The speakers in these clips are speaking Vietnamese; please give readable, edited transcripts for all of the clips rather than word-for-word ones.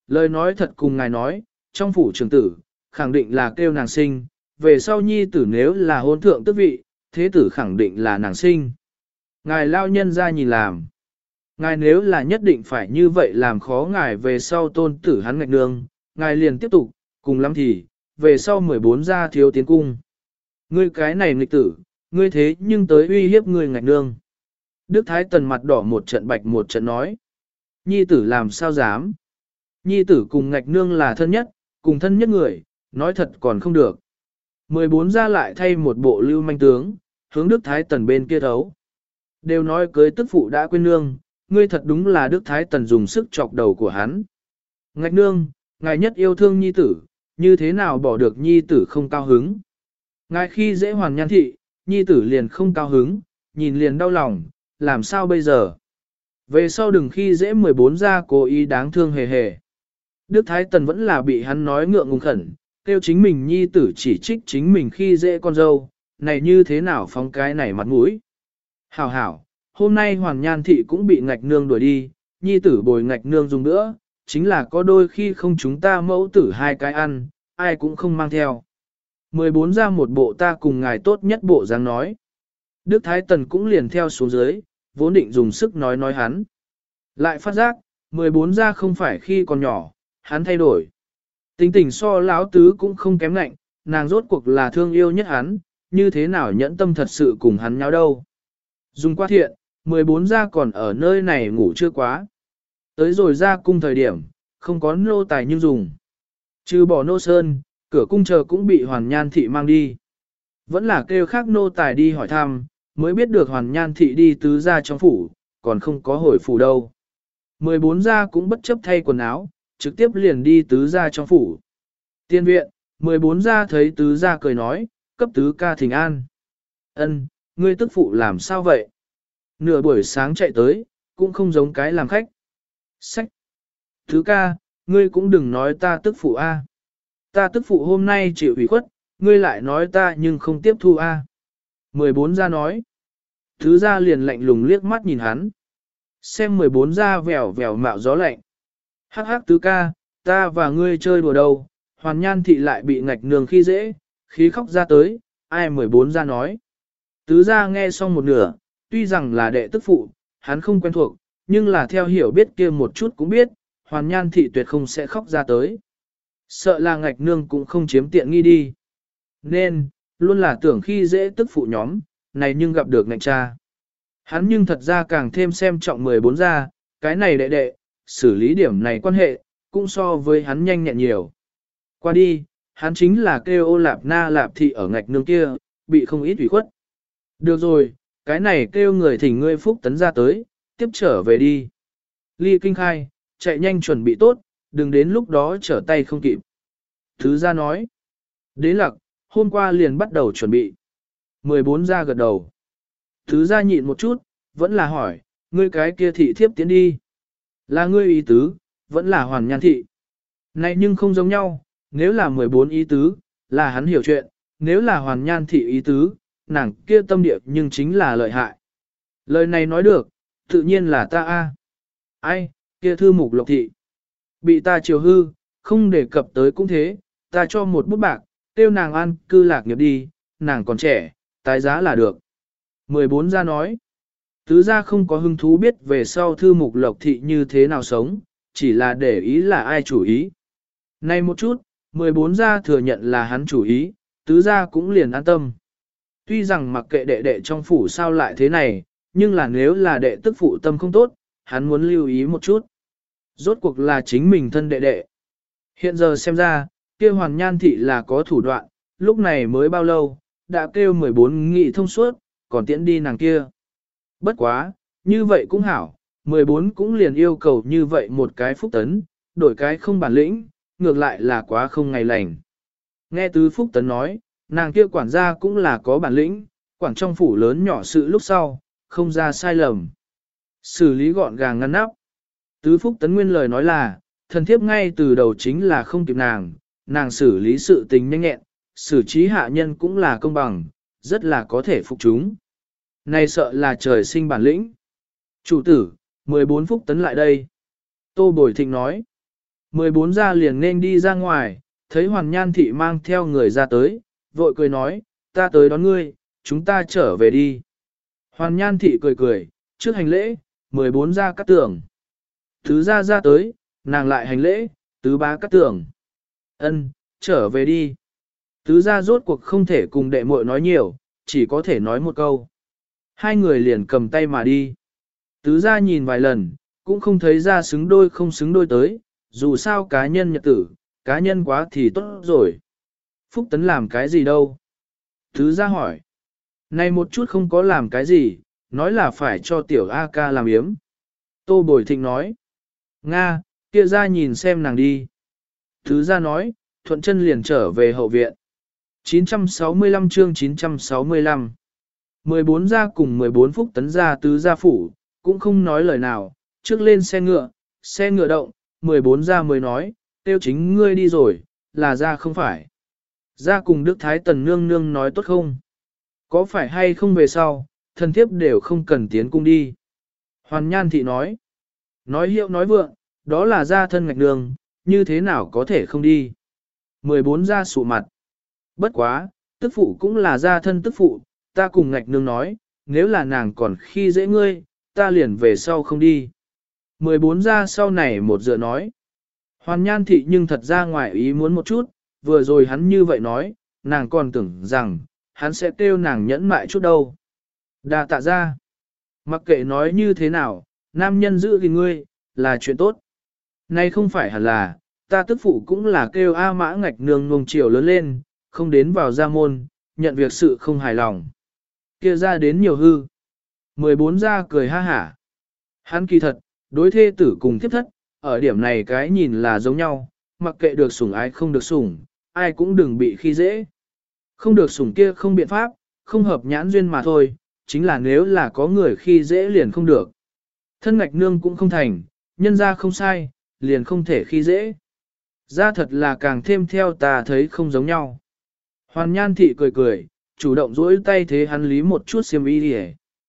Lời nói thật cùng ngài nói, trong phủ trưởng tử, khẳng định là kêu nàng sinh, về sau nhi tử nếu là hôn thượng tước vị, thế tử khẳng định là nàng sinh. Ngài lao nhân ra nhìn làm. Ngài nếu là nhất định phải như vậy làm khó ngài về sau tôn tử hắn ngạch nương, ngài liền tiếp tục, cùng lắm thì, về sau 14 gia thiếu tiến cung. Ngươi cái này nghịch tử, ngươi thế nhưng tới uy hiếp ngươi ngạch nương. Đức Thái Tần mặt đỏ một trận bạch một trận nói. Nhi tử làm sao dám? Nhi tử cùng ngạch nương là thân nhất, cùng thân nhất người, nói thật còn không được. 14 gia lại thay một bộ lưu manh tướng, hướng Đức Thái Tần bên kia thấu. Đều nói cưới tức phụ đã quên nương, ngươi thật đúng là Đức Thái Tần dùng sức chọc đầu của hắn. Ngạch nương, ngài nhất yêu thương nhi tử, như thế nào bỏ được nhi tử không cao hứng. Ngài khi dễ hoàn nhan thị, nhi tử liền không cao hứng, nhìn liền đau lòng, làm sao bây giờ? Về sau đừng khi dễ 14 gia cố ý đáng thương hề hề. Đức Thái Tần vẫn là bị hắn nói ngượng ngùng khẩn, kêu chính mình nhi tử chỉ trích chính mình khi dễ con dâu, này như thế nào phóng cái này mặt mũi. Hảo hảo, hôm nay Hoàn Nhan Thị cũng bị ngạch nương đuổi đi, nhi tử bồi ngạch nương dùng nữa, chính là có đôi khi không chúng ta mẫu tử hai cái ăn, ai cũng không mang theo. 14 ra một bộ ta cùng ngài tốt nhất bộ dáng nói. Đức Thái Tần cũng liền theo xuống dưới, vốn định dùng sức nói hắn. Lại phát giác, 14 ra không phải khi còn nhỏ, hắn thay đổi. Tính tình so lão tứ cũng không kém lạnh, nàng rốt cuộc là thương yêu nhất hắn, như thế nào nhẫn tâm thật sự cùng hắn nháo đâu. Dùng qua thiện, 14 gia còn ở nơi này ngủ chưa quá. Tới rồi ra cung thời điểm, không có nô tài nhưng dùng. Trừ bỏ nô sơn, cửa cung chờ cũng bị Hoàn Nhan Thị mang đi. Vẫn là kêu khác nô tài đi hỏi thăm, mới biết được Hoàn Nhan Thị đi tứ gia trong phủ, còn không có hồi phủ đâu. 14 gia cũng bất chấp thay quần áo, trực tiếp liền đi tứ gia trong phủ. Tiên viện, 14 gia thấy tứ gia cười nói, cấp tứ ca thỉnh an. Ân, ngươi tức phụ làm sao vậy? Nửa buổi sáng chạy tới, cũng không giống cái làm khách. Sách! Tứ ca, ngươi cũng đừng nói ta tức phụ a. Ta tức phụ hôm nay chịu ủy khuất, ngươi lại nói ta nhưng không tiếp thu a. 14 gia nói. Tứ gia liền lạnh lùng liếc mắt nhìn hắn. Xem 14 gia vèo vèo mạo gió lạnh. Hắc hắc tứ ca, ta và ngươi chơi đùa đâu, Hoàn Nhan Thị lại bị ngạch nương khi dễ, khí khóc ra tới, ai 14 gia nói. Tứ gia nghe xong một nửa, tuy rằng là đệ tức phụ, hắn không quen thuộc, nhưng là theo hiểu biết kia một chút cũng biết, Hoàn Nhan Thị tuyệt không sẽ khóc ra tới. Sợ là ngạch nương cũng không chiếm tiện nghi đi. Nên, luôn là tưởng khi dễ tức phụ nhóm, này nhưng gặp được ngạch cha. Hắn nhưng thật ra càng thêm xem trọng 14 gia, cái này đệ đệ, xử lý điểm này quan hệ, cũng so với hắn nhanh nhẹn nhiều. Qua đi, hắn chính là kêu Ô Lạp Na Lạp Thị ở ngạch nương kia, bị không ít ủy khuất. Được rồi, cái này kêu người thỉnh ngươi Phúc Tấn ra tới, tiếp trở về đi. Ly Kinh khai, chạy nhanh chuẩn bị tốt, đừng đến lúc đó trở tay không kịp. Thứ gia nói, đế lặc, hôm qua liền bắt đầu chuẩn bị. 14 gia gật đầu. Thứ gia nhịn một chút, vẫn là hỏi, ngươi cái kia thị thiếp tiến đi. Là ngươi ý tứ, vẫn là Hoàn Nhan Thị. Này nhưng không giống nhau, nếu là 14 ý tứ, là hắn hiểu chuyện, nếu là Hoàn Nhan Thị ý tứ, nàng kia tâm địa nhưng chính là lợi hại. Lời này nói được, tự nhiên là ta a. Ai, kia thư mục Lộc Thị. Bị ta chiều hư, không đề cập tới cũng thế, ta cho một bút bạc, tiêu nàng an cư lạc nghiệp đi, nàng còn trẻ, tái giá là được. 14 gia nói, tứ gia không có hứng thú biết về sau thư mục Lộc Thị như thế nào sống, chỉ là để ý là ai chủ ý. Này một chút, 14 gia thừa nhận là hắn chủ ý, tứ gia cũng liền an tâm. Tuy rằng mặc kệ đệ đệ trong phủ sao lại thế này, nhưng là nếu là đệ tức phụ tâm không tốt, hắn muốn lưu ý một chút. Rốt cuộc là chính mình thân đệ đệ. Hiện giờ xem ra, kia Hoàn Nhan Thị là có thủ đoạn, lúc này mới bao lâu, đã kêu 14 nghị thông suốt, còn tiễn đi nàng kia. Bất quá, như vậy cũng hảo, 14 cũng liền yêu cầu như vậy một cái Phúc Tấn, đổi cái không bản lĩnh, ngược lại là quá không ngày lành. Nghe tứ Phúc Tấn nói, nàng kia quản gia cũng là có bản lĩnh, quản trong phủ lớn nhỏ sự lúc sau, không ra sai lầm. Xử lý gọn gàng ngăn nắp. Tứ Phúc Tấn nguyên lời nói là, thần thiếp ngay từ đầu chính là không kịp nàng xử lý sự tình nhanh nhẹn, xử trí hạ nhân cũng là công bằng, rất là có thể phục chúng. Này sợ là trời sinh bản lĩnh. Chủ tử, 14 Phúc Tấn lại đây. Tô Bồi Thịnh nói. 14 gia liền nên đi ra ngoài, thấy Hoàn Nhan Thị mang theo người ra tới, vội cười nói, ta tới đón ngươi, chúng ta trở về đi. Hoàn Nhan Thị cười cười, trước hành lễ, 14 gia cắt tưởng. Tứ gia ra tới, nàng lại hành lễ, tứ bá cắt tưởng. Ân, trở về đi. Tứ gia rốt cuộc không thể cùng đệ muội nói nhiều, chỉ có thể nói một câu. Hai người liền cầm tay mà đi. Tứ gia nhìn vài lần, cũng không thấy ra xứng đôi không xứng đôi tới, dù sao cá nhân nhật tử, cá nhân quá thì tốt rồi. Phúc Tấn làm cái gì đâu? Tứ gia hỏi. Này một chút không có làm cái gì, nói là phải cho tiểu A ca làm yếm. Tô Bồi Thịnh nói. Nga, kia ra nhìn xem nàng đi. Tứ gia nói, thuận chân liền trở về hậu viện. 965 chương 965 14 gia cùng 14 Phúc Tấn gia tứ gia phủ, cũng không nói lời nào, trước lên xe ngựa động, 14 gia mới nói, tiêu chính ngươi đi rồi, là gia không phải. Gia cùng Đức Thái Tần nương nương nói tốt không? Có phải hay không về sau, thần thiếp đều không cần tiến cung đi. Hoàn Nhan Thị nói hiệu nói vượng, đó là gia thân ngạch nương, như thế nào có thể không đi. 14 gia sụ mặt. Bất quá, tức phụ cũng là gia thân tức phụ, ta cùng ngạch nương nói, nếu là nàng còn khi dễ ngươi, ta liền về sau không đi. 14 gia sau này một dựa nói. Hoàn Nhan Thị nhưng thật ra ngoài ý muốn một chút, vừa rồi hắn như vậy nói, nàng còn tưởng rằng, hắn sẽ kêu nàng nhẫn mại chút đâu. Đa tạ ra. Mặc kệ nói như thế nào, nam nhân giữ gìn ngươi, là chuyện tốt. Nay không phải hẳn là, ta tức phụ cũng là kêu A Mã ngạch nương nuông chiều lớn lên, không đến vào gia môn, nhận việc sự không hài lòng. Kia ra đến nhiều hư. 14 gia cười ha hả. Hắn kỳ thật, đối thê tử cùng thiếp thất, ở điểm này cái nhìn là giống nhau, mặc kệ được sủng ai không được sủng, ai cũng đừng bị khi dễ. Không được sủng kia không biện pháp, không hợp nhãn duyên mà thôi, chính là nếu là có người khi dễ liền không được. Thân ngạch nương cũng không thành, nhân ra không sai, liền không thể khi dễ. Ra thật là càng thêm theo ta thấy không giống nhau. Hoàn Nhan Thị cười cười, chủ động duỗi tay thế hắn lý một chút xiêm y đi.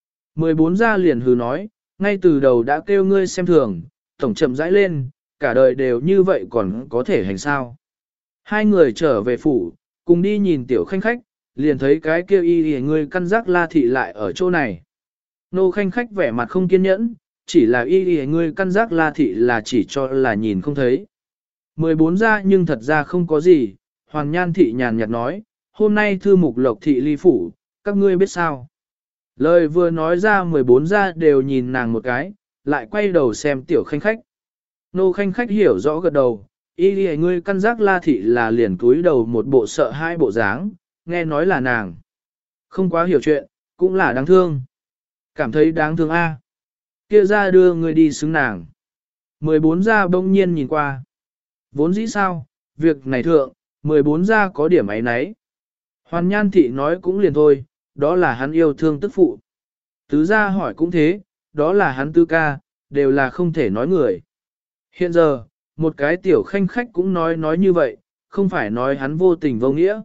14 gia liền hừ nói, ngay từ đầu đã kêu ngươi xem thường, tổng chậm rãi lên, cả đời đều như vậy còn có thể hành sao. Hai người trở về phủ, cùng đi nhìn tiểu khanh khách, liền thấy cái kêu y ngươi căn giác La Thị lại ở chỗ này. Nô khanh khách vẻ mặt không kiên nhẫn, chỉ là y ngươi căn giác La Thị là chỉ cho là nhìn không thấy. 14 gia nhưng thật ra không có gì, Hoàng Nhan Thị nhàn nhạt nói, hôm nay thư mục Lộc Thị ly phủ, các ngươi biết sao. Lời vừa nói ra 14 gia đều nhìn nàng một cái, lại quay đầu xem tiểu khanh khách. Nô khanh khách hiểu rõ gật đầu, y ngươi căn giác La Thị là liền cúi đầu một bộ sợ hai bộ dáng, nghe nói là nàng. Không quá hiểu chuyện, cũng là đáng thương. Cảm thấy đáng thương a. Kia ra đưa người đi xứng nàng. 14 gia bỗng nhiên nhìn qua. Vốn dĩ sao, việc này thượng, 14 gia có điểm ấy nấy. Hoàn Nhan Thị nói cũng liền thôi, đó là hắn yêu thương tức phụ. Tứ gia hỏi cũng thế, đó là hắn tư ca, đều là không thể nói người. Hiện giờ, một cái tiểu khanh khách cũng nói như vậy, không phải nói hắn vô tình vô nghĩa.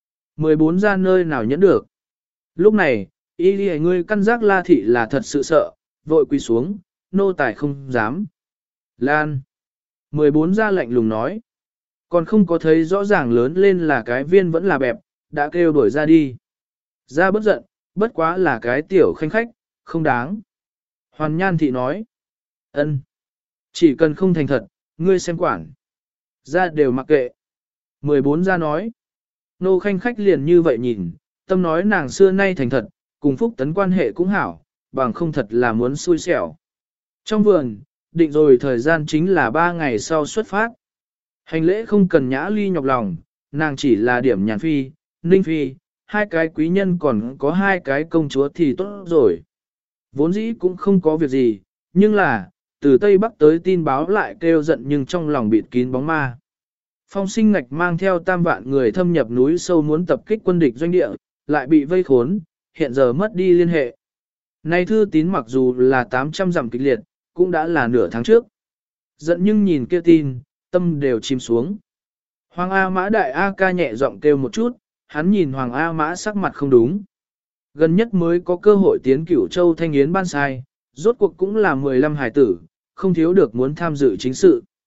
14 gia nơi nào nhẫn được. Lúc này, y ngươi căn giác La Thị là thật sự sợ, vội quỳ xuống, nô tài không dám. Lan. 14 gia lạnh lùng nói. Còn không có thấy rõ ràng lớn lên là cái viên vẫn là bẹp, đã kêu đuổi ra đi. Ra bất giận, bất quá là cái tiểu khanh khách, không đáng. Hoàn Nhan Thị nói. Ân, chỉ cần không thành thật, ngươi xem quản. Ra đều mặc kệ. 14 gia nói. Nô khanh khách liền như vậy nhìn, tâm nói nàng xưa nay thành thật, cùng Phúc Tấn quan hệ cũng hảo, bằng không thật là muốn xui xẻo. Trong vườn, định rồi thời gian chính là 3 ngày sau xuất phát. Hành lễ không cần nhã ly nhọc lòng, nàng chỉ là điểm nhàn phi, ninh phi, hai cái quý nhân còn có hai cái công chúa thì tốt rồi. Vốn dĩ cũng không có việc gì, nhưng là, từ Tây Bắc tới tin báo lại kêu giận nhưng trong lòng bịt kín bóng ma. Phong Sinh Ngạch mang theo 3 vạn người thâm nhập núi sâu muốn tập kích quân địch doanh địa, lại bị vây khốn, hiện giờ mất đi liên hệ. Nay thư tín mặc dù là 800 dặm kịch liệt, cũng đã là nửa tháng trước. Giận nhưng nhìn kia tin, tâm đều chìm xuống. Hoàng A Mã đại A ca nhẹ giọng kêu một chút, hắn nhìn Hoàng A Mã sắc mặt không đúng. Gần nhất mới có cơ hội tiến Cửu Châu Thanh Yến ban sai, rốt cuộc cũng là 15 hải tử, không thiếu được muốn tham dự chính sự.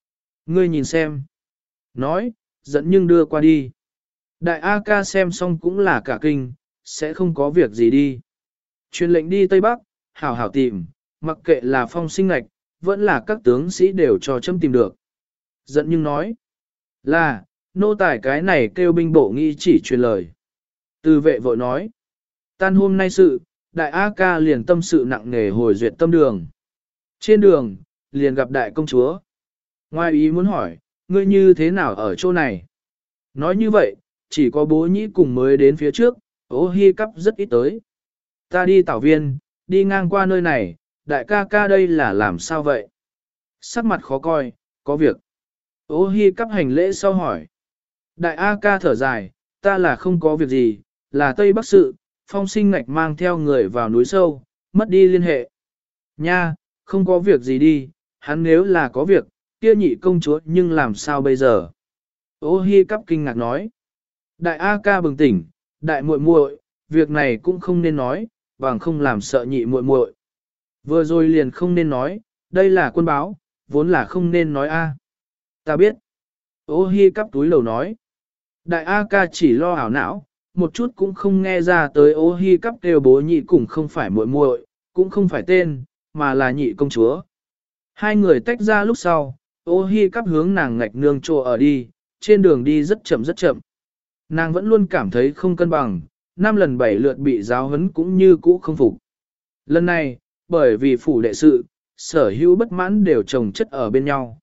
Ngươi nhìn xem. Nói, dẫn nhưng đưa qua đi. Đại A ca xem xong cũng là cả kinh, sẽ không có việc gì đi. Truyền lệnh đi Tây Bắc, hảo hảo tìm, mặc kệ là Phong Sinh Ngạch, vẫn là các tướng sĩ đều cho chấm tìm được. Dẫn nhưng nói, là, nô tài cái này kêu binh bộ nghĩ chỉ truyền lời. Từ vệ vội nói, tan hôm nay sự, đại A ca liền tâm sự nặng nề hồi duyệt tâm đường. Trên đường, liền gặp đại công chúa. Ngoài ý muốn hỏi, ngươi như thế nào ở chỗ này? Nói như vậy, chỉ có bố nhĩ cùng mới đến phía trước, Ô Hi cắp rất ít tới. Ta đi tảo viên, đi ngang qua nơi này, đại ca ca đây là làm sao vậy? Sắc mặt khó coi, có việc. Ô Hi cắp hành lễ sau hỏi. Đại A ca thở dài, ta là không có việc gì, là Tây Bắc sự, Phong Sinh Ngạch mang theo người vào núi sâu, mất đi liên hệ. Nha, không có việc gì đi, hắn nếu là có việc, kia nhị công chúa nhưng làm sao bây giờ? Ô Hi cắp kinh ngạc nói. Đại A ca bừng tỉnh, đại muội muội, việc này cũng không nên nói, bằng không làm sợ nhị muội muội. Vừa rồi liền không nên nói, đây là quân báo, vốn là không nên nói a. Ta biết. Ô Hi cắp túi lầu nói. Đại A ca chỉ lo ảo não, một chút cũng không nghe ra tới Ô Hi cắp kêu bố nhị cũng không phải muội muội, cũng không phải tên, mà là nhị công chúa. Hai người tách ra lúc sau, Ô Hi cắp hướng nàng ngạch nương trô ở đi, trên đường đi rất chậm rất chậm. Nàng vẫn luôn cảm thấy không cân bằng, 5 lần 7 lượt bị giáo huấn cũng như cũ không phục. Lần này, bởi vì phủ đệ sự, sở hữu bất mãn đều chồng chất ở bên nhau.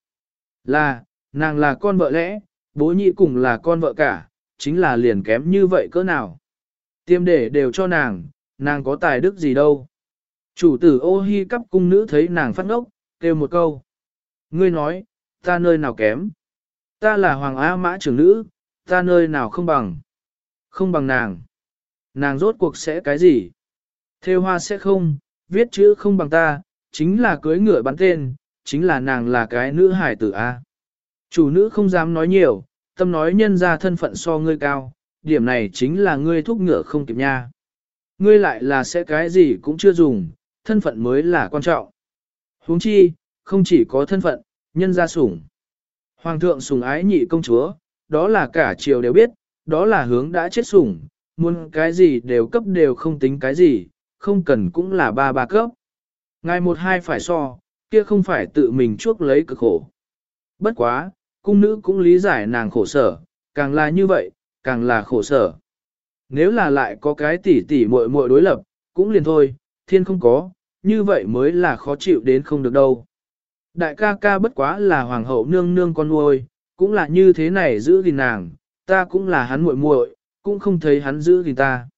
Nàng là con vợ lẽ, bố nhị cùng là con vợ cả, chính là liền kém như vậy cỡ nào. Tiêm để đều cho nàng có tài đức gì đâu. Chủ tử Ô Hi cắp cung nữ thấy nàng phát ngốc, kêu một câu. Ngươi nói, ta nơi nào kém? Ta là Hoàng A Mã trưởng nữ, ta nơi nào không bằng? Không bằng nàng. Nàng rốt cuộc sẽ cái gì? Thêu hoa sẽ không, viết chữ không bằng ta, chính là cưới ngựa bắn tên, chính là nàng là cái nữ hải tử A. Chủ nữ không dám nói nhiều, tâm nói nhân ra thân phận so ngươi cao, điểm này chính là ngươi thúc ngựa không kịp nha. Ngươi lại là sẽ cái gì cũng chưa dùng, thân phận mới là quan trọng. Huống chi, không chỉ có thân phận, nhân gia sủng. Hoàng thượng sủng ái nhị công chúa, đó là cả triều đều biết, đó là hướng đã chết sủng, muốn cái gì đều cấp đều không tính cái gì, không cần cũng là ba cấp. Ngài một hai phải so, kia không phải tự mình chuốc lấy cực khổ. Bất quá, cung nữ cũng lý giải nàng khổ sở, càng là như vậy, càng là khổ sở. Nếu là lại có cái tỉ muội muội đối lập, cũng liền thôi, thiên không có, như vậy mới là khó chịu đến không được đâu. Đại ca ca bất quá là hoàng hậu nương nương con nuôi, cũng là như thế này giữ gìn nàng, ta cũng là hắn muội muội, cũng không thấy hắn giữ gìn ta.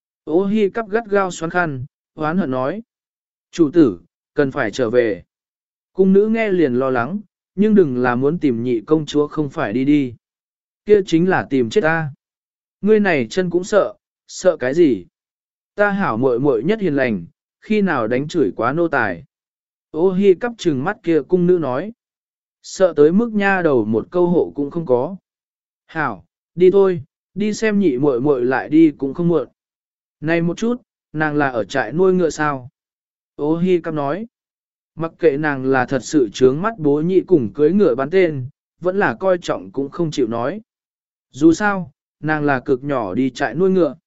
Ô Hi cắp gắt gao xoắn khăn, hoán hận nói. Chủ tử, cần phải trở về. Cung nữ nghe liền lo lắng, nhưng đừng là muốn tìm nhị công chúa không phải đi đi. Kia chính là tìm chết ta. Ngươi này chân cũng sợ, sợ cái gì? Ta hảo muội muội nhất hiền lành, khi nào đánh chửi quá nô tài. Ô Hi cắp trừng mắt kia cung nữ nói. Sợ tới mức nha đầu một câu hộ cũng không có. Hảo, đi thôi, đi xem nhị muội muội lại đi cũng không muộn. Này một chút, nàng là ở trại nuôi ngựa sao? Ô Hi cắp nói. Mặc kệ nàng là thật sự trướng mắt bố nhị cùng cưới ngựa bắn tên, vẫn là coi trọng cũng không chịu nói. Dù sao, nàng là cực nhỏ đi trại nuôi ngựa.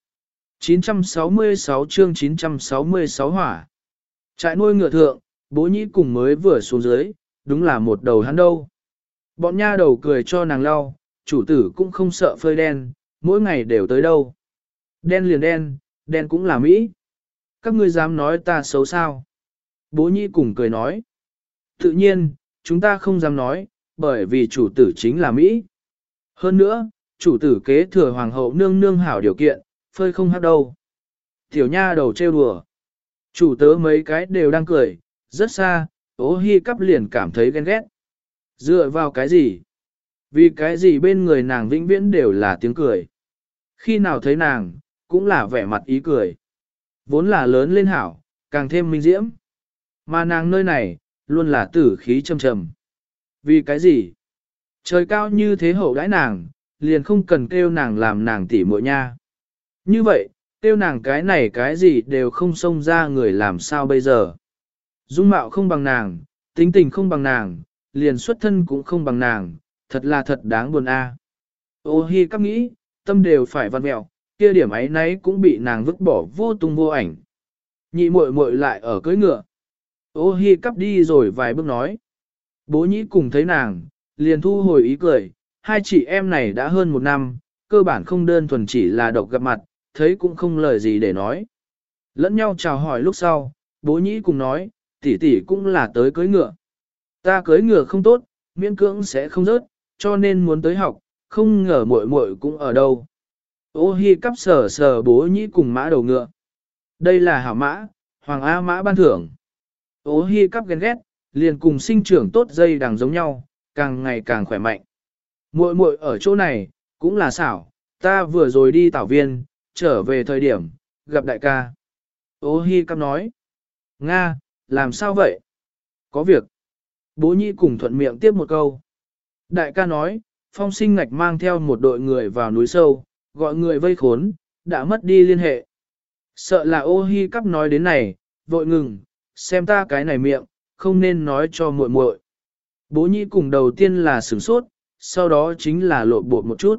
966 chương 966 hỏa. Trại nuôi ngựa thượng, bố nhị cùng mới vừa xuống dưới, đúng là một đầu hắn đâu. Bọn nha đầu cười cho nàng lau, chủ tử cũng không sợ phơi đen, mỗi ngày đều tới đâu. Đen liền đen, đen cũng là Mỹ. Các ngươi dám nói ta xấu sao? Bố nhị cùng cười nói. Tự nhiên, chúng ta không dám nói, bởi vì chủ tử chính là Mỹ. Hơn nữa, chủ tử kế thừa hoàng hậu nương nương hảo điều kiện, phơi không hát đâu. Tiểu nha đầu trêu đùa. Chủ tớ mấy cái đều đang cười, rất xa, Ô Hi cắp liền cảm thấy ghen ghét. Dựa vào cái gì? Vì cái gì bên người nàng vĩnh viễn đều là tiếng cười. Khi nào thấy nàng, cũng là vẻ mặt ý cười. Vốn là lớn lên hảo, càng thêm minh diễm. Mà nàng nơi này, luôn là tử khí trầm trầm. Vì cái gì? Trời cao như thế hậu đãi nàng, liền không cần kêu nàng làm nàng tỉ muội nha. Như vậy, kêu nàng cái này cái gì đều không xông ra người làm sao bây giờ. Dung mạo không bằng nàng, tính tình không bằng nàng, liền xuất thân cũng không bằng nàng, thật là thật đáng buồn a. Ô hi cắp nghĩ, tâm đều phải vặn mẹo, kia điểm ấy nấy cũng bị nàng vứt bỏ vô tung vô ảnh. Nhị muội muội lại ở cưỡi ngựa. Ô hi cắp đi rồi vài bước nói. Bố nhĩ cùng thấy nàng, liền thu hồi ý cười, hai chị em này đã hơn một năm, cơ bản không đơn thuần chỉ là độc gặp mặt, thấy cũng không lời gì để nói. Lẫn nhau chào hỏi lúc sau, bố nhĩ cùng nói, tỷ tỷ cũng là tới cưỡi ngựa. Ta cưỡi ngựa không tốt, miễn cưỡng sẽ không rớt, cho nên muốn tới học, không ngờ muội muội cũng ở đâu. Ô hi cắp sờ sờ bố nhĩ cùng mã đầu ngựa. Đây là hảo mã, Hoàng A mã ban thưởng. Ô hi cắp ghen ghét, liền cùng sinh trưởng tốt dây đằng giống nhau, càng ngày càng khỏe mạnh. Muội muội ở chỗ này, cũng là xảo, ta vừa rồi đi tảo viên, trở về thời điểm, gặp đại ca. Ô hi cắp nói, Nga, làm sao vậy? Có việc. Bố nhĩ cùng thuận miệng tiếp một câu. Đại ca nói, Phong Sinh Ngạch mang theo một đội người vào núi sâu, gọi người vây khốn, đã mất đi liên hệ. Sợ là ô hi cắp nói đến này, vội ngừng, xem ta cái này miệng, không nên nói cho muội muội. Bố nhĩ cùng đầu tiên là sửng sốt, sau đó chính là lộn bột một chút.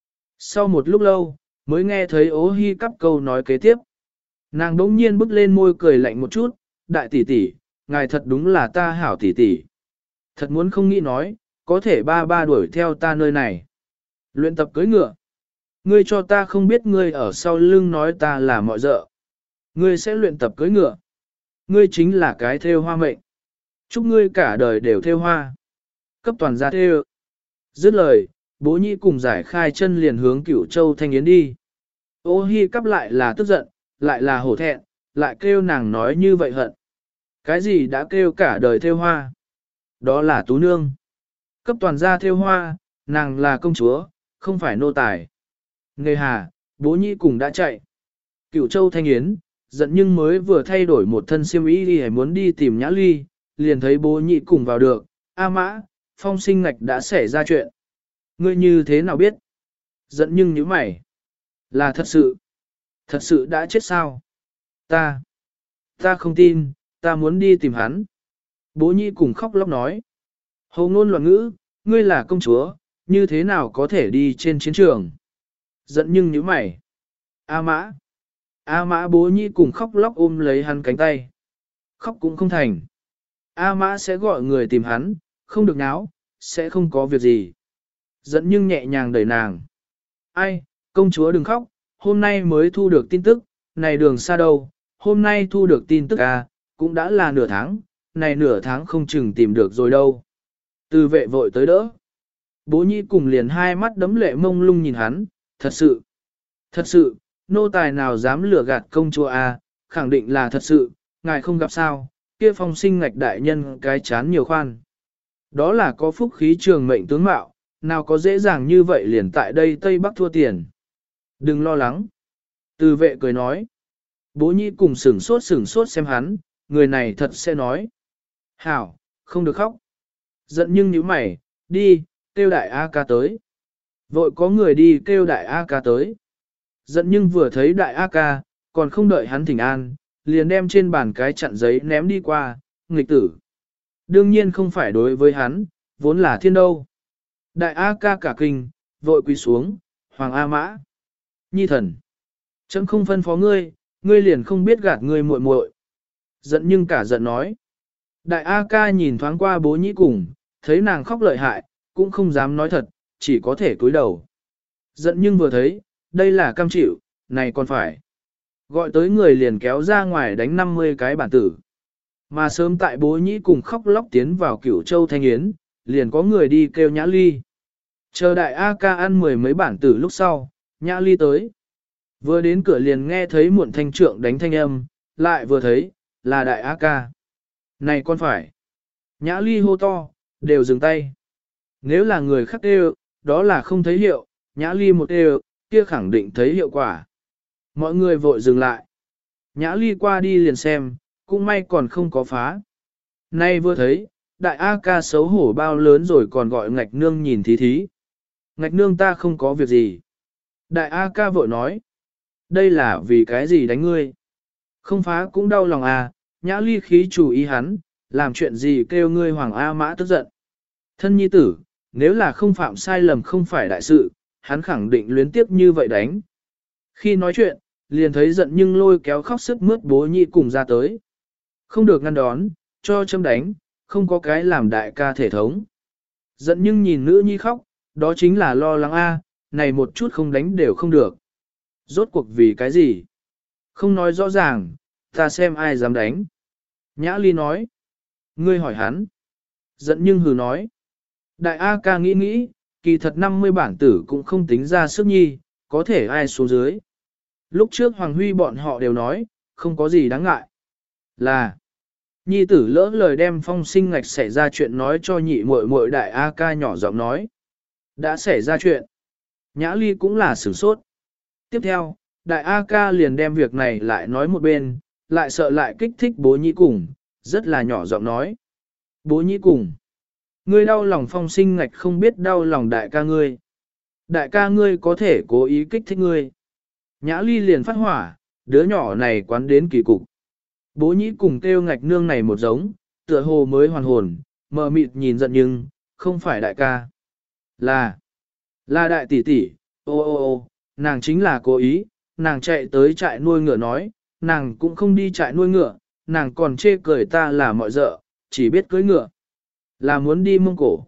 Sau một lúc lâu, mới nghe thấy ô hi cắp câu nói kế tiếp. Nàng đống nhiên bước lên môi cười lạnh một chút, đại tỷ tỷ, ngài thật đúng là ta hảo tỷ tỷ. Thật muốn không nghĩ nói, có thể ba ba đuổi theo ta nơi này. Luyện tập cưỡi ngựa. Ngươi cho ta không biết ngươi ở sau lưng nói ta là mọi dợ. Ngươi sẽ luyện tập cưỡi ngựa. Ngươi chính là cái thêu hoa mệnh. Chúc ngươi cả đời đều thêu hoa. Cấp toàn gia thêu. Dứt lời, bố nhĩ cùng giải khai chân liền hướng Cửu Châu Thanh Yến đi. Ô hi cắp lại là tức giận, lại là hổ thẹn, lại kêu nàng nói như vậy hận. Cái gì đã kêu cả đời thêu hoa? Đó là tú nương. Cấp toàn gia thêu hoa, nàng là công chúa, không phải nô tài. Nghề hà, bố nhĩ cùng đã chạy. Cửu Châu Thanh Yến, giận nhưng mới vừa thay đổi một thân xiêm y đi muốn đi tìm Nhã Ly, liền thấy bố nhĩ cùng vào được. A mã, Phong Sinh Ngạch đã xảy ra chuyện. Ngươi như thế nào biết? Giận nhưng nhíu mày. Là thật sự đã chết sao? Ta không tin, ta muốn đi tìm hắn. Bố nhĩ cùng khóc lóc nói. Hồ ngôn loạn ngữ, ngươi là công chúa, như thế nào có thể đi trên chiến trường? Giận nhưng nhíu mày. A mã bố nhĩ cùng khóc lóc ôm lấy hắn cánh tay. Khóc cũng không thành. A mã sẽ gọi người tìm hắn, không được náo, sẽ không có việc gì. Giận nhưng nhẹ nhàng đẩy nàng. Ai, công chúa đừng khóc, hôm nay mới thu được tin tức, này đường xa đâu, hôm nay thu được tin tức à, cũng đã là nửa tháng, này nửa tháng không chừng tìm được rồi đâu. Từ vệ vội tới đỡ. Bố nhĩ cùng liền hai mắt đấm lệ mông lung nhìn hắn, thật sự, nô tài nào dám lừa gạt công chúa à, khẳng định là thật sự, ngài không gặp sao, kia Phong Sinh Ngạch đại nhân cái chán nhiều khoan. Đó là có phúc khí trường mệnh tướng mạo, nào có dễ dàng như vậy liền tại đây Tây Bắc thua tiền. Đừng lo lắng. Từ vệ cười nói. Bố nhĩ cùng sửng sốt xem hắn, người này thật sẽ nói. Hảo, không được khóc. Giận nhưng nhíu mày, đi, kêu đại A ca tới. Vội có người đi kêu đại A ca tới. Giận nhưng vừa thấy đại A ca, còn không đợi hắn thỉnh an, liền đem trên bàn cái chặn giấy ném đi qua, nghịch tử. Đương nhiên không phải đối với hắn, vốn là thiên đâu. Đại A ca cả kinh, vội quỳ xuống, Hoàng A mã. Nhi thần. Chấm không phân phó ngươi, ngươi liền không biết gạt ngươi muội muội. Giận nhưng cả giận nói. Đại A ca nhìn thoáng qua bố nhĩ cùng, thấy nàng khóc lợi hại, cũng không dám nói thật, chỉ có thể cúi đầu. Giận nhưng vừa thấy, đây là cam chịu, này còn phải. Gọi tới người liền kéo ra ngoài đánh 50 cái bản tử. Mà sớm tại bố nhĩ cùng khóc lóc tiến vào Cửu Châu Thanh Yến, liền có người đi kêu Nhã Ly. Chờ đại A ca ăn mười mấy bản tử lúc sau, Nhã Ly tới. Vừa đến cửa liền nghe thấy muộn thanh trượng đánh thanh âm, lại vừa thấy, là đại A ca. Này con phải. Nhã Ly hô to, đều dừng tay. Nếu là người khác đều, đó là không thấy hiệu, Nhã Ly một đều, kia khẳng định thấy hiệu quả. Mọi người vội dừng lại. Nhã Ly qua đi liền xem, cũng may còn không có phá. Nay vừa thấy, đại A ca xấu hổ bao lớn rồi còn gọi ngạch nương nhìn thí thí. Ngạch nương ta không có việc gì. Đại A ca vội nói. Đây là vì cái gì đánh ngươi? Không phá cũng đau lòng à, Nhã Ly khí chủ ý hắn, làm chuyện gì kêu ngươi Hoàng A mã tức giận. Thân nhi tử, nếu là không phạm sai lầm không phải đại sự, hắn khẳng định luyến tiếp như vậy đánh. Khi nói chuyện, liền thấy giận nhưng lôi kéo khóc sức mướt bố nhị cùng ra tới. Không được ngăn đón, cho châm đánh, không có cái làm đại ca thể thống. Giận nhưng nhìn nữ nhi khóc, đó chính là lo lắng a, này một chút không đánh đều không được. Rốt cuộc vì cái gì? Không nói rõ ràng, ta xem ai dám đánh. Nhã Ly nói. Ngươi hỏi hắn. Giận nhưng hừ nói. Đại A ca nghĩ nghĩ, kỳ thật 50 bản tử cũng không tính ra sức nhi, có thể ai xuống dưới. Lúc trước Hoàng Huy bọn họ đều nói, không có gì đáng ngại. Là, nhi tử lỡ lời đem Phong Sinh Ngạch xảy ra chuyện nói cho nhị muội muội đại A ca nhỏ giọng nói. Đã xảy ra chuyện. Nhã Ly cũng là sửng sốt. Tiếp theo, đại A ca liền đem việc này lại nói một bên, lại sợ lại kích thích bố nhị cùng, rất là nhỏ giọng nói. Bố nhị cùng. Ngươi đau lòng Phong Sinh Ngạch không biết đau lòng đại ca ngươi. Đại ca ngươi có thể cố ý kích thích ngươi. Nhã Ly liền phát hỏa, đứa nhỏ này quán đến kỳ cục. Bố nhĩ cùng kêu Ngạch nương này một giống, tựa hồ mới hoàn hồn, mờ mịt nhìn giận nhưng, không phải đại ca. Là đại tỷ tỷ, ô, nàng chính là cố ý, nàng chạy tới trại nuôi ngựa nói, nàng cũng không đi trại nuôi ngựa, nàng còn chê cười ta là mọi dợ, chỉ biết cưới ngựa. Là muốn đi Mông Cổ.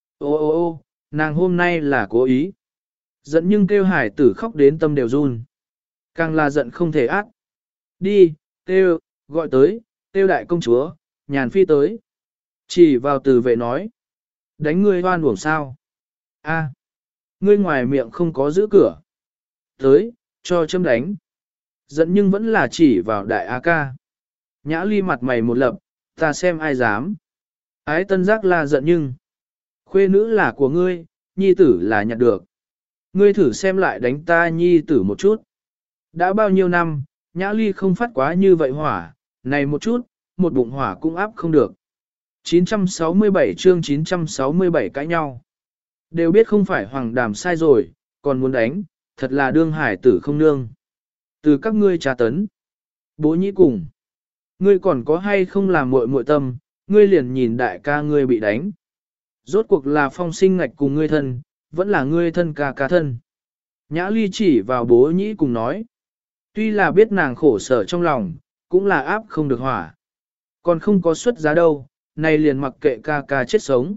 Ô, nàng hôm nay là cố ý. Giận nhưng kêu hải tử khóc đến tâm đều run. Càng là giận không thể ác. Đi, kêu, gọi tới, kêu đại công chúa, nhàn phi tới. Chỉ vào từ vệ nói. Đánh ngươi hoan uổng sao? A, ngươi ngoài miệng không có giữ cửa. Tới, cho châm đánh. Giận nhưng vẫn là chỉ vào đại A ca. Nhã Ly mặt mày một lập, ta xem ai dám. Ái tân giác là giận nhưng. Khuê nữ là của ngươi, nhi tử là nhặt được. Ngươi thử xem lại đánh ta nhi tử một chút. Đã bao nhiêu năm, Nhã Ly không phát quá như vậy hỏa, này một chút, một bụng hỏa cũng áp không được. 967 chương 967 cãi nhau. Đều biết không phải Hoàng Đàm sai rồi, còn muốn đánh, thật là đương hải tử không nương. Từ các ngươi trà tấn. Bố nhĩ cùng. Ngươi còn có hay không làm muội muội tâm, ngươi liền nhìn đại ca ngươi bị đánh. Rốt cuộc là Phong Sinh Ngạch cùng ngươi thân, vẫn là ngươi thân ca ca thân. Nhã Ly chỉ vào bố nhĩ cùng nói. Tuy là biết nàng khổ sở trong lòng, cũng là áp không được hỏa. Còn không có xuất giá đâu, này liền mặc kệ ca ca chết sống.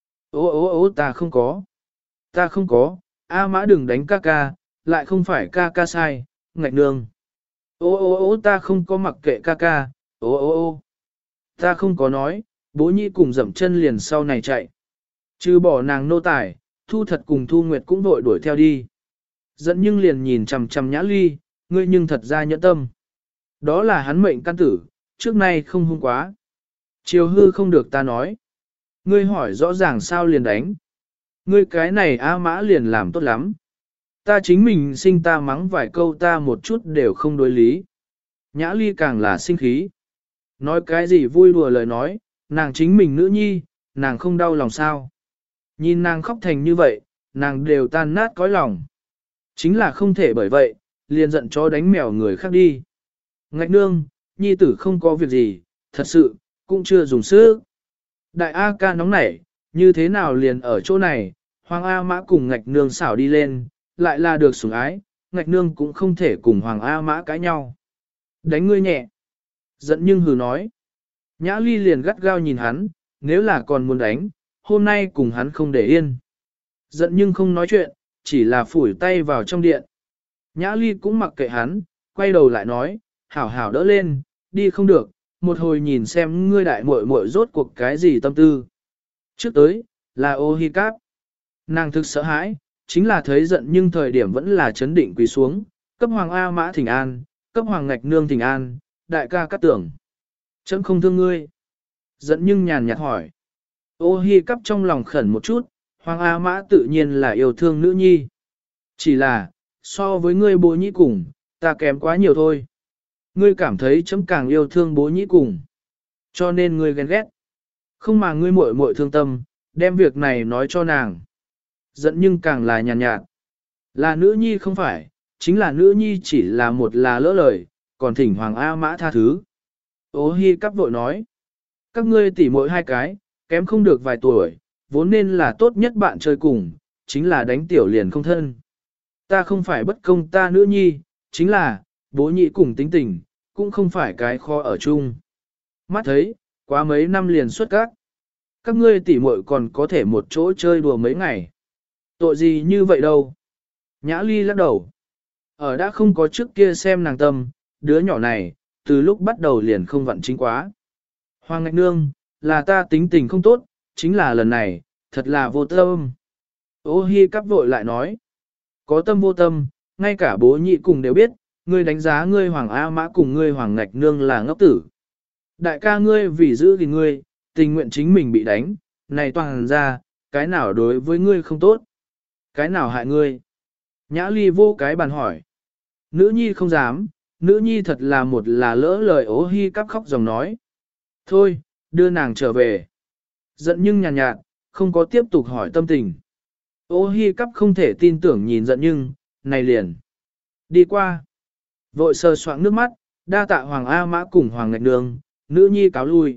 Ô, ta không có. Ta không có, A Mã đừng đánh ca ca, lại không phải ca ca sai, Ngạch nương. Ô, ta không có mặc kệ ca ca, ô. Ta không có nói, bố nhĩ cùng dậm chân liền sau này chạy. Trừ bỏ nàng nô tài, Thu Thật cùng Thu Nguyệt cũng vội đuổi theo đi. Giận nhưng liền nhìn chằm chằm Nhã Ly, ngươi nhưng thật ra nhẫn tâm. Đó là hắn mệnh căn tử, trước nay không hung quá. Chiều hư không được ta nói. Ngươi hỏi rõ ràng sao liền đánh. Ngươi cái này A Mã liền làm tốt lắm. Ta chính mình sinh ta mắng vài câu ta một chút đều không đối lý. Nhã Ly càng là sinh khí. Nói cái gì vui đùa lời nói, nàng chính mình nữ nhi, nàng không đau lòng sao. Nhìn nàng khóc thành như vậy, nàng đều tan nát cõi lòng. Chính là không thể bởi vậy, liền giận chó đánh mèo người khác đi. Ngạch nương, nhi tử không có việc gì, thật sự, cũng chưa dùng sức. Đại A ca nóng nảy, như thế nào liền ở chỗ này, Hoàng A Mã cùng Ngạch nương xảo đi lên, lại là được sủng ái, Ngạch nương cũng không thể cùng Hoàng A Mã cãi nhau. Đánh ngươi nhẹ. Giận nhưng hừ nói. Nhã Ly liền gắt gao nhìn hắn, nếu là còn muốn đánh, hôm nay cùng hắn không để yên. Giận nhưng không nói chuyện, chỉ là phủi tay vào trong điện. Nhã Ly cũng mặc kệ hắn, quay đầu lại nói, hảo hảo đỡ lên, đi không được, một hồi nhìn xem ngươi đại muội muội rốt cuộc cái gì tâm tư. Trước tới, là ô hi cáp. Nàng thực sợ hãi, chính là thấy giận nhưng thời điểm vẫn là chấn định quỳ xuống, cấp Hoàng A Mã thỉnh an, cấp Hoàng Ngạch nương thỉnh an, đại ca cắt tưởng. Chấm không thương ngươi. Giận nhưng nhàn nhạt hỏi. Ô hi cắp trong lòng khẩn một chút, Hoàng A Mã tự nhiên là yêu thương nữ nhi. Chỉ là, so với ngươi bố nhĩ cùng, ta kém quá nhiều thôi. Ngươi cảm thấy chấm càng yêu thương bố nhĩ cùng. Cho nên ngươi ghen ghét. Không mà ngươi muội muội thương tâm, đem việc này nói cho nàng. Giận nhưng càng là nhàn nhạt. Là nữ nhi không phải, chính là nữ nhi chỉ là một là lỡ lời, còn thỉnh Hoàng A Mã tha thứ. Ô hi cắp vội nói. Các ngươi tỉ muội hai cái, kém không được vài tuổi, vốn nên là tốt nhất bạn chơi cùng, chính là đánh tiểu liền không thân. Ta không phải bất công ta nữ nhi, chính là, bố nhị cùng tính tình, cũng không phải cái khó ở chung. Mắt thấy, quá mấy năm liền xuất các ngươi tỉ muội còn có thể một chỗ chơi đùa mấy ngày. Tội gì như vậy đâu. Nhã Ly lắc đầu. Ở đã không có trước kia xem nàng tâm, đứa nhỏ này, từ lúc bắt đầu liền không vặn chính quá. Hoàng Ngạch Nương, là ta tính tình không tốt, chính là lần này, thật là vô tâm. Ô Hi cắp vội lại nói. Có tâm vô tâm, ngay cả bố nhị cùng đều biết, ngươi đánh giá ngươi Hoàng A Mã cùng ngươi Hoàng Ngạch Nương là ngốc tử. Đại ca ngươi vì giữ gìn ngươi, tình nguyện chính mình bị đánh, này toàn ra, cái nào đối với ngươi không tốt? Cái nào hại ngươi? Nhã Ly vô cái bàn hỏi. Nữ nhi không dám, nữ nhi thật là một là lỡ lời Ô Hi cắp khóc dòng nói. Thôi, đưa nàng trở về. Giận nhưng nhàn nhạt, không có tiếp tục hỏi tâm tình. Ô Hi cắp không thể tin tưởng nhìn giận nhưng, này liền. Đi qua. Vội sờ soạng nước mắt, đa tạ Hoàng A Mã cùng Hoàng Ngạch Nương, nữ nhi cáo lui.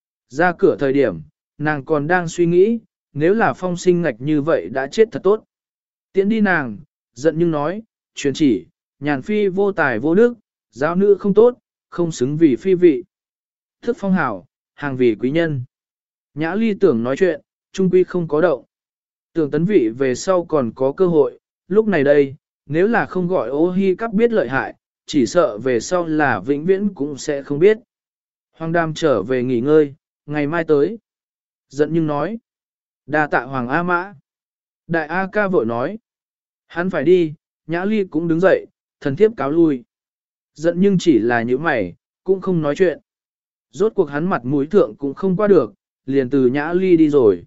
Ra cửa thời điểm, nàng còn đang suy nghĩ, nếu là Phong Sinh Ngạch như vậy đã chết thật tốt. Tiến đi nàng, giận nhưng nói, truyền chỉ, nhàn phi vô tài vô đức, giáo nữ không tốt, không xứng vì phi vị. Thức phong hảo, hàng vì quý nhân. Nhã Ly tưởng nói chuyện, trung quy không có động. Tưởng tấn vị về sau còn có cơ hội, lúc này đây, nếu là không gọi Ô Hi cắp biết lợi hại, chỉ sợ về sau là vĩnh viễn cũng sẽ không biết. Hoàng Đàm trở về nghỉ ngơi, ngày mai tới. Giận nhưng nói. Đa tạ Hoàng A Mã. Đại A Ca vội nói. Hắn phải đi, Nhã Ly cũng đứng dậy, thần thiếp cáo lui. Giận nhưng chỉ là những mày, cũng không nói chuyện. Rốt cuộc hắn mặt mũi thượng cũng không qua được, liền từ Nhã Ly đi rồi.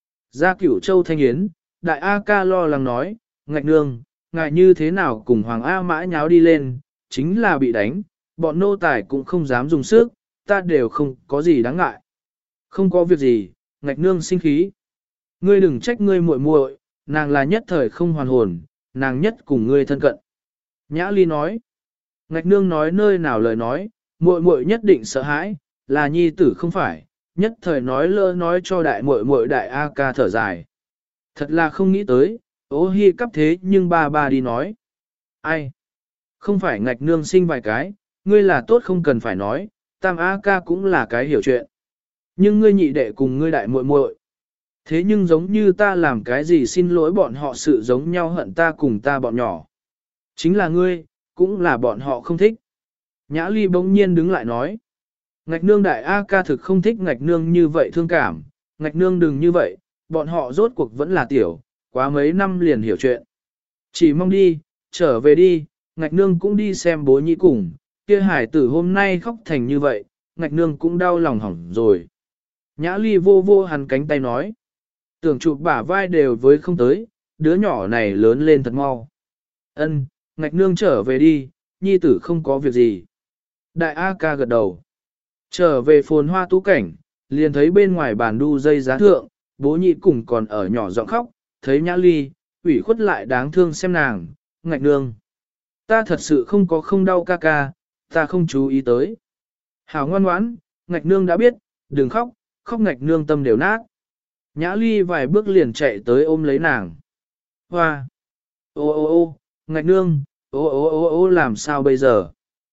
Ra Cửu Châu Thanh Yến, Đại A Ca lo lắng nói, Ngạch Nương, ngài như thế nào cùng Hoàng A Mã nháo đi lên, chính là bị đánh, bọn nô tài cũng không dám dùng sức, ta đều không có gì đáng ngại. Không có việc gì, Ngạch Nương sinh khí. Ngươi đừng trách ngươi muội muội, nàng là nhất thời không hoàn hồn, nàng nhất cùng ngươi thân cận. Nhã Ly nói, Ngạch Nương nói nơi nào lời nói, muội muội nhất định sợ hãi, là nhi tử không phải, nhất thời nói lỡ nói cho đại muội muội Đại A Ca thở dài. Thật là không nghĩ tới, Ô Hi cắp thế nhưng ba đi nói. Ai? Không phải Ngạch Nương sinh vài cái, ngươi là tốt không cần phải nói, Tam A Ca cũng là cái hiểu chuyện. Nhưng ngươi nhị đệ cùng ngươi đại muội muội, thế nhưng giống như ta làm cái gì xin lỗi bọn họ sự giống nhau hận ta cùng ta bọn nhỏ. Chính là ngươi, cũng là bọn họ không thích. Nhã Ly bỗng nhiên đứng lại nói. Ngạch Nương Đại A Ca thực không thích Ngạch Nương như vậy thương cảm, Ngạch Nương đừng như vậy, bọn họ rốt cuộc vẫn là tiểu, quá mấy năm liền hiểu chuyện. Chỉ mong đi, trở về đi, Ngạch Nương cũng đi xem bố nhị cùng, kia hải tử hôm nay khóc thành như vậy, Ngạch Nương cũng đau lòng hỏng rồi. Nhã Ly vô vô hắn cánh tay nói. Tưởng chụp bả vai đều với không tới, đứa nhỏ này lớn lên thật mau. Ân, Ngạch Nương trở về đi, nhi tử không có việc gì. Đại A Ca gật đầu. Trở về phồn hoa tú cảnh, liền thấy bên ngoài bàn đu dây giá thượng, bố nhị cùng còn ở nhỏ giọng khóc, thấy Nhã Ly, ủy khuất lại đáng thương xem nàng, Ngạch Nương. Ta thật sự không có không đau ca ca, ta không chú ý tới. Hảo ngoan ngoãn, Ngạch Nương đã biết, đừng khóc, khóc Ngạch Nương tâm đều nát. Nhã Ly vài bước liền chạy tới ôm lấy nàng. Hoa! Ô ô ô, Ngạch Nương, ô ô ô ô làm sao bây giờ?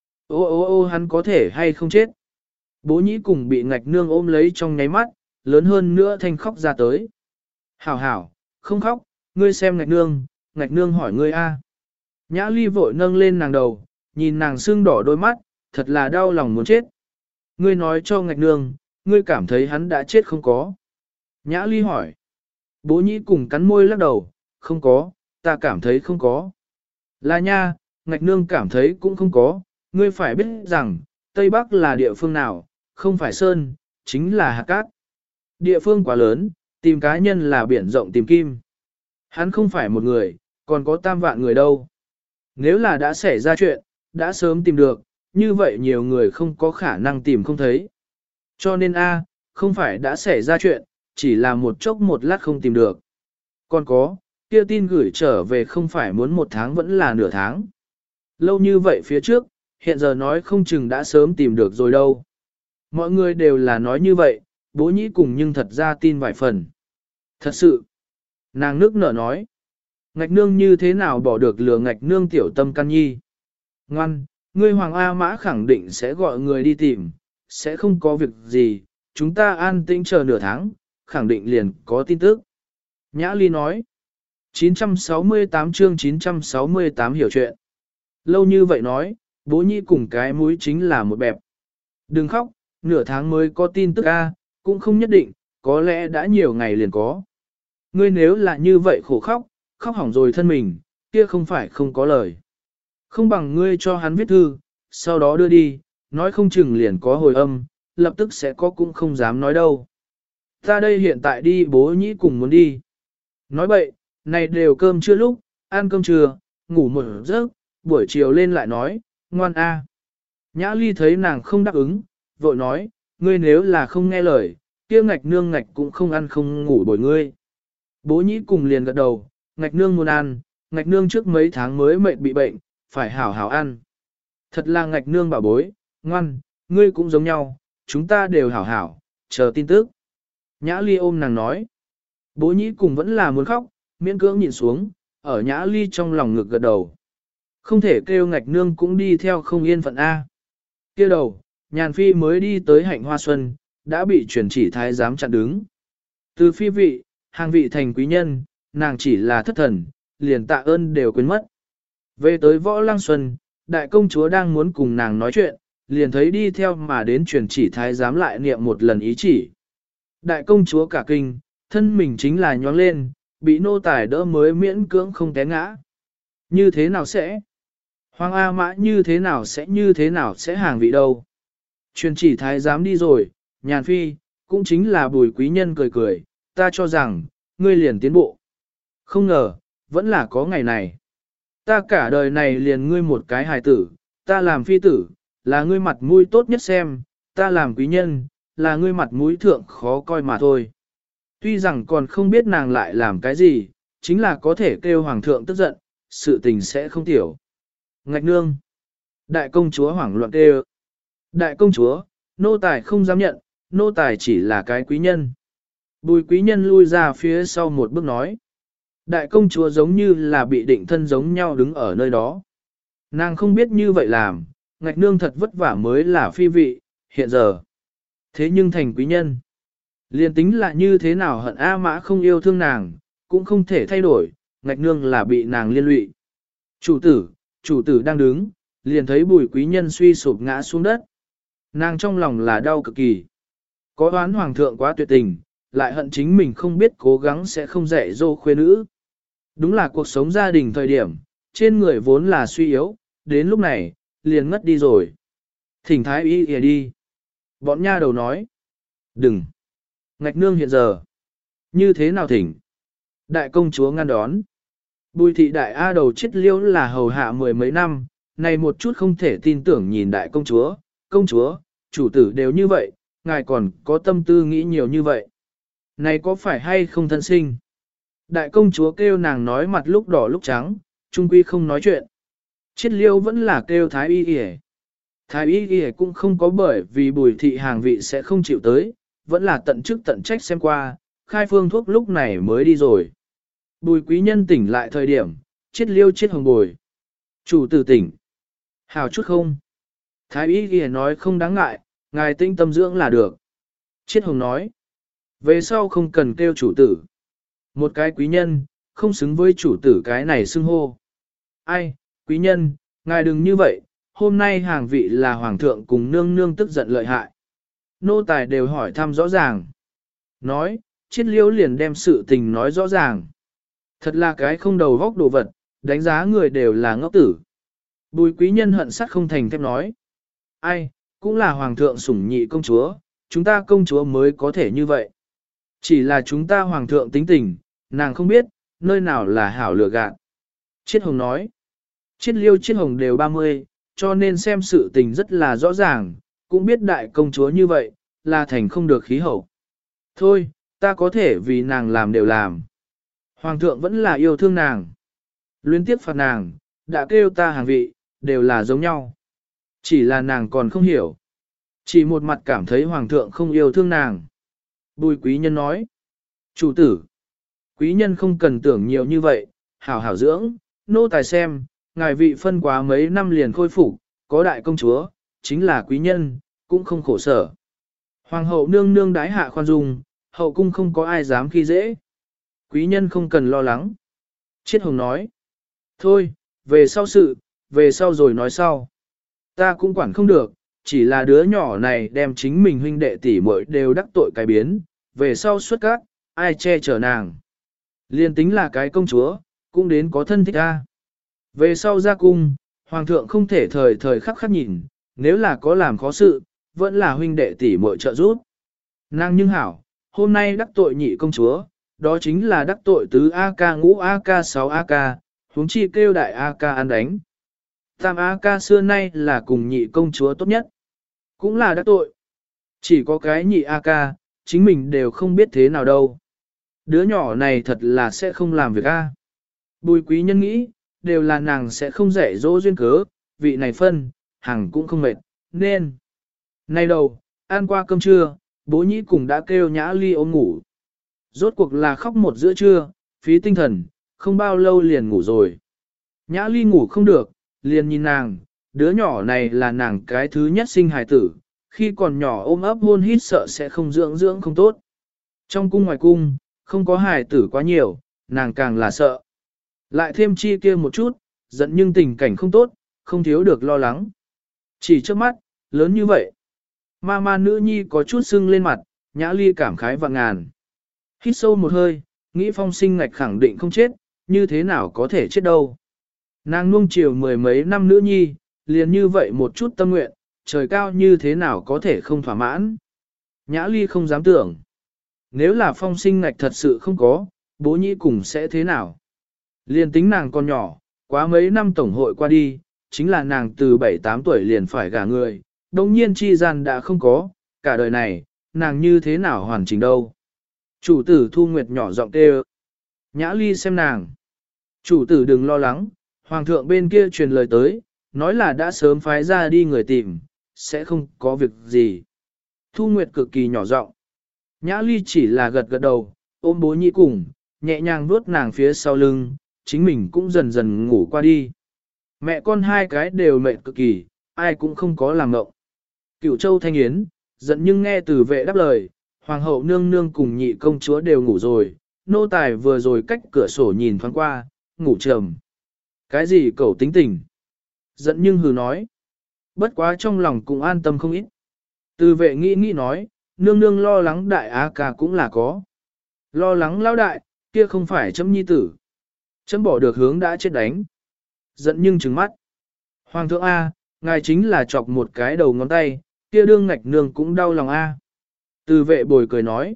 Ô ô ô hắn có thể hay không chết? Bố nhĩ cùng bị Ngạch Nương ôm lấy trong nháy mắt, lớn hơn nữa thanh khóc ra tới. Hảo hảo, không khóc, ngươi xem Ngạch Nương hỏi ngươi a. Nhã Ly vội nâng lên nàng đầu, nhìn nàng sưng đỏ đôi mắt, thật là đau lòng muốn chết. Ngươi nói cho Ngạch Nương, ngươi cảm thấy hắn đã chết không có? Nhã Ly hỏi. Bố nhĩ cùng cắn môi lắc đầu, không có, ta cảm thấy không có. Là nha, Ngạch Nương cảm thấy cũng không có, ngươi phải biết rằng, Tây Bắc là địa phương nào, không phải sơn, chính là hạt cát. Địa phương quá lớn, tìm cá nhân là biển rộng tìm kim. Hắn không phải một người, còn có 3 vạn người đâu. Nếu là đã xảy ra chuyện, đã sớm tìm được, như vậy nhiều người không có khả năng tìm không thấy. Cho nên a, không phải đã xảy ra chuyện, chỉ là một chốc một lát không tìm được. Còn có, kia tin gửi trở về không phải muốn 1 tháng vẫn là nửa tháng. Lâu như vậy phía trước, hiện giờ nói không chừng đã sớm tìm được rồi đâu. Mọi người đều là nói như vậy, bố nhĩ cùng nhưng thật ra tin vài phần. Thật sự, nàng nước nở nói. Ngạch nương như thế nào bỏ được lừa ngạch nương tiểu tâm căn nhi. Ngoan, ngươi Hoàng A Mã khẳng định sẽ gọi người đi tìm, sẽ không có việc gì, chúng ta an tĩnh chờ nửa tháng, khẳng định liền có tin tức. Nhã Ly nói, 968 chương 968 hiểu chuyện. Lâu như vậy nói, bố nhi cùng cái mũi chính là một bẹp. Đừng khóc, nửa tháng mới có tin tức A, cũng không nhất định, có lẽ đã nhiều ngày liền có. Ngươi nếu là như vậy khổ khóc, khóc hỏng rồi thân mình, kia không phải không có lời. Không bằng ngươi cho hắn viết thư, sau đó đưa đi, nói không chừng liền có hồi âm, lập tức sẽ có cũng không dám nói đâu. Ta đây hiện tại đi bố nhĩ cùng muốn đi. Nói bậy, này đều cơm trưa lúc, ăn cơm trưa, ngủ một giấc, buổi chiều lên lại nói, ngoan a. Nhã Ly thấy nàng không đáp ứng, vội nói, ngươi nếu là không nghe lời, kia ngạch nương ngạch cũng không ăn không ngủ bồi ngươi. Bố nhĩ cùng liền gật đầu, ngạch nương muốn ăn, ngạch nương trước mấy tháng mới mệt bị bệnh, phải hảo hảo ăn. Thật là ngạch nương bảo bối, ngoan, ngươi cũng giống nhau, chúng ta đều hảo hảo, chờ tin tức. Nhã Ly ôm nàng nói. Bố nhĩ cùng vẫn là muốn khóc, miễn cưỡng nhìn xuống, ở Nhã Ly trong lòng ngực gật đầu. Không thể kêu ngạch nương cũng đi theo không yên phận A. Kia đầu, nhàn phi mới đi tới hạnh hoa xuân, đã bị chuyển chỉ thái giám chặn đứng. Từ phi vị, hàng vị thành quý nhân, nàng chỉ là thất thần, liền tạ ơn đều quên mất. Về tới võ lăng xuân, đại công chúa đang muốn cùng nàng nói chuyện, liền thấy đi theo mà đến truyền chỉ thái giám lại niệm một lần ý chỉ. Đại công chúa cả kinh, thân mình chính là nhoáng lên, bị nô tài đỡ mới miễn cưỡng không té ngã. Như thế nào sẽ? Hoàng A Mã như thế nào sẽ hàng vị đâu? Truyền chỉ thái giám đi rồi, nhàn phi, cũng chính là bùi quý nhân cười cười, ta cho rằng, ngươi liền tiến bộ. Không ngờ, vẫn là có ngày này. Ta cả đời này liền ngươi một cái hài tử, ta làm phi tử, là ngươi mặt mũi tốt nhất xem, ta làm quý nhân, là ngươi mặt mũi thượng khó coi mà thôi. Tuy rằng còn không biết nàng lại làm cái gì, chính là có thể kêu hoàng thượng tức giận, sự tình sẽ không tiểu. Ngạch nương. Đại công chúa hoảng loạn kêu. Đại công chúa, nô tài không dám nhận, nô tài chỉ là cái quý nhân. Bùi quý nhân lui ra phía sau một bước nói. Đại công chúa giống như là bị định thân giống nhau đứng ở nơi đó. Nàng không biết như vậy làm, ngạch nương thật vất vả mới là phi vị, hiện giờ. Thế nhưng thành quý nhân. Liên tính là như thế nào hận A Mã không yêu thương nàng, cũng không thể thay đổi, ngạch nương là bị nàng liên lụy. Chủ tử đang đứng, liền thấy bùi quý nhân suy sụp ngã xuống đất. Nàng trong lòng là đau cực kỳ. Có oán hoàng thượng quá tuyệt tình, lại hận chính mình không biết cố gắng sẽ không dạy dỗ khuê nữ. Đúng là cuộc sống gia đình thời điểm, trên người vốn là suy yếu, đến lúc này, liền ngất đi rồi. Thỉnh thái y kìa đi. Bọn nha đầu nói. Đừng. Ngạch nương hiện giờ. Như thế nào thỉnh? Đại công chúa ngăn đón. Bùi thị đại A đầu chết liêu là hầu hạ mười mấy năm, này một chút không thể tin tưởng nhìn đại công chúa, chủ tử đều như vậy, ngài còn có tâm tư nghĩ nhiều như vậy. Này có phải hay không thân sinh? Đại công chúa kêu nàng nói mặt lúc đỏ lúc trắng, trung quy không nói chuyện. Chiết liêu vẫn là kêu thái y y. Thái y y cũng không có bởi vì bùi thị hàng vị sẽ không chịu tới, vẫn là tận chức tận trách xem qua, khai phương thuốc lúc này mới đi rồi. Bùi quý nhân tỉnh lại thời điểm, chiết liêu chiết hồng bồi. Chủ tử tỉnh. Hào chút không? Thái y y nói không đáng ngại, ngài tinh tâm dưỡng là được. Chiết hồng nói. Về sau không cần kêu chủ tử. Một cái quý nhân, không xứng với chủ tử cái này xưng hô. Ai, quý nhân, ngài đừng như vậy, hôm nay hàng vị là hoàng thượng cùng nương nương tức giận lợi hại. Nô tài đều hỏi thăm rõ ràng. Nói, chiết liêu liền đem sự tình nói rõ ràng. Thật là cái không đầu góc đồ vật, đánh giá người đều là ngốc tử. Bùi quý nhân hận sắt không thành thép nói. Ai, cũng là hoàng thượng sủng nhị công chúa, chúng ta công chúa mới có thể như vậy. Chỉ là chúng ta hoàng thượng tính tình, nàng không biết, nơi nào là hảo lựa gạt. Chiết hồng nói. Chiết liêu chiết hồng đều 30, cho nên xem sự tình rất là rõ ràng, cũng biết đại công chúa như vậy, là thành không được khí hậu. Thôi, ta có thể vì nàng làm đều làm. Hoàng thượng vẫn là yêu thương nàng. Luyến tiếc phạt nàng, đã kêu ta hàng vị, đều là giống nhau. Chỉ là nàng còn không hiểu. Chỉ một mặt cảm thấy hoàng thượng không yêu thương nàng. Bùi quý nhân nói. Chủ tử, Quý nhân không cần tưởng nhiều như vậy, hảo hảo dưỡng, nô tài xem, ngài vị phân quá mấy năm liền khôi phục, có đại công chúa, chính là quý nhân, cũng không khổ sở. Hoàng hậu nương nương đái hạ khoan dung, hậu cung không có ai dám khi dễ. Quý nhân không cần lo lắng. Chiết Hồng nói, thôi, về sau sự, về sau rồi nói sau. Ta cũng quản không được, chỉ là đứa nhỏ này đem chính mình huynh đệ tỷ muội đều đắc tội cái biến, về sau xuất các, ai che chở nàng. Liên tính là cái công chúa, cũng đến có thân thích ta. Về sau ra cung, hoàng thượng không thể thời thời khắc khắc nhìn, nếu là có làm khó sự, vẫn là huynh đệ tỷ muội trợ giúp. Nàng nhưng hảo, hôm nay đắc tội nhị công chúa, đó chính là đắc tội tứ AK ngũ AK 6 AK, huống chi kêu đại AK ăn đánh. Tam AK xưa nay là cùng nhị công chúa tốt nhất, cũng là đắc tội. Chỉ có cái nhị AK, chính mình đều không biết thế nào đâu. Đứa nhỏ này thật là sẽ không làm việc a. Bùi quý nhân nghĩ, đều là nàng sẽ không dạy dỗ duyên cớ, vị này phân, hằng cũng không mệt, nên. Nay đầu, ăn qua cơm trưa, bố nhĩ cùng đã kêu Nhã Ly ôm ngủ. Rốt cuộc là khóc một giữa trưa, phí tinh thần, không bao lâu liền ngủ rồi. Nhã Ly ngủ không được, liền nhìn nàng, đứa nhỏ này là nàng cái thứ nhất sinh hài tử, khi còn nhỏ ôm ấp hôn hít sợ sẽ không dưỡng không tốt. Trong cung ngoài cung, không có hài tử quá nhiều, nàng càng là sợ. Lại thêm chi kia một chút, giận nhưng tình cảnh không tốt, không thiếu được lo lắng. Chỉ trước mắt, lớn như vậy. Ma nữ nhi có chút sưng lên mặt, Nhã Ly cảm khái vạn ngàn. Hít sâu một hơi, nghĩ Phong Sinh Ngạch khẳng định không chết, như thế nào có thể chết đâu. Nàng nuông chiều mười mấy năm nữ nhi, liền như vậy một chút tâm nguyện, trời cao như thế nào có thể không thỏa mãn. Nhã Ly không dám tưởng. Nếu là Phong Sinh Ngạch thật sự không có, bố nhĩ cùng sẽ thế nào? Liền tính nàng còn nhỏ, quá mấy năm tổng hội qua đi, chính là nàng từ 7-8 tuổi liền phải gả người, đồng nhiên chi gian đã không có, cả đời này, nàng như thế nào hoàn chỉnh đâu. Chủ tử Thu Nguyệt nhỏ giọng kêu. Nhã Ly xem nàng. Chủ tử đừng lo lắng, hoàng thượng bên kia truyền lời tới, nói là đã sớm phái ra đi người tìm, sẽ không có việc gì. Thu Nguyệt cực kỳ nhỏ giọng. Nhã Ly chỉ là gật gật đầu, ôm bố nhĩ cùng, nhẹ nhàng vuốt nàng phía sau lưng, chính mình cũng dần dần ngủ qua đi. Mẹ con hai cái đều mệt cực kỳ, ai cũng không có làm ngộng. Cửu Châu Thanh Yến, giận nhưng nghe từ vệ đáp lời, hoàng hậu nương nương cùng nhị công chúa đều ngủ rồi, nô tài vừa rồi cách cửa sổ nhìn thoáng qua, ngủ trầm. Cái gì cậu tính tình? Giận nhưng hừ nói. Bất quá trong lòng cũng an tâm không ít. Từ vệ nghĩ nói, nương nương lo lắng đại á ca cũng là có. Lo lắng lão đại, kia không phải chấm nhi tử. Chấm bỏ được hướng đã chết đánh. Giận nhưng trừng mắt. Hoàng thượng A, ngài chính là chọc một cái đầu ngón tay, kia đương ngạch nương cũng đau lòng A. Từ vệ bồi cười nói.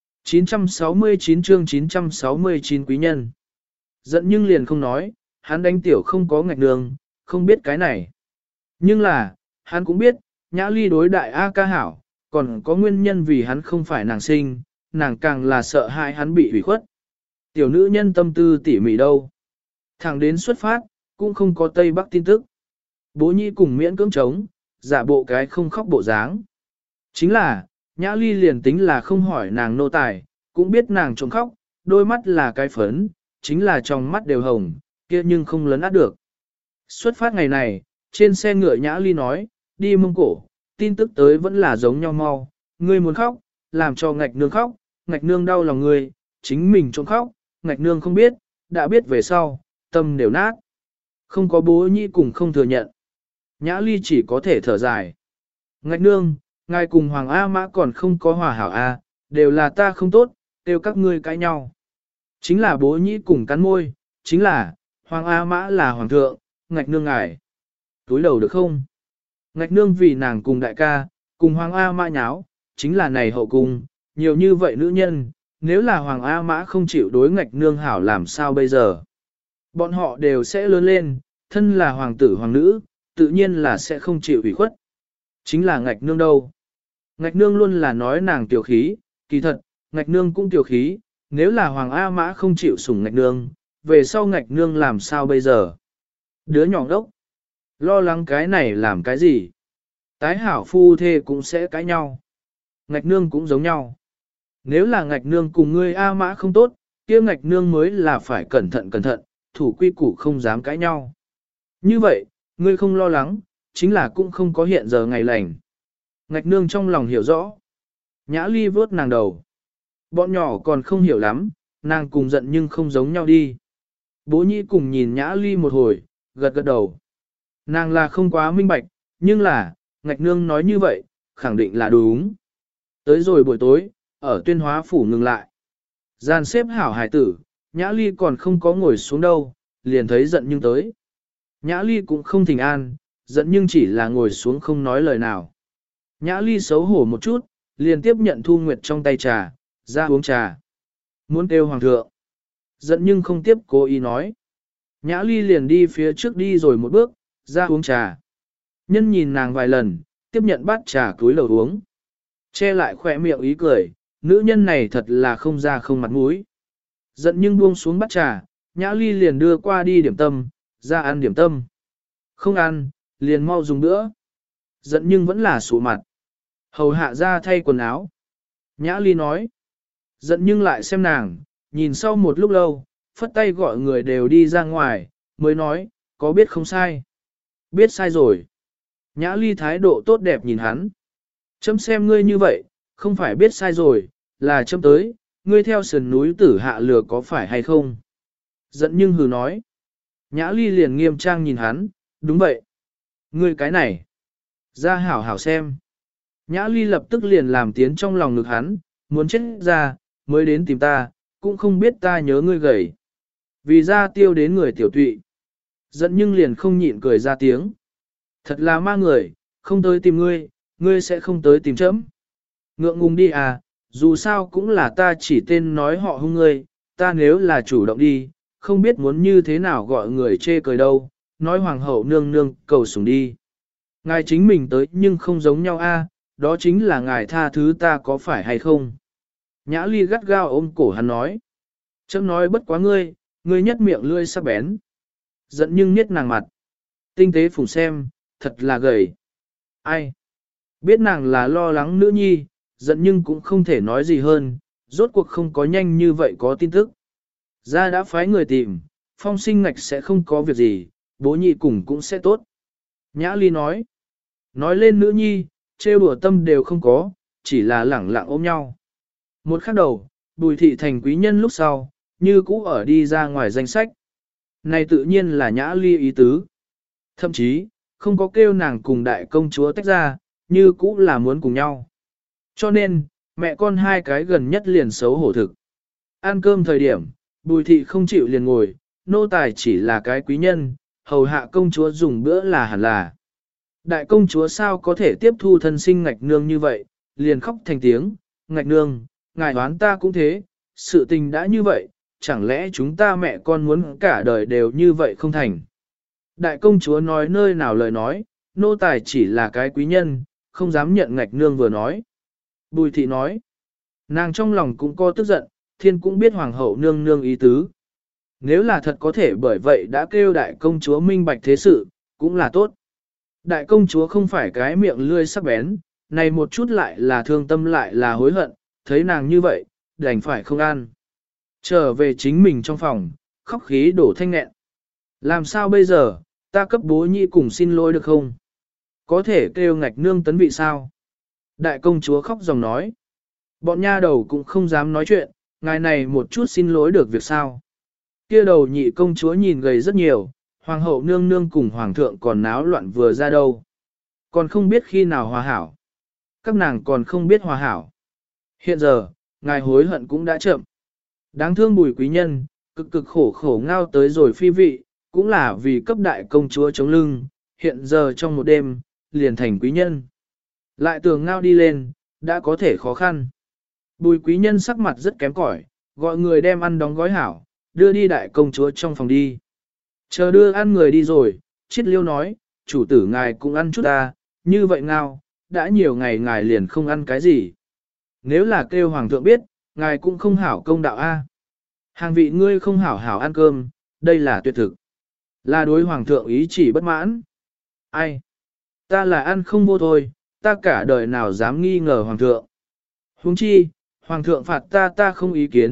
969 chương 969 quý nhân. Giận nhưng liền không nói, hắn đánh tiểu không có ngạch nương, không biết cái này. Nhưng là, hắn cũng biết, Nhã Ly đối đại A ca hảo, còn có nguyên nhân vì hắn không phải nàng sinh, nàng càng là sợ hại hắn bị hủy khuất. Tiểu nữ nhân tâm tư tỉ mỉ đâu. Thẳng đến xuất phát, cũng không có Tây Bắc tin tức. Bố nhi cùng miễn cưỡng chống, giả bộ cái không khóc bộ dáng. Chính là, Nhã Ly liền tính là không hỏi nàng nô tài, cũng biết nàng trông khóc, đôi mắt là cái phấn, chính là trong mắt đều hồng, kia nhưng không lấn át được. Xuất phát ngày này, trên xe ngựa Nhã Ly nói, đi Mông Cổ, tin tức tới vẫn là giống nhau mau, ngươi muốn khóc, làm cho ngạch nương khóc, ngạch nương đau lòng ngươi, chính mình trông khóc, ngạch nương không biết, đã biết về sau, tâm đều nát. Không có bố nhi cùng không thừa nhận. Nhã Ly chỉ có thể thở dài. Ngạch nương, ngài cùng Hoàng A Mã còn không có hòa hảo A, đều là ta không tốt, kêu các ngươi cãi nhau. Chính là bố nhĩ cùng cắn môi, chính là, Hoàng A Mã là Hoàng thượng, ngạch nương ngài. Túi đầu được không? Ngạch nương vì nàng cùng đại ca, cùng Hoàng A Mã nháo, chính là này hậu cung, nhiều như vậy nữ nhân, nếu là Hoàng A Mã không chịu đối ngạch nương hảo làm sao bây giờ? Bọn họ đều sẽ lớn lên, thân là hoàng tử hoàng nữ, tự nhiên là sẽ không chịu ủy khuất. Chính là ngạch nương đâu? Ngạch nương luôn là nói nàng tiểu khí, kỳ thật, ngạch nương cũng tiểu khí, nếu là Hoàng A Mã không chịu sủng ngạch nương, về sau ngạch nương làm sao bây giờ? Đứa nhỏ đốc, lo lắng cái này làm cái gì? Tái hảo phu thê cũng sẽ cãi nhau. Ngạch nương cũng giống nhau. Nếu là ngạch nương cùng ngươi A Mã không tốt, kia ngạch nương mới là phải cẩn thận, thủ quy củ không dám cãi nhau. Như vậy, ngươi không lo lắng, chính là cũng không có hiện giờ ngày lành. Ngạch nương trong lòng hiểu rõ. Nhã ly vớt nàng đầu. Bọn nhỏ còn không hiểu lắm, nàng cùng giận nhưng không giống nhau đi. Bố nhĩ cùng nhìn nhã ly một hồi, gật gật đầu. Nàng là không quá minh bạch, nhưng là, ngạch nương nói như vậy, khẳng định là đúng. Tới rồi buổi tối, ở tuyên hóa phủ ngừng lại. Gian xếp hảo hải tử, nhã ly còn không có ngồi xuống đâu, liền thấy giận nhưng tới. Nhã ly cũng không thỉnh an, giận nhưng chỉ là ngồi xuống không nói lời nào. Nhã ly xấu hổ một chút, liền tiếp nhận Thu Nguyệt trong tay trà, ra uống trà. Muốn kêu hoàng thượng. Giận nhưng không tiếp cố ý nói. Nhã ly liền đi phía trước đi rồi một bước, ra uống trà. Nhân nhìn nàng vài lần, tiếp nhận bát trà cúi lầu uống. Che lại khỏe miệng ý cười, nữ nhân này thật là không ra không mặt mũi. Giận nhưng buông xuống bát trà, nhã ly liền đưa qua đi điểm tâm, ra ăn điểm tâm. Không ăn, liền mau dùng nữa. Giận nhưng vẫn là sụ mặt. Hầu hạ ra thay quần áo. Nhã ly nói. Giận nhưng lại xem nàng, nhìn sau một lúc lâu, phất tay gọi người đều đi ra ngoài, mới nói, có biết không sai. Biết sai rồi. Nhã ly thái độ tốt đẹp nhìn hắn. Chấm xem ngươi như vậy, không phải biết sai rồi, là chấm tới, ngươi theo sườn núi tử hạ lừa có phải hay không. Giận nhưng hừ nói. Nhã ly liền nghiêm trang nhìn hắn, đúng vậy. Ngươi cái này. Ra hảo hảo xem. Nhã ly lập tức liền làm tiến trong lòng ngực hắn, muốn chết ra, mới đến tìm ta, cũng không biết ta nhớ ngươi gầy. Vì ra tiêu đến người tiểu tụy. Giận nhưng liền không nhịn cười ra tiếng. Thật là ma người, không tới tìm ngươi, ngươi sẽ không tới tìm chấm. Ngượng ngùng đi à, dù sao cũng là ta chỉ tên nói họ hung ngươi, ta nếu là chủ động đi, không biết muốn như thế nào gọi người chê cười đâu, nói hoàng hậu nương nương cầu sủng đi. Ngài chính mình tới nhưng không giống nhau a, đó chính là ngài tha thứ ta có phải hay không. Nhã ly gắt gao ôm cổ hắn nói. Chấm nói bất quá ngươi, ngươi nhất miệng lươi sắc bén. Giận nhưng niết nàng mặt. Tinh tế phùng xem, thật là gầy. Ai? Biết nàng là lo lắng nữ nhi, giận nhưng cũng không thể nói gì hơn, rốt cuộc không có nhanh như vậy có tin tức. Ra đã phái người tìm, phong sinh ngạch sẽ không có việc gì, bố nhị cùng cũng sẽ tốt. Nhã ly nói. Nói lên nữ nhi, trêu đùa tâm đều không có, chỉ là lẳng lặng ôm nhau. Một khắc đầu, Bùi thị thành quý nhân lúc sau, như cũ ở đi ra ngoài danh sách. Này tự nhiên là nhã ly ý tứ. Thậm chí, không có kêu nàng cùng đại công chúa tách ra, như cũ là muốn cùng nhau. Cho nên, mẹ con hai cái gần nhất liền xấu hổ thực. Ăn cơm thời điểm, Bùi thị không chịu liền ngồi, nô tài chỉ là cái quý nhân, hầu hạ công chúa dùng bữa là hẳn là. Đại công chúa sao có thể tiếp thu thân sinh ngạch nương như vậy, liền khóc thành tiếng, ngạch nương, ngài đoán ta cũng thế, sự tình đã như vậy, chẳng lẽ chúng ta mẹ con muốn cả đời đều như vậy không thành. Đại công chúa nói nơi nào lời nói, nô tài chỉ là cái quý nhân, không dám nhận ngạch nương vừa nói. Bùi thị nói, nàng trong lòng cũng có tức giận, thiên cũng biết hoàng hậu nương nương ý tứ. Nếu là thật có thể bởi vậy đã kêu đại công chúa minh bạch thế sự, cũng là tốt. Đại công chúa không phải cái miệng lươi sắc bén, này một chút lại là thương tâm lại là hối hận, thấy nàng như vậy, đành phải không ăn. Trở về chính mình trong phòng, khóc khí đổ thanh nghẹn. Làm sao bây giờ, ta cấp bố nhị cùng xin lỗi được không? Có thể kêu ngạch nương tấn vị sao? Đại công chúa khóc dòng nói. Bọn nha đầu cũng không dám nói chuyện, ngài này một chút xin lỗi được việc sao? Kia đầu nhị công chúa nhìn gầy rất nhiều, hoàng hậu nương nương cùng hoàng thượng còn náo loạn vừa ra đâu. Còn không biết khi nào hòa hảo. Các nàng còn không biết hòa hảo. Hiện giờ, ngài hối hận cũng đã chậm. Đáng thương Bùi quý nhân, cực cực khổ khổ ngao tới rồi phi vị, cũng là vì cấp đại công chúa chống lưng, hiện giờ trong một đêm, liền thành quý nhân. Lại tưởng ngao đi lên, đã có thể khó khăn. Bùi quý nhân sắc mặt rất kém cỏi, gọi người đem ăn đóng gói hảo, đưa đi đại công chúa trong phòng đi. Chờ đưa ăn người đi rồi, Chiết Liêu nói, chủ tử ngài cũng ăn chút ta, như vậy ngao, đã nhiều ngày ngài liền không ăn cái gì. Nếu là kêu hoàng thượng biết, ngài cũng không hảo công đạo a. Hàng vị ngươi không hảo hảo ăn cơm, đây là tuyệt thực. Là đối hoàng thượng ý chỉ bất mãn. Ai? Ta là ăn không vô thôi, ta cả đời nào dám nghi ngờ hoàng thượng. Huống chi, hoàng thượng phạt ta không ý kiến,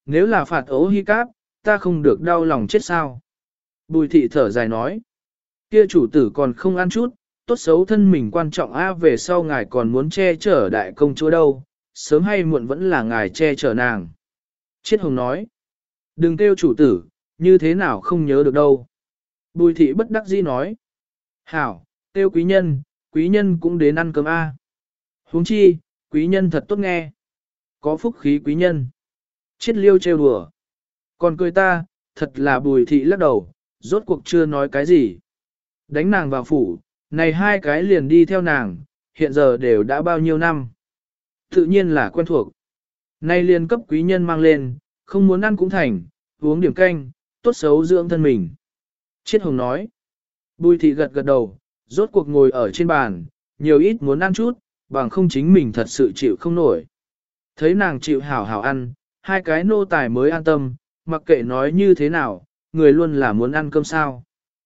nếu là phạt ố hi cáp, ta không được đau lòng chết sao. Bùi thị thở dài nói, kia chủ tử còn không ăn chút, tốt xấu thân mình quan trọng a về sau ngài còn muốn che chở đại công chúa đâu, sớm hay muộn vẫn là ngài che chở nàng. Chiết Hồng nói, đừng kêu chủ tử, như thế nào không nhớ được đâu. Bùi thị bất đắc dĩ nói, hảo, kêu quý nhân cũng đến ăn cơm a. Huống chi, quý nhân thật tốt nghe. Có phúc khí quý nhân. Chiết Liêu trêu đùa. Còn cười ta, thật là Bùi thị lắc đầu, rốt cuộc chưa nói cái gì. Đánh nàng vào phủ, này hai cái liền đi theo nàng, hiện giờ đều đã bao nhiêu năm. Tự nhiên là quen thuộc. Nay liền cấp quý nhân mang lên, không muốn ăn cũng thành, uống điểm canh, tốt xấu dưỡng thân mình. Chiết Hồng nói. Bùi thị gật gật đầu, rốt cuộc ngồi ở trên bàn, nhiều ít muốn ăn chút, bằng không chính mình thật sự chịu không nổi. Thấy nàng chịu hảo hảo ăn, hai cái nô tài mới an tâm, mặc kệ nói như thế nào, người luôn là muốn ăn cơm sao.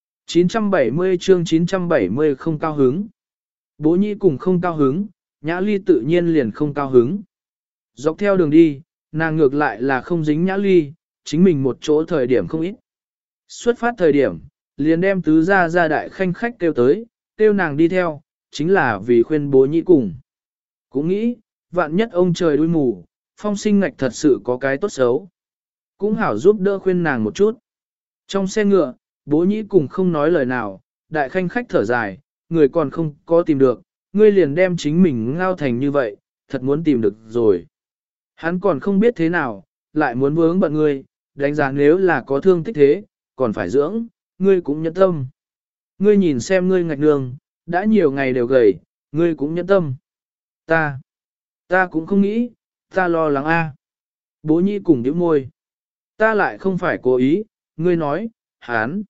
970 chương 970 không cao hứng. Bố nhĩ cùng không cao hứng, Nhã Ly tự nhiên liền không cao hứng. Dọc theo đường đi, nàng ngược lại là không dính Nhã Ly, chính mình một chỗ thời điểm không ít. Xuất phát thời điểm, liền đem tứ gia đại khanh khách kêu tới, kêu nàng đi theo, chính là vì khuyên bố nhĩ cùng. Cũng nghĩ, vạn nhất ông trời đuôi mù, Phong Sinh Ngạch thật sự có cái tốt xấu. Cũng hảo giúp đỡ khuyên nàng một chút. Trong xe ngựa, bố nhĩ cùng không nói lời nào, đại khanh khách thở dài, người còn không có tìm được, ngươi liền đem chính mình ngao thành như vậy, thật muốn tìm được rồi. Hắn còn không biết thế nào, lại muốn vướng bận ngươi, đánh giá nếu là có thương tích thế, còn phải dưỡng, ngươi cũng nhẫn tâm. Ngươi nhìn xem ngươi ngạch nương, đã nhiều ngày đều gầy, ngươi cũng nhẫn tâm. Ta cũng không nghĩ, ta lo lắng a. Bố nhĩ cùng nhíu môi. Ta lại không phải cố ý, ngươi nói, hắn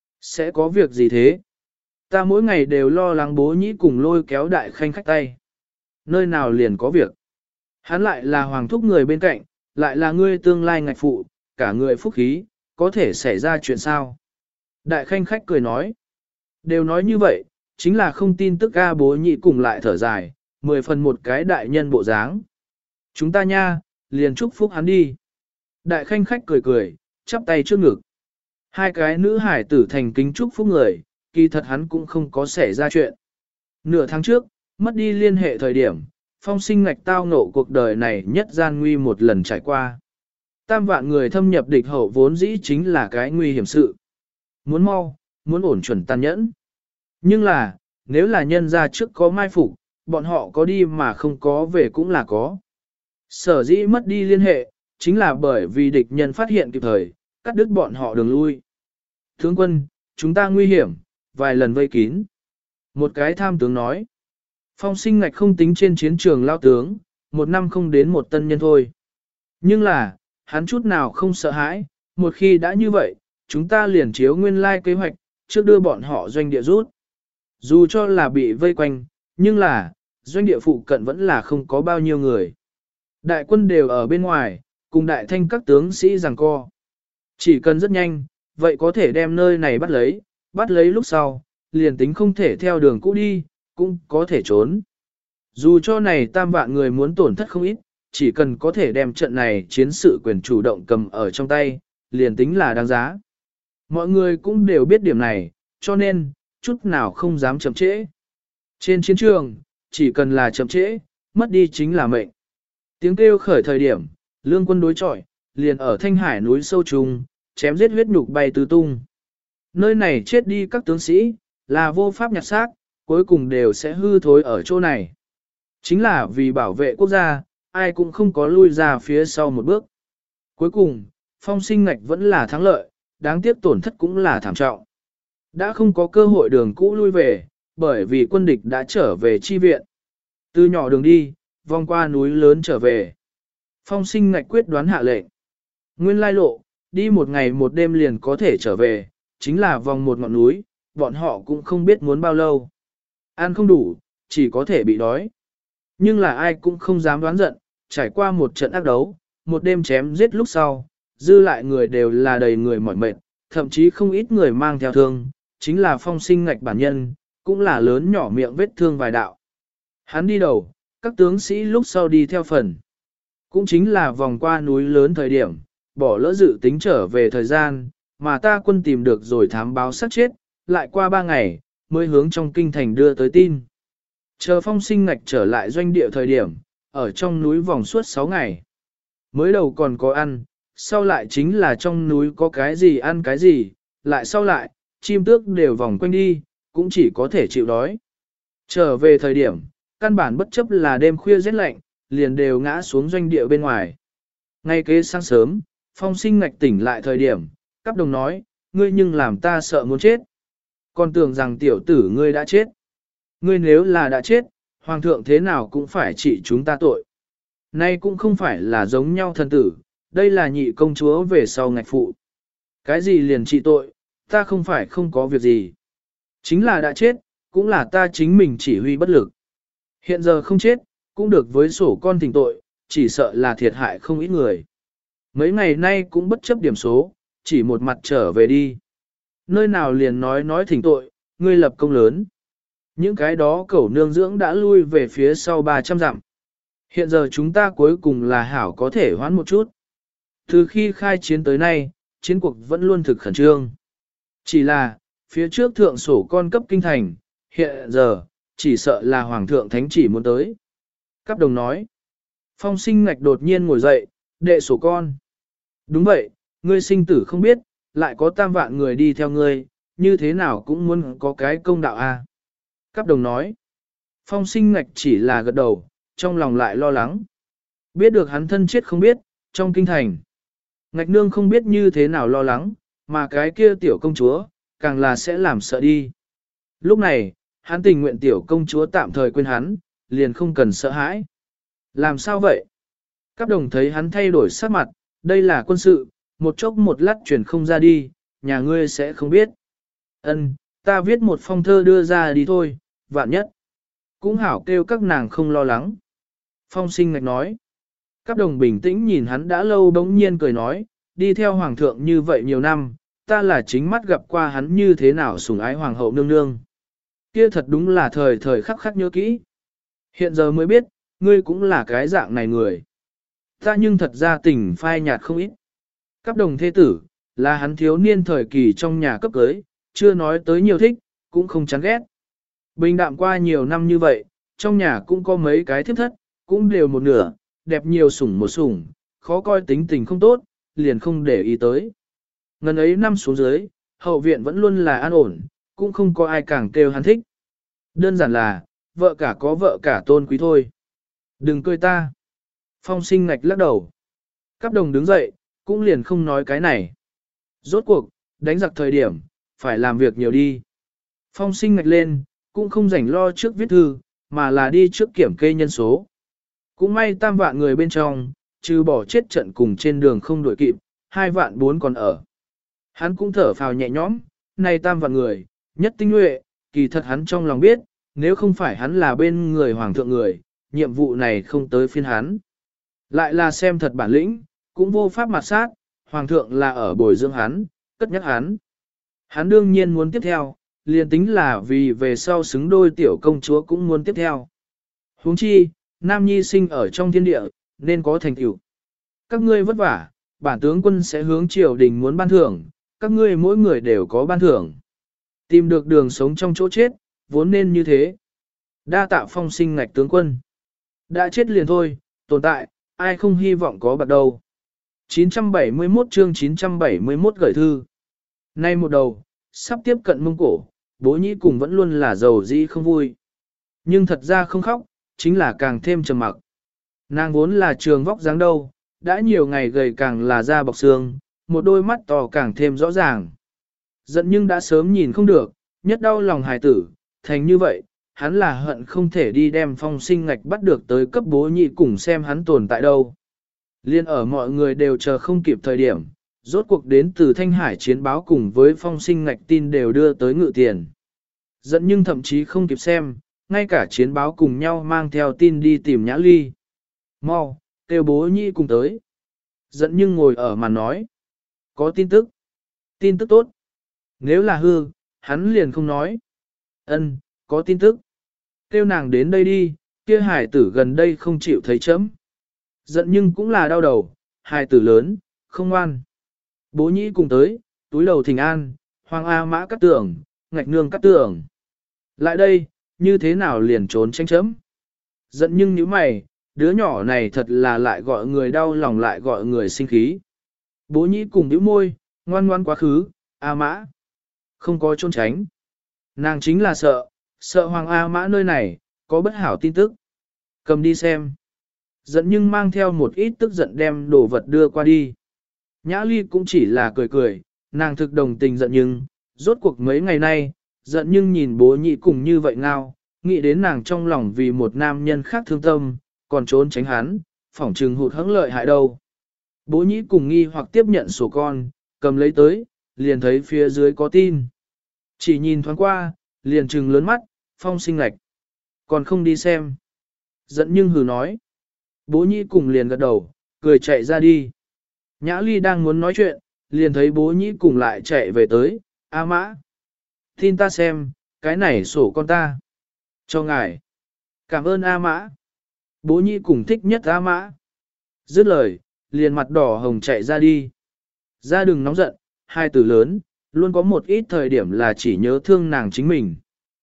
sẽ có việc gì thế? Ta mỗi ngày đều lo lắng bố nhĩ cùng lôi kéo đại khanh khách tay. Nơi nào liền có việc. Hắn lại là hoàng thúc người bên cạnh, lại là ngươi tương lai ngạch phụ, cả người phúc khí, có thể xảy ra chuyện sao? Đại khanh khách cười nói. Đều nói như vậy, chính là không tin tức ga bố nhĩ cùng lại thở dài, 10 phần một cái đại nhân bộ dáng. Chúng ta nha, liền chúc phúc hắn đi. Đại khanh khách cười cười, chắp tay trước ngực. Hai cái nữ hải tử thành kính chúc phúc người, kỳ thật hắn cũng không có xảy ra chuyện. Nửa tháng trước, mất đi liên hệ thời điểm, Phong Sinh Ngạch tao ngộ cuộc đời này nhất gian nguy một lần trải qua. Tam vạn người thâm nhập địch hậu vốn dĩ chính là cái nguy hiểm sự. Muốn mau, muốn ổn chuẩn tàn nhẫn. Nhưng là, nếu là nhân ra trước có mai phục, bọn họ có đi mà không có về cũng là có. Sở dĩ mất đi liên hệ, chính là bởi vì địch nhân phát hiện kịp thời, cắt đứt bọn họ đường lui. Tướng quân, chúng ta nguy hiểm, vài lần vây kín. Một cái tham tướng nói. Phong Sinh Ngạch không tính trên chiến trường lao tướng, một năm không đến một tân nhân thôi. Nhưng là, hắn chút nào không sợ hãi, một khi đã như vậy, chúng ta liền chiếu nguyên lai kế hoạch, trước đưa bọn họ doanh địa rút. Dù cho là bị vây quanh, nhưng là, doanh địa phụ cận vẫn là không có bao nhiêu người. Đại quân đều ở bên ngoài, cùng đại thanh các tướng sĩ giằng co. Chỉ cần rất nhanh, vậy có thể đem nơi này bắt lấy lúc sau, liền tính không thể theo đường cũ đi, cũng có thể trốn. Dù cho này tam vạn người muốn tổn thất không ít, chỉ cần có thể đem trận này chiến sự quyền chủ động cầm ở trong tay, liền tính là đáng giá. Mọi người cũng đều biết điểm này, cho nên, chút nào không dám chậm trễ. Trên chiến trường, chỉ cần là chậm trễ, mất đi chính là mệnh. Tiếng kêu khởi thời điểm, lương quân đối chọi, liền ở Thanh Hải núi sâu trùng, chém giết huyết nhục bay tứ tung. Nơi này chết đi các tướng sĩ, là vô pháp nhặt xác, cuối cùng đều sẽ hư thối ở chỗ này. Chính là vì bảo vệ quốc gia, ai cũng không có lui ra phía sau một bước. Cuối cùng, Phong Sinh Ngạch vẫn là thắng lợi, đáng tiếc tổn thất cũng là thảm trọng. Đã không có cơ hội đường cũ lui về, bởi vì quân địch đã trở về chi viện. Từ nhỏ đường đi, vòng qua núi lớn trở về. Phong Sinh Ngạch quyết đoán hạ lệnh. Nguyên lai lộ, đi một ngày một đêm liền có thể trở về, chính là vòng một ngọn núi, bọn họ cũng không biết muốn bao lâu. Ăn không đủ, chỉ có thể bị đói. Nhưng là ai cũng không dám đoán giận, trải qua một trận ác đấu, một đêm chém giết lúc sau, dư lại người đều là đầy người mỏi mệt, thậm chí không ít người mang theo thương, chính là Phong Sinh Ngạch bản nhân, cũng là lớn nhỏ miệng vết thương vài đạo. Hắn đi đầu, các tướng sĩ lúc sau đi theo phần. Cũng chính là vòng qua núi lớn thời điểm, bỏ lỡ dự tính trở về thời gian, mà ta quân tìm được rồi thám báo sát chết, lại qua 3 ngày, mới hướng trong kinh thành đưa tới tin. Chờ Phong Sinh Ngạch trở lại doanh địa thời điểm, ở trong núi vòng suốt 6 ngày. Mới đầu còn có ăn, sau lại chính là trong núi có cái gì ăn cái gì, lại sau lại, chim tước đều vòng quanh đi, cũng chỉ có thể chịu đói. Trở về thời điểm, căn bản bất chấp là đêm khuya rét lạnh, liền đều ngã xuống doanh địa bên ngoài. Ngay kế sáng sớm, Phong Sinh Ngạch tỉnh lại thời điểm, Cáp Đồng nói, ngươi nhưng làm ta sợ muốn chết. Còn tưởng rằng tiểu tử ngươi đã chết. Ngươi nếu là đã chết, hoàng thượng thế nào cũng phải trị chúng ta tội. Nay cũng không phải là giống nhau thần tử, đây là nhị công chúa về sau Ngạch phụ. Cái gì liền trị tội, ta không phải không có việc gì. Chính là đã chết, cũng là ta chính mình chỉ huy bất lực. Hiện giờ không chết, cũng được với sổ con thỉnh tội, chỉ sợ là thiệt hại không ít người. Mấy ngày nay cũng bất chấp điểm số, chỉ một mặt trở về đi. Nơi nào liền nói thỉnh tội, ngươi lập công lớn. Những cái đó cẩu nương dưỡng đã lui về phía sau 300 dặm. Hiện giờ chúng ta cuối cùng là hảo có thể hoãn một chút. Từ khi khai chiến tới nay, chiến cuộc vẫn luôn thực khẩn trương. Chỉ là, phía trước thượng sổ con cấp kinh thành, hiện giờ, chỉ sợ là hoàng thượng thánh chỉ muốn tới. Cáp Đồng nói, Phong Sinh Ngạch đột nhiên ngồi dậy, đệ sổ con. Đúng vậy, ngươi sinh tử không biết, lại có 3 vạn người đi theo ngươi, như thế nào cũng muốn có cái công đạo a. Cáp Đồng nói, Phong Sinh Ngạch chỉ là gật đầu, trong lòng lại lo lắng. Biết được hắn thân chết không biết, trong kinh thành. Ngạch nương không biết như thế nào lo lắng, mà cái kia tiểu công chúa, càng là sẽ làm sợ đi. Lúc này, hắn tình nguyện tiểu công chúa tạm thời quên hắn, liền không cần sợ hãi. Làm sao vậy? Cáp Đồng thấy hắn thay đổi sắc mặt, đây là quân sự, một chốc một lát truyền không ra đi, nhà ngươi sẽ không biết. Ân, ta viết một phong thơ đưa ra đi thôi, vạn nhất. Cũng hảo kêu các nàng không lo lắng. Phong Sinh Ngạch nói. Cáp Đồng bình tĩnh nhìn hắn đã lâu bỗng nhiên cười nói, đi theo hoàng thượng như vậy nhiều năm, ta là chính mắt gặp qua hắn như thế nào sủng ái hoàng hậu nương nương. Kia thật đúng là thời thời khắc khắc nhớ kỹ. Hiện giờ mới biết, ngươi cũng là cái dạng này người. Ta nhưng thật ra tình phai nhạt không ít. Cáp Đồng thế tử, là hắn thiếu niên thời kỳ trong nhà cấp cưới, chưa nói tới nhiều thích, cũng không chán ghét. Bình đạm qua nhiều năm như vậy, trong nhà cũng có mấy cái thiếp thất, cũng đều một nửa, đẹp nhiều sủng một sủng, khó coi tính tình không tốt, liền không để ý tới. Ngần ấy năm xuống dưới, hậu viện vẫn luôn là an ổn, cũng không có ai càng kêu hắn thích. Đơn giản là, vợ cả có vợ cả tôn quý thôi. Đừng cười ta. Phong Sinh Ngạch lắc đầu. Cáp Đồng đứng dậy, cũng liền không nói cái này. Rốt cuộc, đánh giặc thời điểm, phải làm việc nhiều đi. Phong Sinh Ngạch lên, cũng không rảnh lo trước viết thư, mà là đi trước kiểm kê nhân số. Cũng may 3 vạn người bên trong, trừ bỏ chết trận cùng trên đường không đuổi kịp, 2 vạn 4 còn ở. Hắn cũng thở phào nhẹ nhõm, này 3 vạn người, nhất tinh nhuệ, kỳ thật hắn trong lòng biết, nếu không phải hắn là bên người hoàng thượng người, nhiệm vụ này không tới phiên hắn. Lại là xem thật bản lĩnh, cũng vô pháp mặt sát, hoàng thượng là ở bồi dưỡng hắn, cất nhắc hắn. Hắn đương nhiên muốn tiếp theo, liền tính là vì về sau xứng đôi tiểu công chúa cũng muốn tiếp theo. Huống chi, nam nhi sinh ở trong thiên địa, nên có thành tựu. Các ngươi vất vả, bản tướng quân sẽ hướng triều đình muốn ban thưởng, các ngươi mỗi người đều có ban thưởng. Tìm được đường sống trong chỗ chết, vốn nên như thế. Đa tạ Phong Sinh Ngạch tướng quân. Đã chết liền thôi, tồn tại, ai không hy vọng có bạc đâu. 971 chương 971 gửi thư. Nay một đầu, sắp tiếp cận Mông Cổ, Bố Nhĩ cùng vẫn luôn là giàu dĩ không vui. Nhưng thật ra không khóc, chính là càng thêm trầm mặc. Nàng vốn là trường vóc dáng đâu, đã nhiều ngày gầy càng là da bọc xương, một đôi mắt to càng thêm rõ ràng. Giận nhưng đã sớm nhìn không được, nhất đau lòng hài tử, thành như vậy, hắn là hận không thể đi đem Phong Sinh Ngạch bắt được tới cấp Bố Nhĩ cùng xem hắn tồn tại đâu. Liên ở mọi người đều chờ không kịp thời điểm, rốt cuộc đến từ Thanh Hải chiến báo cùng với Phong Sinh Ngạch tin đều đưa tới Ngự Tiền. Giận nhưng thậm chí không kịp xem, ngay cả chiến báo cùng nhau mang theo tin đi tìm Nhã Ly. Mau, kêu Bố Nhĩ cùng tới. Giận nhưng ngồi ở mà nói. Có tin tức. Tin tức tốt. Nếu là hư, hắn liền không nói. Ân, có tin tức. Kêu nàng đến đây đi, kia hải tử gần đây không chịu thấy chấm. Giận nhưng cũng là đau đầu, hải tử lớn, không ngoan. Bố nhĩ cùng tới, túi đầu thỉnh an, Hoàng A Mã cắt tưởng, ngạch nương cắt tưởng. Lại đây, như thế nào liền trốn tranh chấm. Giận nhưng như mày, đứa nhỏ này thật là lại gọi người đau lòng lại gọi người sinh khí. Bố nhĩ cùng nhíu môi, ngoan ngoan quá khứ, A Mã. Không có trốn tránh. Nàng chính là sợ Hoàng A Mã nơi này, có bất hảo tin tức. Cầm đi xem. Giận nhưng mang theo một ít tức giận đem đồ vật đưa qua đi. Nhã Ly cũng chỉ là cười cười, nàng thực đồng tình giận nhưng, rốt cuộc mấy ngày nay, giận nhưng nhìn bố nhị cùng như vậy ngao, nghĩ đến nàng trong lòng vì một nam nhân khác thương tâm, còn trốn tránh hắn, phỏng trừng hụt hẫng lợi hại đâu. Bố nhị cùng nghi hoặc tiếp nhận sổ con, cầm lấy tới, liền thấy phía dưới có tin. Chỉ nhìn thoáng qua, liền trừng lớn mắt, Phong Sinh Lạch. Còn không đi xem. Giận nhưng hừ nói. Bố nhị cùng liền gật đầu, cười chạy ra đi. Nhã Ly đang muốn nói chuyện, liền thấy bố nhị cùng lại chạy về tới, A Mã. Tin ta xem, cái này sổ con ta. Cho ngài. Cảm ơn A Mã. Bố nhị cùng thích nhất A Mã. Dứt lời, liền mặt đỏ hồng chạy ra đi. Ra đừng nóng giận, hai từ lớn, luôn có một ít thời điểm là chỉ nhớ thương nàng chính mình.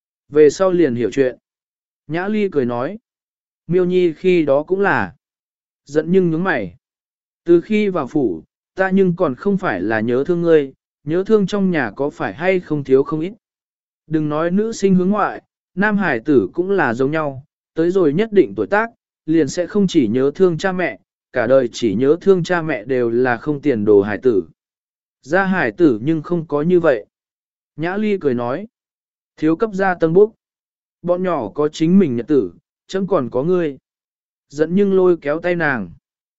Về sau liền hiểu chuyện. Nhã Ly cười nói. Miêu Nhi khi đó cũng là. Giận nhưng nhướng mày. Từ khi vào phủ, ta nhưng còn không phải là nhớ thương ngươi, nhớ thương trong nhà có phải hay không thiếu không ít. Đừng nói nữ sinh hướng ngoại, nam hải tử cũng là giống nhau, tới rồi nhất định tuổi tác, liền sẽ không chỉ nhớ thương cha mẹ, cả đời chỉ nhớ thương cha mẹ đều là không tiền đồ hải tử. Gia hải tử nhưng không có như vậy. Nhã Ly cười nói, thiếu cấp gia tân búc. Bọn nhỏ có chính mình nhật tử, chấm còn có ngươi. Giận nhưng lôi kéo tay nàng.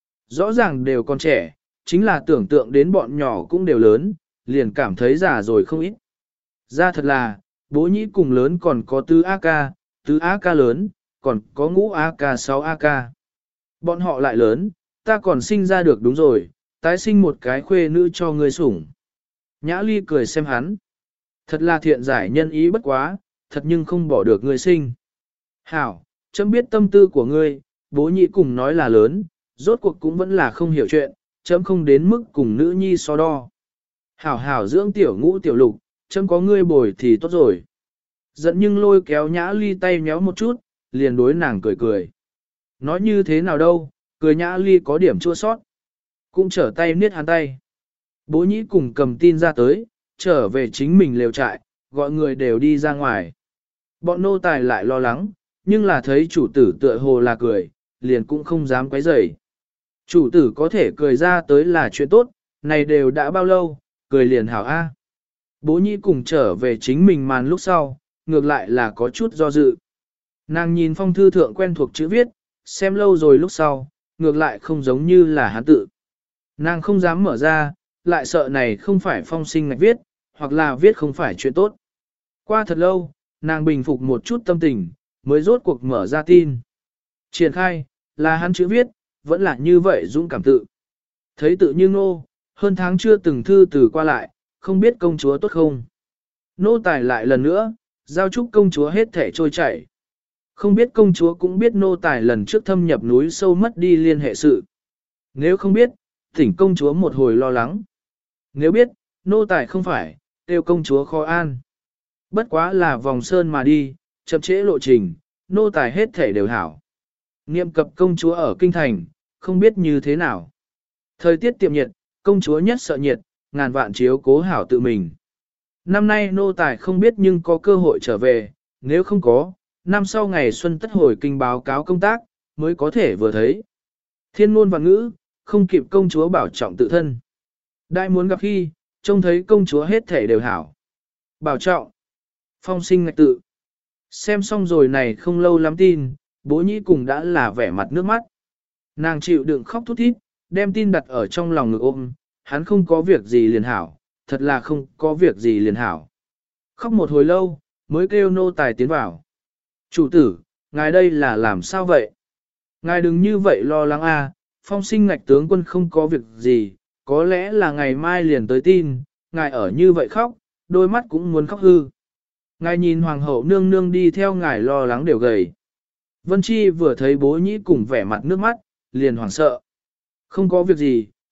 Rõ ràng đều còn trẻ, chính là tưởng tượng đến bọn nhỏ cũng đều lớn, liền cảm thấy già rồi không ít. Ra thật là, bố nhĩ cùng lớn còn có tứ AK lớn, còn có ngũ AK 6 AK. Bọn họ lại lớn, ta còn sinh ra được đúng rồi, tái sinh một cái khuê nữ cho ngươi sủng. Nhã Ly cười xem hắn. Thật là thiện giải nhân ý bất quá, thật nhưng không bỏ được ngươi sinh. Hảo, chấm biết tâm tư của ngươi, bố nhĩ cùng nói là lớn, rốt cuộc cũng vẫn là không hiểu chuyện, chấm không đến mức cùng nữ nhi so đo. Hảo hảo dưỡng tiểu ngũ tiểu lục, chấm có ngươi bồi thì tốt rồi. Giận nhưng lôi kéo Nhã Ly tay nhéo một chút, liền đối nàng cười cười. Nói như thế nào đâu, cười Nhã Ly có điểm chua sót. Cũng trở tay niết hắn tay. Bố nhĩ cùng cầm tin ra tới, trở về chính mình lều trại, gọi người đều đi ra ngoài. Bọn nô tài lại lo lắng, nhưng là thấy chủ tử tựa hồ là cười, liền cũng không dám quấy rầy. Chủ tử có thể cười ra tới là chuyện tốt, này đều đã bao lâu, cười liền hảo a. Bố nhĩ cùng trở về chính mình màn lúc sau, ngược lại là có chút do dự. Nàng nhìn phong thư thượng quen thuộc chữ viết, xem lâu rồi lúc sau, ngược lại không giống như là hắn tự. Nàng không dám mở ra, lại sợ này không phải Phong Sinh Ngạch viết, hoặc là viết không phải chuyện tốt. Qua thật lâu, nàng bình phục một chút tâm tình, mới rốt cuộc mở ra tin. Triển khai, là hắn chữ viết, vẫn là như vậy dũng cảm tự. Thấy tự như nô, hơn tháng chưa từng thư từ qua lại, không biết công chúa tốt không. Nô tài lại lần nữa, giao chúc công chúa hết thể trôi chảy. Không biết công chúa cũng biết nô tài lần trước thâm nhập núi sâu mất đi liên hệ sự. Nếu không biết, thỉnh công chúa một hồi lo lắng. Nếu biết, nô tài không phải, tiêu công chúa khó an. Bất quá là vòng sơn mà đi, chậm trễ lộ trình, nô tài hết thể đều hảo. Niệm cập công chúa ở kinh thành, không biết như thế nào. Thời tiết tiệm nhiệt, công chúa nhất sợ nhiệt, ngàn vạn chiếu cố hảo tự mình. Năm nay nô tài không biết nhưng có cơ hội trở về, nếu không có, năm sau ngày xuân tất hồi kinh báo cáo công tác, mới có thể vừa thấy. Thiên ngôn và ngữ, không kịp công chúa bảo trọng tự thân. Đại muốn gặp khi, trông thấy công chúa hết thể đều hảo. Bảo trọng. Phong Sinh Ngạch tự. Xem xong rồi này không lâu lắm tin, bố nhĩ cùng đã là vẻ mặt nước mắt. Nàng chịu đựng khóc thút thít, đem tin đặt ở trong lòng ngực ôm, hắn không có việc gì liền hảo, thật là không có việc gì liền hảo. Khóc một hồi lâu, mới kêu nô tài tiến vào. Chủ tử, ngài đây là làm sao vậy? Ngài đừng như vậy lo lắng a, Phong Sinh Ngạch tướng quân không có việc gì, có lẽ là ngày mai liền tới tin, ngài ở như vậy khóc, đôi mắt cũng muốn khóc hư. Ngài nhìn hoàng hậu nương nương đi theo ngài lo lắng đều gầy. Vân Chi vừa thấy bố nhĩ cùng vẻ mặt nước mắt, liền hoảng sợ. Không có việc gì,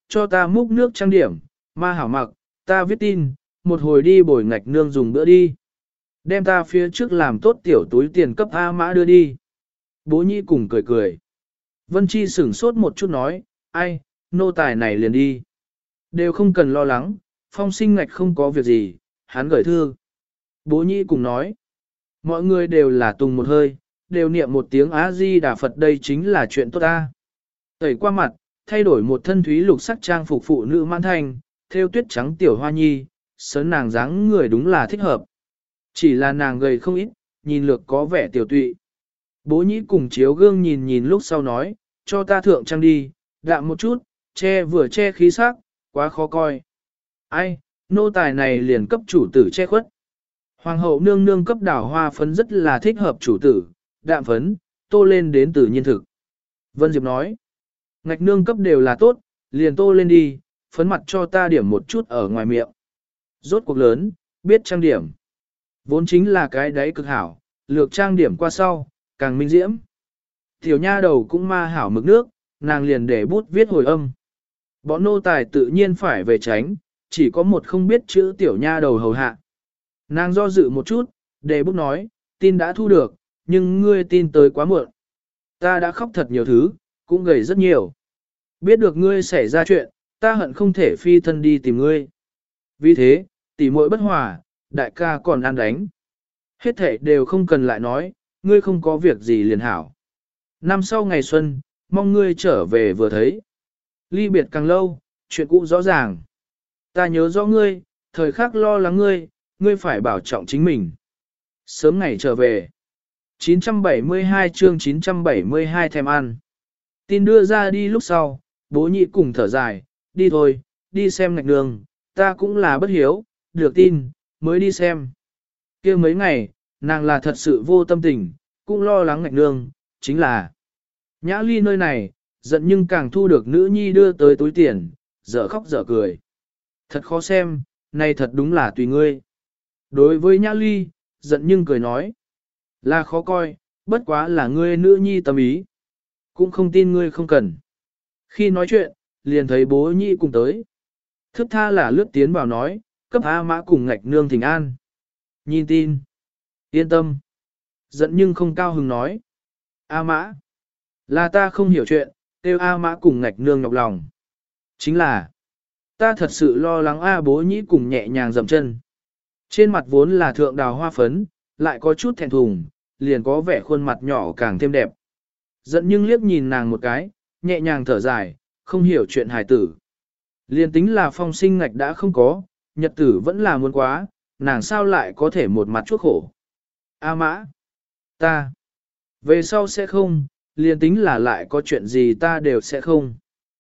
cho ta múc nước trang điểm, ma hảo mặc, ta viết tin, một hồi đi bồi ngạch nương dùng bữa đi. Đem ta phía trước làm tốt tiểu túi tiền cấp A Mã đưa đi. Bố nhĩ cùng cười cười. Vân Chi sửng sốt một chút nói, ai, nô tài này liền đi. Đều không cần lo lắng, Phong Sinh ngạch không có việc gì, hắn gửi thư. Bố nhĩ cùng nói, mọi người đều là tùng một hơi, đều niệm một tiếng A-di-đà Phật, đây chính là chuyện tốt ta. Tẩy qua mặt, thay đổi một thân thúy lục sắc trang phục phụ nữ mãn thanh, thêu tuyết trắng tiểu hoa nhi, sớn nàng dáng người đúng là thích hợp. Chỉ là nàng gầy không ít, nhìn lược có vẻ tiểu tụy. Bố nhĩ cùng chiếu gương nhìn nhìn lúc sau nói, cho ta thượng trang đi, đạm một chút, vừa che khí sắc, quá khó coi. Ai, nô tài này liền cấp chủ tử che khuất. Hoàng hậu nương nương cấp đảo hoa phấn rất là thích hợp chủ tử, đạm phấn, tô lên đến từ nhiên thực. Vân Diệp nói, ngạch nương cấp đều là tốt, liền tô lên đi, phấn mặt cho ta điểm một chút ở ngoài miệng. Rốt cuộc lớn, biết trang điểm. Vốn chính là cái đấy cực hảo, lược trang điểm qua sau, càng minh diễm. Tiểu nha đầu cũng ma hảo mực nước, nàng liền để bút viết hồi âm. Bọn nô tài tự nhiên phải về tránh, chỉ có một không biết chữ tiểu nha đầu hầu hạ. Nàng do dự một chút, để bút nói, tin đã thu được, nhưng ngươi tin tới quá muộn. Ta đã khóc thật nhiều thứ, cũng gầy rất nhiều. Biết được ngươi xảy ra chuyện, ta hận không thể phi thân đi tìm ngươi. Vì thế, tỷ muội bất hòa, đại ca còn ăn đánh. Hết thể đều không cần lại nói, ngươi không có việc gì liền hảo. Năm sau ngày xuân, mong ngươi trở về vừa thấy. Ly biệt càng lâu, chuyện cũ rõ ràng. Ta nhớ rõ ngươi, thời khắc lo lắng ngươi, ngươi phải bảo trọng chính mình. Sớm ngày trở về. 972 chương 972 thèm ăn. Tin đưa ra đi lúc sau, bố nhị cùng thở dài, đi thôi, đi xem ngạch nương, ta cũng là bất hiếu, được tin, mới đi xem. Kia mấy ngày, nàng là thật sự vô tâm tình, cũng lo lắng ngạch nương, chính là Nhã Ly nơi này, giận nhưng càng thu được nữ nhi đưa tới túi tiền, dở khóc dở cười. Thật khó xem, này thật đúng là tùy ngươi. Đối với Nhã Ly, giận nhưng cười nói, là khó coi, bất quá là ngươi nữ nhi tâm ý. Cũng không tin ngươi không cần. Khi nói chuyện, liền thấy bố nhị cùng tới. Thức tha là lướt tiến vào nói, cấp A Mã cùng ngạch nương thỉnh an. Nhìn tin. Yên tâm. Giận nhưng không cao hứng nói. A Mã. Là ta không hiểu chuyện, kêu A Mã cùng ngạch nương nhọc lòng. Chính là, ta thật sự lo lắng A bố nhĩ cùng nhẹ nhàng dậm chân. Trên mặt vốn là thượng đào hoa phấn, lại có chút thẹn thùng, liền có vẻ khuôn mặt nhỏ càng thêm đẹp. Giận nhưng liếc nhìn nàng một cái, nhẹ nhàng thở dài, không hiểu chuyện hài tử. Liền tính là Phong Sinh ngạch đã không có, nhật tử vẫn là muốn quá, nàng sao lại có thể một mặt chuốc khổ. A Mã, ta, về sau sẽ không, liền tính là lại có chuyện gì ta đều sẽ không.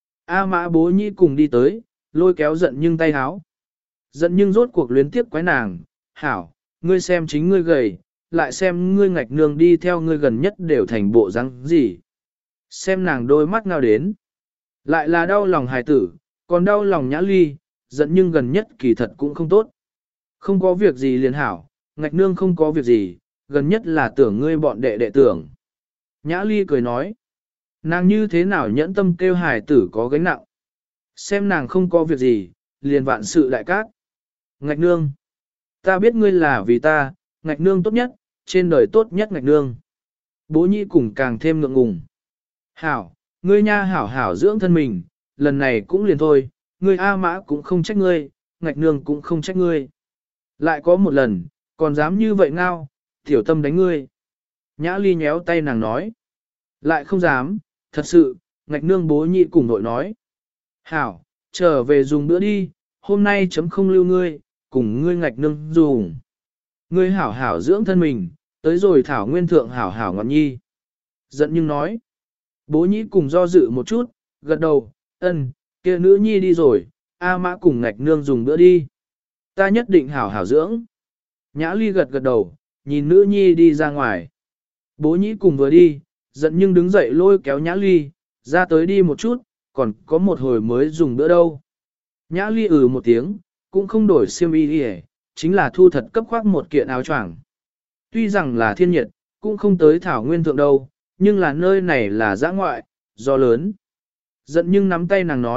A Mã bố nhĩ cùng đi tới, lôi kéo giận nhưng tay háo. Giận nhưng rốt cuộc luyến tiếp quái nàng, hảo, ngươi xem chính ngươi gầy, lại xem ngươi ngạch nương đi theo ngươi gần nhất đều thành bộ răng gì. Xem nàng đôi mắt ngao đến. Lại là đau lòng hài tử, còn đau lòng Nhã Ly, giận nhưng gần nhất kỳ thật cũng không tốt. Không có việc gì liền hảo, ngạch nương không có việc gì, gần nhất là tưởng ngươi bọn đệ tưởng. Nhã Ly cười nói, nàng như thế nào nhẫn tâm kêu hài tử có gánh nặng. Xem nàng không có việc gì, liền vạn sự đại cát. Ngạch nương, ta biết ngươi là vì ta, ngạch nương tốt nhất, trên đời tốt nhất ngạch nương. Bố nhĩ cùng càng thêm ngượng ngùng. Hảo, ngươi nha hảo hảo dưỡng thân mình, lần này cũng liền thôi, ngươi A Mã cũng không trách ngươi, ngạch nương cũng không trách ngươi. Lại có một lần, còn dám như vậy ngao, tiểu tâm đánh ngươi. Nhã Ly nhéo tay nàng nói. Lại không dám, thật sự, ngạch nương bố nhị cùng nội nói. Hảo, trở về dùng bữa đi, hôm nay chấm không lưu ngươi, cùng ngươi ngạch nương dùng. Ngươi hảo hảo dưỡng thân mình, tới rồi thảo nguyên thượng hảo hảo ngọn nhi. Giận nhưng nói. Bố nhị cùng do dự một chút, gật đầu, ân, kia nữ nhi đi rồi, A Mã cùng ngạch nương dùng bữa đi. Ta nhất định hảo hảo dưỡng. Nhã Ly gật gật đầu, nhìn nữ nhi đi ra ngoài. Bố nhĩ cùng vừa đi, giận nhưng đứng dậy lôi kéo Nhã Ly, ra tới đi một chút, còn có một hồi mới dùng bữa đâu. Nhã Ly một tiếng, cũng không đổi xiêm y đi, chính là thu thật cấp khoác một kiện áo choàng. Tuy rằng là thiên nhiệt, cũng không tới thảo nguyên thượng đâu, nhưng là nơi này là dã ngoại, do lớn. Giận nhưng nắm tay nàng nói,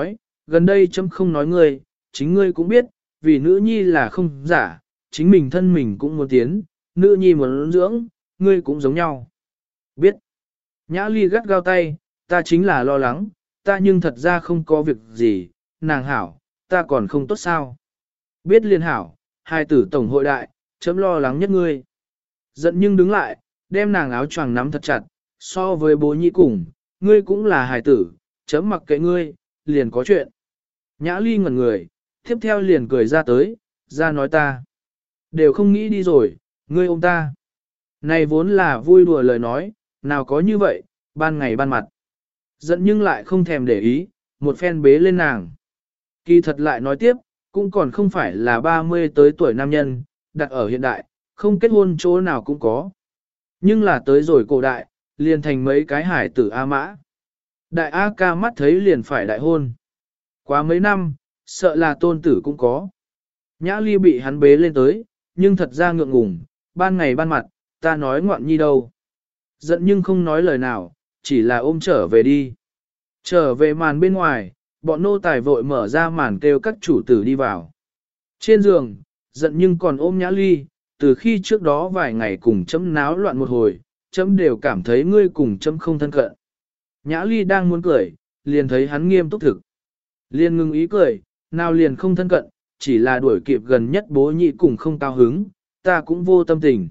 gần đây chấm không nói ngươi, chính ngươi cũng biết, vì nữ nhi là không giả, chính mình thân mình cũng muốn tiến, nữ nhi muốn dưỡng, ngươi cũng giống nhau. Biết. Nhã Ly gắt gao tay, ta chính là lo lắng, ta nhưng thật ra không có việc gì, nàng hảo, ta còn không tốt sao. Biết liên hảo, hai tử tổng hội đại, chấm lo lắng nhất ngươi. Giận nhưng đứng lại, đem nàng áo choàng nắm thật chặt, so với bố nhị cùng, ngươi cũng là hài tử, chấm mặc kệ ngươi, liền có chuyện. Nhã Ly ngẩn người, tiếp theo liền cười ra tới, ra nói ta. Đều không nghĩ đi rồi, ngươi ôm ta. Này vốn là vui đùa lời nói, nào có như vậy, ban ngày ban mặt. Giận nhưng lại không thèm để ý, một phen bế lên nàng. Kỳ thật lại nói tiếp, cũng còn không phải là 30 tới tuổi nam nhân, đặt ở hiện đại, không kết hôn chỗ nào cũng có. Nhưng là tới rồi cổ đại, liền thành mấy cái hải tử A mã. Đại A ca mắt thấy liền phải đại hôn. Quá mấy năm, sợ là tôn tử cũng có. Nhã Ly bị hắn bế lên tới, nhưng thật ra ngượng ngùng, ban ngày ban mặt, ta nói ngoạn nhi đâu. Giận nhưng không nói lời nào, chỉ là ôm trở về đi. Trở về màn bên ngoài, bọn nô tài vội mở ra màn kêu các chủ tử đi vào. Trên giường, giận nhưng còn ôm Nhã Ly, từ khi trước đó vài ngày cùng chấm náo loạn một hồi, chấm đều cảm thấy ngươi cùng chấm không thân cận. Nhã Ly đang muốn cười, liền thấy hắn nghiêm túc thực. Liền ngừng ý cười, nào liền không thân cận, chỉ là đuổi kịp gần nhất bố nhị cùng không cao hứng, ta cũng vô tâm tình.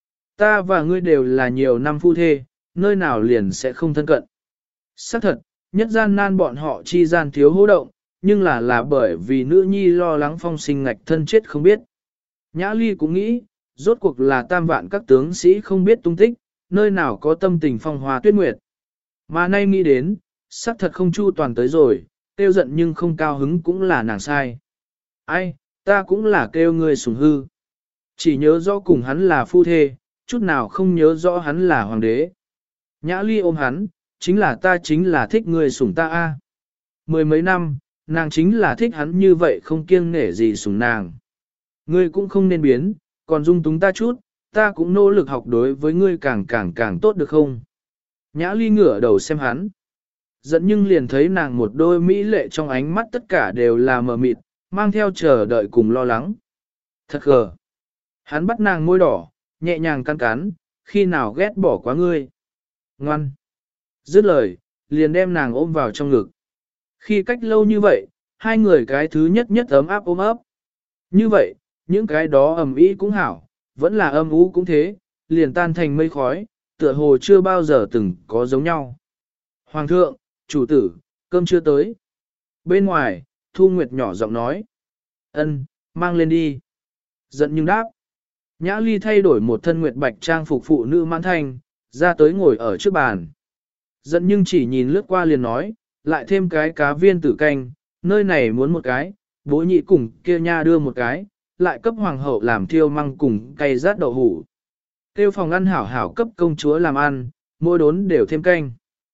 Ta và ngươi đều là nhiều năm phu thê, nơi nào liền sẽ không thân cận. Xác thật, nhất gian nan bọn họ chi gian thiếu hô động, nhưng là bởi vì nữ nhi lo lắng phong sinh ngạch thân chết không biết. Nhã Ly cũng nghĩ, rốt cuộc là tam vạn các tướng sĩ không biết tung tích, nơi nào có tâm tình phong hoa tuyết nguyệt. Mà nay nghĩ đến, xác thật không chu toàn tới rồi, tiêu giận nhưng không cao hứng cũng là nàng sai. Ai, ta cũng là kêu ngươi sủng hư. Chỉ nhớ rõ cùng hắn là phu thê, chút nào không nhớ rõ hắn là hoàng đế. Nhã Ly ôm hắn, chính là thích ngươi sủng ta a. Mười mấy năm, nàng chính là thích hắn như vậy không kiêng nể gì sủng nàng. Ngươi cũng không nên biến, còn dung túng ta chút, ta cũng nỗ lực học đối với ngươi càng tốt được không? Nhã Ly ngửa đầu xem hắn. Giận nhưng liền thấy nàng một đôi mỹ lệ trong ánh mắt tất cả đều là mờ mịt, mang theo chờ đợi cùng lo lắng. Thật gờ. Hắn bắt nàng môi đỏ, nhẹ nhàng cắn cắn, khi nào ghét bỏ quá ngươi. Ngoan. Dứt lời, liền đem nàng ôm vào trong ngực. Khi cách lâu như vậy, hai người cái thứ nhất ấm áp ôm ấp. Như vậy, những cái đó ầm ĩ cũng hảo, vẫn là âm ú cũng thế, liền tan thành mây khói, tựa hồ chưa bao giờ từng có giống nhau. Hoàng thượng, chủ tử, cơm chưa tới. Bên ngoài, Thu Nguyệt nhỏ giọng nói. Ân, mang lên đi. Giận nhưng đáp. Nhã Ly thay đổi một thân nguyệt bạch trang phục phụ nữ mãn thanh, ra tới ngồi ở trước bàn. Giận nhưng chỉ nhìn lướt qua liền nói, lại thêm cái cá viên tử canh, nơi này muốn một cái, bố nhị cùng kia nha đưa một cái, lại cấp hoàng hậu làm thiêu măng cùng cay rát đậu hủ. Tiêu phòng ăn hảo hảo cấp công chúa làm ăn, mỗi đốn đều thêm canh.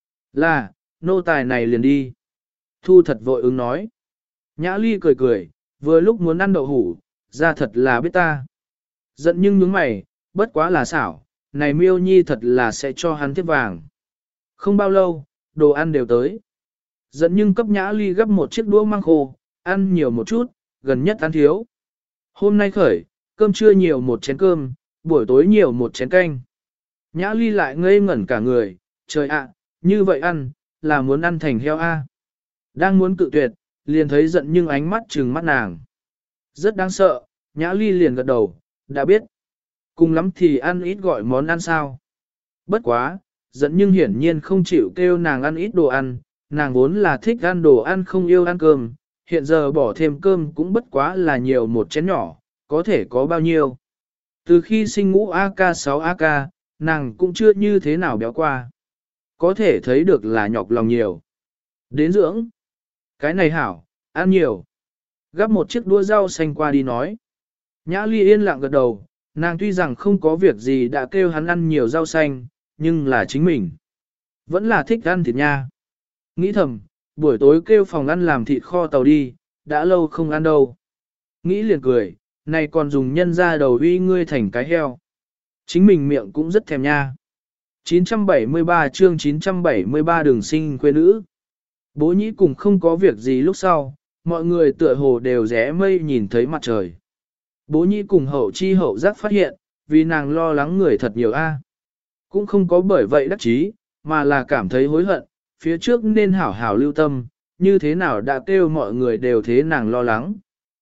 Là, nô tài này liền đi. Thu thật vội ứng nói. Nhã Ly cười cười, vừa lúc muốn ăn đậu hủ, ra thật là biết ta. Giận nhưng nhướng mày, bất quá là xảo, này miêu nhi thật là sẽ cho hắn tiếp vàng. Không bao lâu, đồ ăn đều tới. Giận nhưng cấp Nhã Ly gấp một chiếc đũa măng khô, ăn nhiều một chút, gần nhất ăn thiếu. Hôm nay khởi, cơm trưa nhiều một chén cơm, buổi tối nhiều một chén canh. Nhã Ly lại ngây ngẩn cả người, trời ạ, như vậy ăn, là muốn ăn thành heo a. Đang muốn cự tuyệt, liền thấy giận nhưng ánh mắt trừng mắt nàng. Rất đáng sợ, Nhã Ly liền gật đầu, đã biết. Cùng lắm thì ăn ít gọi món ăn sao. Bất quá, giận nhưng hiển nhiên không chịu kêu nàng ăn ít đồ ăn, nàng vốn là thích ăn đồ ăn không yêu ăn cơm, hiện giờ bỏ thêm cơm cũng bất quá là nhiều một chén nhỏ, có thể có bao nhiêu. Từ khi sinh ngũ AK6AK, nàng cũng chưa như thế nào béo qua. Có thể thấy được là nhọc lòng nhiều. Đến dưỡng. Cái này hảo, ăn nhiều. Gắp một chiếc đũa rau xanh qua đi nói. Nhã Ly yên lặng gật đầu, nàng tuy rằng không có việc gì đã kêu hắn ăn nhiều rau xanh, nhưng là chính mình. Vẫn là thích ăn thịt nha. Nghĩ thầm, buổi tối kêu phòng ăn làm thịt kho tàu đi, đã lâu không ăn đâu. Nghĩ liền cười, này còn dùng nhân ra đầu uy ngươi thành cái heo. Chính mình miệng cũng rất thèm nha. 973 chương 973 đường sinh quê nữ. Bố nhĩ cùng không có việc gì lúc sau, mọi người tựa hồ đều rẽ mây nhìn thấy mặt trời. Bố nhĩ cùng hậu chi hậu giác phát hiện, vì nàng lo lắng người thật nhiều a. Cũng không có bởi vậy đắc chí, mà là cảm thấy hối hận, phía trước nên hảo hảo lưu tâm, như thế nào đã kêu mọi người đều thế nàng lo lắng.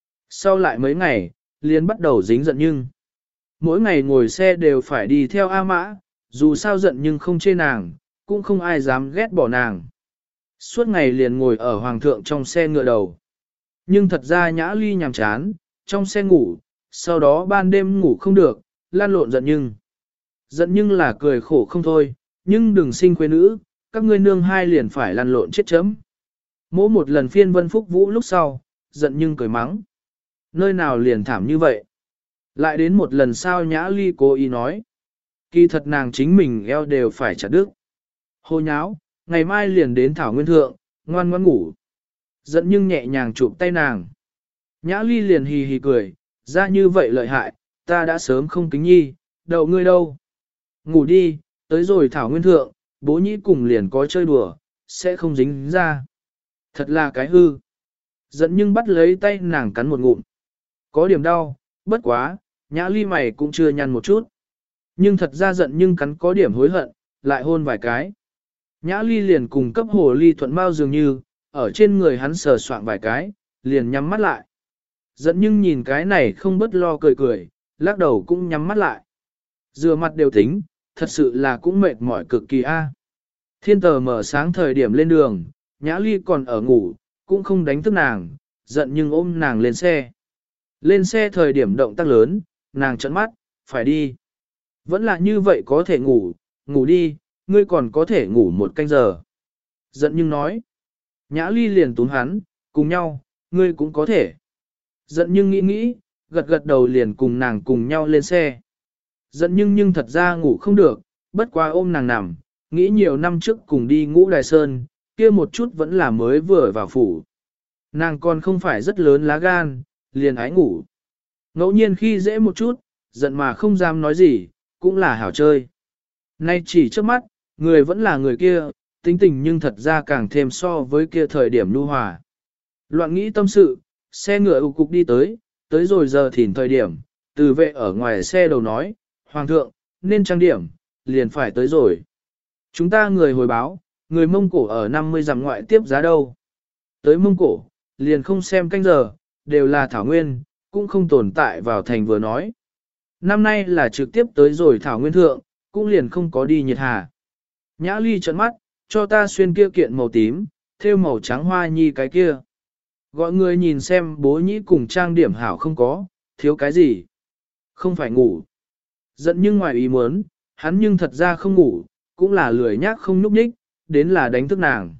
Sau lại mấy ngày, liền bắt đầu dính giận nhưng. Mỗi ngày ngồi xe đều phải đi theo A Mã, dù sao giận nhưng không chê nàng, cũng không ai dám ghét bỏ nàng. Suốt ngày liền ngồi ở hoàng thượng trong xe ngựa đầu. Nhưng thật ra Nhã Ly nhàm chán, trong xe ngủ, sau đó ban đêm ngủ không được, lan lộn giận nhưng. Giận nhưng là cười khổ không thôi, nhưng đừng sinh quê nữ, các ngươi nương hai liền phải lăn lộn chết chấm. Mỗi một lần phiên vân phúc vũ lúc sau, giận nhưng cười mắng. Nơi nào liền thảm như vậy? Lại đến một lần sau Nhã Ly cố ý nói. Kỳ thật nàng chính mình eo đều phải chặt đứt. Hô nháo, ngày mai liền đến Thảo Nguyên Thượng, ngoan ngoan ngủ. Giận nhưng nhẹ nhàng chụp tay nàng. Nhã Ly liền hì hì cười, ra như vậy lợi hại, ta đã sớm không kính nhi, đậu ngươi đâu. Ngủ đi, tới rồi Thảo Nguyên Thượng, bố nhĩ cùng liền có chơi đùa, sẽ không dính ra. Thật là cái hư. Giận nhưng bắt lấy tay nàng cắn một ngụm. Có điểm đau, bất quá, Nhã Ly mày cũng chưa nhăn một chút. Nhưng thật ra giận nhưng cắn có điểm hối hận, lại hôn vài cái. Nhã Ly liền cùng cấp hồ ly thuận bao dường như, ở trên người hắn sờ soạng vài cái, liền nhắm mắt lại. Giận nhưng nhìn cái này không bất lo cười cười, lắc đầu cũng nhắm mắt lại. Rửa mặt đều tính, thật sự là cũng mệt mỏi cực kỳ a. Thiên tờ mở sáng thời điểm lên đường, Nhã Ly còn ở ngủ, cũng không đánh thức nàng, giận nhưng ôm nàng lên xe. Lên xe thời điểm động tác lớn, nàng trợn mắt, phải đi. Vẫn là như vậy có thể ngủ, ngủ đi, ngươi còn có thể ngủ một canh giờ. Giận nhưng nói. Nhã Ly liền túm hắn, cùng nhau, ngươi cũng có thể. Giận nhưng nghĩ, gật gật đầu liền cùng nàng cùng nhau lên xe. Giận nhưng thật ra ngủ không được, bất quá ôm nàng nằm, nghĩ nhiều năm trước cùng đi Ngũ Đài Sơn, kia một chút vẫn là mới vừa vào phủ. Nàng còn không phải rất lớn lá gan, liền ái ngủ. Ngẫu nhiên khi dễ một chút, giận mà không dám nói gì, cũng là hảo chơi. Nay chỉ trước mắt, người vẫn là người kia, tính tình nhưng thật ra càng thêm so với kia thời điểm nhu hòa. Loạn nghĩ tâm sự, xe ngựa ục cục đi tới rồi giờ thìn thời điểm, từ vệ ở ngoài xe đầu nói, Hoàng thượng, nên trang điểm, liền phải tới rồi. Chúng ta người hồi báo, người Mông Cổ ở 50 dặm ngoại tiếp giá đâu. Tới Mông Cổ, liền không xem canh giờ, đều là Thảo Nguyên, cũng không tồn tại vào thành vừa nói. Năm nay là trực tiếp tới rồi Thảo Nguyên Thượng, cũng liền không có đi nhiệt hà. Nhã Ly trợn mắt, cho ta xuyên kia kiện màu tím, thêu màu trắng hoa nhi cái kia. Gọi người nhìn xem bố nhĩ cùng trang điểm hảo không có, thiếu cái gì. Không phải ngủ. Giận nhưng ngoài ý muốn, hắn nhưng thật ra không ngủ, cũng là lười nhác không nhúc nhích, đến là đánh thức nàng.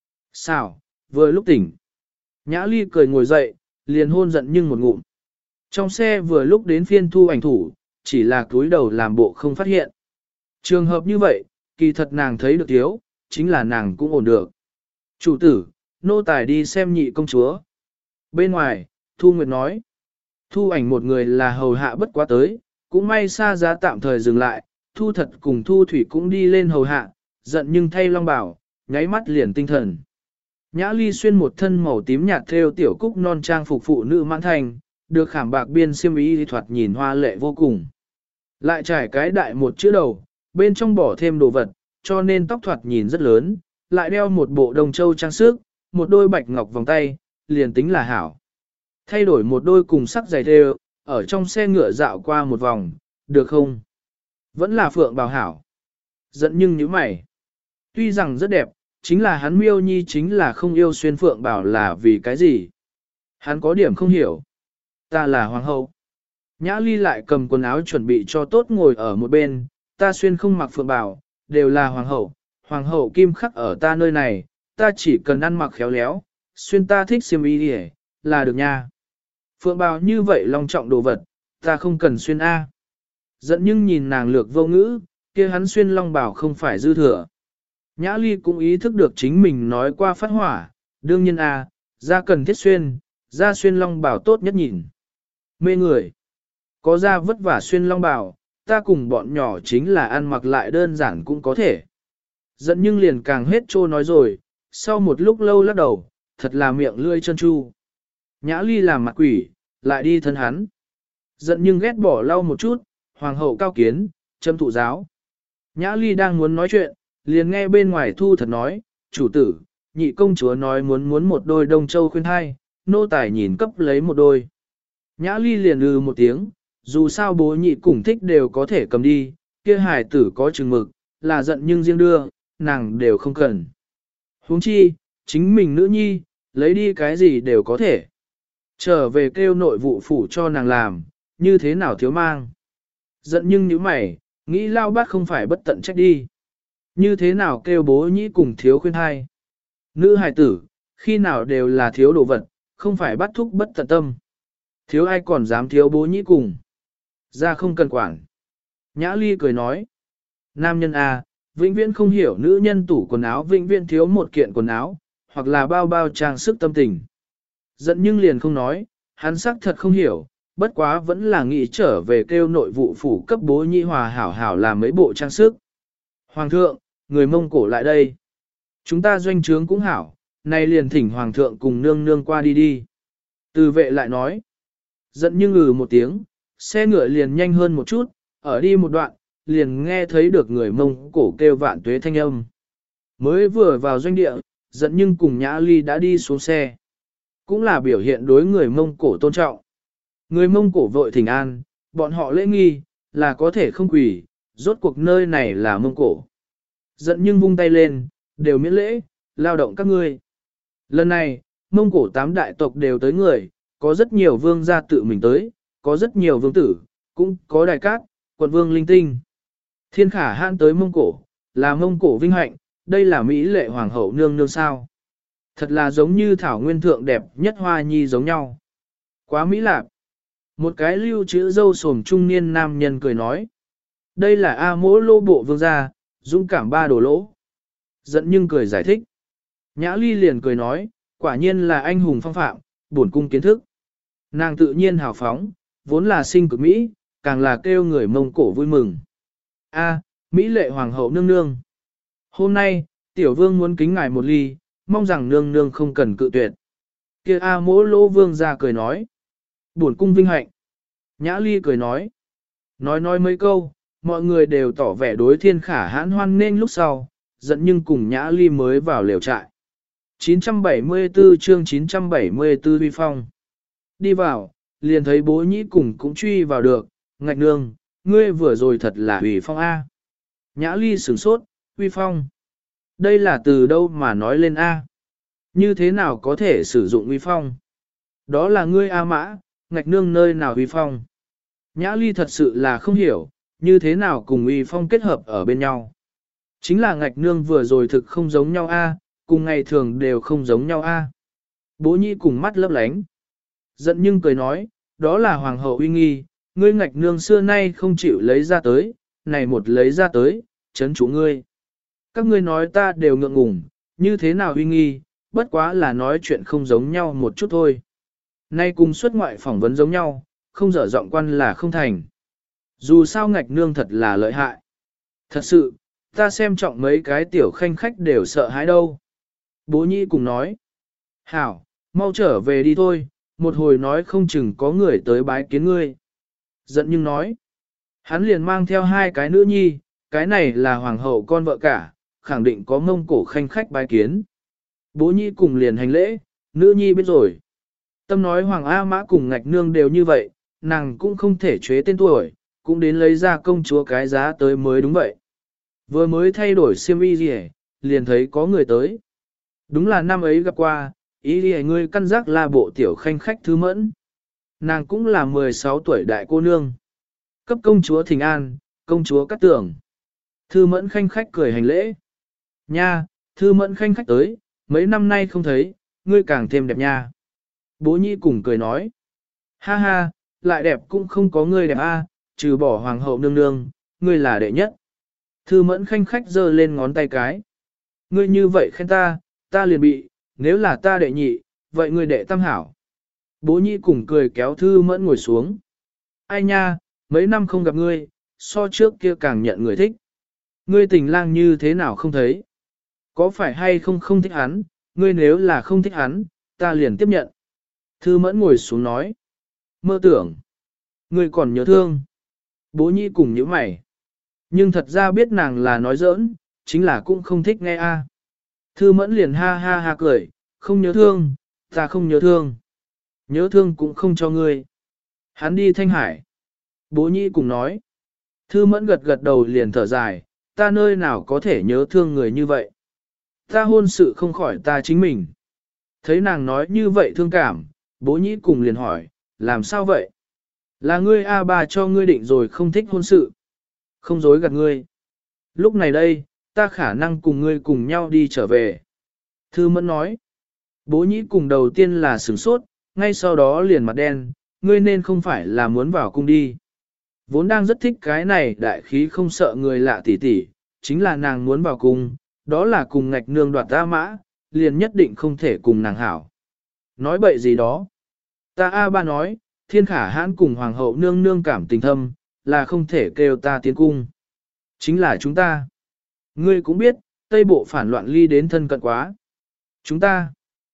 Sao, vừa lúc tỉnh. Nhã Ly cười ngồi dậy, liền hôn giận nhưng một ngụm. Trong xe vừa lúc đến phiên thu ảnh thủ, chỉ là cúi đầu làm bộ không phát hiện. Trường hợp như vậy, kỳ thật nàng thấy được thiếu, chính là nàng cũng ổn được. Chủ tử, nô tài đi xem nhị công chúa. Bên ngoài, Thu Nguyệt nói. Thu ảnh một người là hầu hạ bất quá tới, cũng may xa giá tạm thời dừng lại, Thu thật cùng Thu Thủy cũng đi lên hầu hạ, giận nhưng thay long bảo, nháy mắt liền tinh thần. Nhã Ly xuyên một thân màu tím nhạt thêu tiểu cúc non trang phục phụ nữ mãn thành, được khảm bạc biên xiêm y thoạt nhìn hoa lệ vô cùng. Lại trải cái đại một chữ đầu, bên trong bỏ thêm đồ vật, cho nên tóc thoạt nhìn rất lớn, lại đeo một bộ đồng châu trang sức, một đôi bạch ngọc vòng tay, liền tính là hảo. Thay đổi một đôi cùng sắc giày thêu, ở trong xe ngựa dạo qua một vòng, được không? Vẫn là phượng bào hảo. Giận nhưng như mày. Tuy rằng rất đẹp, chính là hắn miêu nhi chính là không yêu xuyên phượng bào là vì cái gì? Hắn có điểm không hiểu. Ta là hoàng hậu. Nhã Ly lại cầm quần áo chuẩn bị cho tốt ngồi ở một bên, ta xuyên không mặc phượng bào, đều là hoàng hậu kim khắc ở ta nơi này, ta chỉ cần ăn mặc khéo léo, xuyên ta thích xiêm y đi là được nha. Phượng bào như vậy long trọng đồ vật, ta không cần xuyên A. Giận nhưng nhìn nàng lược vô ngữ, kia hắn xuyên long bào không phải dư thừa. Nhã Ly cũng ý thức được chính mình nói qua phát hỏa, đương nhiên A, ra cần thiết xuyên, ra xuyên long bào tốt nhất nhìn. Mê người, có ra vất vả xuyên long bào, ta cùng bọn nhỏ chính là ăn mặc lại đơn giản cũng có thể. Giận nhưng liền càng hết trô nói rồi, sau một lúc lâu lắc đầu, thật là miệng lươi chân chu. Nhã Ly làm mặt quỷ, lại đi thân hắn. Giận nhưng ghét bỏ lau một chút, hoàng hậu cao kiến, châm thụ giáo. Nhã Ly đang muốn nói chuyện, liền nghe bên ngoài Thu Thật nói, chủ tử, nhị công chúa nói muốn một đôi đông châu khuyên thai, nô tài nhìn cấp lấy một đôi. Nhã Ly liền một tiếng, dù sao bố nhị cùng thích đều có thể cầm đi, kia hài tử có chừng mực, là giận nhưng riêng đưa, nàng đều không cần. Huống chi, chính mình nữ nhi, lấy đi cái gì đều có thể. Trở về kêu nội vụ phủ cho nàng làm, như thế nào thiếu mang. Giận nhưng như mày, nghĩ lao bát không phải bất tận trách đi. Như thế nào kêu bố nhĩ cùng thiếu khuyên hai. Nữ hài tử, khi nào đều là thiếu đồ vật, không phải bắt thúc bất tận tâm. Thiếu ai còn dám thiếu bố nhĩ cùng. Ra không cần quản. Nhã Ly cười nói. Nam nhân A, vĩnh viễn không hiểu nữ nhân tủ quần áo vĩnh viễn thiếu một kiện quần áo, hoặc là bao bao trang sức tâm tình. Giận nhưng liền không nói, hắn xác thật không hiểu, bất quá vẫn là nghĩ trở về kêu nội vụ phủ cấp bố nhĩ hòa hảo hảo làm mấy bộ trang sức. Hoàng thượng, người Mông Cổ lại đây. Chúng ta doanh trướng cũng hảo, nay liền thỉnh Hoàng thượng cùng nương nương qua đi đi. Từ vệ lại nói. Giận nhưng một tiếng, xe ngựa liền nhanh hơn một chút, ở đi một đoạn, liền nghe thấy được người Mông Cổ kêu vạn tuế thanh âm. Mới vừa vào doanh địa, giận nhưng cùng Nhã Ly đã đi xuống xe. Cũng là biểu hiện đối người Mông Cổ tôn trọng. Người Mông Cổ vội thỉnh an, bọn họ lễ nghi, là có thể không quỳ, rốt cuộc nơi này là Mông Cổ. Giận nhưng vung tay lên, đều miễn lễ, lao động các ngươi. Lần này, Mông Cổ 8 đại tộc đều tới người, có rất nhiều vương gia tự mình tới, có rất nhiều vương tử, cũng có đại cát, quận vương linh tinh. Thiên Khả Hãn tới Mông Cổ, là Mông Cổ vinh hạnh, đây là Mỹ lệ hoàng hậu nương nương sao. Thật là giống như thảo nguyên thượng đẹp nhất hoa nhi giống nhau. Quá mỹ lạc. Một cái lưu chữ dâu sồm trung niên nam nhân cười nói. Đây là A Mỗ Lô bộ vương gia, dũng cảm ba đồ lỗ. Giận nhưng cười giải thích. Nhã Ly liền cười nói, quả nhiên là anh hùng phong phạm, bổn cung kiến thức. Nàng tự nhiên hào phóng, vốn là sinh cực Mỹ, càng là kêu người Mông Cổ vui mừng. A, Mỹ lệ hoàng hậu nương nương. Hôm nay, tiểu vương muốn kính ngài một ly, mong rằng nương nương không cần cự tuyệt. Kia A Mỗ Lô vương ra cười nói. Bổn cung vinh hạnh. Nhã Ly cười nói. Nói mấy câu, mọi người đều tỏ vẻ đối Thiên Khả Hãn hoan nên lúc sau, giận nhưng cùng Nhã Ly mới vào lều trại. 974 chương 974 uy phong. Đi vào, liền thấy bố nhĩ cùng cũng truy vào được, ngạch nương, ngươi vừa rồi thật là uy phong A. Nhã Ly sửng sốt, uy phong. Đây là từ đâu mà nói lên A. Như thế nào có thể sử dụng uy phong? Đó là ngươi A Mã, ngạch nương nơi nào uy phong? Nhã Ly thật sự là không hiểu, như thế nào cùng uy phong kết hợp ở bên nhau. Chính là ngạch nương vừa rồi thực không giống nhau A, cùng ngày thường đều không giống nhau A. Bố nhĩ cùng mắt lấp lánh. Giận nhưng cười nói, đó là hoàng hậu uy nghi, ngươi ngạch nương xưa nay không chịu lấy ra tới, này một lấy ra tới, chấn chủ ngươi. Các ngươi nói ta đều ngượng ngùng, như thế nào uy nghi, bất quá là nói chuyện không giống nhau một chút thôi. Nay cùng xuất ngoại phỏng vấn giống nhau, không dở giọng quan là không thành. Dù sao ngạch nương thật là lợi hại. Thật sự, ta xem trọng mấy cái tiểu khanh khách đều sợ hãi đâu. Bố nhĩ cùng nói. Hảo, mau trở về đi thôi, một hồi nói không chừng có người tới bái kiến ngươi. Giận nhưng nói. Hắn liền mang theo 2 cái nữ nhi, cái này là hoàng hậu con vợ cả, khẳng định có Mông Cổ khanh khách bái kiến. Bố nhĩ cùng liền hành lễ, nữ nhi biết rồi. Tâm nói Hoàng A Mã cùng ngạch nương đều như vậy, nàng cũng không thể chế tên tuổi, cũng đến lấy ra công chúa cái giá tới mới đúng vậy. Vừa mới thay đổi xiêm y gì liền thấy có người tới. Đúng là năm ấy gặp qua, ý gì ngươi căn giác là bộ tiểu khanh khách thứ mẫn. Nàng cũng là 16 tuổi đại cô nương. Cấp công chúa Thịnh An, công chúa Cát Tường. Thư mẫn khanh khách cười hành lễ. Nha, thư mẫn khanh khách tới, mấy năm nay không thấy, ngươi càng thêm đẹp nha. Bố nhĩ cùng cười nói. Ha ha, lại đẹp cũng không có ngươi đẹp a, trừ bỏ hoàng hậu nương nương, ngươi là đệ nhất. Thư mẫn khanh khách giơ lên ngón tay cái. Ngươi như vậy khen ta liền bị, nếu là ta đệ nhị, vậy ngươi đệ tam hảo. Bố nhĩ cùng cười kéo thư mẫn ngồi xuống. Ai nha, mấy năm không gặp ngươi, so trước kia càng nhận người thích. Ngươi tình lang như thế nào không thấy? Có phải hay không thích hắn, ngươi nếu là không thích hắn, ta liền tiếp nhận. Thư Mẫn ngồi xuống nói. Mơ tưởng. Ngươi còn nhớ thương. Bố Nhĩ cùng nhíu mày. Nhưng thật ra biết nàng là nói giỡn, chính là cũng không thích nghe a. Thư Mẫn liền ha ha ha cười, không nhớ thương, ta không nhớ thương. Nhớ thương cũng không cho ngươi. Hắn đi Thanh Hải. Bố Nhĩ cùng nói. Thư Mẫn gật gật đầu liền thở dài, ta nơi nào có thể nhớ thương người như vậy. Ta hôn sự không khỏi ta chính mình. Thấy nàng nói như vậy thương cảm, Bố Nhĩ cùng liền hỏi, làm sao vậy? Là ngươi A bà cho ngươi định rồi không thích hôn sự. Không dối gạt ngươi. Lúc này đây, ta khả năng cùng ngươi cùng nhau đi trở về. Thư Mẫn nói. Bố Nhĩ cùng đầu tiên là sửng sốt, ngay sau đó liền mặt đen, ngươi nên không phải là muốn vào cung đi. Vốn đang rất thích cái này đại khí không sợ người lạ tỉ tỉ, chính là nàng muốn vào cung, đó là cùng ngạch nương đoạt ta mã, liền nhất định không thể cùng nàng hảo. Nói bậy gì đó. Ta A ba nói, thiên khả hãn cùng hoàng hậu nương nương cảm tình thâm, là không thể kêu ta tiến cung. Chính là chúng ta. Ngươi cũng biết, Tây Bộ phản loạn ly đến thân cận quá. Chúng ta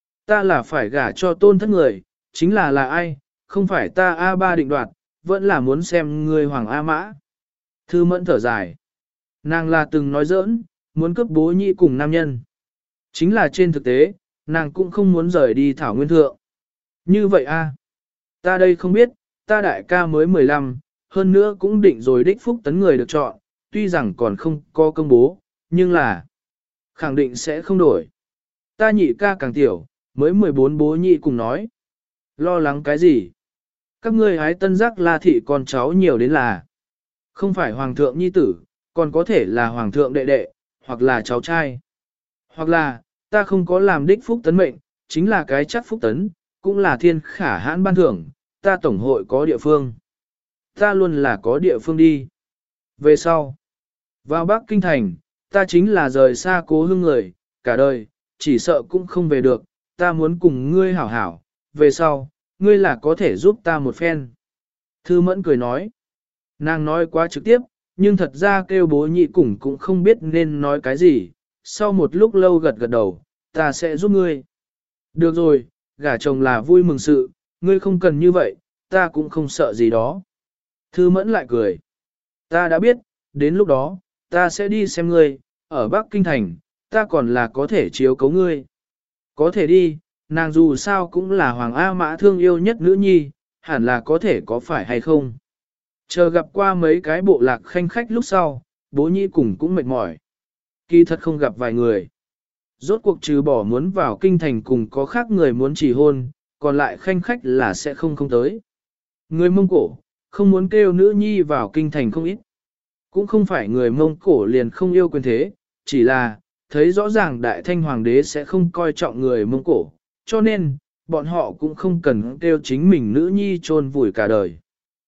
là phải gả cho tôn thất người, chính là ai, không phải ta A ba định đoạt, vẫn là muốn xem ngươi hoàng A mã. Thư Mẫn thở dài. Nàng là từng nói giỡn, muốn cướp Bố Nhĩ cùng nam nhân. Chính là trên thực tế, nàng cũng không muốn rời đi Thảo Nguyên Thượng. Như vậy a, ta đây không biết, ta đại ca mới 15, hơn nữa cũng định rồi đích phúc tấn người được chọn, tuy rằng còn không có công bố, nhưng là khẳng định sẽ không đổi. Ta nhị ca càng tiểu, mới 14 Bố Nhĩ cùng nói. Lo lắng cái gì? Các ngươi hái tân giác La thị con cháu nhiều đến là không phải hoàng thượng nhi tử, còn có thể là hoàng thượng đệ đệ, hoặc là cháu trai. Hoặc là, ta không có làm đích phúc tấn mệnh, chính là cái chắc phúc tấn, cũng là thiên khả hãn ban thưởng, ta tổng hội có địa phương. Ta luôn là có địa phương đi. Về sau, vào Bắc Kinh Thành, ta chính là rời xa cố hương người, cả đời, chỉ sợ cũng không về được, ta muốn cùng ngươi hảo hảo, về sau, ngươi là có thể giúp ta một phen. Thư Mẫn cười nói, nàng nói quá trực tiếp, nhưng thật ra kêu Bố Nhĩ cùng cũng không biết nên nói cái gì, sau một lúc lâu gật gật đầu, ta sẽ giúp ngươi. Được rồi, gả chồng là vui mừng sự, ngươi không cần như vậy, ta cũng không sợ gì đó. Thư Mẫn lại cười. Ta đã biết, đến lúc đó, ta sẽ đi xem ngươi, ở Bắc Kinh Thành, ta còn là có thể chiếu cấu ngươi. Có thể đi, nàng dù sao cũng là Hoàng A Mã thương yêu nhất nữ nhi, hẳn là có thể có phải hay không. Chờ gặp qua mấy cái bộ lạc khanh khách lúc sau, Bố Nhĩ cùng cũng mệt mỏi. Kỳ thật không gặp vài người. Rốt cuộc trừ bỏ muốn vào kinh thành cùng có khác người muốn chỉ hôn, còn lại khanh khách là sẽ không tới. Người Mông Cổ, không muốn kêu nữ nhi vào kinh thành không ít. Cũng không phải người Mông Cổ liền không yêu quyền thế, chỉ là, thấy rõ ràng Đại Thanh Hoàng đế sẽ không coi trọng người Mông Cổ, cho nên, bọn họ cũng không cần kêu chính mình nữ nhi chôn vùi cả đời.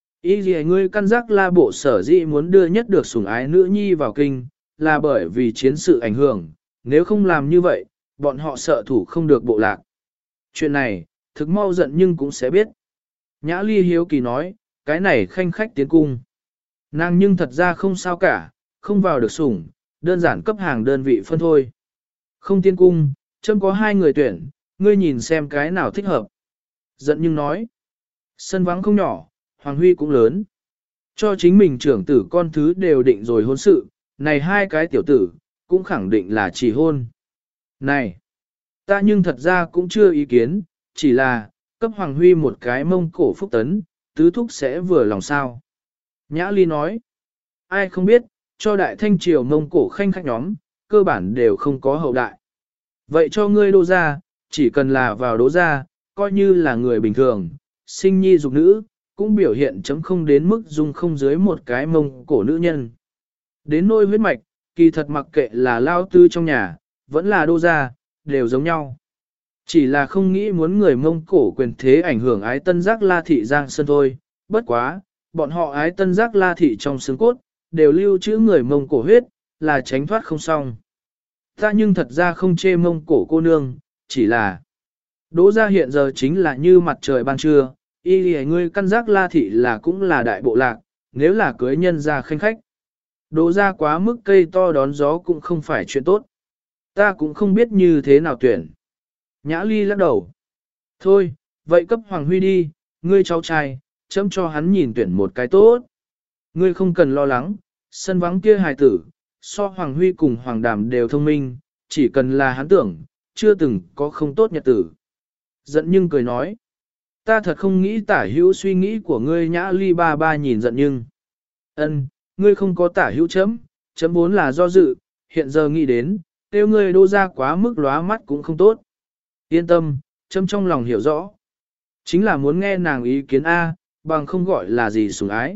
Ý gì ngươi căn giác La Bộ sở dĩ muốn đưa nhất được sủng ái nữ nhi vào kinh, là bởi vì chiến sự ảnh hưởng, nếu không làm như vậy, bọn họ sợ thủ không được bộ lạc. Chuyện này, thực mau giận nhưng cũng sẽ biết. Nhã Ly hiếu kỳ nói, cái này khanh khách tiến cung. Nàng nhưng thật ra không sao cả, không vào được sủng, đơn giản cấp hàng đơn vị phân thôi. Không tiến cung, châm có 2 người tuyển, ngươi nhìn xem cái nào thích hợp. Giận nhưng nói, sân vắng không nhỏ, Hoàng Huy cũng lớn. Cho chính mình trưởng tử con thứ đều định rồi hôn sự, này 2 cái tiểu tử, cũng khẳng định là chỉ hôn. Này, ta nhưng thật ra cũng chưa ý kiến, chỉ là, cấp Hoàng Huy một cái Mông Cổ phúc tấn, tứ thúc sẽ vừa lòng sao. Nhã Ly nói, ai không biết, cho Đại Thanh triều Mông Cổ khanh khách nhóm, cơ bản đều không có hậu đại. Vậy cho ngươi Đô gia, chỉ cần là vào Đô gia, coi như là người bình thường, sinh nhi dục nữ, cũng biểu hiện chấm không đến mức dung không dưới một cái Mông Cổ nữ nhân. Đến nôi huyết mạch, kỳ thật mặc kệ là lao tư trong nhà, vẫn là Đô gia, đều giống nhau. Chỉ là không nghĩ muốn người Mông Cổ quyền thế ảnh hưởng ái tân giác La thị Giang Sơn thôi, bất quá, bọn họ ái tân giác La thị trong xương cốt, đều lưu trữ người Mông Cổ huyết, là tránh thoát không xong. Ta nhưng thật ra không chê Mông Cổ cô nương, chỉ là Đỗ gia hiện giờ chính là như mặt trời ban trưa, y lì ngươi căn giác La thị là cũng là đại bộ lạc, nếu là cưới nhân gia khanh khách. Đỗ gia quá mức cây to đón gió cũng không phải chuyện tốt. Ta cũng không biết như thế nào tuyển. Nhã Ly lắc đầu. Thôi, Vậy cấp Hoàng Huy đi, ngươi cháu trai, chấm cho hắn nhìn tuyển một cái tốt. Ngươi không cần lo lắng, sân vắng kia hài tử, so Hoàng Huy cùng Hoàng Đàm đều thông minh, chỉ cần là hắn tưởng, chưa từng có không tốt nhật tử. Giận nhưng cười nói, ta thật không nghĩ tả hữu suy nghĩ của ngươi. Nhã Ly ba ba nhìn giận nhưng. Ân, ngươi không có tả hữu chấm vốn là do dự, hiện giờ nghĩ đến, tiêu ngươi đô ra quá mức lóa mắt cũng không tốt. Yên tâm, chấm trong lòng hiểu rõ. Chính là muốn nghe nàng ý kiến A, bằng không gọi là gì sủng ái.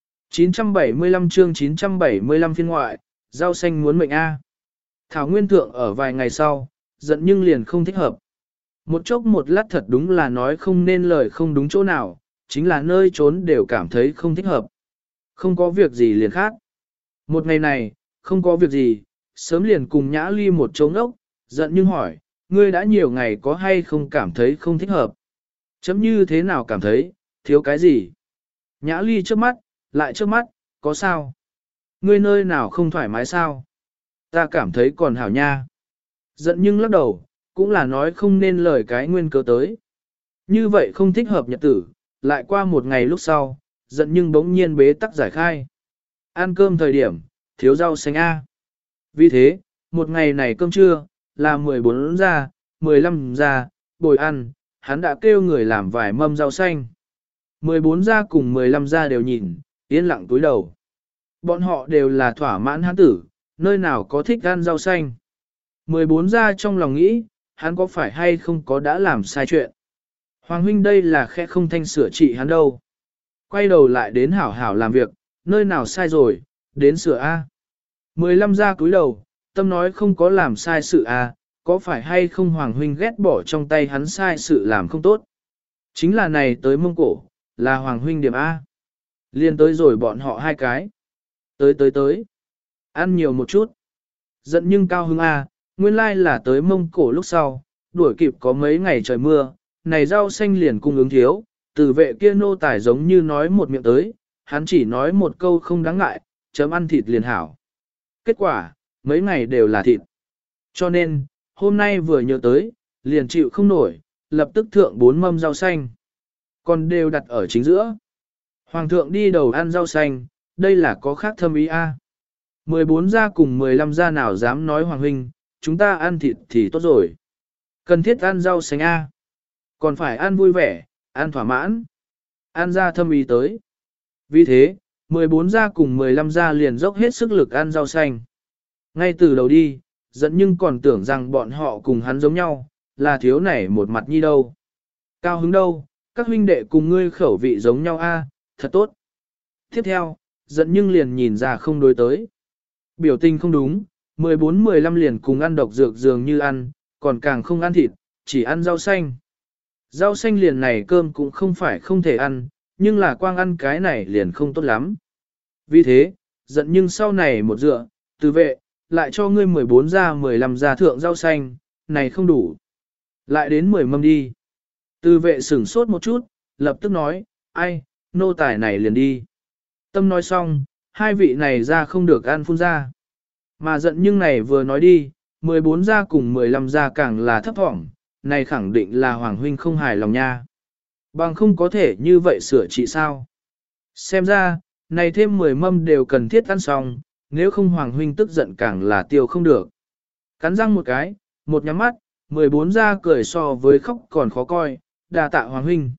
975 chương 975 phiên ngoại, rau xanh muốn mệnh A. Thảo Nguyên Thượng ở vài ngày sau, giận nhưng liền không thích hợp. Một chốc một lát thật đúng là nói không nên lời không đúng chỗ nào, chính là nơi trốn đều cảm thấy không thích hợp. Không có việc gì liền khác. Một ngày này, không có việc gì, sớm liền cùng Nhã Ly một trống ốc, giận nhưng hỏi, ngươi đã nhiều ngày có hay không cảm thấy không thích hợp? Chấm như thế nào cảm thấy, thiếu cái gì? Nhã Ly trước mắt, lại trước mắt, có sao? Ngươi nơi nào không thoải mái sao? Ta cảm thấy còn hảo nha. Giận nhưng lắc đầu, cũng là nói không nên lời cái nguyên cớ tới. Như vậy không thích hợp nhật tử, lại qua một ngày lúc sau, giận nhưng bỗng nhiên bế tắc giải khai. Ăn cơm thời điểm, thiếu rau xanh A. Vì thế, một ngày này cơm trưa, là 14 ra, 15 ra, bồi ăn, hắn đã kêu người làm vài mâm rau xanh. 14 ra cùng 15 ra đều nhìn, yên lặng túi đầu. Bọn họ đều là thỏa mãn hắn tử, nơi nào có thích ăn rau xanh. 14 ra trong lòng nghĩ, hắn có phải hay không có đã làm sai chuyện. Hoàng huynh đây là khe không thanh sửa trị hắn đâu. Quay đầu lại đến hảo hảo làm việc, nơi nào sai rồi, đến sửa A. 15 ra cúi đầu, tâm nói không có làm sai sự A, có phải hay không Hoàng huynh ghét bỏ trong tay hắn sai sự làm không tốt. Chính là này tới Mông Cổ, là Hoàng huynh điểm A. Liên tới rồi bọn họ hai cái. Tới. Ăn nhiều một chút. Giận nhưng cao hứng A, nguyên lai là tới Mông Cổ lúc sau, đuổi kịp có mấy ngày trời mưa, này rau xanh liền cung ứng thiếu, từ vệ kia nô tài giống như nói một miệng tới, hắn chỉ nói một câu không đáng ngại, chấm ăn thịt liền hảo. Kết quả, mấy ngày đều là thịt. Cho nên, hôm nay vừa nhớ tới, liền chịu không nổi, lập tức thượng 4 mâm rau xanh. Còn đều đặt ở chính giữa. Hoàng thượng đi đầu ăn rau xanh, đây là có khác thâm ý a. 14 gia cùng 15 gia nào dám nói Hoàng huynh, chúng ta ăn thịt thì tốt rồi. Cần thiết ăn rau xanh a. Còn phải ăn vui vẻ, ăn thỏa mãn. Ăn ra thâm ý tới. Vì thế, 14 gia cùng 15 gia liền dốc hết sức lực ăn rau xanh. Ngay từ đầu đi, giận nhưng còn tưởng rằng bọn họ cùng hắn giống nhau, là thiếu nảy một mặt nhi đâu. Cao hứng đâu, các huynh đệ cùng ngươi khẩu vị giống nhau a, thật tốt. Tiếp theo, giận nhưng liền nhìn ra không đối tới. Biểu tình không đúng, 14-15 liền cùng ăn độc dược dường như ăn, còn càng không ăn thịt, chỉ ăn rau xanh. Rau xanh liền này cơm cũng không phải không thể ăn, nhưng là quang ăn cái này liền không tốt lắm. Vì thế, giận nhưng sau này một dựa, từ vệ, lại cho ngươi 14 ra 15 ra thượng rau xanh, này không đủ. Lại đến 10 mâm đi. Từ vệ sửng sốt một chút, lập tức nói, ai, nô tài này liền đi. Tâm nói xong, hai vị này ra không được ăn phun ra. Mà giận nhưng này vừa nói đi, 14 ra cùng 15 ra càng là thấp thỏm, này khẳng định là Hoàng huynh không hài lòng nha. Bằng không có thể như vậy sửa trị sao. Xem ra, này thêm 10 mâm đều cần thiết ăn xong, nếu không Hoàng huynh tức giận càng là tiêu không được. Cắn răng một cái, một nhắm mắt, 14 ra cười so với khóc còn khó coi, đà tạ Hoàng huynh.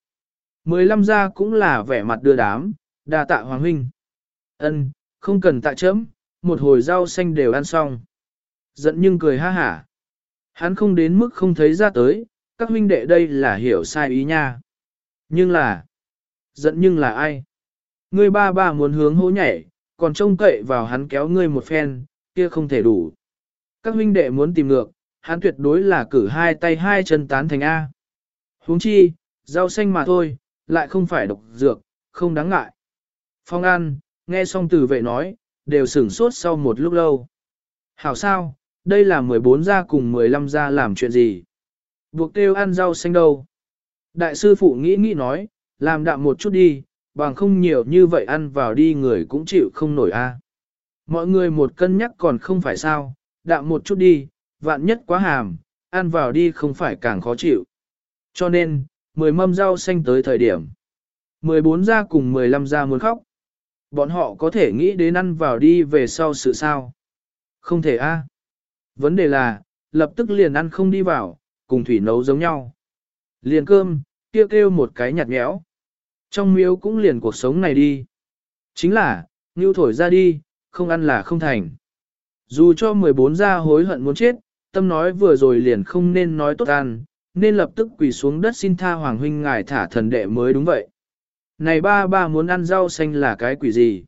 15 ra cũng là vẻ mặt đưa đám, đà tạ Hoàng huynh. Ân, không cần tạ chấm, một hồi rau xanh đều ăn xong. Giận nhưng cười ha hả. Hắn không đến mức không thấy ra tới, các huynh đệ đây là hiểu sai ý nha. Nhưng là, giận nhưng là ai? Ngươi ba ba muốn hướng hố nhảy, còn trông cậy vào hắn kéo ngươi một phen, kia không thể đủ. Các huynh đệ muốn tìm ngược, hắn tuyệt đối là cử hai tay hai chân tán thành A. Huống chi, rau xanh mà thôi, lại không phải độc dược, không đáng ngại. Phong An, nghe xong từ vệ nói, đều sửng sốt sau một lúc lâu. Hảo sao, đây là 14 gia cùng 15 gia làm chuyện gì? Buộc kêu ăn rau xanh đâu? Đại sư phụ nghĩ nói, làm đạm một chút đi, bằng không nhiều như vậy ăn vào đi người cũng chịu không nổi a. Mọi người một cân nhắc còn không phải sao, đạm một chút đi, vạn nhất quá hàm, ăn vào đi không phải càng khó chịu. Cho nên, 10 mâm rau xanh tới thời điểm. 14 gia cùng 15 gia muốn khóc. Bọn họ có thể nghĩ đến ăn vào đi về sau sự sao? Không thể a. Vấn đề là, lập tức liền ăn không đi vào, cùng thủy nấu giống nhau. Liền cơm, kêu kêu một cái nhạt nhẽo. Trong miếu cũng liền cuộc sống này đi. Chính là, ngưu thổi ra đi, không ăn là không thành. Dù cho 14 gia hối hận muốn chết, tâm nói vừa rồi liền không nên nói tốt ăn, nên lập tức quỳ xuống đất xin tha Hoàng huynh ngài thả thần đệ mới đúng vậy. Này ba muốn ăn rau xanh là cái quỷ gì?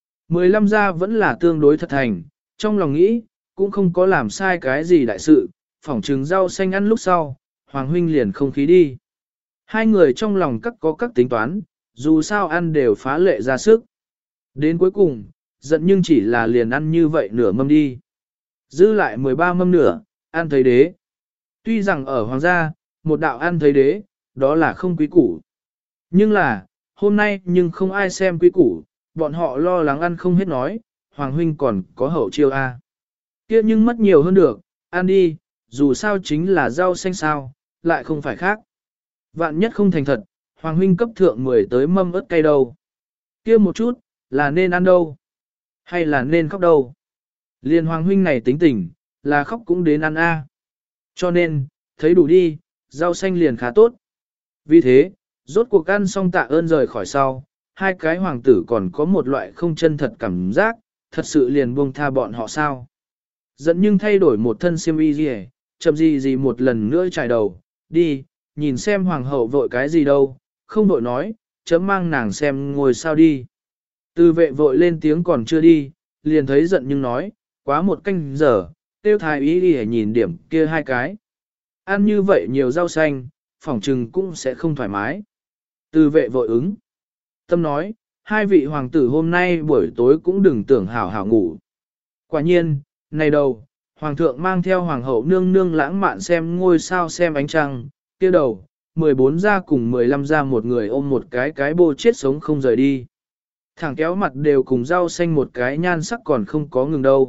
15 gia vẫn là tương đối thật thành, trong lòng nghĩ, cũng không có làm sai cái gì đại sự, phỏng trừng rau xanh ăn lúc sau, Hoàng huynh liền không khí đi. Hai người trong lòng có các tính toán, dù sao ăn đều phá lệ ra sức. Đến cuối cùng, giận nhưng chỉ là liền ăn như vậy nửa mâm đi. Dư lại 13 mâm nửa, ăn thấy đế. Tuy rằng ở hoàng gia, một đạo ăn thấy đế, đó là không quý củ. Nhưng là, hôm nay nhưng không ai xem quý củ, bọn họ lo lắng ăn không hết nói, Hoàng huynh còn có hậu chiêu a. Kia nhưng mất nhiều hơn được, ăn đi, dù sao chính là rau xanh sao, lại không phải khác. Vạn nhất không thành thật, Hoàng huynh cấp thượng 10 tới mâm ớt cay đâu. Kia một chút, là nên ăn đâu? Hay là nên khóc đâu? Liên Hoàng huynh này tính tình, là khóc cũng đến ăn a. Cho nên, thấy đủ đi, rau xanh liền khá tốt. Vì thế, rốt cuộc ăn xong tạ ơn rời khỏi sau, hai cái hoàng tử còn có một loại không chân thật cảm giác, thật sự liền buông tha bọn họ sao. Dẫn nhưng thay đổi một thân xiêm y gì, chậm gì một lần nữa trải đầu, đi, nhìn xem hoàng hậu vội cái gì đâu, không vội nói, chấm mang nàng xem ngồi sao đi. Từ vệ vội lên tiếng còn chưa đi, liền thấy giận nhưng nói, quá một canh giờ, tiêu thái ý đi nhìn điểm kia hai cái. Ăn như vậy nhiều rau xanh, phỏng trừng cũng sẽ không thoải mái. Từ vệ vội ứng. Tâm nói, hai vị hoàng tử hôm nay buổi tối cũng đừng tưởng hảo hảo ngủ. Quả nhiên, này đầu, hoàng thượng mang theo hoàng hậu nương nương lãng mạn xem ngôi sao xem ánh trăng, kia đầu, 14 gia cùng 15 gia một người ôm một cái bô chết sống không rời đi. Thẳng kéo mặt đều cùng rau xanh một cái nhan sắc còn không có ngừng đâu.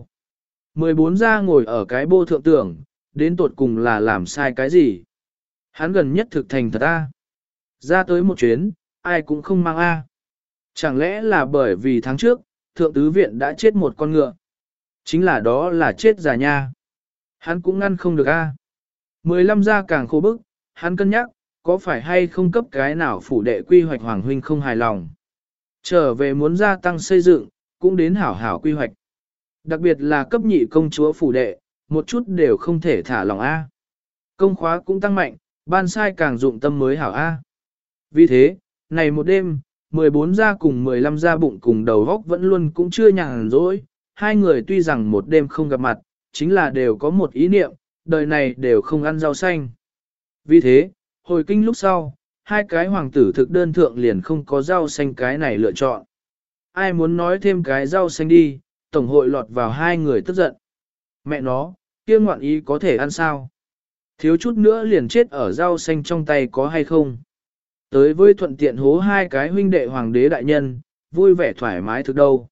14 gia ngồi ở cái bô thượng tưởng, đến tột cùng là làm sai cái gì. Hắn gần nhất thực thành thật a. Ra tới một chuyến, ai cũng không mang a. Chẳng lẽ là bởi vì tháng trước, thượng tứ viện đã chết một con ngựa. Chính là đó là chết già nha. Hắn cũng ngăn không được a. 15 gia càng khô bức, hắn cân nhắc, có phải hay không cấp cái nào phủ đệ quy hoạch hoàng huynh không hài lòng. Trở về muốn gia tăng xây dựng, cũng đến hảo hảo quy hoạch. Đặc biệt là cấp nhị công chúa phủ đệ, một chút đều không thể thả lòng A. Công khóa cũng tăng mạnh, ban sai càng dụng tâm mới hảo A. Vì thế, này một đêm, 14 gia cùng 15 gia bụng cùng đầu góc vẫn luôn cũng chưa nhàn rỗi. Hai người tuy rằng một đêm không gặp mặt, chính là đều có một ý niệm, đời này đều không ăn rau xanh. Vì thế, hồi kinh lúc sau, hai cái hoàng tử thực đơn thượng liền không có rau xanh cái này lựa chọn. Ai muốn nói thêm cái rau xanh đi, tổng hội lọt vào hai người tức giận. Mẹ nó, kia ngoạn ý có thể ăn sao? Thiếu chút nữa liền chết ở rau xanh trong tay có hay không? Tới với thuận tiện hố hai cái huynh đệ hoàng đế đại nhân, vui vẻ thoải mái thực đâu.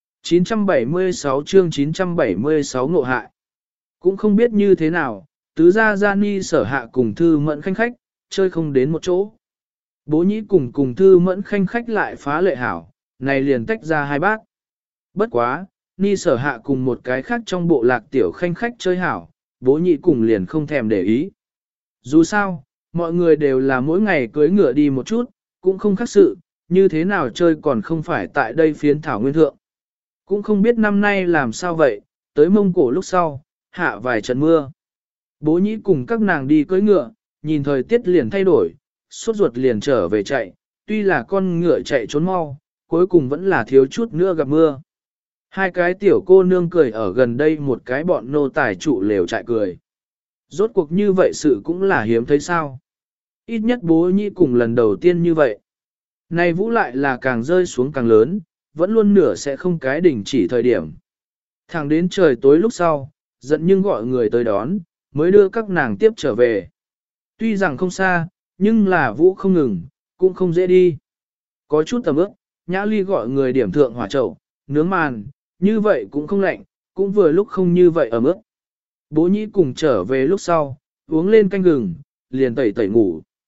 976 chương 976 ngộ hại. Cũng không biết như thế nào, tứ gia gia ni sở hạ cùng thư mẫn khanh khách, chơi không đến một chỗ. Bố nhĩ cùng thư mẫn khanh khách lại phá lệ hảo, này liền tách ra hai bác. Bất quá, ni sở hạ cùng một cái khác trong bộ lạc tiểu khanh khách chơi hảo, bố nhị cùng liền không thèm để ý. Dù sao, mọi người đều là mỗi ngày cưới ngựa đi một chút, cũng không khác sự, như thế nào chơi còn không phải tại đây phiến thảo nguyên thượng. Cũng không biết năm nay làm sao vậy, tới Mông Cổ lúc sau, hạ vài trận mưa. Bố nhĩ cùng các nàng đi cưới ngựa, nhìn thời tiết liền thay đổi, sốt ruột liền trở về chạy, tuy là con ngựa chạy trốn mau, cuối cùng vẫn là thiếu chút nữa gặp mưa. Hai cái tiểu cô nương cười ở gần đây một cái bọn nô tài trụ lều chạy cười. Rốt cuộc như vậy sự cũng là hiếm thấy sao. Ít nhất bố nhĩ cùng lần đầu tiên như vậy. Này vũ lại là càng rơi xuống càng lớn, vẫn luôn nửa sẽ không cái đỉnh chỉ thời điểm. Thẳng đến trời tối lúc sau, giận nhưng gọi người tới đón, mới đưa các nàng tiếp trở về. Tuy rằng không xa, nhưng là vũ không ngừng, cũng không dễ đi. Có chút tầm ước, Nhã Ly gọi người điểm thượng hỏa chậu, nướng màn, như vậy cũng không lạnh, cũng vừa lúc không như vậy ở mức. Bố nhĩ cùng trở về lúc sau, uống lên canh gừng, liền tẩy ngủ.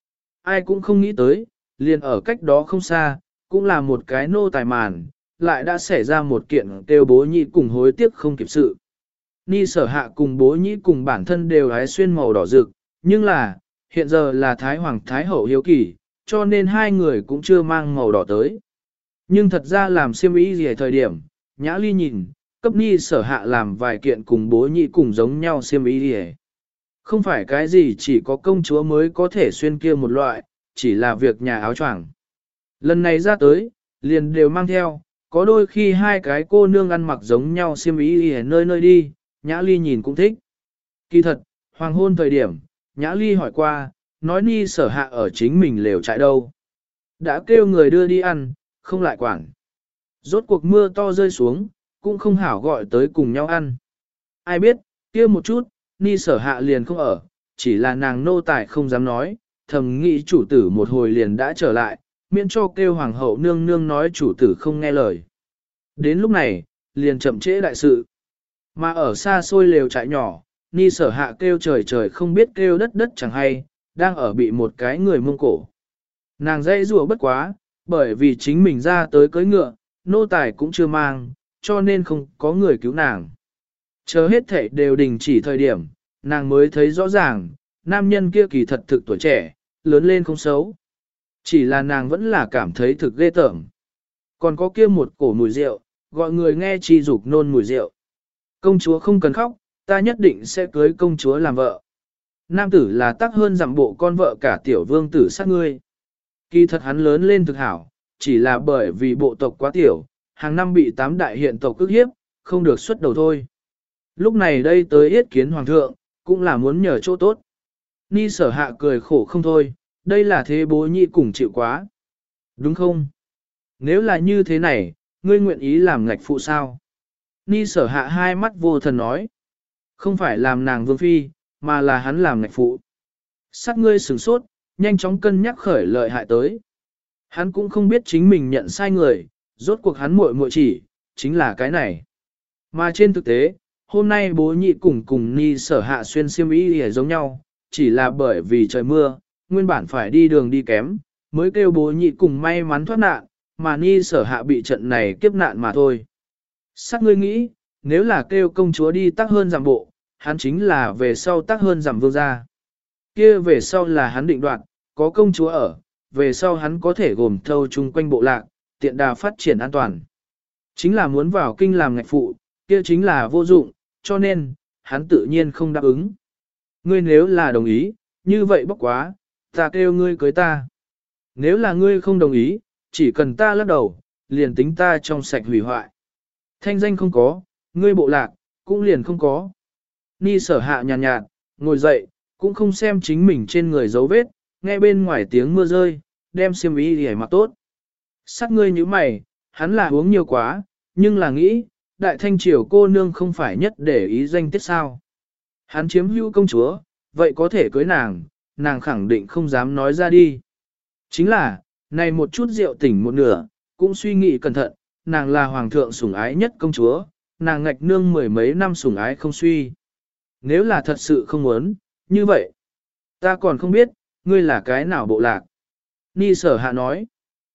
ai cũng không nghĩ tới, liền ở cách đó không xa, cũng là một cái nô tài màn, lại đã xảy ra một kiện kêu bố nhị cùng hối tiếc không kịp sự. Ni sở hạ cùng bố nhị cùng bản thân đều hái xuyên màu đỏ rực, nhưng là, hiện giờ là Thái Hoàng Thái Hậu hiếu kỳ, cho nên hai người cũng chưa mang màu đỏ tới. Nhưng thật ra làm xiêm y gì thời điểm, Nhã Ly nhìn, cấp Ni sở hạ làm vài kiện cùng bố nhị cùng giống nhau xiêm y gì. Không phải cái gì chỉ có công chúa mới có thể xuyên kia một loại, chỉ là việc nhà áo choàng. Lần này ra tới, liền đều mang theo, có đôi khi hai cái cô nương ăn mặc giống nhau xiêm y ở nơi nơi đi, Nhã Ly nhìn cũng thích. Kỳ thật, hoàng hôn thời điểm, Nhã Ly hỏi qua, nói Ni sở hạ ở chính mình lều trại đâu. Đã kêu người đưa đi ăn, không lại quản. Rốt cuộc mưa to rơi xuống, cũng không hảo gọi tới cùng nhau ăn. Ai biết, kia một chút, Ni sở hạ liền không ở, chỉ là nàng nô tài không dám nói, thầm nghĩ chủ tử một hồi liền đã trở lại, miễn cho kêu hoàng hậu nương nương nói chủ tử không nghe lời. Đến lúc này, liền chậm trễ đại sự. Mà ở xa xôi lều trại nhỏ, Ni sở hạ kêu trời trời không biết kêu đất đất chẳng hay, đang ở bị một cái người mông cổ. Nàng dây rùa bất quá, bởi vì chính mình ra tới cưới ngựa, nô tài cũng chưa mang, cho nên không có người cứu nàng. Chờ hết thảy đều đình chỉ thời điểm, nàng mới thấy rõ ràng, nam nhân kia kỳ thật thực tuổi trẻ, lớn lên không xấu. Chỉ là nàng vẫn là cảm thấy thực ghê tởm. Còn có kia một cổ mùi rượu, gọi người nghe chi dục nôn mùi rượu. Công chúa không cần khóc, ta nhất định sẽ cưới công chúa làm vợ. Nam tử là tắc hơn dặm bộ con vợ cả tiểu vương tử sát ngươi. Kỳ thật hắn lớn lên thực hảo, chỉ là bởi vì bộ tộc quá tiểu, hàng năm bị 8 đại hiện tộc ức hiếp, không được xuất đầu thôi. Lúc này đây tới yết kiến hoàng thượng, cũng là muốn nhờ chỗ tốt. Ni sở hạ cười khổ không thôi, đây là thế bố nhị cùng chịu quá. Đúng không? Nếu là như thế này, ngươi nguyện ý làm ngạch phụ sao? Ni sở hạ hai mắt vô thần nói. Không phải làm nàng vương phi, mà là hắn làm ngạch phụ. Sát ngươi sửng sốt, nhanh chóng cân nhắc khởi lợi hại tới. Hắn cũng không biết chính mình nhận sai người, rốt cuộc hắn muội chỉ, chính là cái này. Mà trên thực tế, hôm nay bố nhị cùng Ni sở hạ xuyên xiêm y hề giống nhau, chỉ là bởi vì trời mưa, nguyên bản phải đi đường đi kém, mới kêu bố nhị cùng may mắn thoát nạn, mà Ni sở hạ bị trận này kiếp nạn mà thôi. Sắc ngươi nghĩ, nếu là kêu công chúa đi tắc hơn giảm bộ, hắn chính là về sau tắc hơn giảm vương gia. Kia về sau là hắn định đoạt, có công chúa ở, về sau hắn có thể gồm thâu chung quanh bộ lạc, tiện đà phát triển an toàn. Chính là muốn vào kinh làm ngạch phụ, kia chính là vô dụng, cho nên, hắn tự nhiên không đáp ứng. Ngươi nếu là đồng ý, như vậy bốc quá, ta kêu ngươi cưới ta. Nếu là ngươi không đồng ý, chỉ cần ta lắc đầu, liền tính ta trong sạch hủy hoại. Thanh danh không có, ngươi bộ lạc, cũng liền không có. Ni sở hạ nhàn nhạt, ngồi dậy, cũng không xem chính mình trên người dấu vết, nghe bên ngoài tiếng mưa rơi, đem xiêm y để mặc tốt. Sắc ngươi như mày, hắn là uống nhiều quá, nhưng là nghĩ, đại thanh triều cô nương không phải nhất để ý danh tiết sao. Hắn chiếm hữu công chúa, vậy có thể cưới nàng, nàng khẳng định không dám nói ra đi. Chính là, này một chút rượu tỉnh một nửa, cũng suy nghĩ cẩn thận, nàng là hoàng thượng sủng ái nhất công chúa, nàng ngạch nương mười mấy năm sủng ái không suy. Nếu là thật sự không muốn, như vậy, ta còn không biết, ngươi là cái nào bộ lạc. Ni sở hạ nói,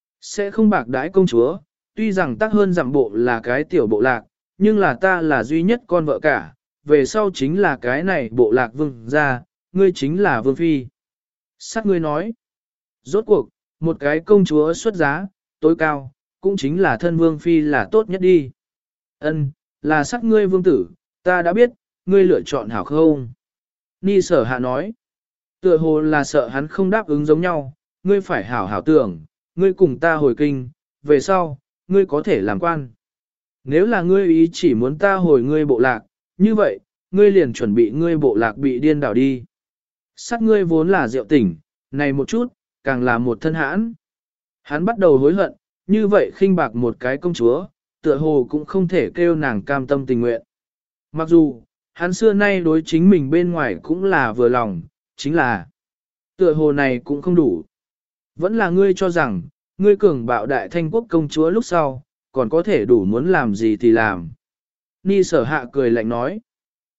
sẽ không bạc đãi công chúa, tuy rằng tác hơn giảm bộ là cái tiểu bộ lạc, nhưng là ta là duy nhất con vợ cả, về sau chính là cái này bộ lạc vương gia, ngươi chính là vương phi. Sát ngươi nói, rốt cuộc, một cái công chúa xuất giá, tối cao, cũng chính là thân vương phi là tốt nhất đi. Ân, là sắc ngươi vương tử, ta đã biết, ngươi lựa chọn hảo không? Ni sở hạ nói, tựa hồ là sợ hắn không đáp ứng giống nhau, ngươi phải hảo hảo tưởng, ngươi cùng ta hồi kinh, về sau, ngươi có thể làm quan. Nếu là ngươi ý chỉ muốn ta hồi ngươi bộ lạc, như vậy, ngươi liền chuẩn bị ngươi bộ lạc bị điên đảo đi. Sắc ngươi vốn là rượu tỉnh, này một chút, càng là một thân hãn. Hắn bắt đầu hối hận, như vậy khinh bạc một cái công chúa, tựa hồ cũng không thể kêu nàng cam tâm tình nguyện. Mặc dù, hắn xưa nay đối chính mình bên ngoài cũng là vừa lòng, chính là tựa hồ này cũng không đủ. Vẫn là ngươi cho rằng, ngươi cường bạo đại thanh quốc công chúa lúc sau, còn có thể đủ muốn làm gì thì làm. Ni sở hạ cười lạnh nói,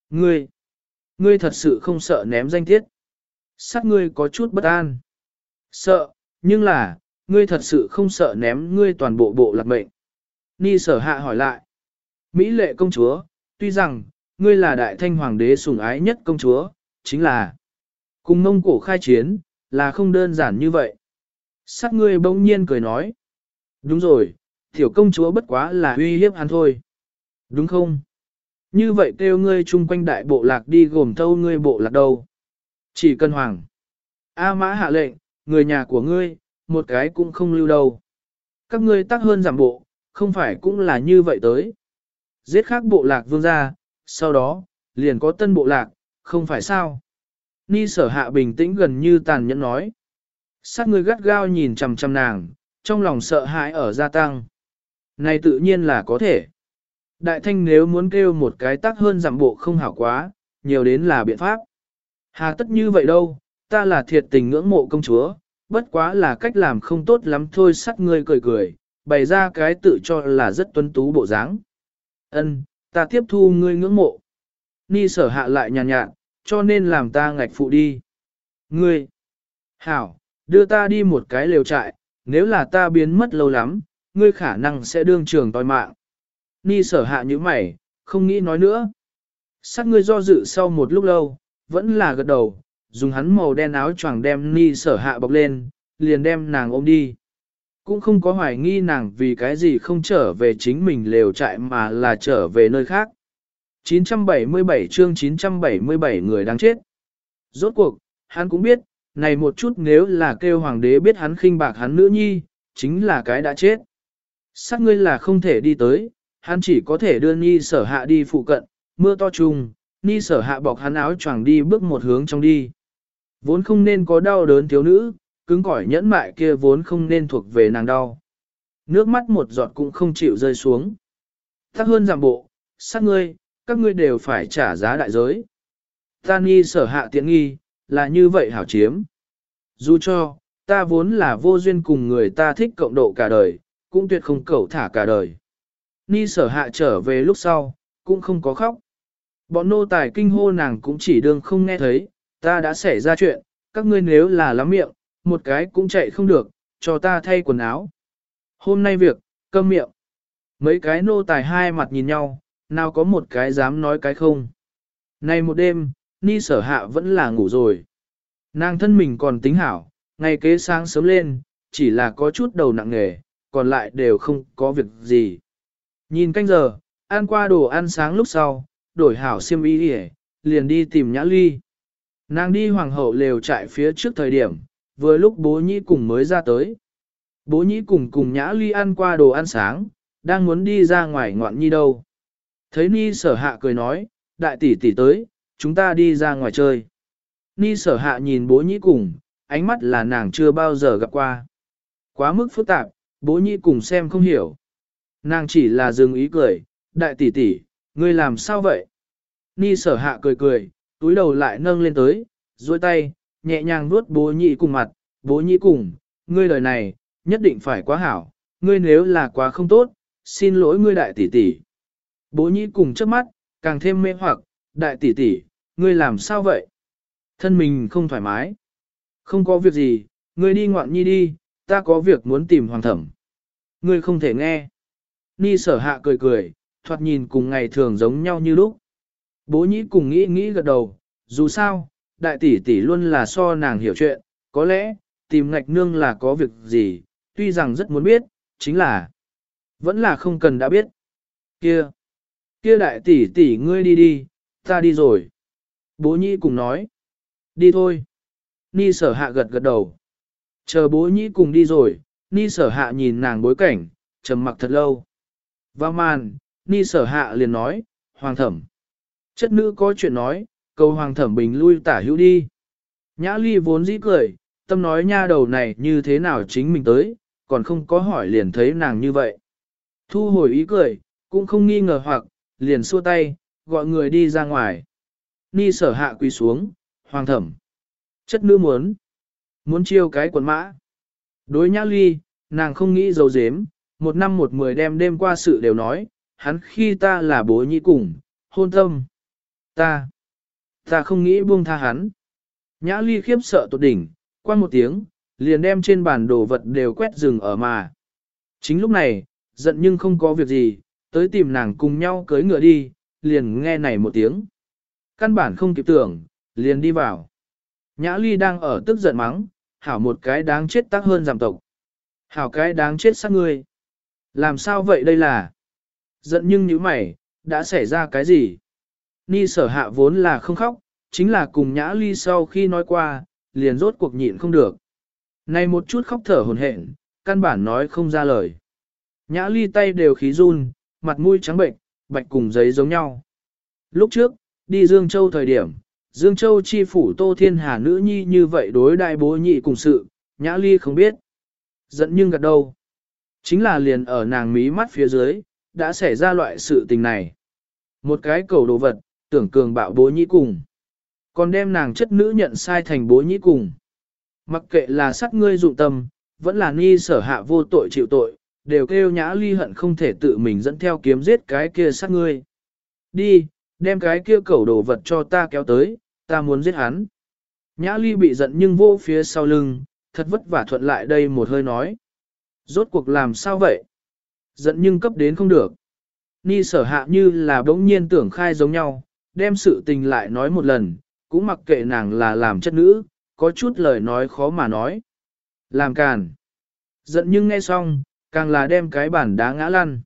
ngươi thật sự không sợ ném danh tiết. Sắc ngươi có chút bất an. Sợ, nhưng là, ngươi thật sự không sợ ném ngươi toàn bộ bộ lạc mệnh. Ni sở hạ hỏi lại. Mỹ lệ công chúa, tuy rằng, ngươi là đại thanh hoàng đế sủng ái nhất công chúa, chính là cùng Mông Cổ khai chiến, là không đơn giản như vậy. Sắc ngươi bỗng nhiên cười nói. Đúng rồi, tiểu công chúa bất quá là uy hiếp hắn thôi. Đúng không? Như vậy kêu ngươi chung quanh đại bộ lạc đi gồm thâu ngươi bộ lạc đâu. Chỉ cần hoàng. A Mã hạ lệnh, người nhà của ngươi, một cái cũng không lưu đâu. Các ngươi tác hơn giảm bộ, không phải cũng là như vậy tới. Giết khác bộ lạc vương gia, sau đó, liền có tân bộ lạc, không phải sao. Ni sở hạ bình tĩnh gần như tàn nhẫn nói. Sát người gắt gao nhìn chằm chằm nàng, trong lòng sợ hãi ở gia tăng. Này tự nhiên là có thể. Đại thanh nếu muốn kêu một cái tác hơn giảm bộ không hảo quá, nhiều đến là biện pháp. Hà tất như vậy đâu, ta là thiệt tình ngưỡng mộ công chúa, bất quá là cách làm không tốt lắm thôi. Sát ngươi cười cười, bày ra cái tự cho là rất tuấn tú bộ dáng. Ân, ta tiếp thu ngươi ngưỡng mộ. Ni sở hạ lại nhàn nhạt, cho nên làm ta ngạch phụ đi. Ngươi, hảo, đưa ta đi một cái lều trại, nếu là ta biến mất lâu lắm, ngươi khả năng sẽ đương trường toi mạng. Ni sở hạ như mày, không nghĩ nói nữa. Sát ngươi do dự sau một lúc lâu, vẫn là gật đầu, dùng hắn màu đen áo choàng đem Ni sở hạ bọc lên, liền đem nàng ôm đi. Cũng không có hoài nghi nàng vì cái gì không trở về chính mình lều trại mà là trở về nơi khác. 977 chương 977 người đang chết. Rốt cuộc, hắn cũng biết, này một chút nếu là kêu hoàng đế biết hắn khinh bạc hắn nữ nhi, chính là cái đã chết. Sát ngươi là không thể đi tới, hắn chỉ có thể đưa Ni sở hạ đi phụ cận, mưa to trùng, Ni sở hạ bọc hắn áo choàng đi bước một hướng trong đi. Vốn không nên có đau đớn thiếu nữ, cứng cỏi nhẫn mại kia vốn không nên thuộc về nàng đau. Nước mắt một giọt cũng không chịu rơi xuống. Thắc hơn giảm bộ, sát ngươi, các ngươi đều phải trả giá đại giới. Ta Ni sở hạ tiện nghi, là như vậy hảo chiếm. Dù cho, ta vốn là vô duyên cùng người ta thích cộng độ cả đời, cũng tuyệt không cẩu thả cả đời. Ni sở hạ trở về lúc sau, cũng không có khóc. Bọn nô tài kinh hô nàng cũng chỉ đương không nghe thấy, ta đã xảy ra chuyện, các ngươi nếu là lắm miệng, một cái cũng chạy không được, cho ta thay quần áo. Hôm nay việc, câm miệng. Mấy cái nô tài hai mặt nhìn nhau, nào có một cái dám nói cái không. Nay một đêm, Ni sở hạ vẫn là ngủ rồi. Nàng thân mình còn tính hảo, ngày kế sáng sớm lên, chỉ là có chút đầu nặng nề, còn lại đều không có việc gì. Nhìn canh giờ, ăn qua đồ ăn sáng lúc sau, đổi hảo xiêm y đi liền đi tìm Nhã Ly. Nàng đi hoàng hậu lều trại phía trước thời điểm, vừa lúc bố nhĩ cùng mới ra tới. Bố nhĩ cùng Nhã Ly ăn qua đồ ăn sáng, đang muốn đi ra ngoài ngoạn nhi đâu. Thấy Ni sở hạ cười nói, đại tỷ tỷ tới, chúng ta đi ra ngoài chơi. Ni sở hạ nhìn bố nhĩ cùng, ánh mắt là nàng chưa bao giờ gặp qua. Quá mức phức tạp, bố nhĩ cùng xem không hiểu. Nàng chỉ là dừng ý cười, đại tỷ tỷ, ngươi làm sao vậy? Ni sở hạ cười cười, túi đầu lại nâng lên tới, duỗi tay, nhẹ nhàng vuốt bố nhĩ cùng mặt, bố nhĩ cùng, ngươi lời này, nhất định phải quá hảo, ngươi nếu là quá không tốt, xin lỗi ngươi đại tỷ tỷ. Bố nhĩ cùng trước mắt, càng thêm mê hoặc, đại tỷ tỷ, ngươi làm sao vậy? Thân mình không thoải mái. Không có việc gì, ngươi đi ngoạn nhi đi, ta có việc muốn tìm hoàng thẩm. Ngươi không thể nghe. Ni sở hạ cười cười, thoạt nhìn cùng ngày thường giống nhau như lúc. Bố nhĩ cùng nghĩ gật đầu, dù sao, đại tỷ tỷ luôn là so nàng hiểu chuyện, có lẽ, tìm ngạch nương là có việc gì, tuy rằng rất muốn biết, chính là, vẫn là không cần đã biết. Kia đại tỷ tỷ ngươi đi đi, ta đi rồi. Bố nhĩ cùng nói, đi thôi. Ni sở hạ gật đầu. Chờ bố nhĩ cùng đi rồi, Ni sở hạ nhìn nàng bối cảnh, trầm mặc thật lâu. Vào màn, Ni sở hạ liền nói, hoàng thẩm. Chất nữ có chuyện nói, cầu hoàng thẩm bình lui tả hữu đi. Nhã Ly vốn dĩ cười, tâm nói nha đầu này như thế nào chính mình tới, còn không có hỏi liền thấy nàng như vậy. Thu hồi ý cười, cũng không nghi ngờ hoặc, liền xua tay, gọi người đi ra ngoài. Ni sở hạ quỳ xuống, hoàng thẩm. Chất nữ muốn chiêu cái quần mã. Đối Nhã Ly, nàng không nghĩ dấu dếm, 1 năm 10 đêm đêm qua sự đều nói, hắn khi ta là bố nhĩ cùng, hôn tâm. Ta không nghĩ buông tha hắn. Nhã Ly khiếp sợ tột đỉnh, qua một tiếng, liền đem trên bàn đồ vật đều quét rừng ở mà. Chính lúc này, giận nhưng không có việc gì, tới tìm nàng cùng nhau cưới ngựa đi, liền nghe này một tiếng. Căn bản không kịp tưởng, liền đi vào. Nhã Ly đang ở tức giận mắng, hảo một cái đáng chết tác hơn giảm tộc. Hảo cái đáng chết sát ngươi. Làm sao vậy đây là? Giận nhưng như mày, đã xảy ra cái gì? Ni Sở Hạ vốn là không khóc, chính là cùng Nhã Ly sau khi nói qua, liền rốt cuộc nhịn không được. Này một chút khóc thở hổn hển, căn bản nói không ra lời. Nhã Ly tay đều khí run, mặt mũi trắng bệnh, bạch cùng giấy giống nhau. Lúc trước, đi Dương Châu thời điểm, Dương Châu chi phủ Tô Thiên Hà nữ nhi như vậy đối đại bố nhị cùng sự, Nhã Ly không biết. Giận nhưng gật đầu. Chính là liền ở nàng mí mắt phía dưới, đã xảy ra loại sự tình này. Một cái cầu đồ vật, tưởng cường bạo bố nhị cùng. Còn đem nàng chất nữ nhận sai thành bố nhị cùng. Mặc kệ là sát ngươi dụng tâm, vẫn là Ni Sở Hạ vô tội chịu tội, đều kêu Nhã Ly hận không thể tự mình dẫn theo kiếm giết cái kia sát ngươi. Đi, đem cái kia cẩu đồ vật cho ta kéo tới, ta muốn giết hắn. Nhã Ly bị giận nhưng vô phía sau lưng, thật vất vả thuận lại đây một hơi nói. Rốt cuộc làm sao vậy? Giận nhưng cấp đến không được. Ni Sở Hạ như là bỗng nhiên tưởng khai giống nhau, đem sự tình lại nói một lần, cũng mặc kệ nàng là làm chất nữ, có chút lời nói khó mà nói. Làm càn. Giận nhưng nghe xong, càng là đem cái bản đá ngã lăn.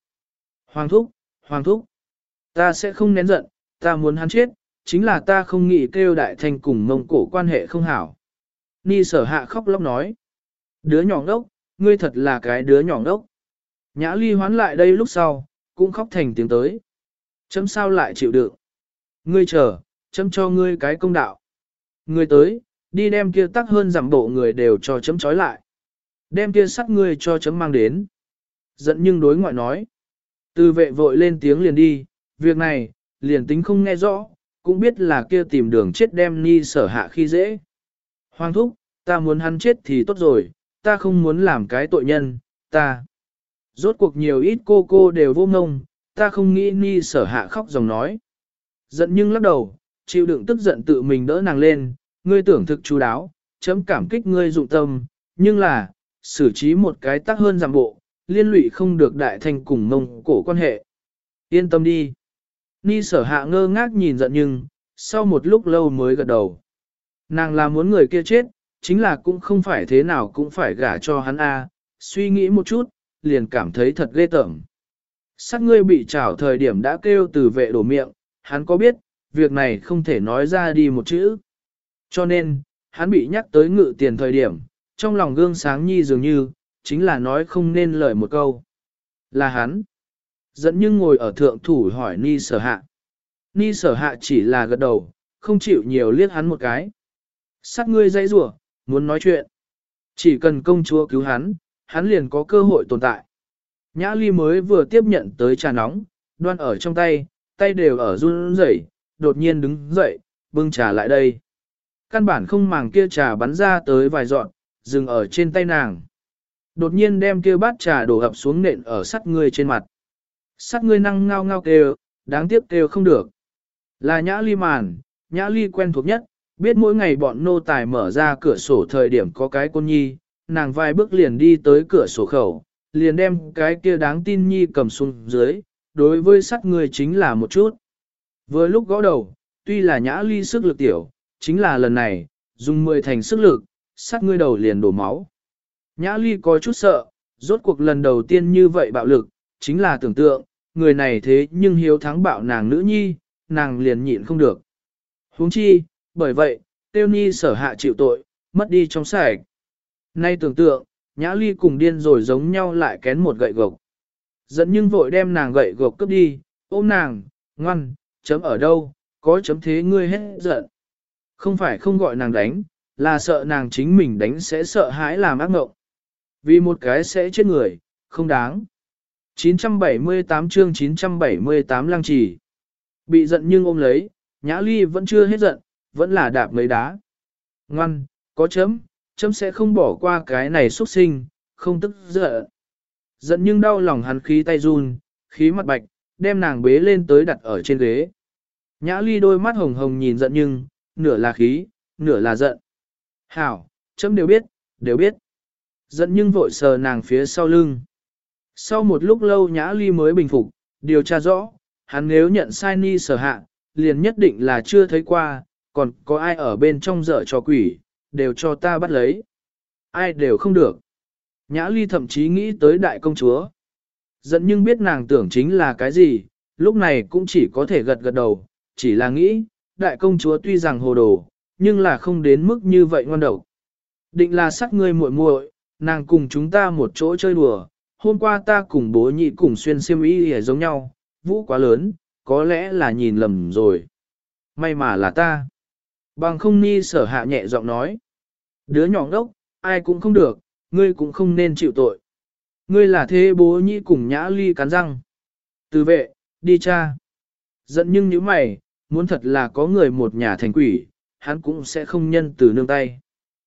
Hoàng thúc, ta sẽ không nén giận, ta muốn hắn chết, chính là ta không nghĩ kêu đại thanh cùng Mông Cổ quan hệ không hảo. Ni Sở Hạ khóc lóc nói. Đứa nhỏ ngốc, ngươi thật là cái đứa nhỏ ngốc. Nhã Ly hoán lại đây lúc sau, cũng khóc thành tiếng tới. Chấm sao lại chịu đựng? Ngươi chờ, chấm cho ngươi cái công đạo. Ngươi tới, đi đem kia tắc hơn giảm bộ người đều cho chấm trói lại. Đem kia sắt ngươi cho chấm mang đến. Giận nhưng đối ngoại nói. Từ vệ vội lên tiếng liền đi, việc này, liền tính không nghe rõ, cũng biết là kia tìm đường chết đem Ni Sở Hạ khi dễ. Hoàng thúc, ta muốn hắn chết thì tốt rồi, ta không muốn làm cái tội nhân, ta. Rốt cuộc nhiều ít cô đều vô ngông, ta không nghĩ Ni Sở Hạ khóc dòng nói. Giận nhưng lắc đầu, chịu đựng tức giận tự mình đỡ nàng lên, ngươi tưởng thực chú đáo, chấm cảm kích ngươi dụng tâm, nhưng là, xử trí một cái tác hơn giảm bộ, liên lụy không được đại thành cùng Mông Cổ quan hệ. Yên tâm đi. Ni Sở Hạ ngơ ngác nhìn giận nhưng, sau một lúc lâu mới gật đầu. Nàng là muốn người kia chết, chính là cũng không phải thế nào cũng phải gả cho hắn a. Suy nghĩ một chút, liền cảm thấy thật ghê tởm. Sát ngươi bị trảo thời điểm đã kêu từ vệ đổ miệng, hắn có biết, việc này không thể nói ra đi một chữ. Cho nên, hắn bị nhắc tới ngự tiền thời điểm, trong lòng gương sáng nhi dường như, chính là nói không nên lời một câu. Là hắn. Dẫn nhưng ngồi ở thượng thủ hỏi Ni Sở Hạ. Ni Sở Hạ chỉ là gật đầu, không chịu nhiều liếc hắn một cái. Sát ngươi dây rủa, muốn nói chuyện. Chỉ cần công chúa cứu hắn, hắn liền có cơ hội tồn tại. Nhã Ly mới vừa tiếp nhận tới trà nóng, đoan ở trong tay, tay đều ở run rẩy, đột nhiên đứng dậy, bưng trà lại đây. Căn bản không màng kia trà bắn ra tới vài dọn, dừng ở trên tay nàng. Đột nhiên đem kia bát trà đổ ập xuống nện ở sắt ngươi trên mặt. Sắt ngươi năng ngao ngao kêu, đáng tiếc kêu không được. Là Nhã Ly màn, Nhã Ly quen thuộc nhất, biết mỗi ngày bọn nô tài mở ra cửa sổ thời điểm có cái côn nhi, nàng vài bước liền đi tới cửa sổ khẩu, liền đem cái kia đáng tin nhi cầm xuống dưới, đối với sắt ngươi chính là một chút. Vừa lúc gõ đầu, tuy là Nhã Ly sức lực tiểu, chính là lần này, dùng 10 thành sức lực, sắt ngươi đầu liền đổ máu. Nhã Ly có chút sợ, rốt cuộc lần đầu tiên như vậy bạo lực, chính là tưởng tượng, người này thế nhưng hiếu thắng bạo nàng nữ nhi, nàng liền nhịn không được. Huống chi, bởi vậy, Tiêu Ni Sở Hạ chịu tội, mất đi trong sạch. Nay tưởng tượng, Nhã Ly cùng điên rồi giống nhau lại kén một gậy gộc. Giận nhưng vội đem nàng gậy gộc cướp đi, ôm nàng, ngoan, chấm ở đâu, có chấm thế ngươi hết giận. Không phải không gọi nàng đánh, là sợ nàng chính mình đánh sẽ sợ hãi làm ác mộng. Vì một cái sẽ chết người, không đáng. 978 chương 978 lăng trì. Bị giận nhưng ôm lấy, Nhã Ly vẫn chưa hết giận, vẫn là đạp mấy đá. Ngoan, có chấm sẽ không bỏ qua cái này xuất sinh, không tức giận. Giận nhưng đau lòng hắn khí tay run, khí mặt bạch, đem nàng bế lên tới đặt ở trên ghế. Nhã Ly đôi mắt hồng hồng nhìn giận nhưng, nửa là khí, nửa là giận. Hảo, chấm đều biết. Giận nhưng vội sờ nàng phía sau lưng. Sau một lúc lâu Nhã Ly mới bình phục, điều tra rõ, hắn nếu nhận sai Ni Sở Hạ, liền nhất định là chưa thấy qua, còn có ai ở bên trong dở trò quỷ, đều cho ta bắt lấy. Ai đều không được. Nhã Ly thậm chí nghĩ tới đại công chúa. Giận nhưng biết nàng tưởng chính là cái gì, lúc này cũng chỉ có thể gật gật đầu, chỉ là nghĩ, đại công chúa tuy rằng hồ đồ, nhưng là không đến mức như vậy ngoan độc. Định là sắc ngươi muội muội, nàng cùng chúng ta một chỗ chơi đùa, hôm qua ta cùng bố nhị cùng xuyên xiêm y hề giống nhau, vũ quá lớn, có lẽ là nhìn lầm rồi. May mà là ta. Bằng không Ni Sở Hạ nhẹ giọng nói. Đứa nhỏ đốc, ai cũng không được, ngươi cũng không nên chịu tội. Ngươi là thế bố nhị cùng Nhã Ly cắn răng. Từ vệ, đi cha. Giận nhưng nếu mày, muốn thật là có người một nhà thành quỷ, hắn cũng sẽ không nhân từ nương tay.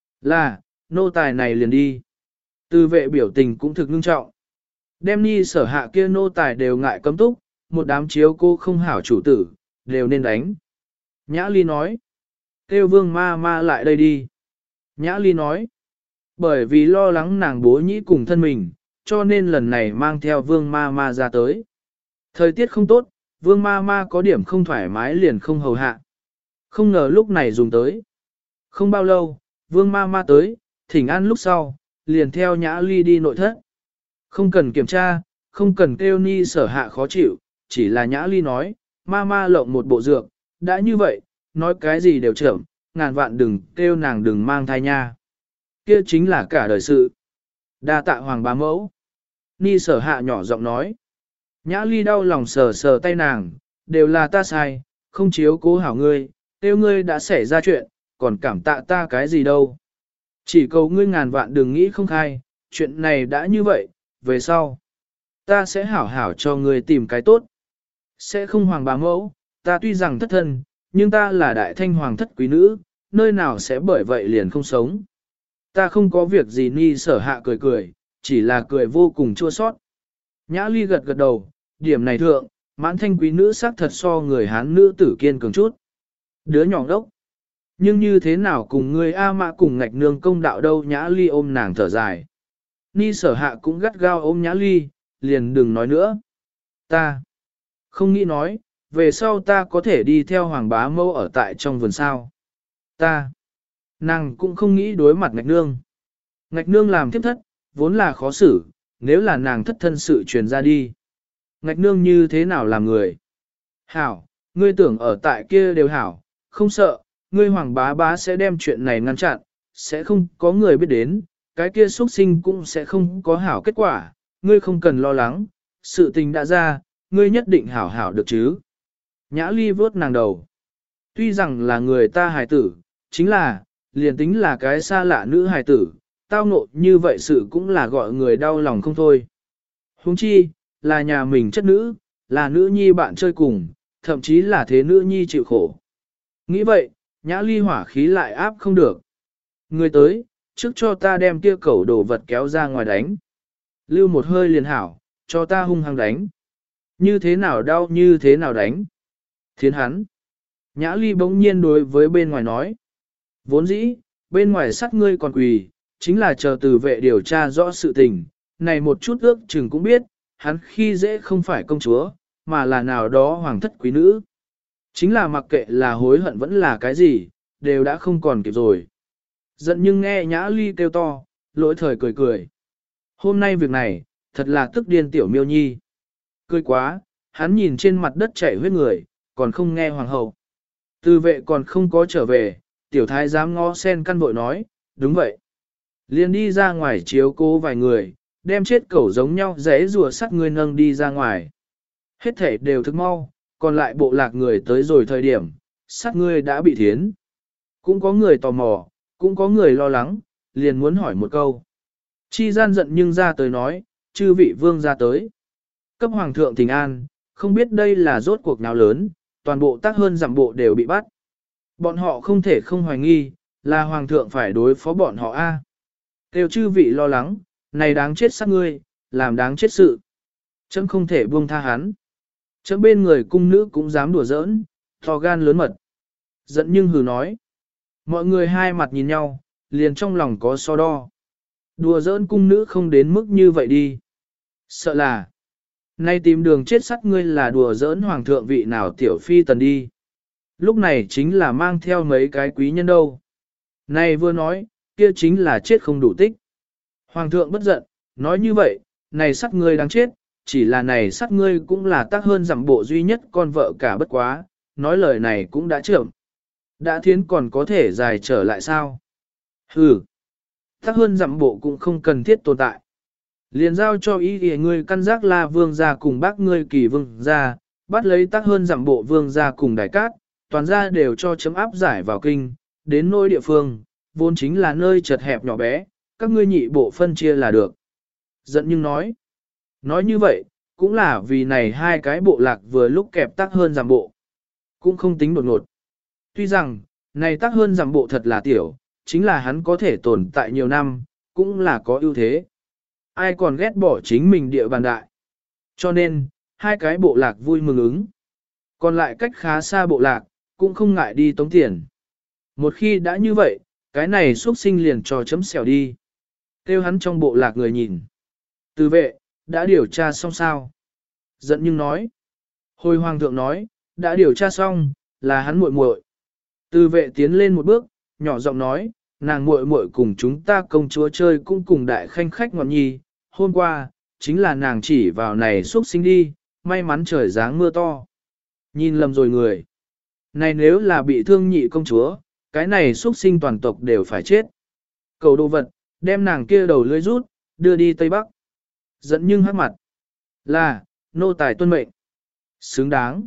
Là, nô tài này liền đi. Từ vệ biểu tình cũng thực ngưng trọng. Đem Ni Sở Hạ kia nô tài đều ngại cấm túc, một đám chiếu cô không hảo chủ tử, đều nên đánh. Nhã Ly nói. Kêu vương ma ma lại đây đi. Nhã Ly nói. Bởi vì lo lắng nàng bố nhĩ cùng thân mình, cho nên lần này mang theo vương ma ma ra tới. Thời tiết không tốt, vương ma ma có điểm không thoải mái liền không hầu hạ. Không ngờ lúc này dùng tới. Không bao lâu, vương ma ma tới, thỉnh an lúc sau, liền theo Nhã Ly đi nội thất. Không cần kiểm tra, không cần kêu Ni Sở Hạ khó chịu, chỉ là Nhã Ly nói, ma ma lộng một bộ dược, đã như vậy, nói cái gì đều chậm, ngàn vạn đừng kêu nàng đừng mang thai nha. Kia chính là cả đời sự. Đa tạ hoàng bá mẫu. Ni Sở Hạ nhỏ giọng nói. Nhã Ly đau lòng sờ sờ tay nàng, đều là ta sai, không chiếu cố hảo ngươi, kêu ngươi đã xảy ra chuyện, còn cảm tạ ta cái gì đâu. Chỉ cầu ngươi ngàn vạn đừng nghĩ không khai, chuyện này đã như vậy, về sau. Ta sẽ hảo hảo cho ngươi tìm cái tốt. Sẽ không hoàng bá mẫu, ta tuy rằng thất thân, nhưng ta là đại thanh hoàng thất quý nữ, nơi nào sẽ bởi vậy liền không sống. Ta không có việc gì. Ni Sở Hạ cười cười, chỉ là cười vô cùng chua sót. Nhã Ly gật gật đầu, điểm này thượng, mãn thanh quý nữ xác thật so người Hán nữ tử kiên cường chút. Đứa nhỏ đốc. Nhưng như thế nào cùng người A Mã cùng ngạch nương công đạo đâu. Nhã Ly ôm nàng thở dài. Ni Sở Hạ cũng gắt gao ôm Nhã Ly, liền đừng nói nữa. Ta không nghĩ nói, về sau ta có thể đi theo hoàng bá mẫu ở tại trong vườn sao. Nàng cũng không nghĩ đối mặt ngạch nương. Ngạch nương làm thiếp thất, vốn là khó xử, nếu là nàng thất thân sự truyền ra đi. Ngạch nương như thế nào làm người? Hảo, ngươi tưởng ở tại kia đều hảo, không sợ, ngươi hoàng bá bá sẽ đem chuyện này ngăn chặn, sẽ không có người biết đến, cái kia xuất sinh cũng sẽ không có hảo kết quả, ngươi không cần lo lắng, sự tình đã ra, ngươi nhất định hảo hảo được chứ. Nhã Ly vớt nàng đầu. Tuy rằng là người ta hài tử, chính là, liền tính là cái xa lạ nữ hài tử, tao ngộ như vậy sự cũng là gọi người đau lòng không thôi. Huống chi, là nhà mình chất nữ, là nữ nhi bạn chơi cùng, thậm chí là thế nữ nhi chịu khổ. Nghĩ vậy, Nhã Ly hỏa khí lại áp không được. Người tới, trước cho ta đem kia cẩu đồ vật kéo ra ngoài đánh. Lưu một hơi liền hảo, cho ta hung hăng đánh. Như thế nào đau như thế nào đánh. Thiến hắn. Nhã Ly bỗng nhiên đối với bên ngoài nói. Vốn dĩ, bên ngoài sát ngươi còn quỳ, chính là chờ từ vệ điều tra rõ sự tình. Này một chút ước chừng cũng biết, hắn khi dễ không phải công chúa, mà là nào đó hoàng thất quý nữ. Chính là mặc kệ là hối hận vẫn là cái gì, đều đã không còn kịp rồi. Giận nhưng nghe Nhã Ly kêu to, lỗi thời cười cười. Hôm nay việc này, thật là tức điên tiểu miêu nhi. Cười quá, hắn nhìn trên mặt đất chảy huyết người, còn không nghe hoàng hậu. Từ vệ còn không có trở về, tiểu thái giám ngó sen căn vội nói, đúng vậy. Liền đi ra ngoài chiếu cố vài người, đem chết cẩu giống nhau rẽ rùa sắt người nâng đi ra ngoài. Hết thể đều thức mau, còn lại bộ lạc người tới rồi thời điểm, sắt ngươi đã bị thiến. Cũng có người tò mò, cũng có người lo lắng, liền muốn hỏi một câu. Chi gian giận nhưng ra tới nói, chư vị vương ra tới. Cấp hoàng thượng thỉnh an, không biết đây là rốt cuộc nào lớn, toàn bộ tác hơn giảm bộ đều bị bắt. Bọn họ không thể không hoài nghi, là hoàng thượng phải đối phó bọn họ a. Kêu chư vị lo lắng, này đáng chết sát ngươi, làm đáng chết sự. Chấm không thể buông tha hắn. Chấm bên người cung nữ cũng dám đùa giỡn, to gan lớn mật. Giận nhưng hừ nói. Mọi người hai mặt nhìn nhau, liền trong lòng có so đo. Đùa giỡn cung nữ không đến mức như vậy đi. Sợ là, nay tìm đường chết sắt ngươi là đùa giỡn hoàng thượng vị nào tiểu phi tần đi. Lúc này chính là mang theo mấy cái quý nhân đâu. Này vừa nói, kia chính là chết không đủ tích. Hoàng thượng bất giận, nói như vậy, này sắt ngươi đáng chết, chỉ là này sắt ngươi cũng là tác hơn giảm bộ duy nhất con vợ cả bất quá, nói lời này cũng đã trưởng. Đã thiến còn có thể dài trở lại sao? Hừ, tác hơn giảm bộ cũng không cần thiết tồn tại. Liền giao cho ý thì ngươi căn giác La vương gia cùng bác ngươi Kỳ vương gia, bắt lấy tác hơn giảm bộ vương gia cùng đại cát, toàn gia đều cho chấm áp giải vào kinh, đến nơi địa phương, vốn chính là nơi chật hẹp nhỏ bé, các ngươi nhị bộ phân chia là được. Giận nhưng nói như vậy, cũng là vì này hai cái bộ lạc vừa lúc kẹp tác hơn giảm bộ, cũng không tính đột ngột. Tuy rằng, này tác hơn giảm bộ thật là tiểu, chính là hắn có thể tồn tại nhiều năm, cũng là có ưu thế. Ai còn ghét bỏ chính mình địa bàn đại. Cho nên, hai cái bộ lạc vui mừng ứng. Còn lại cách khá xa bộ lạc, cũng không ngại đi tống tiền. Một khi đã như vậy, cái này xuất sinh liền cho chấm xẻo đi. Kêu hắn trong bộ lạc người nhìn. Từ vệ, đã điều tra xong sao? Giận nhưng nói. Hồi hoàng thượng nói, đã điều tra xong, là hắn muội muội. Từ vệ tiến lên một bước, nhỏ giọng nói, nàng muội muội cùng chúng ta công chúa chơi cũng cùng đại khanh khách ngọn nhi. Hôm qua, chính là nàng chỉ vào này xuất sinh đi, may mắn trời giáng mưa to. Nhìn lầm rồi người. Này nếu là bị thương nhị công chúa, cái này xuất sinh toàn tộc đều phải chết. Cầu đồ vật, đem nàng kia đầu lưỡi rút, đưa đi Tây Bắc. Giận nhưng hắc mặt. Là, nô tài tuân mệnh. Xứng đáng.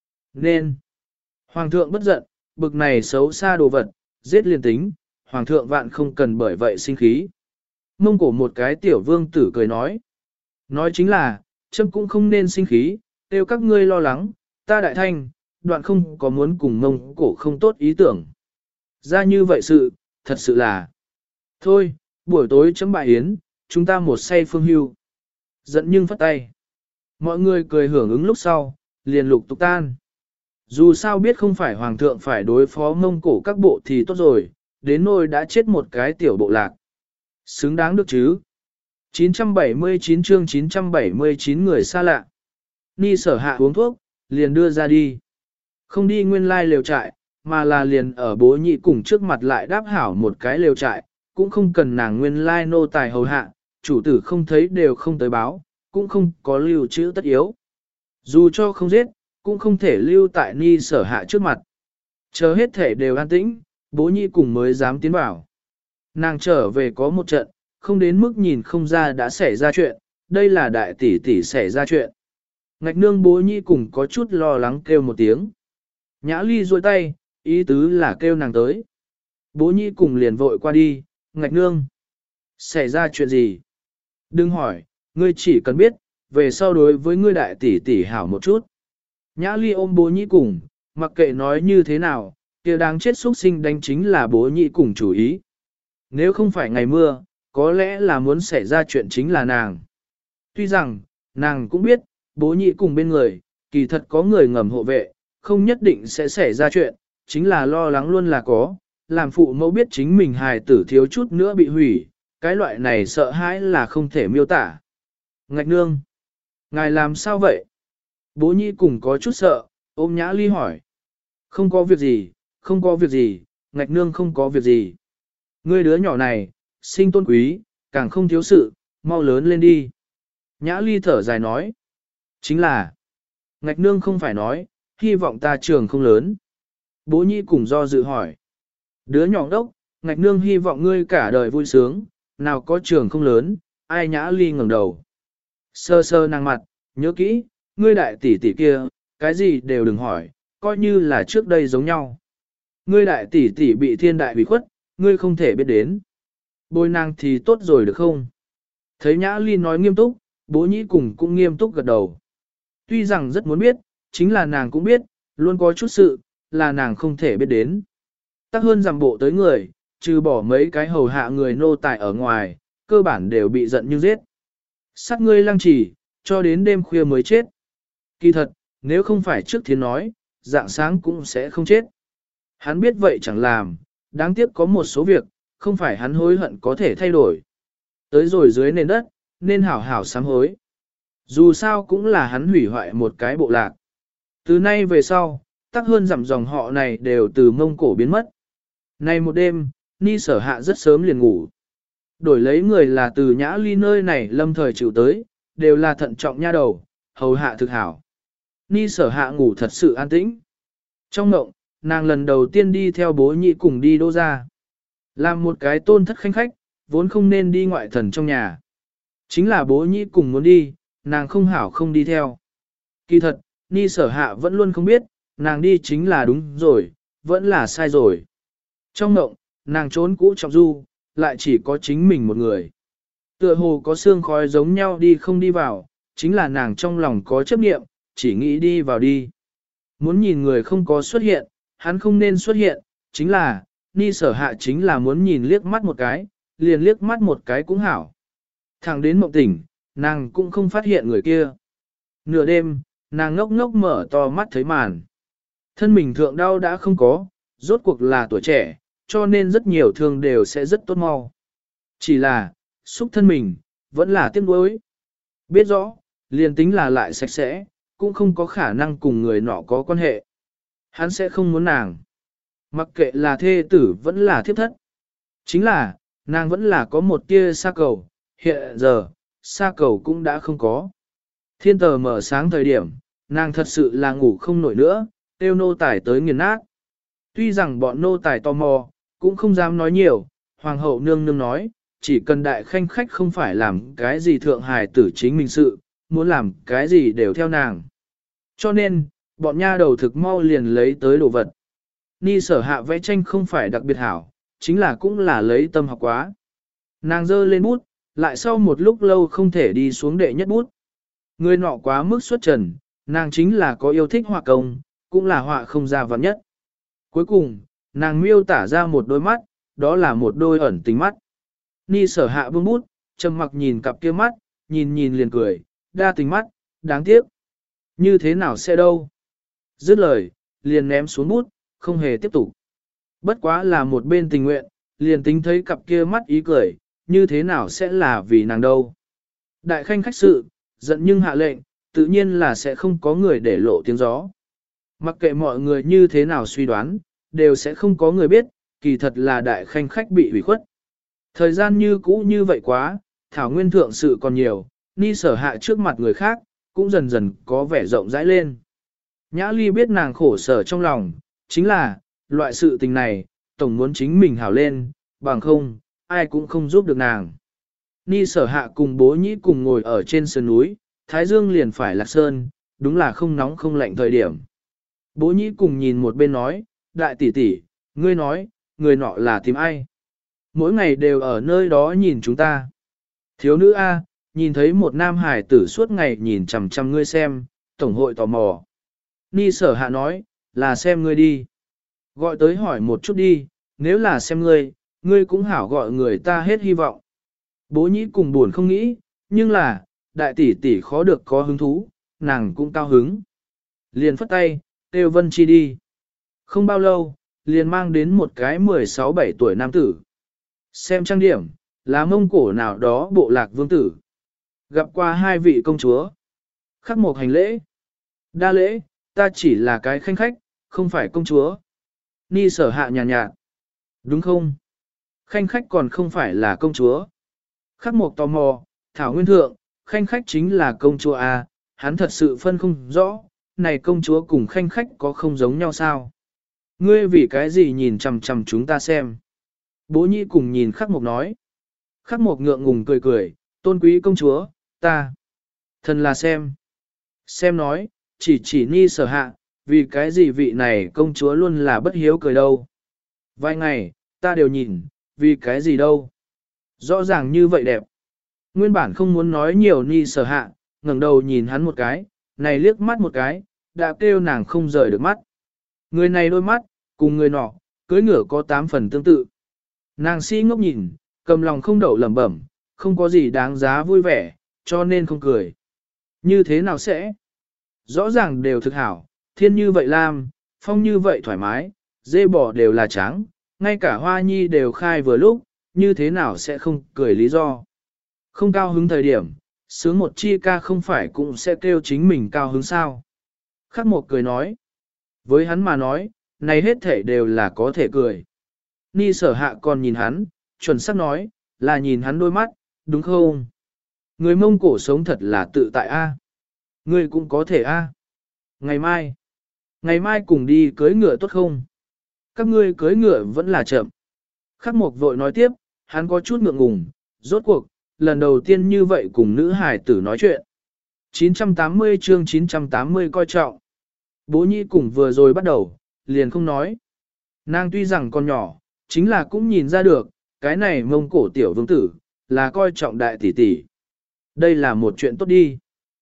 Nên. Hoàng thượng bất giận, bực này xấu xa đồ vật, giết liền tính, hoàng thượng vạn không cần bởi vậy sinh khí. Mông cổ một cái tiểu vương tử cười nói. Nói chính là, chấm cũng không nên sinh khí, kêu các ngươi lo lắng, ta đại thanh, đoạn không có muốn cùng mông cổ không tốt ý tưởng. Ra như vậy sự, thật sự là. Thôi, buổi tối chấm bại yến, chúng ta một say phương hưu. Giận nhưng phất tay. Mọi người cười hưởng ứng lúc sau, liền lục tục tan. Dù sao biết không phải hoàng thượng phải đối phó mông cổ các bộ thì tốt rồi, đến nỗi đã chết một cái tiểu bộ lạc. Xứng đáng được chứ. 979 chương 979 người xa lạ. Ni sở hạ uống thuốc, liền đưa ra đi. Không đi nguyên lai lều trại, mà là liền ở bố nhị cùng trước mặt lại đáp hảo một cái lều trại, cũng không cần nàng nguyên lai nô tài hầu hạ, chủ tử không thấy đều không tới báo, cũng không có lưu trữ tất yếu. Dù cho không giết, cũng không thể lưu tại ni sở hạ trước mặt. Chờ hết thể đều an tĩnh, bố nhị cùng mới dám tiến vào. Nàng trở về có một trận, không đến mức nhìn không ra đã xảy ra chuyện, đây là đại tỷ tỷ xảy ra chuyện. Ngạch nương bố nhị cùng có chút lo lắng kêu một tiếng. Nhã ly duỗi tay, ý tứ là kêu nàng tới. Bố nhị cùng liền vội qua đi, ngạch nương. Xảy ra chuyện gì? Đừng hỏi, ngươi chỉ cần biết, về sau đối với ngươi đại tỷ tỷ hảo một chút. Nhã ly ôm bố nhị cùng, mặc kệ nói như thế nào, kia đáng chết xuất sinh đánh chính là bố nhị cùng chủ ý. Nếu không phải ngày mưa, có lẽ là muốn xảy ra chuyện chính là nàng. Tuy rằng, nàng cũng biết, bố nhị cùng bên người, kỳ thật có người ngầm hộ vệ, không nhất định sẽ xảy ra chuyện, chính là lo lắng luôn là có, làm phụ mẫu biết chính mình hài tử thiếu chút nữa bị hủy, cái loại này sợ hãi là không thể miêu tả. Ngạch nương, ngài làm sao vậy? Bố nhị cùng có chút sợ, ôm Nhã ly hỏi. Không có việc gì, không có việc gì, ngạch nương không có việc gì. Ngươi đứa nhỏ này, sinh tôn quý, càng không thiếu sự, mau lớn lên đi. Nhã ly thở dài nói. Chính là, ngạch nương không phải nói, hy vọng ta trường không lớn. Bố nhị cùng do dự hỏi. Đứa nhỏ đốc, ngạch nương hy vọng ngươi cả đời vui sướng, nào có trường không lớn, ai. Nhã ly ngẩng đầu. Sơ sơ nàng mặt, nhớ kỹ, ngươi đại tỷ tỷ kia, cái gì đều đừng hỏi, coi như là trước đây giống nhau. Ngươi đại tỷ tỷ bị thiên đại hủy khuất, ngươi không thể biết đến. Bồi nàng thì tốt rồi được không? Thấy Nhã ly nói nghiêm túc, bố nhĩ cùng cũng nghiêm túc gật đầu. Tuy rằng rất muốn biết, chính là nàng cũng biết, luôn có chút sự, là nàng không thể biết đến. Tắc hơn giảm bộ tới người, trừ bỏ mấy cái hầu hạ người nô tài ở ngoài, cơ bản đều bị giận như giết. Sát ngươi lăng trì, cho đến đêm khuya mới chết. Kỳ thật, nếu không phải trước thiên nói, dạng sáng cũng sẽ không chết. Hắn biết vậy chẳng làm, đáng tiếc có một số việc, không phải hắn hối hận có thể thay đổi. tới rồi dưới nền đất, nên hảo hảo sám hối. Dù sao cũng là hắn hủy hoại một cái bộ lạc. Từ nay về sau, tắc hơn dặm dòng họ này đều từ Mông Cổ biến mất. Nay một đêm, Ni Sở Hạ rất sớm liền ngủ. Đổi lấy người là từ Nhã Ly nơi này lâm thời chịu tới, đều là thận trọng nha đầu, hầu hạ thực hảo. Ni Sở Hạ ngủ thật sự an tĩnh. Trong mộng, nàng lần đầu tiên đi theo bố nhị cùng đi Đô ra. Làm một cái tôn thất khanh khách, vốn không nên đi ngoại thần trong nhà. Chính là bố nhị cùng muốn đi, nàng không hảo không đi theo. Kỳ thật, Ni Sở Hạ vẫn luôn không biết, nàng đi chính là đúng rồi, vẫn là sai rồi. Trong mộng, nàng trốn cũ trọng du, lại chỉ có chính mình một người. Tựa hồ có xương khói giống nhau đi không đi vào, chính là nàng trong lòng có chấp niệm, chỉ nghĩ đi vào đi. Muốn nhìn người không có xuất hiện, hắn không nên xuất hiện, chính là, Ni Sở Hạ chính là muốn nhìn liếc mắt một cái, liền liếc mắt một cái cũng hảo. Thẳng đến mộng tỉnh, nàng cũng không phát hiện người kia. Nửa đêm, nàng ngốc ngốc mở to mắt thấy màn. Thân mình thượng đau đã không có, rốt cuộc là tuổi trẻ, cho nên rất nhiều thương đều sẽ rất tốt mau. Chỉ là, xúc thân mình, vẫn là tiếc nuối. Biết rõ, liền tính là lại sạch sẽ, cũng không có khả năng cùng người nọ có quan hệ. Hắn sẽ không muốn nàng. Mặc kệ là thê tử vẫn là thiếp thất. Chính là, nàng vẫn là có một tia xa cầu, hiện giờ, xa cầu cũng đã không có. Thiên tờ mở sáng thời điểm, nàng thật sự là ngủ không nổi nữa, tiêu nô tài tới nghiền nát. Tuy rằng bọn nô tài tò mò, cũng không dám nói nhiều, hoàng hậu nương nương nói, chỉ cần đại khanh khách không phải làm cái gì thượng hài tử chính mình sự, muốn làm cái gì đều theo nàng. Cho nên, bọn nha đầu thực mau liền lấy tới đồ vật. Ni Sở Hạ vẽ tranh không phải đặc biệt hảo, chính là cũng là lấy tâm học quá. Nàng giơ lên bút, lại sau một lúc lâu không thể đi xuống đệ nhất bút. Người nọ quá mức xuất trần, nàng chính là có yêu thích họa công, cũng là họa không ra vạn nhất. Cuối cùng, nàng miêu tả ra một đôi mắt, đó là một đôi ẩn tình mắt. Ni Sở Hạ buông bút, trầm mặc nhìn cặp kia mắt, nhìn nhìn liền cười, đa tình mắt, đáng tiếc. Như thế nào sẽ đâu? Dứt lời, liền ném xuống bút, không hề tiếp tục. Bất quá là một bên tình nguyện, liền tính thấy cặp kia mắt ý cười, như thế nào sẽ là vì nàng đâu. Đại khanh khách sự, giận nhưng hạ lệnh, tự nhiên là sẽ không có người để lộ tiếng gió. Mặc kệ mọi người như thế nào suy đoán, đều sẽ không có người biết, kỳ thật là đại khanh khách bị hủy khuất. Thời gian như cũ như vậy quá, thảo nguyên thượng sự còn nhiều, Ni Sở Hạ trước mặt người khác, cũng dần dần có vẻ rộng rãi lên. Nhã Ly biết nàng khổ sở trong lòng, chính là, loại sự tình này, tổng muốn chính mình hảo lên, bằng không, ai cũng không giúp được nàng. Ni Sở Hạ cùng bố nhĩ cùng ngồi ở trên sườn núi, Thái Dương liền phải lạc sơn, đúng là không nóng không lạnh thời điểm. Bố nhĩ cùng nhìn một bên nói, đại tỷ tỷ, ngươi nói, người nọ là tìm ai? Mỗi ngày đều ở nơi đó nhìn chúng ta. Thiếu nữ A, nhìn thấy một nam hải tử suốt ngày nhìn chằm chằm ngươi xem, tổng hội tò mò. Ni Sở Hạ nói, là xem ngươi đi. Gọi tới hỏi một chút đi, nếu là xem ngươi, ngươi cũng hảo gọi người ta hết hy vọng. Bố nhĩ cùng buồn không nghĩ, nhưng là, đại tỷ tỷ khó được có hứng thú, nàng cũng cao hứng. Liền phất tay, kêu Vân Chi đi. Không bao lâu, liền mang đến một cái 16-17 tuổi nam tử. Xem trang điểm, là Mông Cổ nào đó bộ lạc vương tử. Gặp qua hai vị công chúa. Khắc một hành lễ. Đa lễ, ta chỉ là cái khanh khách, không phải công chúa. Ni Sở Hạ nhàn nhạt. Đúng không? Khanh khách còn không phải là công chúa. Khắc một tò mò, thảo nguyên thượng, khanh khách chính là công chúa à, hắn thật sự phân không rõ, này công chúa cùng khanh khách có không giống nhau sao? Ngươi vì cái gì nhìn chằm chằm chúng ta xem? Bố nhĩ cùng nhìn khắc một nói. Khắc một ngượng ngùng cười cười, tôn quý công chúa, ta. Thần là xem. Xem nói, chỉ Ni Sở Hạ, vì cái gì vị này công chúa luôn là bất hiếu cười đâu. Vài ngày, ta đều nhìn, vì cái gì đâu. Rõ ràng như vậy đẹp. Nguyên bản không muốn nói nhiều Ni Sở Hạ, ngẩng đầu nhìn hắn một cái, này liếc mắt một cái, đã kêu nàng không rời được mắt. Người này đôi mắt, cùng người nọ, cưới ngựa có 8 phần tương tự. Nàng si ngốc nhìn, cầm lòng không đậu lẩm bẩm, không có gì đáng giá vui vẻ, cho nên không cười. Như thế nào sẽ? Rõ ràng đều thực hảo, thiên như vậy lam, phong như vậy thoải mái, dê bò đều là trắng, ngay cả hoa nhi đều khai vừa lúc, như thế nào sẽ không cười lý do. Không cao hứng thời điểm, sướng một chi ca không phải cũng sẽ kêu chính mình cao hứng sao. Khắc Mộc cười nói. Với hắn mà nói, này hết thể đều là có thể cười. Ni Sở Hạ còn nhìn hắn, chuẩn xác nói, là nhìn hắn đôi mắt, đúng không? Người Mông Cổ sống thật là tự tại a. Ngươi cũng có thể a. Ngày mai cùng đi cưới ngựa tốt không? Các ngươi cưới ngựa vẫn là chậm. Khắc Mộc vội nói tiếp, hắn có chút ngượng ngùng, rốt cuộc, lần đầu tiên như vậy cùng nữ hải tử nói chuyện. 980 chương 980 coi trọng. Bố Nhi cùng vừa rồi bắt đầu, liền không nói. Nàng tuy rằng còn nhỏ, chính là cũng nhìn ra được, cái này Mông Cổ tiểu vương tử, là coi trọng đại tỷ tỷ. Đây là một chuyện tốt đi.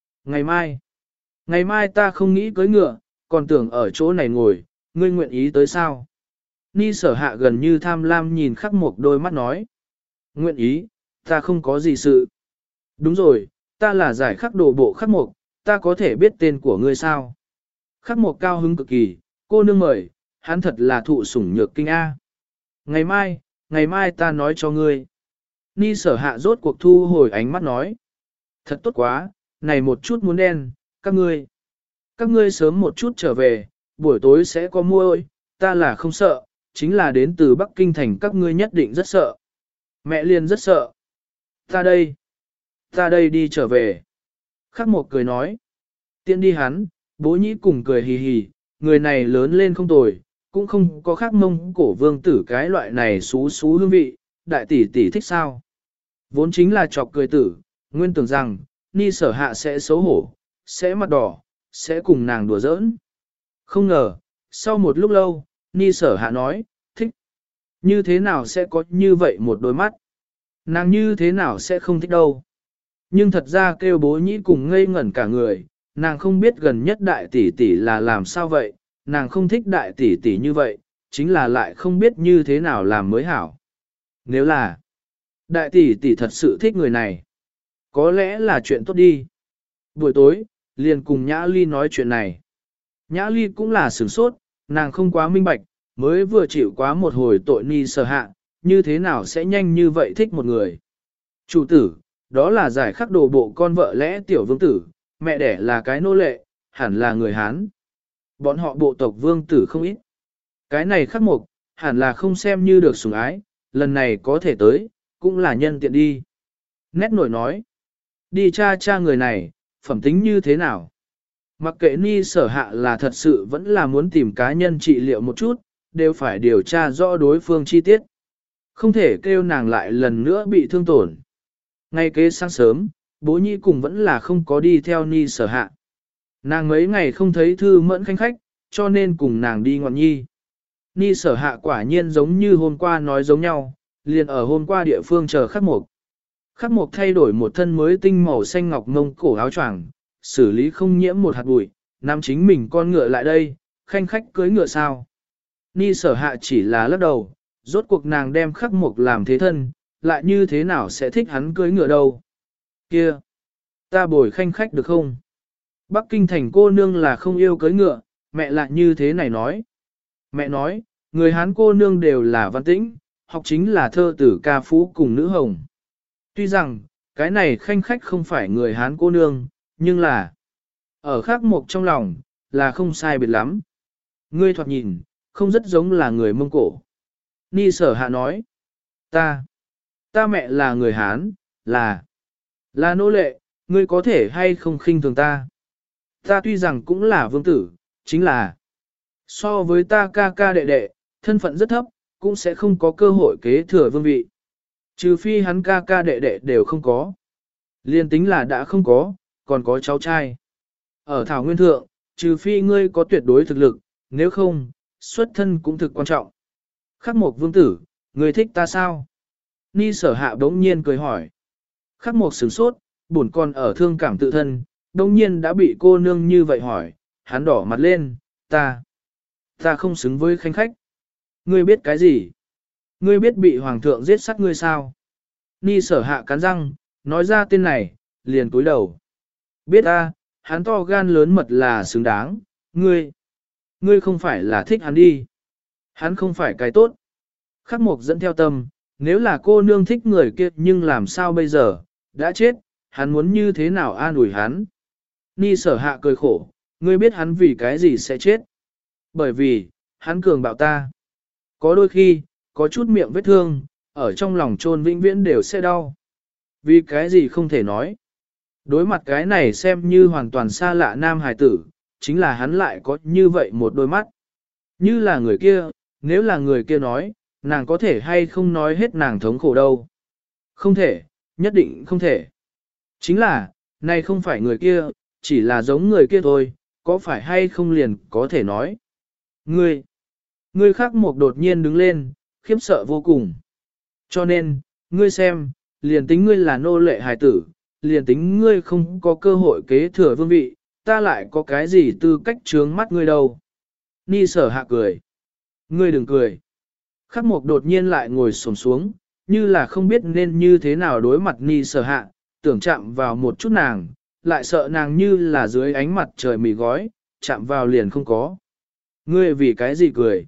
Ngày mai ta không nghĩ cưới ngựa, còn tưởng ở chỗ này ngồi, ngươi nguyện ý tới sao? Ni Sở Hạ gần như tham lam nhìn Khắc Mộc đôi mắt nói. Nguyện ý, ta không có gì sự. Đúng rồi, ta là giải khắc đồ bộ Khắc Mộc, ta có thể biết tên của ngươi sao? Khắc Mộc cao hứng cực kỳ, cô nương mời, hắn thật là thụ sủng nhược kinh A. Ngày mai ta nói cho ngươi. Ni Sở Hạ rốt cuộc thu hồi ánh mắt nói. Thật tốt quá, này một chút muốn đen, các ngươi sớm một chút trở về, buổi tối sẽ có mua ơi, ta là không sợ, chính là đến từ Bắc Kinh thành các ngươi nhất định rất sợ. Mẹ liền rất sợ. Ta đây đi trở về. Khắc Mộc cười nói. Tiện đi hắn, Bố Nhĩ cùng cười hì hì, người này lớn lên không tồi, cũng không có khác Mông Cổ vương tử cái loại này xú xú hương vị, đại tỷ tỷ thích sao. Vốn chính là chọc cười tử, nguyên tưởng rằng, Ni Sở Hạ sẽ xấu hổ, sẽ mặt đỏ, sẽ cùng nàng đùa giỡn. Không ngờ, sau một lúc lâu, Ni Sở Hạ nói, thích. Như thế nào sẽ có như vậy một đôi mắt? Nàng như thế nào sẽ không thích đâu? Nhưng thật ra kêu Bố Nhĩ cùng ngây ngẩn cả người, nàng không biết gần nhất đại tỷ tỷ là làm sao vậy, nàng không thích đại tỷ tỷ như vậy, chính là lại không biết như thế nào làm mới hảo. Nếu là đại tỷ tỷ thật sự thích người này, có lẽ là chuyện tốt đi. Buổi tối, liền cùng Nhã Ly nói chuyện này. Nhã Ly cũng là sửng sốt, nàng không quá minh bạch, mới vừa chịu quá một hồi tội Ni Sở Hạ, như thế nào sẽ nhanh như vậy thích một người. Chủ tử, đó là giải khắc đồ bộ con vợ lẽ tiểu vương tử, mẹ đẻ là cái nô lệ, hẳn là người Hán. Bọn họ bộ tộc vương tử không ít. Cái này Khắc Mộc, hẳn là không xem như được sủng ái, lần này có thể tới, cũng là nhân tiện đi. Nét nổi nói, đi cha người này, phẩm tính như thế nào? Mặc kệ Ni Sở Hạ là thật sự vẫn là muốn tìm cá nhân trị liệu một chút, đều phải điều tra rõ đối phương chi tiết. Không thể kêu nàng lại lần nữa bị thương tổn. Ngay kế sáng sớm, Bố Nhi cùng vẫn là không có đi theo Ni Sở Hạ. Nàng mấy ngày không thấy Thư Mẫn khanh khách, cho nên cùng nàng đi ngọn nhi. Ni Sở Hạ quả nhiên giống như hôm qua nói giống nhau, liền ở hôm qua địa phương chờ Khắc Mộc. Khắc Mộc thay đổi một thân mới tinh màu xanh ngọc Mông Cổ áo choàng, xử lý không nhiễm một hạt bụi, nắm chính mình con ngựa lại đây, khanh khách cưới ngựa sao. Ni Sở Hạ chỉ là lắc đầu, rốt cuộc nàng đem Khắc Mộc làm thế thân, lại như thế nào sẽ thích hắn cưới ngựa đâu. Kia, ta bồi khanh khách được không? Bắc Kinh thành cô nương là không yêu cưới ngựa, mẹ lại như thế này nói. Mẹ nói, người Hán cô nương đều là văn tĩnh, học chính là thơ tử ca phú cùng nữ hồng. Tuy rằng, cái này khanh khách không phải người Hán cô nương, nhưng là, ở Khắc Mộc trong lòng, là không sai biệt lắm. Ngươi thoạt nhìn, không rất giống là người Mông Cổ. Ni Sở Hạ nói, ta mẹ là người Hán, là nô lệ, ngươi có thể hay không khinh thường ta. Ta tuy rằng cũng là vương tử, chính là so với ta ca ca đệ đệ, thân phận rất thấp, cũng sẽ không có cơ hội kế thừa vương vị. Trừ phi hắn ca ca đệ đệ đều không có. Liên tính là đã không có, còn có cháu trai. Ở Thảo Nguyên Thượng, trừ phi ngươi có tuyệt đối thực lực, nếu không, xuất thân cũng thực quan trọng. Khắc Mộc vương tử, ngươi thích ta sao? Ni Sở Hạ đống nhiên cười hỏi. Khắc Mộc sửng sốt, buồn còn ở thương cảm tự thân, đống nhiên đã bị cô nương như vậy hỏi, hắn đỏ mặt lên, ta không xứng với khanh khách. Ngươi biết cái gì? Ngươi biết bị hoàng thượng giết sát ngươi sao? Ni Sở Hạ cắn răng, nói ra tên này, liền cúi đầu. Biết ta, hắn to gan lớn mật là xứng đáng, ngươi không phải là thích hắn đi. Hắn không phải cái tốt. Khắc Mộc dẫn theo tâm, nếu là cô nương thích người kia nhưng làm sao bây giờ, đã chết, hắn muốn như thế nào an ủi hắn. Ni sở hạ cười khổ, ngươi biết hắn vì cái gì sẽ chết. Bởi vì, hắn cường bạo ta. Có đôi khi, có chút miệng vết thương, ở trong lòng chôn vĩnh viễn đều sẽ đau. Vì cái gì không thể nói. Đối mặt cái này xem như hoàn toàn xa lạ nam hài tử, chính là hắn lại có như vậy một đôi mắt. Như là người kia, nếu là người kia nói, nàng có thể hay không nói hết nàng thống khổ đâu. Không thể, nhất định không thể. Chính là, này không phải người kia, chỉ là giống người kia thôi, có phải hay không liền có thể nói. Ngươi khác một đột nhiên đứng lên, khiếp sợ vô cùng. Cho nên, ngươi xem, liền tính ngươi là nô lệ hài tử, liền tính ngươi không có cơ hội kế thừa vương vị, ta lại có cái gì tư cách trướng mắt ngươi đâu. Ni sở hạ cười. Ngươi đừng cười. Khắc mục đột nhiên lại ngồi xổm xuống, như là không biết nên như thế nào đối mặt Ni sở hạ, tưởng chạm vào một chút nàng, lại sợ nàng như là dưới ánh mặt trời mì gói, chạm vào liền không có. Ngươi vì cái gì cười?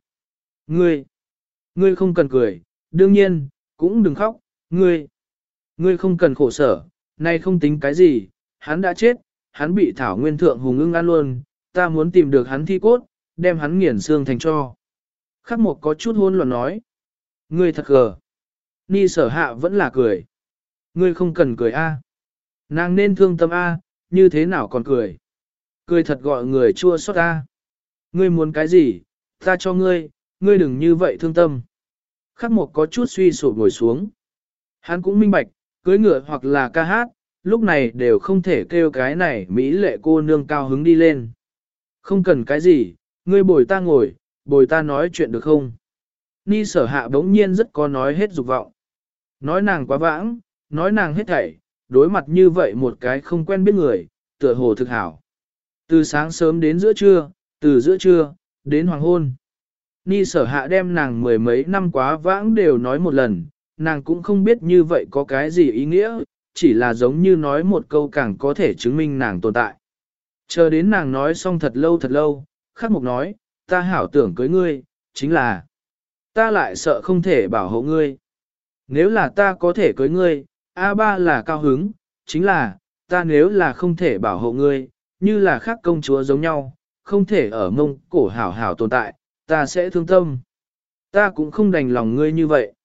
Ngươi không cần cười, đương nhiên, cũng đừng khóc, ngươi không cần khổ sở, nay không tính cái gì, hắn đã chết, hắn bị thảo nguyên thượng hùng ưng ăn luôn, ta muốn tìm được hắn thi cốt, đem hắn nghiền xương thành cho. Khắc mục có chút hôn loạn nói. Ngươi thật gờ. Ni sở hạ vẫn là cười. Ngươi không cần cười a. Nàng nên thương tâm a, như thế nào còn cười. Cười thật gọi người chua xót a. Ngươi muốn cái gì, ta cho ngươi, ngươi đừng như vậy thương tâm. Khắc mục có chút suy sụp ngồi xuống. Hắn cũng minh bạch, cưới ngựa hoặc là ca hát, lúc này đều không thể kêu cái này mỹ lệ cô nương cao hứng đi lên. Không cần cái gì, ngươi bồi ta ngồi, bồi ta nói chuyện được không? Ni sở hạ bỗng nhiên rất có nói hết dục vọng. Nói nàng quá vãng, nói nàng hết thảy, đối mặt như vậy một cái không quen biết người, tựa hồ thực hảo. Từ sáng sớm đến giữa trưa, từ giữa trưa, đến hoàng hôn. Ni sở hạ đem nàng mười mấy năm quá vãng đều nói một lần, nàng cũng không biết như vậy có cái gì ý nghĩa, chỉ là giống như nói một câu càng có thể chứng minh nàng tồn tại. Chờ đến nàng nói xong thật lâu, khắc mục nói, ta hảo tưởng cưới ngươi, chính là ta lại sợ không thể bảo hộ ngươi. Nếu là ta có thể cưới ngươi, A3 là cao hứng, chính là, ta nếu là không thể bảo hộ ngươi, như là khác công chúa giống nhau, không thể ở mông cổ hảo hảo tồn tại, ta sẽ thương tâm. Ta cũng không đành lòng ngươi như vậy.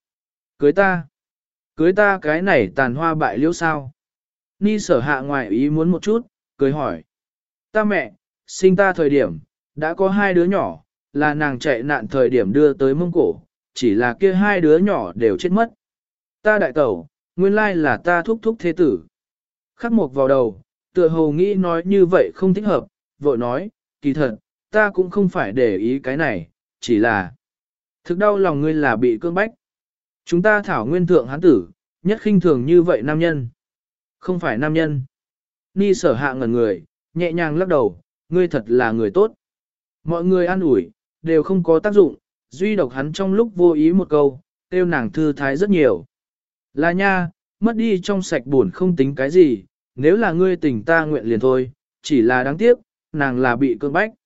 Cưới ta cái này tàn hoa bại liễu sao? Ni sở hạ ngoài ý muốn một chút, cười hỏi. Ta mẹ, sinh ta thời điểm, đã có hai đứa nhỏ, là nàng chạy nạn thời điểm đưa tới Mông Cổ, chỉ là kia hai đứa nhỏ đều chết mất. Ta đại tẩu, nguyên lai là ta thúc thúc thế tử. Khắc mục vào đầu, tựa hồ nghĩ nói như vậy không thích hợp, vội nói, kỳ thật, ta cũng không phải để ý cái này, chỉ là thực đau lòng ngươi là bị cưỡng bách. Chúng ta thảo nguyên thượng hán tử, nhất khinh thường như vậy nam nhân. Không phải nam nhân. Ni sở hạ ngẩn người, nhẹ nhàng lắc đầu, ngươi thật là người tốt. Mọi người an ủi, đều không có tác dụng, duy độc hắn trong lúc vô ý một câu, tiêu nàng thư thái rất nhiều. Là nha, mất đi trong sạch buồn không tính cái gì, nếu là ngươi tình ta nguyện liền thôi, chỉ là đáng tiếc, nàng là bị cưỡng bách.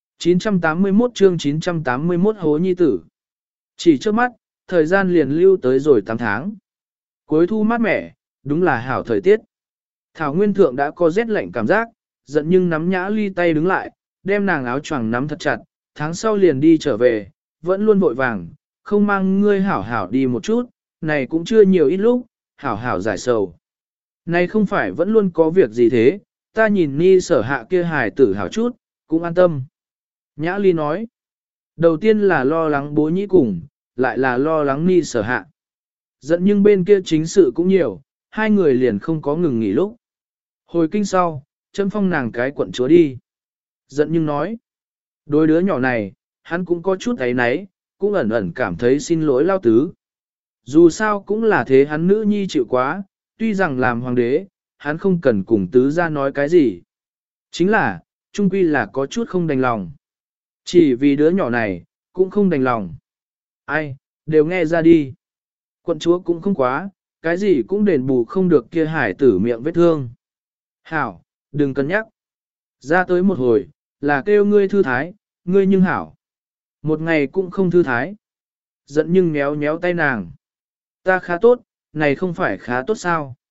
981 chương 981 hố nhi tử. Chỉ trước mắt, thời gian liền lưu tới rồi 8 tháng. Cuối thu mát mẻ, đúng là hảo thời tiết. Thảo Nguyên Thượng đã có rét lạnh cảm giác, giận nhưng nắm Nhã Ly tay đứng lại, đem nàng áo choàng nắm thật chặt, tháng sau liền đi trở về, vẫn luôn vội vàng, không mang ngươi hảo hảo đi một chút, này cũng chưa nhiều ít lúc, hảo hảo giải sầu. Này không phải vẫn luôn có việc gì thế, ta nhìn Ni sở hạ kia hài tử hảo chút, cũng an tâm. Nhã Ly nói, đầu tiên là lo lắng bố nhĩ cùng, lại là lo lắng Ni sở hạ. Giận nhưng bên kia chính sự cũng nhiều, hai người liền không có ngừng nghỉ lúc. Hồi kinh sau, châm phong nàng cái quận chúa đi. Giận nhưng nói, đôi đứa nhỏ này, hắn cũng có chút ấy náy, cũng ẩn ẩn cảm thấy xin lỗi lao tứ. Dù sao cũng là thế hắn nữ nhi chịu quá, tuy rằng làm hoàng đế, hắn không cần cùng tứ ra nói cái gì. Chính là, trung quy là có chút không đành lòng. Chỉ vì đứa nhỏ này, cũng không đành lòng. Ai, đều nghe ra đi. Quận chúa cũng không quá, cái gì cũng đền bù không được kia hải tử miệng vết thương. Hảo, đừng cân nhắc. Ra tới một hồi, là kêu ngươi thư thái, ngươi nhưng hảo. Một ngày cũng không thư thái. Giận nhưng méo méo tay nàng. Ta khá tốt, này không phải khá tốt sao?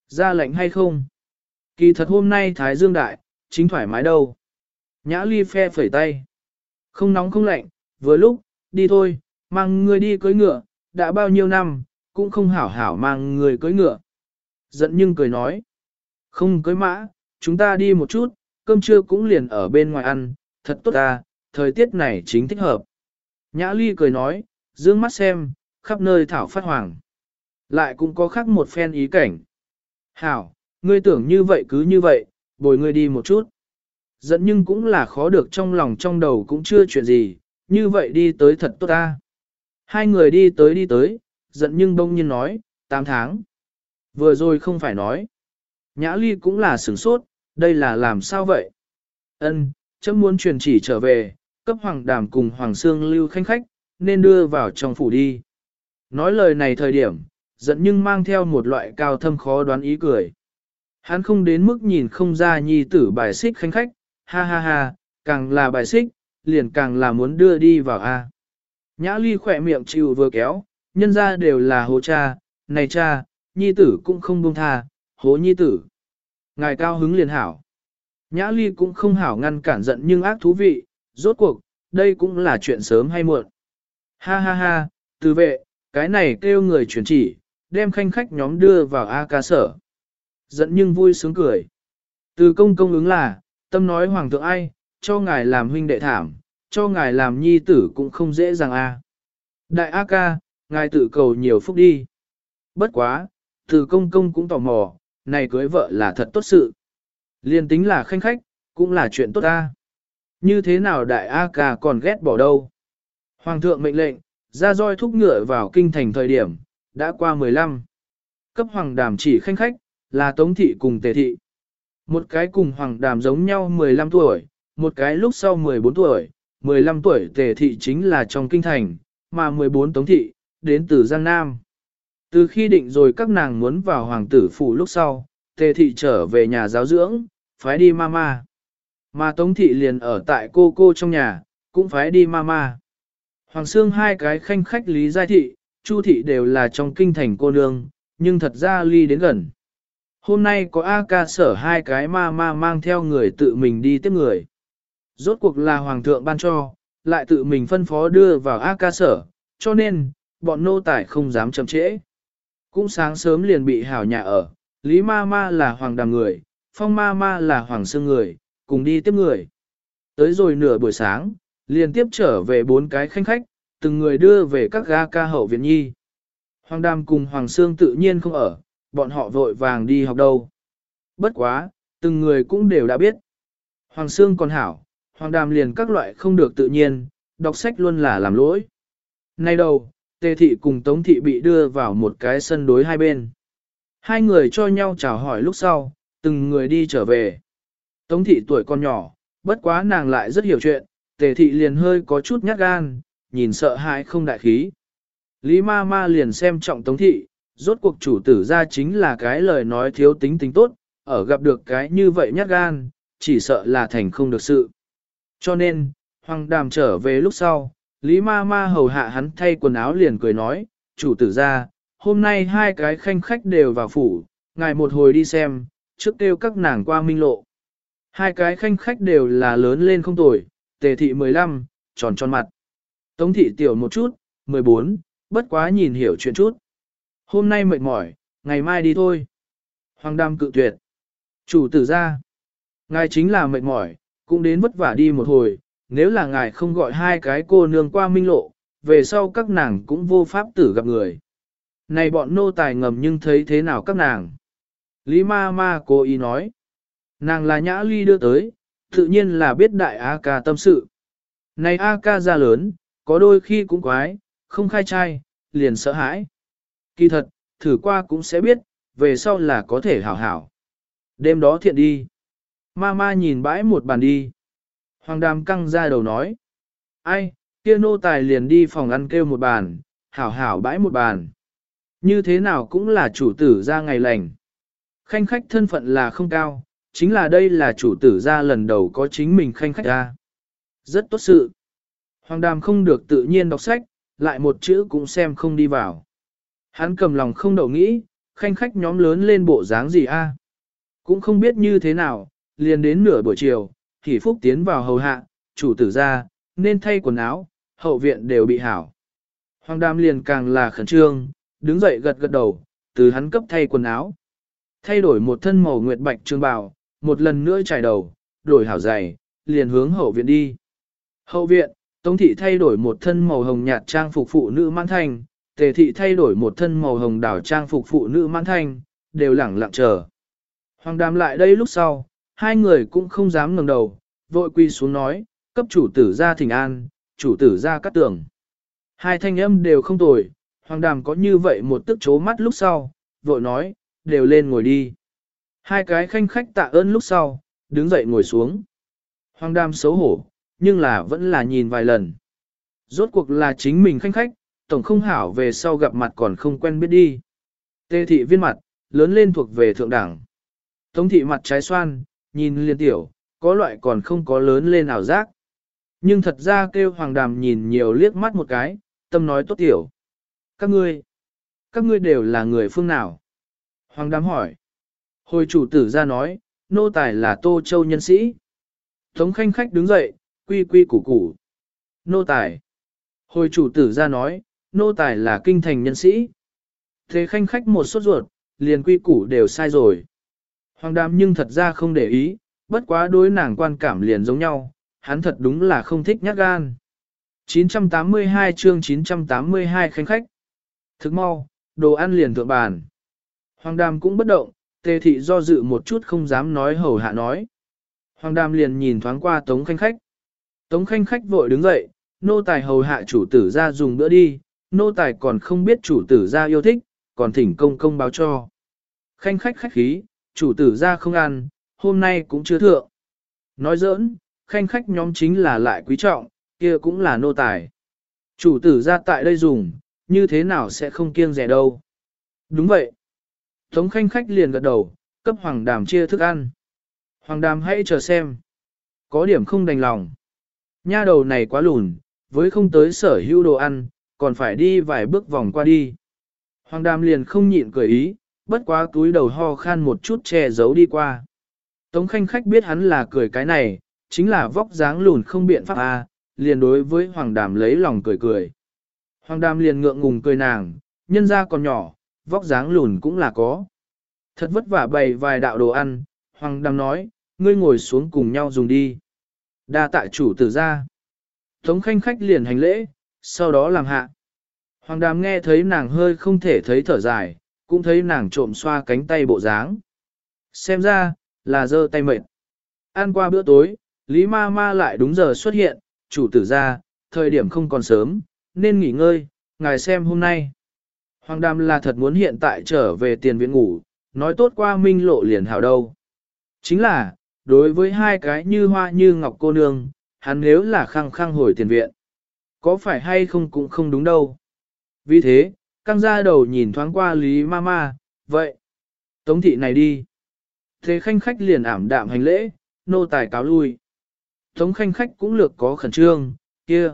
Ra lệnh hay không? Kỳ thật hôm nay Thái Dương đại, chính thoải mái đâu. Nhã Ly phe phẩy tay. Không nóng không lạnh, vừa lúc, đi thôi, mang người đi cưỡi ngựa, đã bao nhiêu năm, cũng không hảo hảo mang người cưỡi ngựa. Giận nhưng cười nói. Không cưỡi mã, chúng ta đi một chút, cơm trưa cũng liền ở bên ngoài ăn, thật tốt ta, thời tiết này chính thích hợp. Nhã Ly cười nói, dương mắt xem, khắp nơi thảo phát hoàng. Lại cũng có khác một phen ý cảnh. Hảo, ngươi tưởng như vậy cứ như vậy, bồi ngươi đi một chút. Giận nhưng cũng là khó được trong lòng trong đầu cũng chưa chuyện gì, như vậy đi tới thật tốt ta. Hai người đi tới, giận nhưng bỗng nhiên nói, 8 tháng. Vừa rồi không phải nói. Nhã Ly cũng là sửng sốt, đây là làm sao vậy? Ân, chấm muốn truyền chỉ trở về, cấp Hoàng Đàm cùng Hoàng Sương lưu khanh khách, nên đưa vào trong phủ đi. Nói lời này thời điểm, giận nhưng mang theo một loại cao thâm khó đoán ý cười. Hắn không đến mức nhìn không ra nhi tử bài xích khanh khách, ha ha ha, càng là bài xích, liền càng là muốn đưa đi vào a. Nhã Ly khỏe miệng chịu vừa kéo, nhân ra đều là hố cha, này cha, nhi tử cũng không buông tha, hố nhi tử. Ngài cao hứng liền hảo. Nhã Ly cũng không hảo ngăn cản giận nhưng ác thú vị, rốt cuộc, đây cũng là chuyện sớm hay muộn. Ha ha ha, từ vệ, cái này kêu người chuyển chỉ, đem khanh khách nhóm đưa vào A ca sở. Giận nhưng vui sướng cười. Từ công công ứng là, tâm nói hoàng thượng ai, cho ngài làm huynh đệ thảm, cho ngài làm nhi tử cũng không dễ dàng a. Đại A ca, ngài tự cầu nhiều phúc đi. Bất quá, từ công công cũng tò mò, này cưới vợ là thật tốt sự. Liên tính là khanh khách, cũng là chuyện tốt ta. Như thế nào đại A ca còn ghét bỏ đâu. Hoàng thượng mệnh lệnh, ra roi thúc ngựa vào kinh thành thời điểm, đã qua 15. Cấp hoàng đàm chỉ khanh khách, là Tống thị cùng Tề thị. Một cái cùng hoàng đàm giống nhau 15 tuổi, một cái lúc sau 14 tuổi, 15 tuổi Tề thị chính là trong kinh thành, mà 14 Tống thị, đến từ Giang Nam. Từ khi định rồi các nàng muốn vào hoàng tử phủ lúc sau, Tề thị trở về nhà giáo dưỡng, phái đi mama. Mà Tống thị liền ở tại cô trong nhà, cũng phái đi mama. Hoàng Sương hai cái khanh khách Lý Giai thị, Chu thị đều là trong kinh thành cô nương, nhưng thật ra ly đến gần. Hôm nay có A ca sở hai cái mama mang theo người tự mình đi tiếp người. Rốt cuộc là hoàng thượng ban cho, lại tự mình phân phó đưa vào A ca sở, cho nên, bọn nô tài không dám chậm trễ. Cũng sáng sớm liền bị hảo nhà ở, Lý mama là hoàng đàm người, Phong mama là hoàng Sương người, cùng đi tiếp người. Tới rồi nửa buổi sáng, liền tiếp trở về 4 cái khanh khách, từng người đưa về các ga ca hậu viện nhi. Hoàng Đàm cùng Hoàng Sương tự nhiên không ở, bọn họ vội vàng đi học đâu. Bất quá, từng người cũng đều đã biết. Hoàng Sương còn hảo, Hoàng Đàm liền các loại không được tự nhiên, đọc sách luôn là làm lỗi. Nay đầu, Tề thị cùng Tống thị bị đưa vào một cái sân đối hai bên. Hai người cho nhau chào hỏi lúc sau, từng người đi trở về. Tống thị tuổi còn nhỏ, bất quá nàng lại rất hiểu chuyện, Tề thị liền hơi có chút nhát gan, nhìn sợ hãi không đại khí. Lý ma ma liền xem trọng Tống thị, rốt cuộc chủ tử ra chính là cái lời nói thiếu tính tính tốt, ở gặp được cái như vậy nhát gan, chỉ sợ là thành không được sự. Cho nên, Hoàng Đàm trở về lúc sau, Lý ma ma hầu hạ hắn thay quần áo liền cười nói, chủ tử ra, hôm nay hai cái khanh khách đều vào phủ, ngài một hồi đi xem, trước kêu các nàng qua minh lộ. Hai cái khanh khách đều là lớn lên không tuổi, Tề thị 15, tròn tròn mặt. Tống thị tiểu một chút, 14, bất quá nhìn hiểu chuyện chút. Hôm nay mệt mỏi, ngày mai đi thôi. Hoàng Đàm cự tuyệt. Chủ tử ra. Ngài chính là mệt mỏi, cũng đến vất vả đi một hồi, nếu là ngài không gọi hai cái cô nương qua minh lộ, về sau các nàng cũng vô pháp tử gặp người. Này bọn nô tài ngầm nhưng thấy thế nào các nàng? Lý ma ma cố ý nói. Nàng là Nhã Ly đưa tới, tự nhiên là biết đại A ca tâm sự. Này A ca ra lớn, có đôi khi cũng quái, không khai trai, liền sợ hãi. Kỳ thật, thử qua cũng sẽ biết, về sau là có thể hảo hảo. Đêm đó thiện đi. Ma nhìn bãi một bàn đi. Hoàng Đàm căng ra đầu nói. Ai, kia nô tài liền đi phòng ăn kêu một bàn, hảo hảo bãi một bàn. Như thế nào cũng là chủ tử ra ngày lành. Khanh khách thân phận là không cao, chính là đây là chủ tử ra lần đầu có chính mình khanh khách ra. Rất tốt sự. Hoàng Đàm không được tự nhiên đọc sách, lại một chữ cũng xem không đi vào. Hắn cầm lòng không đậu nghĩ, khanh khách nhóm lớn lên bộ dáng gì a? Cũng không biết như thế nào, liền đến nửa buổi chiều, Hỷ Phúc tiến vào hầu hạ, chủ tử ra, nên thay quần áo, hậu viện đều bị hảo. Hoàng Đàm liền càng là khẩn trương, đứng dậy gật gật đầu, từ hắn cấp thay quần áo. Thay đổi một thân màu nguyệt bạch trường bào, một lần nữa trải đầu, đổi hảo giày, liền hướng hậu viện đi. Hậu viện, Tống thị thay đổi một thân màu hồng nhạt trang phục phụ nữ mãn thanh, Tề thị thay đổi một thân màu hồng đảo trang phục phụ nữ mãn thanh, đều lẳng lặng chờ. Hoàng Đàm lại đây lúc sau, hai người cũng không dám ngẩng đầu, vội quy xuống nói, cấp chủ tử ra thỉnh an, chủ tử ra cắt tường. Hai thanh âm đều không tồi, Hoàng Đàm có như vậy một tức chố mắt lúc sau, vội nói, đều lên ngồi đi. Hai cái khanh khách tạ ơn lúc sau, đứng dậy ngồi xuống. Hoàng Đàm xấu hổ, nhưng là vẫn là nhìn vài lần. Rốt cuộc là chính mình khanh khách, tổng không hảo về sau gặp mặt còn không quen biết đi. Tề thị viên mặt, lớn lên thuộc về thượng đẳng. Tống thị mặt trái xoan, nhìn liên tiểu, có loại còn không có lớn lên ảo giác. Nhưng thật ra kêu Hoàng Đàm nhìn nhiều liếc mắt một cái, tâm nói tốt tiểu. Các ngươi đều là người phương nào? Hoàng Đàm hỏi. Hồi chủ tử ra nói, nô tài là Tô Châu nhân sĩ. Tống khanh khách đứng dậy, quy quy củ củ. Nô tài. Hồi chủ tử ra nói, nô tài là kinh thành nhân sĩ. Thế khanh khách một sốt ruột, liền quy củ đều sai rồi. Hoàng Đàm nhưng thật ra không để ý, bất quá đối nàng quan cảm liền giống nhau, hắn thật đúng là không thích nhát gan. 982 chương 982 khanh khách. Thức mau, đồ ăn liền thượng bàn. Hoàng Đàm cũng bất động, Tề thị do dự một chút không dám nói hầu hạ nói. Hoàng Đàm liền nhìn thoáng qua Tống khanh khách. Tống khanh khách vội đứng dậy, nô tài hầu hạ chủ tử ra dùng bữa đi, nô tài còn không biết chủ tử ra yêu thích, còn thỉnh công công báo cho. Khanh khách khách khí, chủ tử ra không ăn, hôm nay cũng chưa thượng. Nói giỡn, khanh khách nhóm chính là lại quý trọng, kia cũng là nô tài. Chủ tử ra tại đây dùng, như thế nào sẽ không kiêng rẻ đâu. Đúng vậy. Tống khanh khách liền gật đầu, cấp Hoàng Đàm chia thức ăn. Hoàng Đàm hãy chờ xem. Có điểm không đành lòng. Nha đầu này quá lùn, với không tới sở hữu đồ ăn, còn phải đi vài bước vòng qua đi. Hoàng Đàm liền không nhịn cười ý, bất quá túi đầu ho khan một chút che giấu đi qua. Tống khanh khách biết hắn là cười cái này, chính là vóc dáng lùn không biện pháp liền đối với Hoàng Đàm lấy lòng cười cười. Hoàng Đàm liền ngượng ngùng cười nàng, nhân ra còn nhỏ, vóc dáng lùn cũng là có. Thật vất vả bày vài đạo đồ ăn, Hoàng Đàm nói, ngươi ngồi xuống cùng nhau dùng đi. Đa tạ chủ tử ra. Tống khanh khách liền hành lễ, sau đó làm hạ. Hoàng Đàm nghe thấy nàng hơi không thể thấy thở dài, cũng thấy nàng trộm xoa cánh tay bộ dáng. Xem ra, là giơ tay mệt. Ăn qua bữa tối, Lý ma ma lại đúng giờ xuất hiện, chủ tử ra, thời điểm không còn sớm, nên nghỉ ngơi, ngài xem hôm nay. Hoàng Đàm là thật muốn hiện tại trở về tiền viện ngủ, nói tốt qua minh lộ liền hảo đâu. Chính là, đối với hai cái như hoa như ngọc cô nương, hắn nếu là khăng khăng hồi tiền viện, có phải hay không cũng không đúng đâu. Vì thế, căng ra đầu nhìn thoáng qua Lý Mama, vậy, Tống thị này đi. Thế khanh khách liền ảm đạm hành lễ, nô tài cáo lui. Tống khanh khách cũng lược có khẩn trương, kia.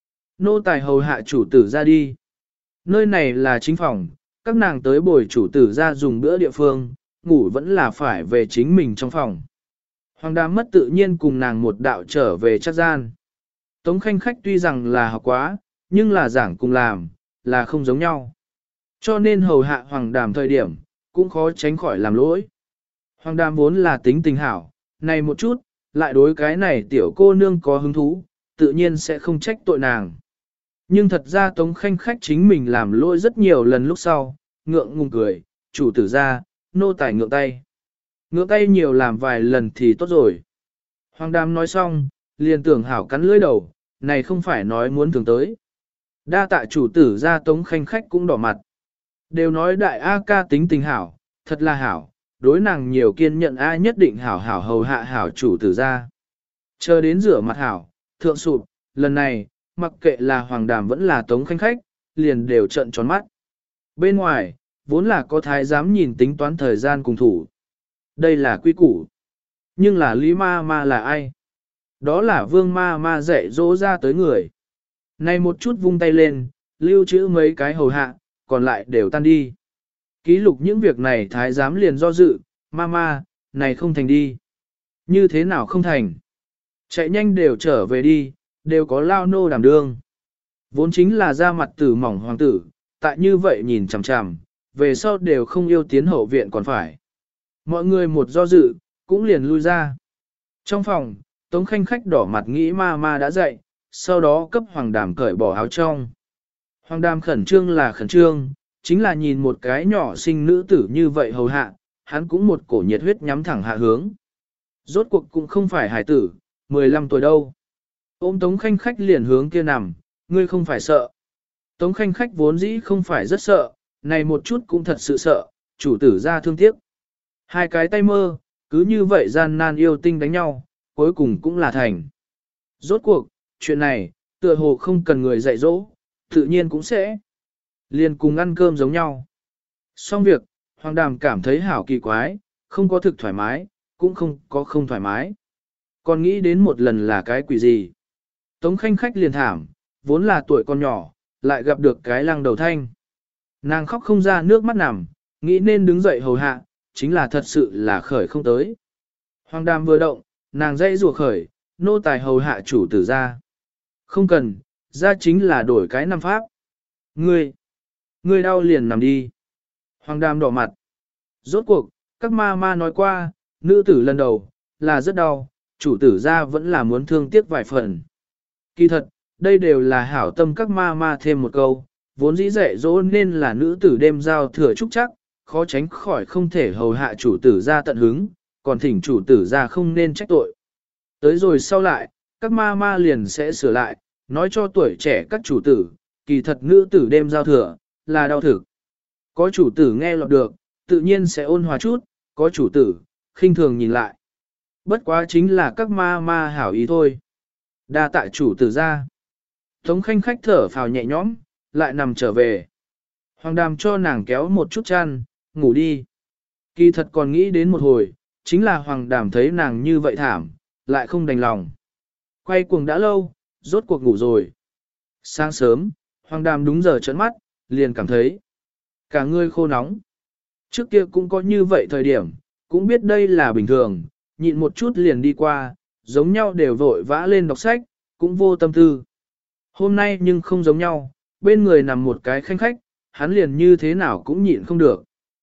Nô tài hầu hạ chủ tử ra đi. Nơi này là chính phòng, các nàng tới bồi chủ tử ra dùng bữa địa phương, ngủ vẫn là phải về chính mình trong phòng. Hoàng Đàm mất tự nhiên cùng nàng một đạo trở về chắc gian. Tống khanh khách tuy rằng là học quá, nhưng là giảng cùng làm, là không giống nhau. Cho nên hầu hạ Hoàng Đàm thời điểm, cũng khó tránh khỏi làm lỗi. Hoàng Đàm vốn là tính tình hảo, này một chút, lại đối cái này tiểu cô nương có hứng thú, tự nhiên sẽ không trách tội nàng. Nhưng thật ra Tống khanh khách chính mình làm lỗi rất nhiều lần lúc sau, ngượng ngùng cười, chủ tử ra, nô tài ngượng tay. Ngượng tay nhiều làm vài lần thì tốt rồi. Hoàng Đàm nói xong, liền tưởng hảo cắn lưỡi đầu, này không phải nói muốn thường tới. Đa tạ chủ tử ra Tống khanh khách cũng đỏ mặt. Đều nói đại A ca tính tình hảo, thật là hảo, đối nàng nhiều kiên nhận ai nhất định hảo hảo hầu hạ hảo chủ tử ra. Chờ đến rửa mặt hảo, thượng sụp, lần này, mặc kệ là Hoàng Đàm vẫn là Tống khanh khách, liền đều trợn tròn mắt. Bên ngoài, vốn là có thái giám nhìn tính toán thời gian cùng thủ. Đây là quy củ. Nhưng là Lý ma ma là ai? Đó là Vương ma ma dạy dỗ ra tới người. Này một chút vung tay lên, lưu trữ mấy cái hầu hạ, còn lại đều tan đi. Ký lục những việc này thái giám liền do dự, mama, này không thành đi. Như thế nào không thành? Chạy nhanh đều trở về đi, đều có lao nô đảm đương. Vốn chính là da mặt tử mỏng hoàng tử, tại như vậy nhìn chằm chằm, về sau đều không yêu tiến hậu viện còn phải. Mọi người một do dự, cũng liền lui ra. Trong phòng, Tống Khanh khách đỏ mặt nghĩ ma đã dậy, sau đó cấp Hoàng Đàm cởi bỏ áo trong. Hoàng Đàm khẩn trương là khẩn trương, chính là nhìn một cái nhỏ xinh nữ tử như vậy hầu hạ, hắn cũng một cổ nhiệt huyết nhắm thẳng hạ hướng. Rốt cuộc cũng không phải hải tử, 15 tuổi đâu. Ôm Tống Khanh khách liền hướng kia nằm, ngươi không phải sợ. Tống Khanh khách vốn dĩ không phải rất sợ, này một chút cũng thật sự sợ, chủ tử ra thương tiếc. Hai cái tay mơ, cứ như vậy gian nan yêu tinh đánh nhau, cuối cùng cũng là thành. Rốt cuộc, chuyện này, tựa hồ không cần người dạy dỗ, tự nhiên cũng sẽ. Liền cùng ăn cơm giống nhau. Xong việc, Hoàng Đàm cảm thấy hảo kỳ quái, không có thực thoải mái, cũng không có không thoải mái. Còn nghĩ đến một lần là cái quỷ gì. Tống Khanh khách liền thảm, vốn là tuổi con nhỏ, lại gặp được cái lăng đầu thanh. Nàng khóc không ra nước mắt nằm, nghĩ nên đứng dậy hầu hạ, chính là thật sự là khởi không tới. Hoàng Đàm vừa động, nàng dây rùa khởi, nô tài hầu hạ chủ tử ra. Không cần, ra chính là đổi cái năm pháp. Ngươi đau liền nằm đi. Hoàng Đàm đỏ mặt. Rốt cuộc, các ma nói qua, nữ tử lần đầu, là rất đau, chủ tử ra vẫn là muốn thương tiếc vài phần. Kỳ thật, đây đều là hảo tâm các ma thêm một câu, vốn dĩ dạy dỗ nên là nữ tử đêm giao thừa trúc chắc, khó tránh khỏi không thể hầu hạ chủ tử ra tận hứng, còn thỉnh chủ tử ra không nên trách tội. Tới rồi sau lại, các ma liền sẽ sửa lại, nói cho tuổi trẻ các chủ tử, kỳ thật nữ tử đêm giao thừa, là đau thực. Có chủ tử nghe lọt được, tự nhiên sẽ ôn hòa chút, có chủ tử, khinh thường nhìn lại. Bất quá chính là các ma hảo ý thôi. Đa tạ chủ tử ra. Tống Khanh khách thở phào nhẹ nhõm, lại nằm trở về. Hoàng Đàm cho nàng kéo một chút chăn, ngủ đi. Kỳ thật còn nghĩ đến một hồi, chính là Hoàng Đàm thấy nàng như vậy thảm, lại không đành lòng. Quay cuồng đã lâu, rốt cuộc ngủ rồi. Sáng sớm, Hoàng Đàm đúng giờ trấn mắt, liền cảm thấy cả người khô nóng. Trước kia cũng có như vậy thời điểm, cũng biết đây là bình thường, nhịn một chút liền đi qua, giống nhau đều vội vã lên đọc sách, cũng vô tâm tư. Hôm nay nhưng không giống nhau, bên người nằm một cái khanh khách, hắn liền như thế nào cũng nhịn không được.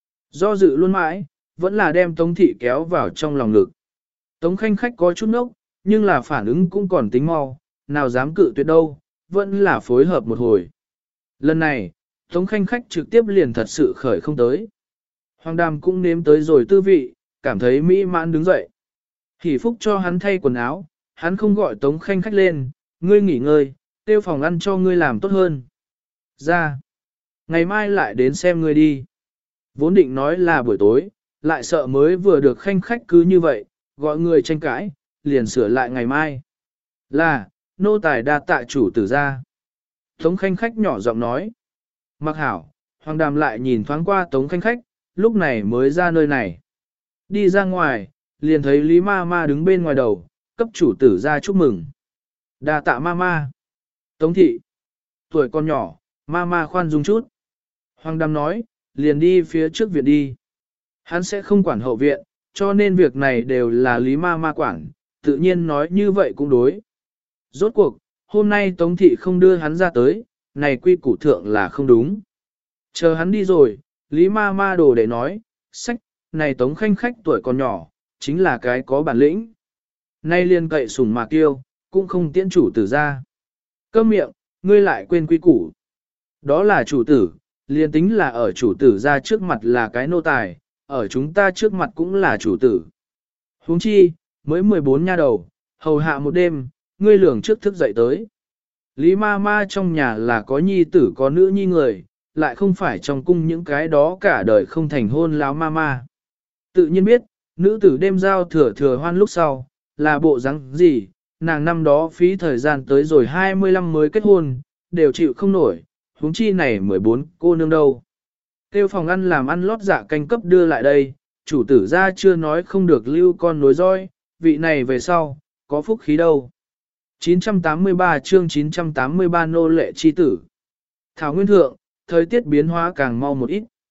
Do dự luôn mãi, vẫn là đem Tống Thị kéo vào trong lòng ngực. Tống Khanh khách có chút nốc, nhưng là phản ứng cũng còn tính mau, nào dám cự tuyệt đâu, vẫn là phối hợp một hồi. Lần này, Tống Khanh khách trực tiếp liền thật sự khởi không tới. Hoàng Đàm cũng nếm tới rồi tư vị, cảm thấy mỹ mãn đứng dậy. Hỷ Phúc cho hắn thay quần áo, hắn không gọi Tống Khanh khách lên, ngươi nghỉ ngơi, tiêu phòng ăn cho ngươi làm tốt hơn. Ra, ngày mai lại đến xem ngươi đi. Vốn định nói là buổi tối, lại sợ mới vừa được Khanh khách cứ như vậy, gọi người tranh cãi, liền sửa lại ngày mai. Là, nô tài đa tạ chủ tử ra. Tống Khanh khách nhỏ giọng nói. Mặc hảo, Hoàng Đàm lại nhìn thoáng qua Tống Khanh khách, lúc này mới ra nơi này. Đi ra ngoài, liền thấy Lý Ma đứng bên ngoài đầu, cấp chủ tử ra chúc mừng. Đa tạ Ma. Tống Thị. Tuổi con nhỏ, Ma khoan dung chút. Hoàng Đàm nói, liền đi phía trước viện đi. Hắn sẽ không quản hậu viện, cho nên việc này đều là Lý Ma quản, tự nhiên nói như vậy cũng đối. Rốt cuộc, hôm nay Tống Thị không đưa hắn ra tới, này quy củ thượng là không đúng. Chờ hắn đi rồi, Lý Ma đồ để nói, sách, này Tống Khanh khách tuổi còn nhỏ, chính là cái có bản lĩnh. Nay liền cậy sủng mà kiêu, cũng không tiễn chủ tử ra. Câm miệng, ngươi lại quên quy củ. Đó là chủ tử, liền tính là ở chủ tử ra trước mặt là cái nô tài, ở chúng ta trước mặt cũng là chủ tử. Huống chi, mới 14 nha đầu, hầu hạ một đêm, ngươi lường trước thức dậy tới. Lý Ma trong nhà là có nhi tử có nữ nhi người, lại không phải trong cung những cái đó cả đời không thành hôn láo Ma. Tự nhiên biết, nữ tử đêm giao thừa hoan lúc sau, là bộ dáng gì, nàng năm đó phí thời gian tới rồi 25 mới kết hôn, đều chịu không nổi, huống chi này 14 cô nương đâu. Kêu phòng ăn làm ăn lót dạ canh cấp đưa lại đây, chủ tử ra chưa nói không được lưu con nối roi, vị này về sau, có phúc khí đâu. 983 chương 983 nô lệ chi tử. Thảo Nguyên Thượng, thời tiết biến hóa càng mau một ít.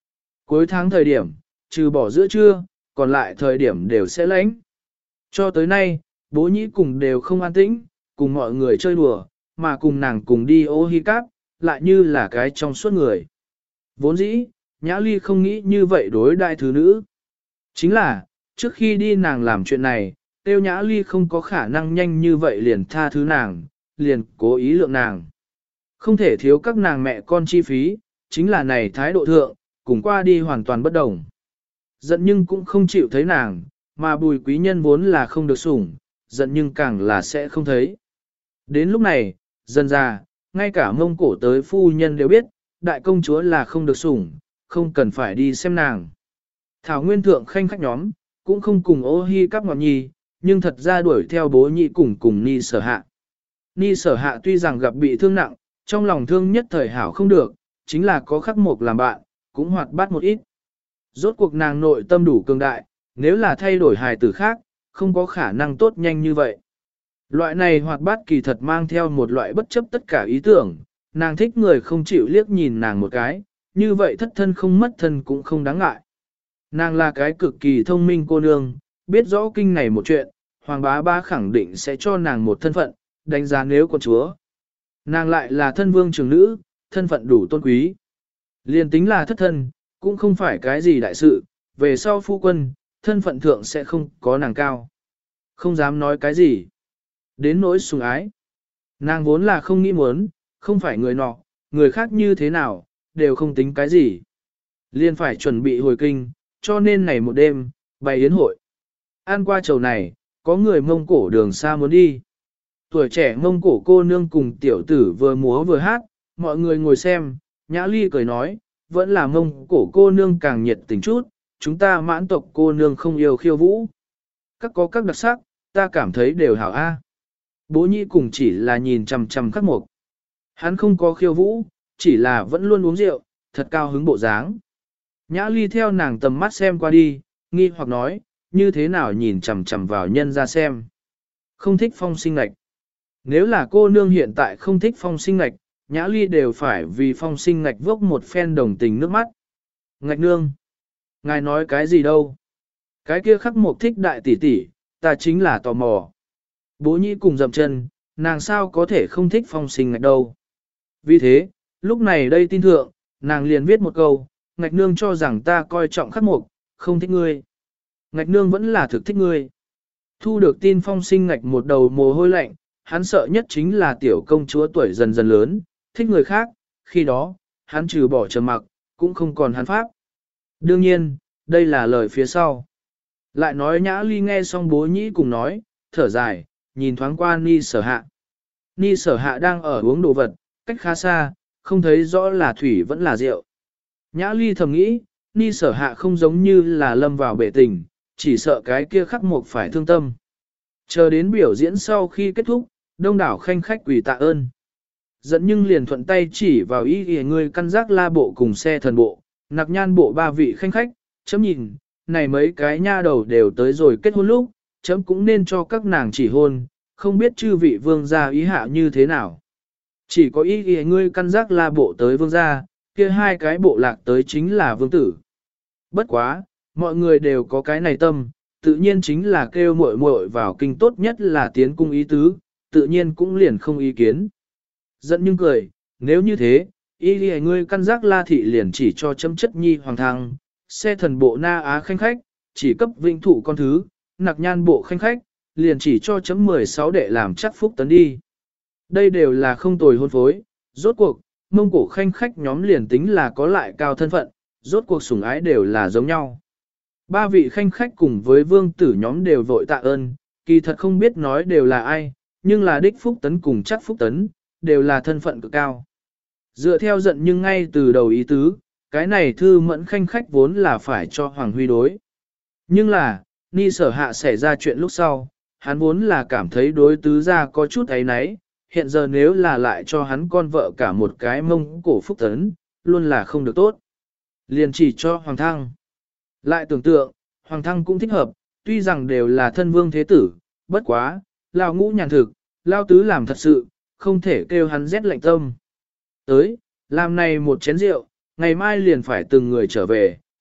Cuối tháng thời điểm, trừ bỏ giữa trưa, còn lại thời điểm đều sẽ lánh. Cho tới nay, bố nhĩ cùng đều không an tĩnh, cùng mọi người chơi đùa, mà cùng nàng cùng đi ô hi cáp, lại như là cái trong suốt người. Vốn dĩ, Nhã Ly không nghĩ như vậy đối đại thứ nữ. Chính là, trước khi đi nàng làm chuyện này, Tiêu Nhã Ly không có khả năng nhanh như vậy liền tha thứ nàng, liền cố ý lượng nàng. Không thể thiếu các nàng mẹ con chi phí, chính là này thái độ thượng, cùng qua đi hoàn toàn bất đồng. Giận nhưng cũng không chịu thấy nàng, mà Bùi quý nhân vốn là không được sủng, giận nhưng càng là sẽ không thấy. Đến lúc này, dần ra, ngay cả Mông Cổ tới phu nhân đều biết, đại công chúa là không được sủng, không cần phải đi xem nàng. Thảo Nguyên Thượng khanh khách nhóm, cũng không cùng ô hi cắp ngọt nhi, nhưng thật ra đuổi theo bố nhị cùng Ni Sở Hạ. Ni Sở Hạ tuy rằng gặp bị thương nặng, trong lòng thương nhất thời hảo không được, chính là có khắc mục làm bạn, cũng hoạt bát một ít. Rốt cuộc nàng nội tâm đủ cường đại, nếu là thay đổi hài tử khác, không có khả năng tốt nhanh như vậy. Loại này hoạt bát kỳ thật mang theo một loại bất chấp tất cả ý tưởng, nàng thích người không chịu liếc nhìn nàng một cái, như vậy thất thân không mất thân cũng không đáng ngại. Nàng là cái cực kỳ thông minh cô nương, biết rõ kinh này một chuyện, Hoàng bá bá khẳng định sẽ cho nàng một thân phận, đánh giá nếu con chúa. Nàng lại là thân vương trưởng nữ, thân phận đủ tôn quý. Liên tính là thất thân, cũng không phải cái gì đại sự, về sau phu quân, thân phận thượng sẽ không có nàng cao. Không dám nói cái gì. Đến nỗi sủng ái. Nàng vốn là không nghĩ muốn, không phải người nọ, người khác như thế nào, đều không tính cái gì. Liên phải chuẩn bị hồi kinh, cho nên này một đêm, bày yến hội. Ăn qua chầu này, có người Mông Cổ đường xa muốn đi. Tuổi trẻ Mông Cổ cô nương cùng tiểu tử vừa múa vừa hát, mọi người ngồi xem, Nhã Ly cười nói, vẫn là Mông Cổ cô nương càng nhiệt tình chút, chúng ta mãn tộc cô nương không yêu khiêu vũ. Các có các đặc sắc, ta cảm thấy đều hảo a. Bố nhĩ cùng chỉ là nhìn chằm chằm khắc mục. Hắn không có khiêu vũ, chỉ là vẫn luôn uống rượu, thật cao hứng bộ dáng. Nhã Ly theo nàng tầm mắt xem qua đi, nghi hoặc nói, như thế nào nhìn chằm chằm vào nhân ra xem. Không thích Phong Sinh Ngạch. Nếu là cô nương hiện tại không thích Phong Sinh Ngạch, Nhã Ly đều phải vì Phong Sinh Ngạch vốc một phen đồng tình nước mắt. Ngạch nương. Ngài nói cái gì đâu? Cái kia khắc mục thích đại tỷ tỷ, ta chính là tò mò. Bố nhĩ cùng dậm chân, nàng sao có thể không thích Phong Sinh Ngạch đâu. Vì thế, lúc này đây tin thượng, nàng liền viết một câu, Ngạch nương cho rằng ta coi trọng khắc mục, không thích ngươi. Ngạch nương vẫn là thực thích ngươi. Thu được tin Phong Sinh Ngạch một đầu mồ hôi lạnh, hắn sợ nhất chính là tiểu công chúa tuổi dần dần lớn, thích người khác, khi đó, hắn trừ bỏ trầm mặc, cũng không còn hắn pháp. Đương nhiên, đây là lời phía sau. Lại nói Nhã Ly nghe xong bố nhĩ cùng nói, thở dài, nhìn thoáng qua Ni Sở Hạ. Ni Sở Hạ đang ở uống đồ vật, cách khá xa, không thấy rõ là thủy vẫn là rượu. Nhã Ly thầm nghĩ, Ni Sở Hạ không giống như là lâm vào bể tình, chỉ sợ cái kia khắc mục phải thương tâm. Chờ đến biểu diễn sau khi kết thúc, đông đảo khanh khách quỳ tạ ơn. Dẫn nhưng liền thuận tay chỉ vào ý kìa người căn giác la bộ cùng xe thần bộ, nặc nhan bộ ba vị khanh khách, chấm nhìn, này mấy cái nha đầu đều tới rồi kết hôn lúc, chấm cũng nên cho các nàng chỉ hôn, không biết chư vị vương gia ý hạ như thế nào. Chỉ có ý kìa ngươi căn giác la bộ tới vương gia, kia hai cái bộ lạc tới chính là vương tử. Bất quá, mọi người đều có cái này tâm, tự nhiên chính là kêu muội muội vào kinh tốt nhất là tiến cung ý tứ, tự nhiên cũng liền không ý kiến. Dẫn nhưng cười, nếu như thế, ý kìa ngươi căn giác la thị liền chỉ cho chấm chất nhi hoàng thăng, xe thần bộ na á khanh khách, chỉ cấp vinh thụ con thứ, nặc nhan bộ khanh khách, liền chỉ cho chấm 16 đệ làm chắc phúc tấn đi. Đây đều là không tồi hôn phối, rốt cuộc, Mông Cổ khanh khách nhóm liền tính là có lại cao thân phận, rốt cuộc sủng ái đều là giống nhau. Ba vị khanh khách cùng với vương tử nhóm đều vội tạ ơn, kỳ thật không biết nói đều là ai, nhưng là đích phúc tấn cùng chắc phúc tấn, đều là thân phận cực cao. Dựa theo giận nhưng ngay từ đầu ý tứ, cái này thư mẫn khanh khách vốn là phải cho Hoàng Huy đối. Nhưng là, Ni Sở Hạ xảy ra chuyện lúc sau, hắn vốn là cảm thấy đối tứ gia có chút ấy náy, hiện giờ nếu là lại cho hắn con vợ cả một cái Mông Cổ phúc tấn, luôn là không được tốt. Liền chỉ cho Hoàng Thăng. Lại tưởng tượng, Hoàng Thăng cũng thích hợp, tuy rằng đều là thân vương thế tử, bất quá, lao ngũ nhàn thực, lao tứ làm thật sự, không thể kêu hắn rét lạnh tâm. Tới, làm này một chén rượu, ngày mai liền phải từng người trở về,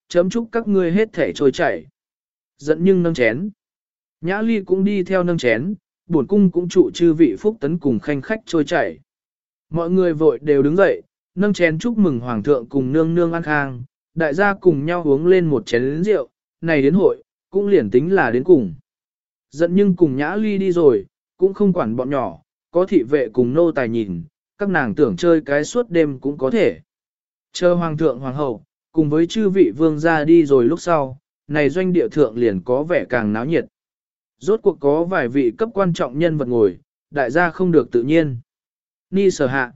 chấm chúc các ngươi hết thể trôi chảy. Giận nhưng nâng chén. Nhã Ly cũng đi theo nâng chén, bổn cung cũng trụ chư vị phúc tấn cùng khanh khách trôi chảy. Mọi người vội đều đứng dậy, nâng chén chúc mừng hoàng thượng cùng nương nương an khang, đại gia cùng nhau uống lên một chén rượu, này đến hội, cũng liền tính là đến cùng. Giận nhưng cùng Nhã Ly đi rồi, cũng không quản bọn nhỏ, có thị vệ cùng nô tài nhìn, các nàng tưởng chơi cái suốt đêm cũng có thể. Chờ hoàng thượng hoàng hậu, cùng với chư vị vương gia đi rồi lúc sau, này doanh địa thượng liền có vẻ càng náo nhiệt. Rốt cuộc có vài vị cấp quan trọng nhân vật ngồi, đại gia không được tự nhiên. Ni sở hạ,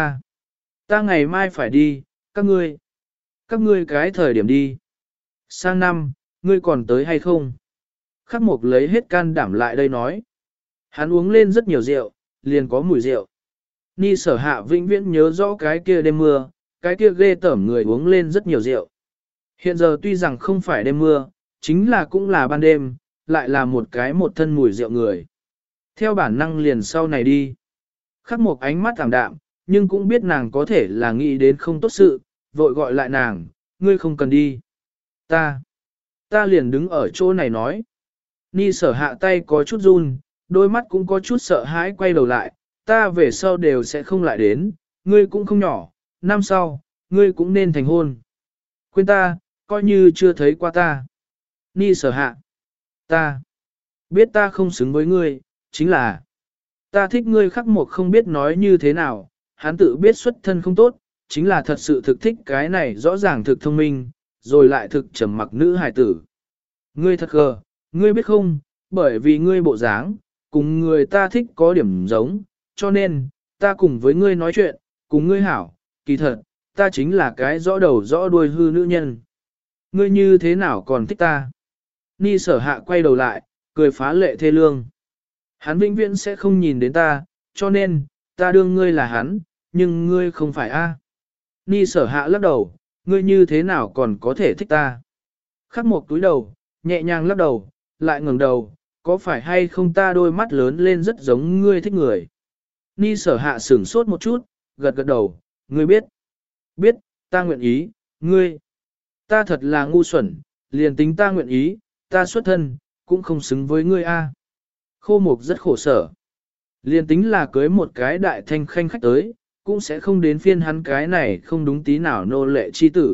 ta ngày mai phải đi, các ngươi cái thời điểm đi. Sang năm, ngươi còn tới hay không? Khắc Mộc lấy hết can đảm lại đây nói. Hắn uống lên rất nhiều rượu, liền có mùi rượu. Ni sở hạ vĩnh viễn nhớ rõ cái kia đêm mưa, cái kia ghê tởm người uống lên rất nhiều rượu. Hiện giờ tuy rằng không phải đêm mưa, chính là cũng là ban đêm, lại là một thân mùi rượu người. Theo bản năng liền sau này đi. Khắc Mộc ánh mắt thảm đạm, nhưng cũng biết nàng có thể là nghĩ đến không tốt sự, vội gọi lại nàng, ngươi không cần đi. Ta liền đứng ở chỗ này nói. Ni sở hạ tay có chút run, đôi mắt cũng có chút sợ hãi quay đầu lại, ta về sau đều sẽ không lại đến, ngươi cũng không nhỏ, năm sau, ngươi cũng nên thành hôn. Quên ta, coi như chưa thấy qua ta. Ni sở hạ, ta biết ta không xứng với ngươi, chính là ta thích ngươi. Khắc Mộc không biết nói như thế nào, hắn tự biết xuất thân không tốt, chính là thật sự thực thích cái này rõ ràng thực thông minh, rồi lại thực trầm mặc nữ hài tử. Ngươi thật gờ, ngươi biết không, bởi vì ngươi bộ dáng, cùng người ta thích có điểm giống, cho nên, ta cùng với ngươi nói chuyện, cùng ngươi hảo, kỳ thật, ta chính là cái rõ đầu rõ đuôi hư nữ nhân. Ngươi như thế nào còn thích ta? Ni sở hạ quay đầu lại, cười phá lệ thê lương. Hắn vĩnh viễn sẽ không nhìn đến ta, cho nên, ta đương ngươi là hắn, nhưng ngươi không phải a. Ni sở hạ lắc đầu, ngươi như thế nào còn có thể thích ta? Khắc Mộc túi đầu, nhẹ nhàng lắc đầu, lại ngẩng đầu, có phải hay không ta đôi mắt lớn lên rất giống ngươi thích người? Ni sở hạ sửng sốt một chút, gật gật đầu, ngươi biết, ta nguyện ý, ngươi. Ta thật là ngu xuẩn, liền tính ta nguyện ý, ta xuất thân, cũng không xứng với ngươi a. Khô Mộc rất khổ sở. Liền tính là cưới một cái đại thanh khanh khách tới, cũng sẽ không đến phiên hắn cái này không đúng tí nào nô lệ chi tử.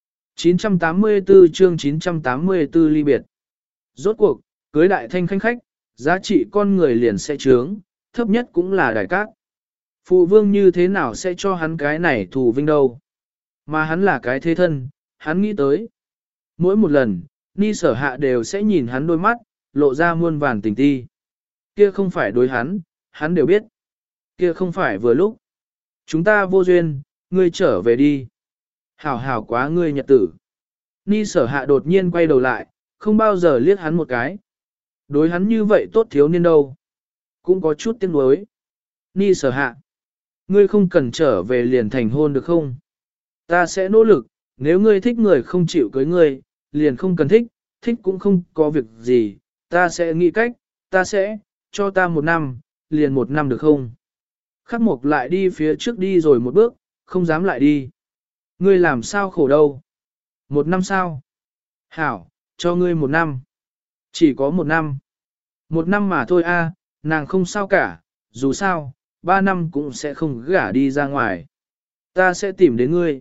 984 chương 984 ly biệt. Rốt cuộc, cưới đại thanh khanh khách, giá trị con người liền sẽ trướng, thấp nhất cũng là đại cát. Phụ vương như thế nào sẽ cho hắn cái này thù vinh đâu. Mà hắn là cái thế thân, hắn nghĩ tới. Mỗi một lần, Ni sở hạ đều sẽ nhìn hắn đôi mắt, lộ ra muôn vàn tình ti. Kia không phải đối hắn đều biết. Kia không phải vừa lúc. Chúng ta vô duyên, ngươi trở về đi. Hảo hảo quá ngươi nhật tử. Ni sở hạ đột nhiên quay đầu lại, không bao giờ liếc hắn một cái. Đối hắn như vậy tốt thiếu niên đâu. Cũng có chút tiếc nuối. Ni sở hạ. Ngươi không cần trở về liền thành hôn được không? Ta sẽ nỗ lực, nếu ngươi thích người không chịu cưới ngươi, liền không cần thích, thích cũng không có việc gì, ta sẽ nghĩ cách, ta sẽ, cho ta 1 năm, liền 1 năm được không? Khắc Mộc lại đi phía trước đi rồi một bước, không dám lại đi. Ngươi làm sao khổ đâu? 1 năm sao? Hảo, cho ngươi 1 năm. Chỉ có 1 năm. 1 năm mà thôi a, nàng không sao cả, dù sao, 3 năm cũng sẽ không gả đi ra ngoài. Ta sẽ tìm đến ngươi,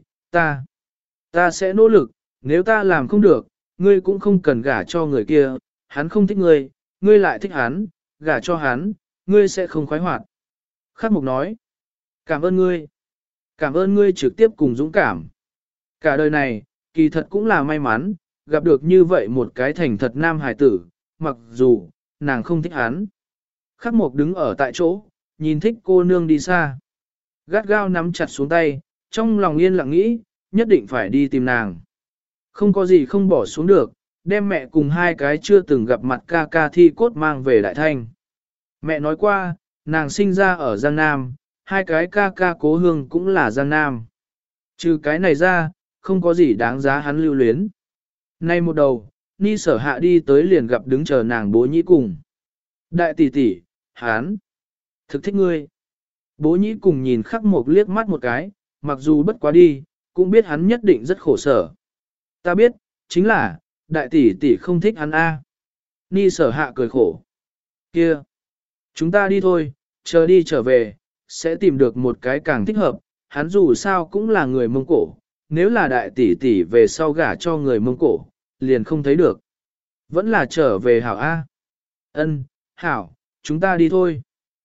ta sẽ nỗ lực, nếu ta làm không được, ngươi cũng không cần gả cho người kia, hắn không thích ngươi, ngươi lại thích hắn, gả cho hắn, ngươi sẽ không khoái hoạt. Khắc Mộc nói, cảm ơn ngươi trực tiếp cùng dũng cảm. Cả đời này, kỳ thật cũng là may mắn, gặp được như vậy một cái thành thật nam hài tử, mặc dù, nàng không thích hắn. Khắc Mộc đứng ở tại chỗ, nhìn thích cô nương đi xa. Gắt gao nắm chặt xuống tay, trong lòng yên lặng nghĩ, nhất định phải đi tìm nàng. Không có gì không bỏ xuống được, đem mẹ cùng 2 cái chưa từng gặp mặt ca ca thi cốt mang về Đại Thanh. Mẹ nói qua, nàng sinh ra ở Giang Nam, 2 cái ca ca cố hương cũng là Giang Nam. Trừ cái này ra, không có gì đáng giá hắn lưu luyến. Nay một đầu, Ni sở hạ đi tới liền gặp đứng chờ nàng Bố Nhĩ cùng. Đại tỷ tỷ, hắn thực thích ngươi. Bố Nhĩ cùng nhìn Khắc Mộc liếc mắt một cái, mặc dù bất quá đi, cũng biết hắn nhất định rất khổ sở. Ta biết, Chính là, đại tỷ tỷ không thích hắn a. Ni sở hạ cười khổ. Kia, chúng ta đi thôi, chờ đi trở về, sẽ tìm được một cái càng thích hợp, hắn dù sao cũng là người Mông Cổ, nếu là đại tỷ tỷ về sau gả cho người Mông Cổ, liền không thấy được. Vẫn là trở về hảo A. Ân, hảo, chúng ta đi thôi.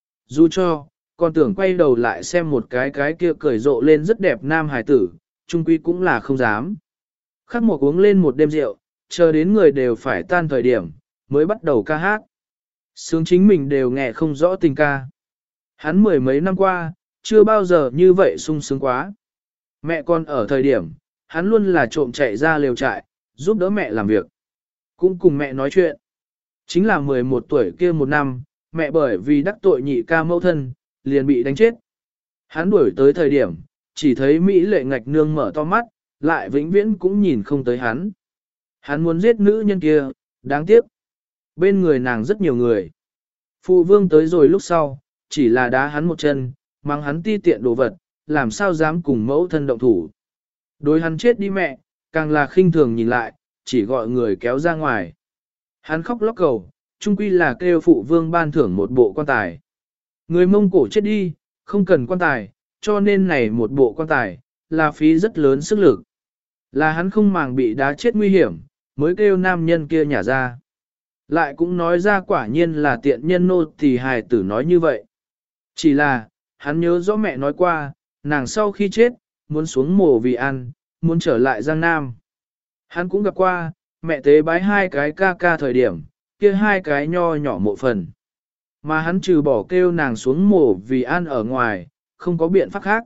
Dù cho, còn tưởng quay đầu lại xem một cái kia cười rộ lên rất đẹp nam hài tử, trung quy cũng là không dám. Khắc một uống lên một đêm rượu, chờ đến người đều phải tan thời điểm, mới bắt đầu ca hát. Sướng chính mình đều nghe không rõ tình ca. Hắn mười mấy năm qua, chưa bao giờ như vậy sung sướng quá. Mẹ con ở thời điểm, hắn luôn là trộm chạy ra lều trại, giúp đỡ mẹ làm việc. Cũng cùng mẹ nói chuyện. Chính là 11 tuổi kia một năm, mẹ bởi vì đắc tội nhị ca mẫu thân, liền bị đánh chết. Hắn đuổi tới thời điểm, chỉ thấy Mỹ lệ ngạch nương mở to mắt, lại vĩnh viễn cũng nhìn không tới hắn. Hắn muốn giết nữ nhân kia, đáng tiếc. Bên người nàng rất nhiều người. Phụ vương tới rồi lúc sau, chỉ là đá hắn một chân, mang hắn ti tiện đồ vật, làm sao dám cùng mẫu thân động thủ. Đối hắn chết đi mẹ, càng là khinh thường nhìn lại, chỉ gọi người kéo ra ngoài. Hắn khóc lóc cầu, chung quy là kêu phụ vương ban thưởng một bộ quan tài. Người Mông Cổ chết đi, không cần quan tài, cho nên này một bộ quan tài, là phí rất lớn sức lực. Là hắn không màng bị đá chết nguy hiểm, mới kêu nam nhân kia nhả ra. Lại cũng nói ra quả nhiên là tiện nhân nô thì hài tử nói như vậy. Chỉ là, hắn nhớ rõ mẹ nói qua, nàng sau khi chết, muốn xuống mồ vì ăn, muốn trở lại Giang Nam. Hắn cũng gặp qua, mẹ tế bái hai cái ca ca thời điểm, kia hai cái nho nhỏ mộ phần. Mà hắn trừ bỏ kêu nàng xuống mồ vì ăn ở ngoài, không có biện pháp khác.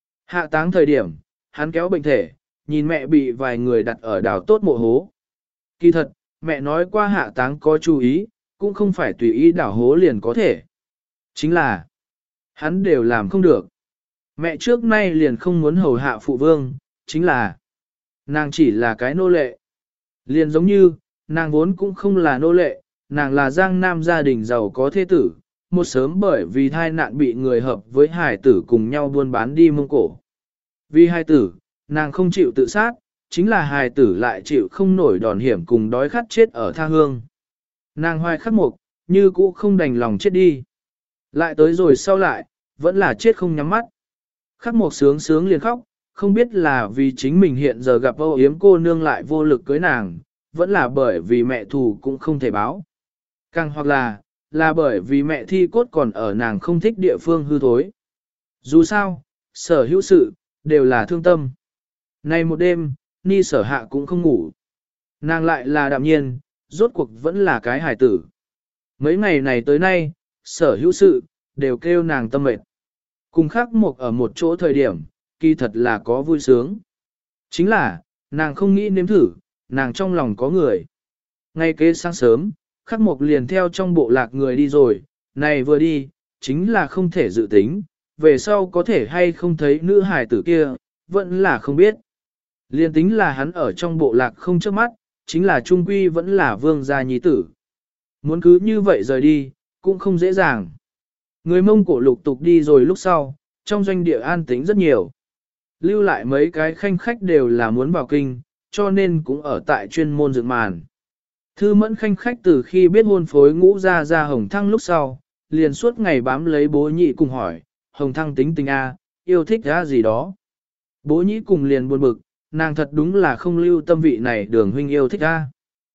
Hạ táng thời điểm, hắn kéo bệnh thể, nhìn mẹ bị vài người đặt ở đảo tốt mộ hố. Kỳ thật, mẹ nói qua hạ táng có chú ý, cũng không phải tùy ý đảo hố liền có thể. Chính là, hắn đều làm không được. Mẹ trước nay liền không muốn hầu hạ phụ vương, chính là, nàng chỉ là cái nô lệ. Liền giống như, nàng vốn cũng không là nô lệ, nàng là Giang Nam gia đình giàu có thế tử, một sớm bởi vì thai nạn bị người hợp với hải tử cùng nhau buôn bán đi Mông Cổ. Vì hải tử, nàng không chịu tự sát, chính là hài tử lại chịu không nổi đòn hiểm cùng đói khát chết ở tha hương. Nàng hoài khắc mục, như cũ không đành lòng chết đi. Lại tới rồi sau lại, vẫn là chết không nhắm mắt. Khắc mục sướng sướng liền khóc, không biết là vì chính mình hiện giờ gặp âu yếm cô nương lại vô lực cưới nàng, vẫn là bởi vì mẹ thù cũng không thể báo. Càng hoặc là bởi vì mẹ thi cốt còn ở nàng không thích địa phương hư thối. Dù sao, sở hữu sự, đều là thương tâm. Nay một đêm, Ni sở hạ cũng không ngủ. Nàng lại là đạm nhiên, rốt cuộc vẫn là cái hài tử. Mấy ngày này tới nay, sở hữu sự, đều kêu nàng tâm mệt. Cùng khắc một ở một chỗ thời điểm, kỳ thật là có vui sướng. Chính là, nàng không nghĩ nếm thử, nàng trong lòng có người. Ngay kế sáng sớm, khắc một liền theo trong bộ lạc người đi rồi, này vừa đi, chính là không thể dự tính, về sau có thể hay không thấy nữ hài tử kia, vẫn là không biết. Liên tính là hắn ở trong bộ lạc không trước mắt, chính là trung quy vẫn là vương gia nhi tử. Muốn cứ như vậy rời đi, cũng không dễ dàng. Người Mông Cổ lục tục đi rồi lúc sau, trong doanh địa an tĩnh rất nhiều. Lưu lại mấy cái khanh khách đều là muốn vào kinh, cho nên cũng ở tại chuyên môn dựng màn. Thư mẫn khanh khách từ khi biết hôn phối ngũ ra Hồng Thăng lúc sau, liền suốt ngày bám lấy bố nhị cùng hỏi, Hồng Thăng tính tình A, yêu thích ra gì đó. Bố nhị cùng liền buồn bực, nàng thật đúng là không lưu tâm vị này đường huynh yêu thích A.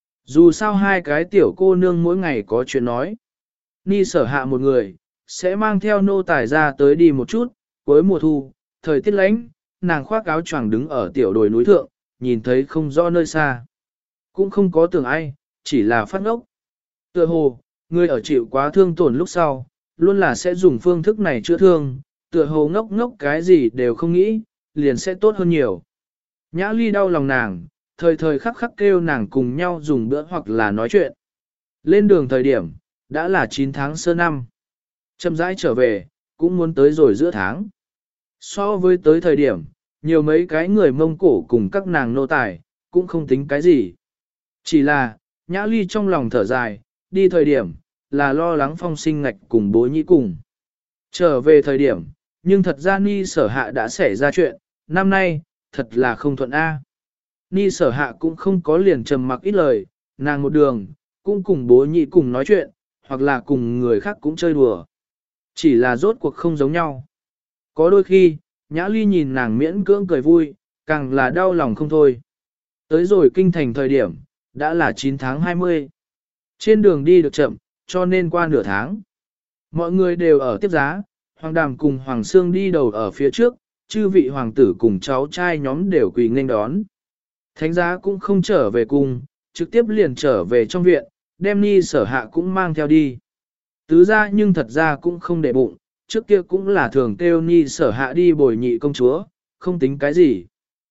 Dù sao hai cái tiểu cô nương mỗi ngày có chuyện nói. Ni sở hạ một người, sẽ mang theo nô tài ra tới đi một chút, cuối mùa thu, thời tiết lạnh, nàng khoác áo choàng đứng ở tiểu đồi núi thượng, nhìn thấy không rõ nơi xa. Cũng không có tưởng ai, chỉ là phát ngốc. Tựa hồ, người ở chịu quá thương tổn lúc sau, luôn là sẽ dùng phương thức này chữa thương, tựa hồ ngốc ngốc cái gì đều không nghĩ, liền sẽ tốt hơn nhiều. Nhã Ly đau lòng nàng, thời thời khắc khắc kêu nàng cùng nhau dùng bữa hoặc là nói chuyện. Lên đường thời điểm, đã là 9 tháng sơ năm. Chậm rãi trở về, cũng muốn tới rồi giữa tháng. So với tới thời điểm, nhiều mấy cái người Mông Cổ cùng các nàng nô tài, cũng không tính cái gì. Chỉ là, Nhã Ly trong lòng thở dài, đi thời điểm, là lo lắng Phong Sinh Ngạch cùng bố nhĩ cùng. Trở về thời điểm, nhưng thật ra Ni sở hạ đã xảy ra chuyện, năm nay, thật là không thuận A. Ni Sở Hạ cũng không có liền trầm mặc ít lời, nàng một đường, cũng cùng bố nhị cùng nói chuyện, hoặc là cùng người khác cũng chơi đùa. Chỉ là rốt cuộc không giống nhau. Có đôi khi, Nhã Ly nhìn nàng miễn cưỡng cười vui, càng là đau lòng không thôi. Tới rồi kinh thành thời điểm, đã là 9 tháng 20. Trên đường đi được chậm, cho nên qua nửa tháng. Mọi người đều ở tiếp giá, Hoàng Đàm cùng Hoàng Sương đi đầu ở phía trước, chư vị hoàng tử cùng cháu trai nhóm đều quỳ nghênh đón. Thánh giá cũng không trở về cùng, trực tiếp liền trở về trong viện, đem Ni Sở Hạ cũng mang theo đi. Tứ ra nhưng thật ra cũng không để bụng, trước kia cũng là thường kêu Ni Sở Hạ đi bồi nhị công chúa, không tính cái gì.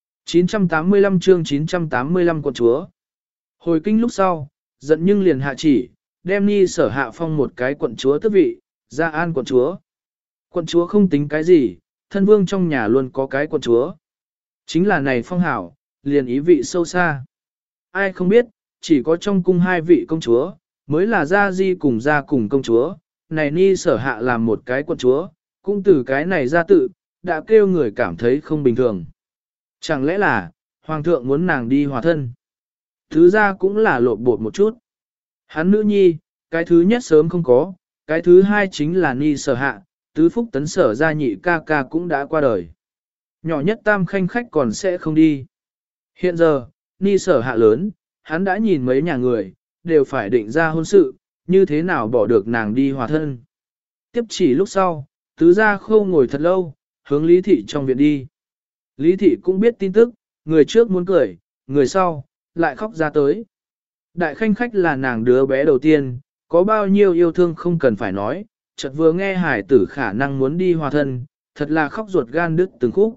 985 chương 985 quận chúa. Hồi kinh lúc sau, giận nhưng liền hạ chỉ, đem Ni Sở Hạ phong một cái quận chúa tước vị, ra an quận chúa. Quận chúa không tính cái gì, thân vương trong nhà luôn có cái quận chúa. Chính là này phong hảo, liền ý vị sâu xa. Ai không biết, chỉ có trong cung hai vị công chúa, mới là gia di cùng gia cùng công chúa, này Ni Sở Hạ làm một cái quận chúa, cũng từ cái này ra tự, đã kêu người cảm thấy không bình thường. Chẳng lẽ là, hoàng thượng muốn nàng đi hòa thân? Thứ ra cũng là lộn bột một chút. Hắn nữ nhi, cái thứ nhất sớm không có, cái thứ hai chính là Ni Sở Hạ, tứ phúc tấn Sở gia nhị ca ca cũng đã qua đời. Nhỏ nhất tam khanh khách còn sẽ không đi. Hiện giờ, Ni Sở Hạ lớn, hắn đã nhìn mấy nhà người, đều phải định ra hôn sự, như thế nào bỏ được nàng đi hòa thân. Tiếp chỉ lúc sau, tứ gia khâu ngồi thật lâu, hướng Lý Thị trong viện đi. Lý Thị cũng biết tin tức, người trước muốn cười, người sau, lại khóc ra tới. Đại khanh khách là nàng đứa bé đầu tiên, có bao nhiêu yêu thương không cần phải nói, chợt vừa nghe hải tử khả năng muốn đi hòa thân, thật là khóc ruột gan đứt từng khúc.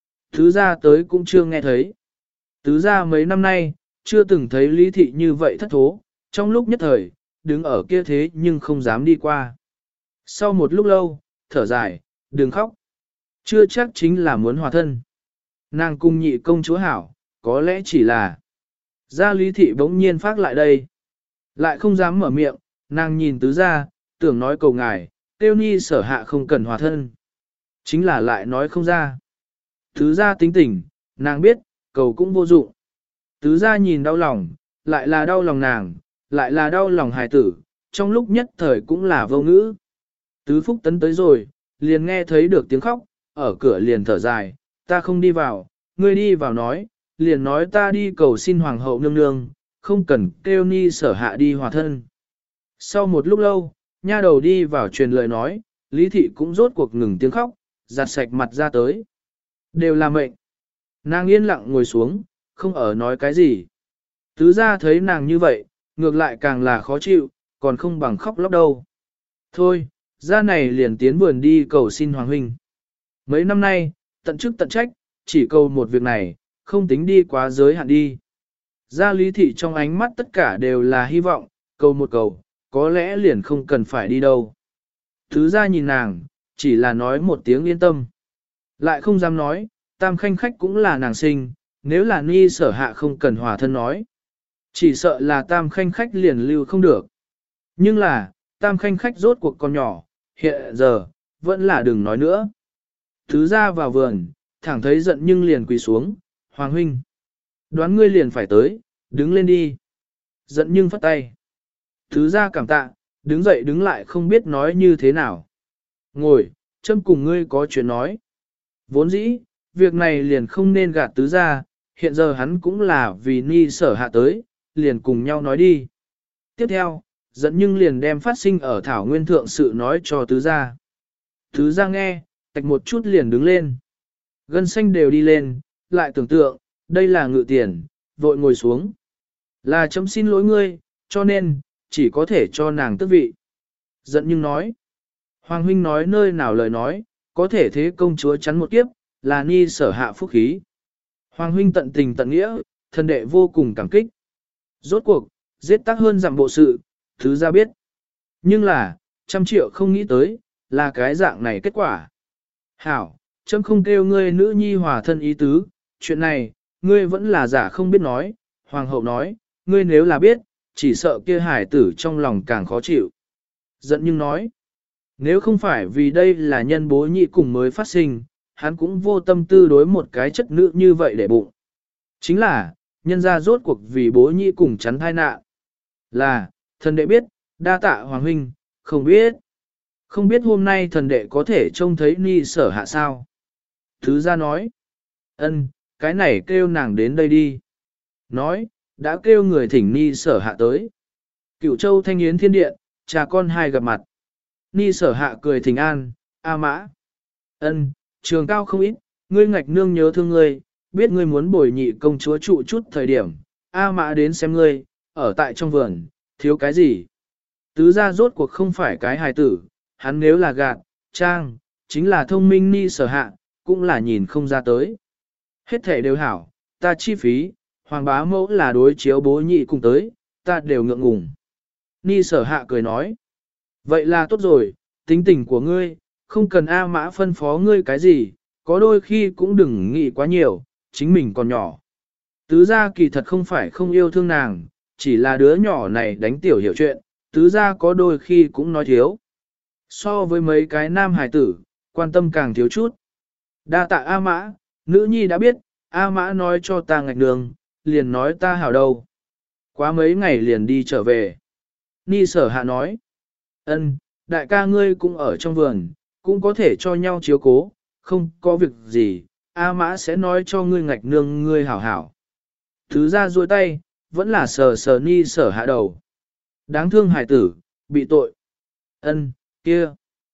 Tứ gia tới cũng chưa nghe thấy. Tứ gia mấy năm nay, chưa từng thấy Lý Thị như vậy thất thố, trong lúc nhất thời, đứng ở kia thế nhưng không dám đi qua. Sau một lúc lâu, thở dài, đừng khóc. Chưa chắc chính là muốn hòa thân. Nàng cung nhị công chúa hảo, có lẽ chỉ là... Gia Lý Thị bỗng nhiên phát lại đây. Lại không dám mở miệng, nàng nhìn tứ gia, tưởng nói cầu ngài, tiêu Ni Sở Hạ không cần hòa thân. Chính là lại nói không ra. Tứ gia tính tình, nàng biết, cầu cũng vô dụng. Tứ gia nhìn đau lòng, lại là đau lòng nàng, lại là đau lòng hài tử, trong lúc nhất thời cũng là vô ngữ. Tứ Phúc Tấn tới rồi, liền nghe thấy được tiếng khóc, ở cửa liền thở dài, ta không đi vào, ngươi đi vào nói, liền nói ta đi cầu xin hoàng hậu nương nương, không cần kêu Ni Sở Hạ đi hòa thân. Sau một lúc lâu, nha đầu đi vào truyền lời nói, Lý Thị cũng rốt cuộc ngừng tiếng khóc, giặt sạch mặt ra tới. Đều là mệnh. Nàng yên lặng ngồi xuống, không ở nói cái gì. Tứ gia thấy nàng như vậy, ngược lại càng là khó chịu, còn không bằng khóc lóc đâu. Thôi, ra này liền tiến vườn đi cầu xin hoàng huynh. Mấy năm nay, tận chức tận trách, chỉ cầu một việc này, không tính đi quá giới hạn đi. Gia Lý Thị trong ánh mắt tất cả đều là hy vọng, cầu một cầu, có lẽ liền không cần phải đi đâu. Thứ gia nhìn nàng, chỉ là nói một tiếng yên tâm. Lại không dám nói, tam khanh khách cũng là nàng sinh, nếu là Ni Sở Hạ không cần hòa thân nói. Chỉ sợ là tam khanh khách liền lưu không được. Nhưng là, tam khanh khách rốt cuộc còn nhỏ, hiện giờ, vẫn là đừng nói nữa. Thứ gia vào vườn, thẳng thấy giận nhưng liền quỳ xuống, Hoàng huynh. Đoán ngươi liền phải tới, đứng lên đi. Giận nhưng phất tay. Thứ gia cảm tạ, đứng dậy đứng lại không biết nói như thế nào. Ngồi, châm cùng ngươi có chuyện nói. Vốn dĩ, việc này liền không nên gạt tứ gia, hiện giờ hắn cũng là vì Ni Sở Hạ tới, liền cùng nhau nói đi. Tiếp theo, giận nhưng liền đem phát sinh ở Thảo Nguyên Thượng sự nói cho tứ gia. Tứ gia nghe, tạch một chút liền đứng lên. Gân xanh đều đi lên, lại tưởng tượng, đây là ngự tiền, vội ngồi xuống. Là chấm xin lỗi ngươi, cho nên, chỉ có thể cho nàng tước vị. Giận nhưng nói. Hoàng huynh nói nơi nào lời nói, có thể thế công chúa chắn một kiếp, là Ni Sở Hạ phúc khí. Hoàng huynh tận tình tận nghĩa, thân đệ vô cùng cảm kích. Rốt cuộc, giết tác hơn giảm bộ sự, thứ ra biết. Nhưng là, 100 triệu không nghĩ tới, là cái dạng này kết quả. Hảo, chấm không kêu ngươi nữ nhi hòa thân ý tứ, chuyện này, ngươi vẫn là giả không biết nói. Hoàng hậu nói, ngươi nếu là biết, chỉ sợ kia hải tử trong lòng càng khó chịu. Giận nhưng nói, nếu không phải vì đây là nhân bố nhị cùng mới phát sinh, hắn cũng vô tâm tư đối một cái chất nữ như vậy để bụng. Chính là, nhân ra rốt cuộc vì bố nhị cùng chắn thai nạn. Là, thần đệ biết, đa tạ hoàng huynh, không biết. Không biết hôm nay thần đệ có thể trông thấy Ni Sở Hạ sao? Thứ ra nói, ân, cái này kêu nàng đến đây đi. Nói, đã kêu người thỉnh Ni Sở Hạ tới. Cửu Châu Thanh Yến Thiên Điện, cha con hai gặp mặt. Ni Sở Hạ cười thỉnh an, A Mã. Ân, trường cao không ít, ngươi ngạch nương nhớ thương ngươi, biết ngươi muốn bồi nhị công chúa trụ chút thời điểm. A Mã đến xem ngươi, ở tại trong vườn, thiếu cái gì? Tứ gia rốt cuộc không phải cái hài tử, hắn nếu là gạt, trang, chính là thông minh Ni Sở Hạ, cũng là nhìn không ra tới. Hết thể đều hảo, ta chi phí, hoàng bá mẫu là đối chiếu bố nhị cùng tới, ta đều ngượng ngùng. Ni Sở Hạ cười nói, vậy là tốt rồi, tính tình của ngươi, không cần A Mã phân phó ngươi cái gì, có đôi khi cũng đừng nghĩ quá nhiều, chính mình còn nhỏ. Tứ gia kỳ thật không phải không yêu thương nàng, chỉ là đứa nhỏ này đánh tiểu hiểu chuyện, tứ gia có đôi khi cũng nói thiếu. So với mấy cái nam hài tử, quan tâm càng thiếu chút. Đa tạ A Mã, nữ nhi đã biết, A Mã nói cho ta ngạch đường, liền nói ta hảo đâu. Quá mấy ngày liền đi trở về. Ni Sở Hạ nói, ân, đại ca ngươi cũng ở trong vườn, cũng có thể cho nhau chiếu cố, không có việc gì, A Mã sẽ nói cho ngươi ngạch nương ngươi hảo hảo. Thứ ra duỗi tay, vẫn là sờ sờ Ni Sở Hạ đầu. Đáng thương hải tử, bị tội. Ân, kia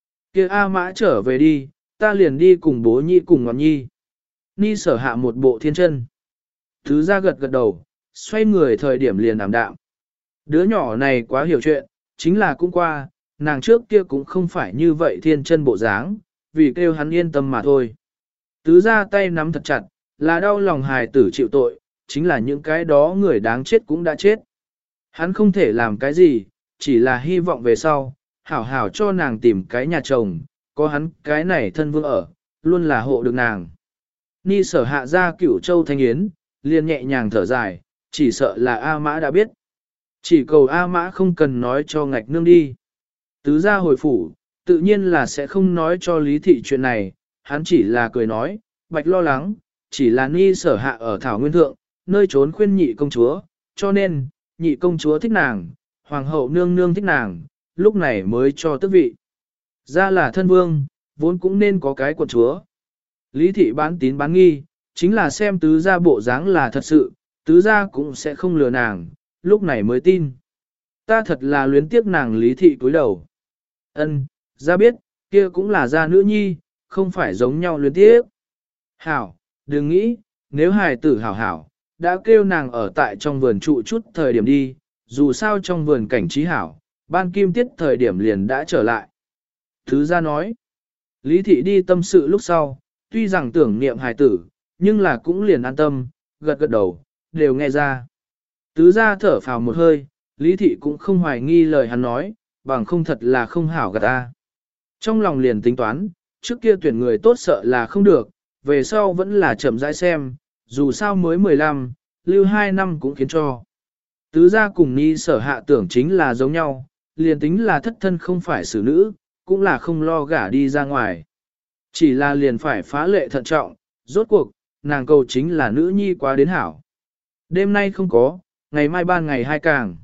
A Mã trở về đi, ta liền đi cùng bố nhị cùng ngọn nhi. Ni Sở Hạ một bộ thiên chân. Thứ ra gật gật đầu, xoay người thời điểm liền ảm đạm. Đứa nhỏ này quá hiểu chuyện, chính là cũng qua, nàng trước kia cũng không phải như vậy thiên chân bộ dáng, vì kêu hắn yên tâm mà thôi. Tứ ra tay nắm thật chặt, là đau lòng hài tử chịu tội, chính là những cái đó người đáng chết cũng đã chết. Hắn không thể làm cái gì, chỉ là hy vọng về sau, hảo hảo cho nàng tìm cái nhà chồng, có hắn cái này thân vương ở, luôn là hộ được nàng. Ni Sở Hạ ra Cửu Châu Thanh Yến, liền nhẹ nhàng thở dài, chỉ sợ là A Mã đã biết. Chỉ cầu A Mã không cần nói cho ngạch nương đi. Tứ gia hồi phủ, tự nhiên là sẽ không nói cho Lý Thị chuyện này, hắn chỉ là cười nói, bạch lo lắng, chỉ là Ni Sở Hạ ở Thảo Nguyên Thượng, nơi trốn khuyên nhị công chúa, cho nên, nhị công chúa thích nàng, hoàng hậu nương nương thích nàng, lúc này mới cho tước vị. Ra là thân vương, vốn cũng nên có cái quận chúa. Lý Thị bán tín bán nghi, chính là xem tứ gia bộ dáng là thật sự, tứ gia cũng sẽ không lừa nàng, lúc này mới tin. Ta thật là luyến tiếc nàng Lý Thị cúi đầu. Ân, gia biết, kia cũng là gia nữ nhi, không phải giống nhau luyến tiếc. Hảo, đừng nghĩ, nếu hài tử hảo hảo, đã kêu nàng ở tại trong vườn trụ chút thời điểm đi, dù sao trong vườn cảnh trí hảo, ban kim tiết thời điểm liền đã trở lại. Thứ gia nói, Lý Thị đi tâm sự lúc sau, tuy rằng tưởng niệm hài tử, nhưng là cũng liền an tâm, gật gật đầu, đều nghe ra. Tứ gia thở phào một hơi, Lý Thị cũng không hoài nghi lời hắn nói, bằng không thật là không hảo gật ta. Trong lòng liền tính toán, trước kia tuyển người tốt sợ là không được, về sau vẫn là chậm rãi xem, dù sao mới 15, lưu 2 năm cũng khiến cho. Tứ gia cùng Ni Sở Hạ tưởng chính là giống nhau, liền tính là thất thân không phải xử nữ, cũng là không lo gả đi ra ngoài. Chỉ là liền phải phá lệ thận trọng, rốt cuộc, nàng cầu chính là nữ nhi quá đến hảo. Đêm nay không có, ngày mai ban ngày hai càng.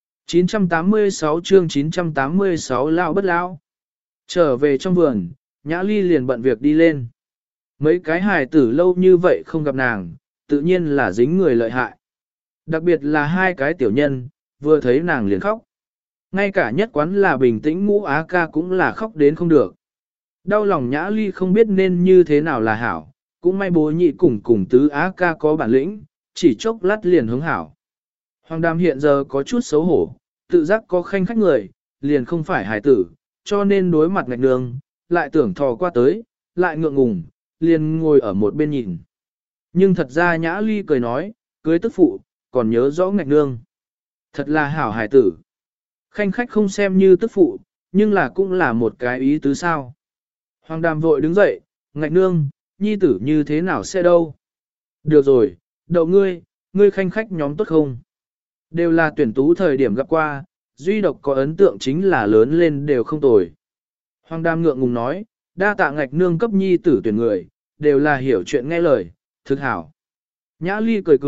986 chương 986 lao bất lao. Trở về trong vườn, Nhã Ly liền bận việc đi lên. Mấy cái hài tử lâu như vậy không gặp nàng, tự nhiên là dính người lợi hại. Đặc biệt là hai cái tiểu nhân, vừa thấy nàng liền khóc. Ngay cả nhất quán là bình tĩnh Ngũ Á ca cũng là khóc đến không được. Đau lòng Nhã Ly không biết nên như thế nào là hảo, cũng may bố nhị cùng tứ Á ca có bản lĩnh, chỉ chốc lát liền hướng hảo. Hoàng Đàm hiện giờ có chút xấu hổ, tự giác có khanh khách người, liền không phải hài tử, cho nên đối mặt ngạch nương, lại tưởng thò qua tới, lại ngượng ngùng, liền ngồi ở một bên nhìn. Nhưng thật ra Nhã Ly cười nói, cưới tức phụ, còn nhớ rõ ngạch nương. Thật là hảo hài tử. Khanh khách không xem như tức phụ, nhưng là cũng là một cái ý tứ sao. Hoàng Đàm vội đứng dậy, ngạch nương, nhi tử như thế nào sẽ đâu. Được rồi, đậu ngươi khanh khách nhóm tốt không? Đều là tuyển tú thời điểm gặp qua, duy độc có ấn tượng chính là lớn lên đều không tồi. Hoàng Đàm ngượng ngùng nói, đa tạ ngạch nương cấp nhi tử tuyển người, đều là hiểu chuyện nghe lời, thực hảo. Nhã Ly cười cười,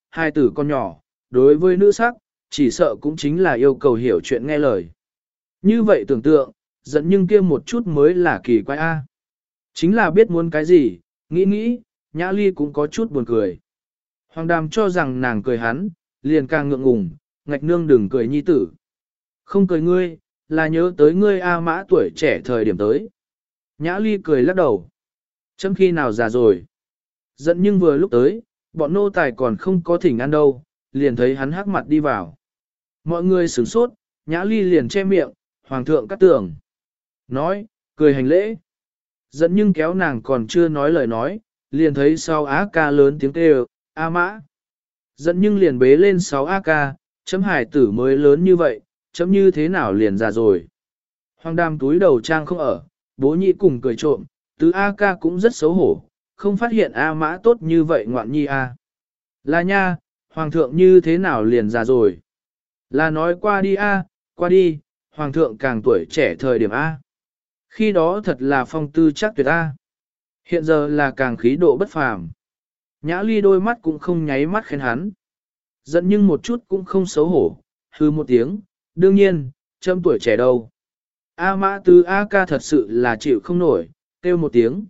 hai tử con nhỏ, đối với nữ sắc, chỉ sợ cũng chính là yêu cầu hiểu chuyện nghe lời. Như vậy tưởng tượng, giận nhưng kia một chút mới là kỳ quái a. Chính là biết muốn cái gì, nghĩ, Nhã Ly cũng có chút buồn cười. Hoàng Đàm cho rằng nàng cười hắn, liền càng ngượng ngùng, Ngạch Nương đừng cười nhi tử. Không cười ngươi, là nhớ tới ngươi A Mã tuổi trẻ thời điểm tới. Nhã Ly cười lắc đầu. Chấm khi nào già rồi. Giận nhưng vừa lúc tới, bọn nô tài còn không có thỉnh ăn đâu, liền thấy hắn hắc mặt đi vào. Mọi người sửng sốt, Nhã Ly liền che miệng, Hoàng thượng cắt tường. Nói, cười hành lễ. Giận nhưng kéo nàng còn chưa nói lời nói, liền thấy sau á ca lớn tiếng kêu, A Mã. Giận nhưng liền bế lên 6 A ca, chấm hải tử mới lớn như vậy, chấm như thế nào liền già rồi. Hoàng Đàm túi đầu trang không ở, bố nhị cùng cười trộm, tứ A ca cũng rất xấu hổ, không phát hiện A Mã tốt như vậy ngoạn nhi A. Là nha, Hoàng thượng như thế nào liền già rồi. Là nói qua đi A, qua đi, Hoàng thượng càng tuổi trẻ thời điểm A. Khi đó thật là phong tư chắc tuyệt A. Hiện giờ là càng khí độ bất phàm. Nhã Ly đôi mắt cũng không nháy mắt khen hắn. Giận nhưng một chút cũng không xấu hổ, hư một tiếng, đương nhiên, châm tuổi trẻ đâu. A Mã tứ A ca thật sự là chịu không nổi, kêu một tiếng.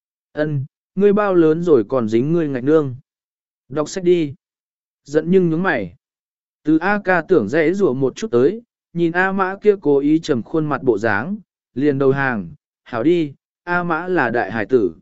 Ân, ngươi bao lớn rồi còn dính ngươi Ngạch Nương. Đọc sách đi. Giận nhưng nhướng mày. Tứ A ca tưởng dễ rủa một chút tới, nhìn A Mã kia cố ý trầm khuôn mặt bộ dáng, liền đầu hàng, hảo đi, A Mã là đại hải tử.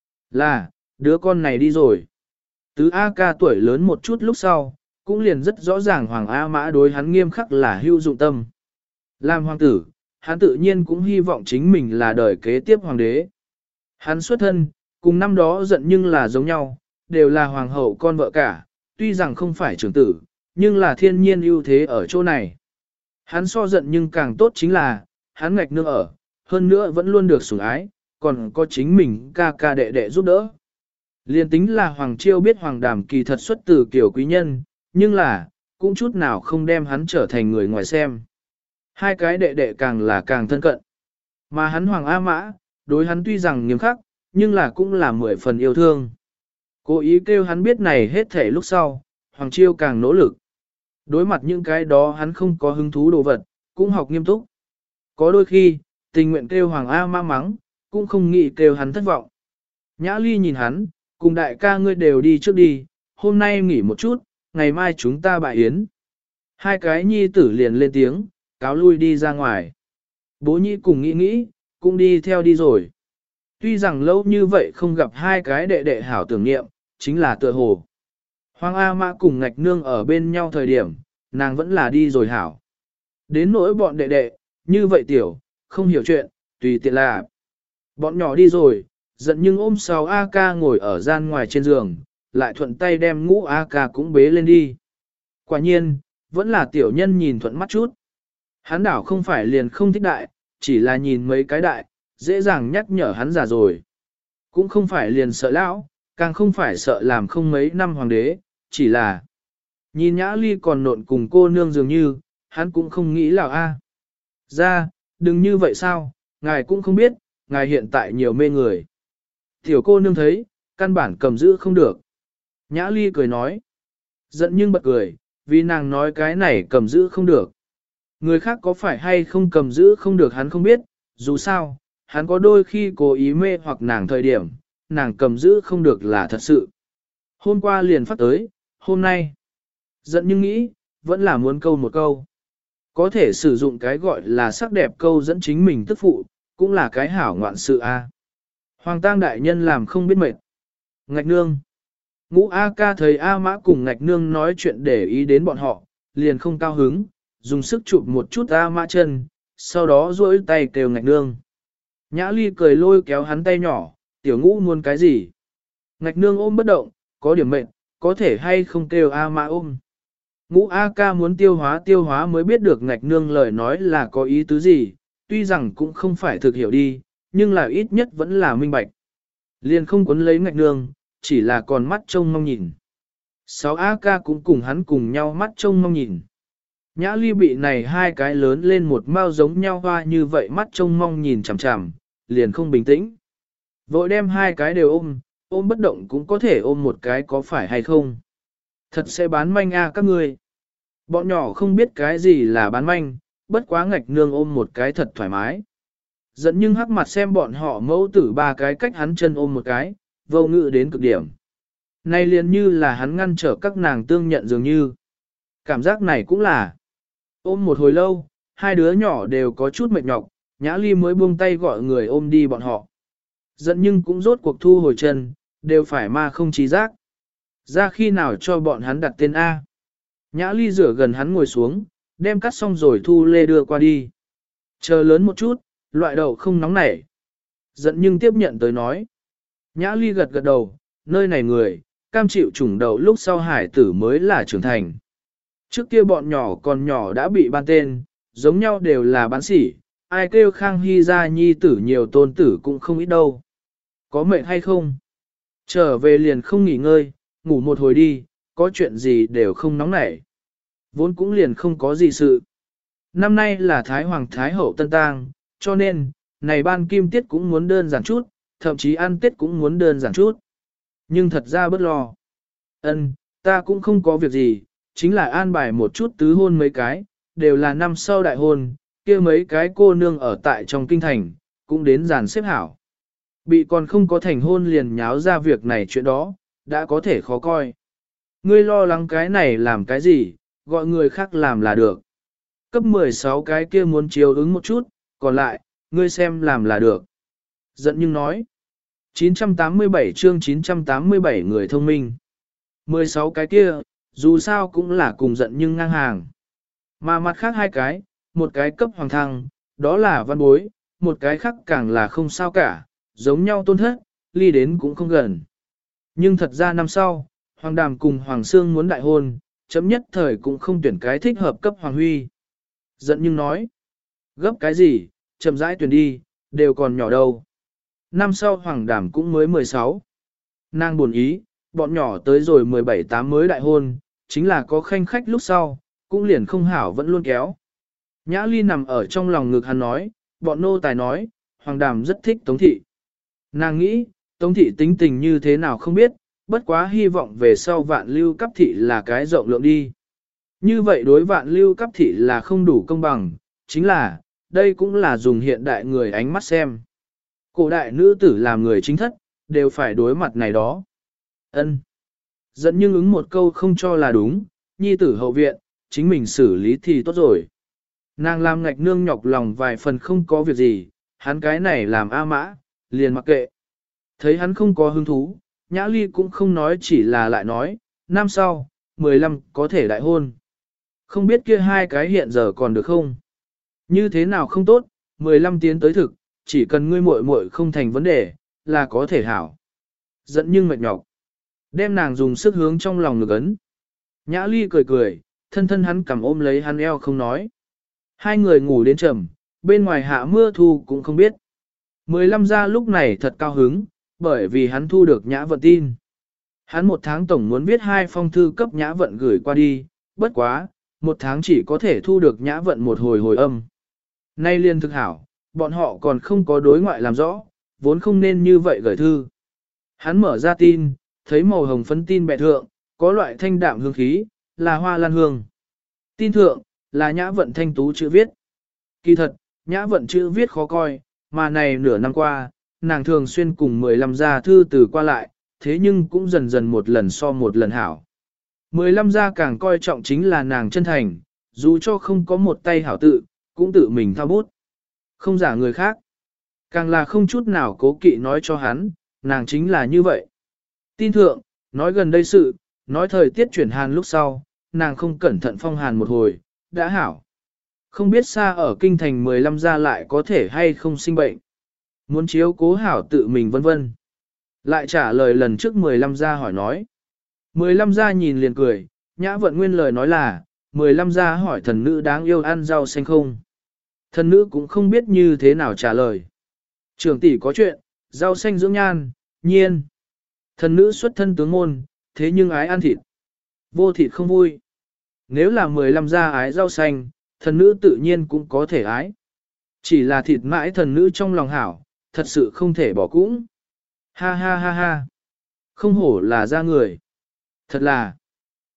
Là, đứa con này đi rồi. Tứ A ca tuổi lớn một chút lúc sau, cũng liền rất rõ ràng Hoàng A Mã đối hắn nghiêm khắc là hưu dụng tâm. Làm hoàng tử, hắn tự nhiên cũng hy vọng chính mình là đời kế tiếp hoàng đế. Hắn xuất thân, cùng năm đó giận nhưng là giống nhau, đều là hoàng hậu con vợ cả, tuy rằng không phải trưởng tử, nhưng là thiên nhiên ưu thế ở chỗ này. Hắn so giận nhưng càng tốt chính là, hắn Ngạch Nương ở, hơn nữa vẫn luôn được sủng ái, còn có chính mình ca ca đệ đệ giúp đỡ. Liên tính là Hoàng Chiêu biết Hoàng Đàm kỳ thật xuất từ kiểu quý nhân, nhưng là, cũng chút nào không đem hắn trở thành người ngoài xem. Hai cái đệ đệ càng là càng thân cận. Mà hắn Hoàng A Mã, đối hắn tuy rằng nghiêm khắc, nhưng là cũng là 10 phần yêu thương. Cố ý kêu hắn biết này hết thể lúc sau, Hoàng Chiêu càng nỗ lực. Đối mặt những cái đó hắn không có hứng thú đồ vật, cũng học nghiêm túc. Có đôi khi, tình nguyện kêu Hoàng A Mã mắng, cũng không nghĩ kêu hắn thất vọng. Nhã Ly nhìn hắn, cùng đại ca ngươi đều đi trước đi, hôm nay nghỉ một chút, ngày mai chúng ta bại yến. Hai cái nhi tử liền lên tiếng, cáo lui đi ra ngoài. Bố nhị cùng nghĩ, cũng đi theo đi rồi. Tuy rằng lâu như vậy không gặp hai cái đệ đệ hảo tưởng niệm, chính là tựa hồ. Hoàng A Mã cùng Ngạch Nương ở bên nhau thời điểm, nàng vẫn là đi rồi hảo. Đến nỗi bọn đệ đệ, như vậy tiểu, không hiểu chuyện, tùy tiện là. Bọn nhỏ đi rồi, giận nhưng ôm 6 A ca ngồi ở gian ngoài trên giường, lại thuận tay đem ngũ A ca cũng bế lên đi. Quả nhiên, vẫn là tiểu nhân nhìn thuận mắt chút. Hắn đảo không phải liền không thích đại, chỉ là nhìn mấy cái đại, dễ dàng nhắc nhở hắn già rồi. Cũng không phải liền sợ lão, càng không phải sợ làm không mấy năm hoàng đế, chỉ là nhìn Nhã Ly còn nộn cùng cô nương dường như, hắn cũng không nghĩ là a. Ra, đừng như vậy sao, ngài cũng không biết, ngài hiện tại nhiều mê người. Tiểu cô nương thấy, căn bản cầm giữ không được. Nhã Ly cười nói. Giận nhưng bật cười, vì nàng nói cái này cầm giữ không được. Người khác có phải hay không cầm giữ không được hắn không biết, dù sao, hắn có đôi khi cố ý mê hoặc nàng thời điểm, nàng cầm giữ không được là thật sự. Hôm qua liền phát tới, hôm nay. Giận nhưng nghĩ, vẫn là muốn câu một câu. Có thể sử dụng cái gọi là sắc đẹp câu dẫn chính mình tức phụ, cũng là cái hảo ngoạn sự a. Hoàng tang đại nhân làm không biết mệt. Ngạch Nương. Ngũ A ca thấy A Mã cùng Ngạch Nương nói chuyện để ý đến bọn họ, liền không cao hứng, dùng sức chụp một chút A Mã chân, sau đó duỗi tay kêu Ngạch Nương. Nhã Ly cười lôi kéo hắn tay nhỏ, tiểu ngũ muốn cái gì? Ngạch Nương ôm bất động, có điểm mệt, có thể hay không kêu A Mã ôm. Ngũ A ca muốn tiêu hóa mới biết được Ngạch Nương lời nói là có ý tứ gì, tuy rằng cũng không phải thực hiểu đi, nhưng là ít nhất vẫn là minh bạch. Liền không quấn lấy Ngạch Nương, chỉ là còn mắt trông mong nhìn. 6 A ca cũng cùng hắn cùng nhau mắt trông mong nhìn. Nhã Ly bị này hai cái lớn lên một mao giống nhau hoa như vậy mắt trông mong nhìn chằm chằm, liền không bình tĩnh. Vội đem hai cái đều ôm bất động cũng có thể ôm một cái có phải hay không. Thật sẽ bán manh a các ngươi. Bọn nhỏ không biết cái gì là bán manh, bất quá ngạch nương ôm một cái thật thoải mái. Dẫn nhưng hắc mặt xem bọn họ mẫu tử ba cái cách hắn chân ôm một cái, vô ngự đến cực điểm. Nay liền như là hắn ngăn trở các nàng tương nhận dường như. Cảm giác này cũng là. Ôm một hồi lâu, hai đứa nhỏ đều có chút mệt nhọc, Nhã Ly mới buông tay gọi người ôm đi bọn họ. Dẫn nhưng cũng rốt cuộc thu hồi chân, đều phải ma không trí giác. Ra khi nào cho bọn hắn đặt tên A. Nhã Ly rửa gần hắn ngồi xuống, đem cắt xong rồi thu lê đưa qua đi. Chờ lớn một chút, loại đậu không nóng nảy. Giận nhưng tiếp nhận tới nói. Nhã Ly gật gật đầu, nơi này người, cam chịu chủng đậu lúc sau hải tử mới là trưởng thành. Trước kia bọn nhỏ còn nhỏ đã bị ban tên, giống nhau đều là bán sỉ, ai kêu Khang Hy ra nhi tử nhiều tôn tử cũng không ít đâu. Có mệt hay không? Trở về liền không nghỉ ngơi, ngủ một hồi đi, có chuyện gì đều không nóng nảy. Vốn cũng liền không có gì sự. Năm nay là Thái Hoàng Thái Hậu Tân Tang, cho nên, này ban kim tiết cũng muốn đơn giản chút, thậm chí ăn tết cũng muốn đơn giản chút. Nhưng thật ra bất lo. Ta cũng không có việc gì, chính là an bài một chút tứ hôn mấy cái, đều là năm sau đại hôn, kia mấy cái cô nương ở tại trong kinh thành, cũng đến dàn xếp hảo. Bị còn không có thành hôn liền nháo ra việc này chuyện đó, đã có thể khó coi. Ngươi lo lắng cái này làm cái gì, gọi người khác làm là được. Cấp 16 cái kia muốn chiếu ứng một chút, còn lại, ngươi xem làm là được. Giận nhưng nói. 987 chương 987 người thông minh. 16 cái kia, dù sao cũng là cùng giận nhưng ngang hàng. Mà mặt khác hai cái, một cái cấp hoàng thăng, đó là văn bối, một cái khác càng là không sao cả, giống nhau tôn thất, ly đến cũng không gần. Nhưng thật ra năm sau, Hoàng Đàm cùng Hoàng Sương muốn đại hôn, chấm nhất thời cũng không tuyển cái thích hợp cấp Hoàng Huy. Giận nhưng nói, gấp cái gì, chậm rãi tuyển đi, đều còn nhỏ đâu. Năm sau Hoàng Đàm cũng mới 16. Nàng buồn ý, bọn nhỏ tới rồi 17-8 mới đại hôn, chính là có khanh khách lúc sau, cũng liền không hảo vẫn luôn kéo. Nhã Ly nằm ở trong lòng ngực hắn nói, bọn nô tài nói, Hoàng Đàm rất thích Tống Thị. Nàng nghĩ, Tống Thị tính tình như thế nào không biết, bất quá hy vọng về sau Vạn Lưu Cấp Thị là cái rộng lượng đi. Như vậy đối Vạn Lưu Cấp Thị là không đủ công bằng, chính là, đây cũng là dùng hiện đại người ánh mắt xem. Cổ đại nữ tử làm người chính thất, đều phải đối mặt này đó. Dẫn nhưng ứng một câu không cho là đúng, nhi tử hậu viện, chính mình xử lý thì tốt rồi. Nàng làm ngạch nương nhọc lòng vài phần không có việc gì, hắn cái này làm A mã, liền mặc kệ. Thấy hắn không có hứng thú, Nhã Ly cũng không nói chỉ là lại nói, năm sau, 15 có thể đại hôn. Không biết kia hai cái hiện giờ còn được không? Như thế nào không tốt, 15 tiến tới thực, chỉ cần ngươi muội muội không thành vấn đề, là có thể hảo. Giận nhưng mệt nhọc. Đem nàng dùng sức hướng trong lòng ngực ấn. Nhã Ly cười cười, thân thân hắn cầm ôm lấy hắn eo không nói. Hai người ngủ đến trầm, bên ngoài hạ mưa thu cũng không biết. 15 ra lúc này thật cao hứng, bởi vì hắn thu được Nhã Vận tin. Hắn một tháng tổng muốn viết 2 phong thư cấp Nhã Vận gửi qua đi, bất quá, một tháng chỉ có thể thu được Nhã Vận một hồi hồi âm. Nay liên thực hảo, bọn họ còn không có đối ngoại làm rõ, vốn không nên như vậy gửi thư. Hắn mở ra tin, thấy màu hồng phấn tin bẹ thượng, có loại thanh đạm hương khí, là hoa lan hương. Tin thượng, là Nhã Vận thanh tú chữ viết. Kỳ thật, Nhã Vận chữ viết khó coi, mà này nửa năm qua, nàng thường xuyên cùng 15 gia thư từ qua lại, thế nhưng cũng dần dần một lần so một lần hảo. 15 gia càng coi trọng chính là nàng chân thành, dù cho không có một tay hảo tự, cũng tự mình thao bút. Không giả người khác. Càng là không chút nào cố kỵ nói cho hắn, nàng chính là như vậy. Tin thượng, nói gần đây sự, nói thời tiết chuyển hàn lúc sau, nàng không cẩn thận phong hàn một hồi, đã hảo. Không biết xa ở kinh thành 15 gia lại có thể hay không sinh bệnh. Muốn chiếu cố hảo tự mình vân vân. Lại trả lời lần trước 15 gia hỏi nói. 15 gia nhìn liền cười, Nhã Vận nguyên lời nói là, 15 gia hỏi thần nữ đáng yêu ăn rau xanh không. Thần nữ cũng không biết như thế nào trả lời. Trưởng tỷ có chuyện, rau xanh dưỡng nhan, nhiên. Thần nữ xuất thân tướng môn, thế nhưng ái ăn thịt. Vô thịt không vui. Nếu là 15 gia ái rau xanh, thần nữ tự nhiên cũng có thể ái. Chỉ là thịt mãi thần nữ trong lòng hảo, thật sự không thể bỏ cũng. Ha ha ha ha. Không hổ là ra người. Thật là.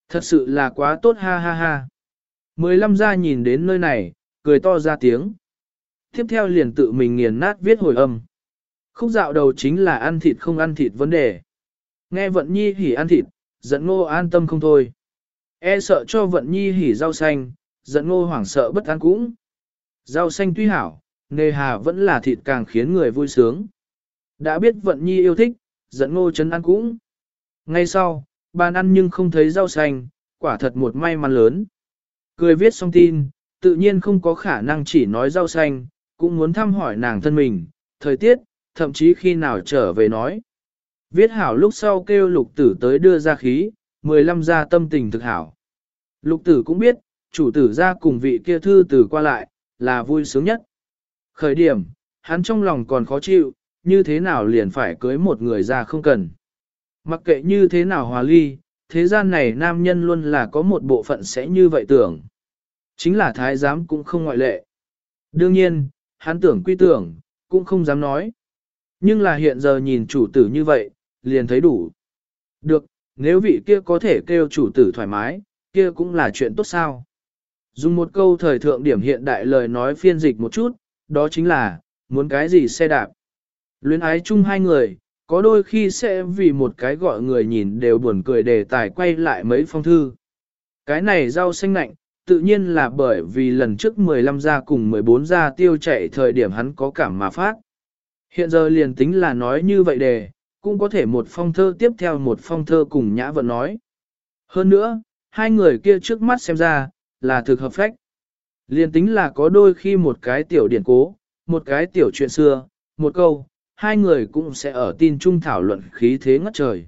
Thật sự là quá tốt ha ha ha. 15 gia nhìn đến nơi này, cười to ra tiếng. Tiếp theo liền tự mình nghiền nát viết hồi âm. Khúc dạo đầu chính là ăn thịt không ăn thịt vấn đề. Nghe Vận Nhi hỉ ăn thịt, giận Ngô an tâm không thôi. E sợ cho Vận Nhi hỉ rau xanh, giận Ngô hoảng sợ bất an cũng. Rau xanh tuy hảo, nề hà vẫn là thịt càng khiến người vui sướng. Đã biết Vận Nhi yêu thích, giận Ngô chấn ăn cũng. Ngay sau, bàn ăn nhưng không thấy rau xanh, quả thật một may mắn lớn. Cười viết xong tin, tự nhiên không có khả năng chỉ nói rau xanh, cũng muốn thăm hỏi nàng thân mình, thời tiết, thậm chí khi nào trở về nói. Viết hảo lúc sau kêu lục tử tới đưa ra khí, 15 gia tâm tình thực hảo. Lục tử cũng biết, chủ tử ra cùng vị kia thư tử qua lại, là vui sướng nhất. Khởi điểm, hắn trong lòng còn khó chịu, như thế nào liền phải cưới một người ra không cần. Mặc kệ như thế nào hòa ly, thế gian này nam nhân luôn là có một bộ phận sẽ như vậy tưởng. Chính là thái giám cũng không ngoại lệ. Đương nhiên, hắn tưởng quy tưởng, cũng không dám nói. Nhưng là hiện giờ nhìn chủ tử như vậy, liền thấy đủ. Được, nếu vị kia có thể kêu chủ tử thoải mái, kia cũng là chuyện tốt sao. Dùng một câu thời thượng điểm hiện đại lời nói phiên dịch một chút, đó chính là, muốn cái gì xe đạp. Luyến ái chung hai người, có đôi khi sẽ vì một cái gọi người nhìn đều buồn cười đề tài quay lại mấy phong thư. Cái này rau xanh lạnh, tự nhiên là bởi vì lần trước 15 gia cùng 14 gia tiêu chạy thời điểm hắn có cảm mà phát. Hiện giờ liền tính là nói như vậy đề, cũng có thể một phong thơ tiếp theo một phong thơ cùng Nhã Vận nói. Hơn nữa, hai người kia trước mắt xem ra, là thực hợp phách. Liền tính là có đôi khi một cái tiểu điển cố, một cái tiểu chuyện xưa, một câu, hai người cũng sẽ ở tin chung thảo luận khí thế ngất trời.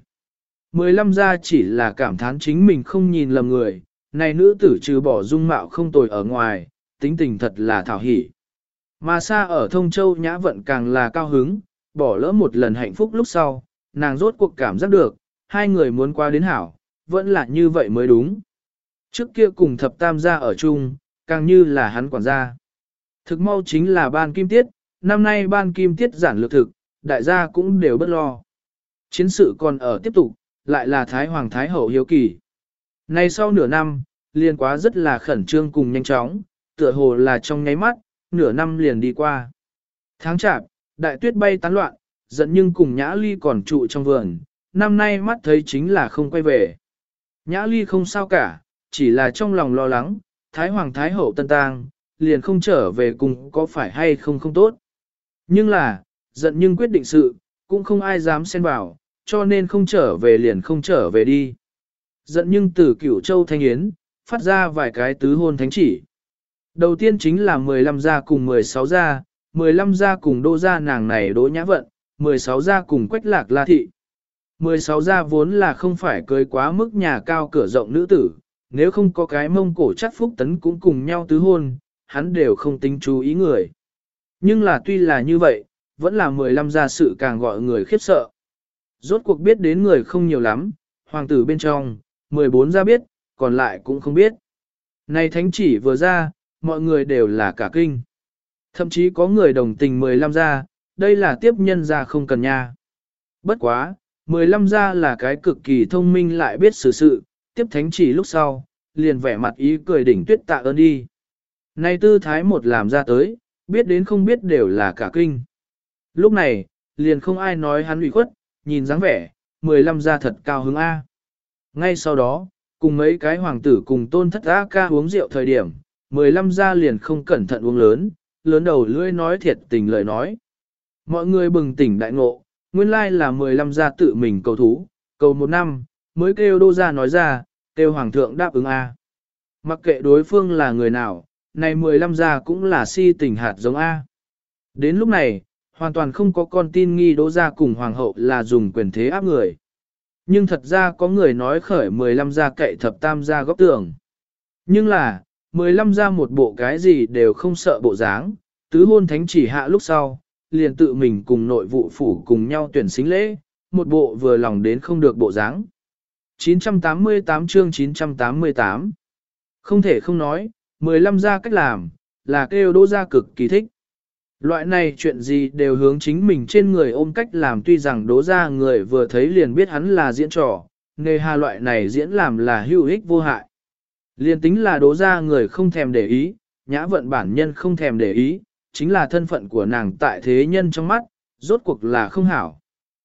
15 gia chỉ là cảm thán chính mình không nhìn lầm người, này nữ tử trừ bỏ dung mạo không tồi ở ngoài, tính tình thật là thảo hỉ. Mà xa ở Thông Châu Nhã Vận càng là cao hứng, bỏ lỡ một lần hạnh phúc lúc sau, nàng rốt cuộc cảm giác được, hai người muốn qua đến hảo, vẫn là như vậy mới đúng. Trước kia cùng thập tam gia ở chung, càng như là hắn quản gia. Thực mau chính là ban kim tiết, năm nay ban kim tiết giản lược thực, đại gia cũng đều bất lo. Chiến sự còn ở tiếp tục, lại là Thái Hoàng Thái Hậu hiếu kỳ. Nay sau nửa năm, liền quá rất là khẩn trương cùng nhanh chóng, tựa hồ là trong nháy mắt, nửa năm liền đi qua. Tháng chạp, đại tuyết bay tán loạn, giận nhưng cùng Nhã Ly còn trụ trong vườn, năm nay mắt thấy chính là không quay về. Nhã Ly không sao cả, chỉ là trong lòng lo lắng, Thái Hoàng Thái Hậu tân tang, liền không trở về cùng có phải hay không không tốt. Nhưng là, giận nhưng quyết định sự, cũng không ai dám xen vào, cho nên không trở về liền không trở về đi. Giận nhưng từ Cửu Châu Thanh Yến, phát ra vài cái tứ hôn thánh chỉ. Đầu tiên chính là 15 gia cùng 16 gia, 15 gia cùng Đỗ gia nàng này Đỗ Nhã Vận, 16 gia cùng Quách Lạc La Thị. 16 gia vốn là không phải cưới quá mức nhà cao cửa rộng nữ tử, nếu không có cái Mông Cổ chắc Phúc Tấn cũng cùng nhau tứ hôn, hắn đều không tính chú ý người. Nhưng là tuy là như vậy, vẫn là 15 gia sự càng gọi người khiếp sợ. Rốt cuộc biết đến người không nhiều lắm, hoàng tử bên trong, 14 gia biết, còn lại cũng không biết. Này thánh chỉ vừa ra, mọi người đều là cả kinh. Thậm chí có người đồng tình 15 gia, đây là tiếp nhân gia không cần nha. Bất quá, 15 gia là cái cực kỳ thông minh lại biết xử sự, tiếp thánh chỉ lúc sau, liền vẻ mặt ý cười đỉnh tuyết tạ ơn đi. Này tư thái một làm ra tới, biết đến không biết đều là cả kinh. Lúc này, liền không ai nói hắn ủy khuất, nhìn dáng vẻ, 15 gia thật cao hứng A. Ngay sau đó, cùng mấy cái hoàng tử cùng tôn thất A ca uống rượu thời điểm, 15 gia liền không cẩn thận uống lớn, lớn đầu lưỡi nói thiệt tình lời nói. Mọi người bừng tỉnh đại ngộ, nguyên lai là 15 gia tự mình cầu thú, cầu một năm, mới kêu Đô gia nói ra, kêu hoàng thượng đáp ứng A. Mặc kệ đối phương là người nào, này 15 gia cũng là si tình hạt giống A. Đến lúc này, hoàn toàn không có con tin nghi Đỗ gia cùng hoàng hậu là dùng quyền thế áp người. Nhưng thật ra có người nói khởi 15 gia cậy thập tam gia góc tường. Nhưng là, 15 gia một bộ cái gì đều không sợ bộ dáng, tứ hôn thánh chỉ hạ lúc sau, liền tự mình cùng nội vụ phủ cùng nhau tuyển xính lễ, một bộ vừa lòng đến không được bộ dáng. 988 chương 988 Không thể không nói, 15 gia cách làm, là kêu Đỗ gia cực kỳ thích. Loại này chuyện gì đều hướng chính mình trên người ôm cách làm, tuy rằng Đỗ gia người vừa thấy liền biết hắn là diễn trò, nghề hà loại này diễn làm là hữu ích vô hại. Liên tính là đố ra người không thèm để ý, nhã vận bản nhân không thèm để ý, chính là thân phận của nàng tại thế nhân trong mắt, rốt cuộc là không hảo.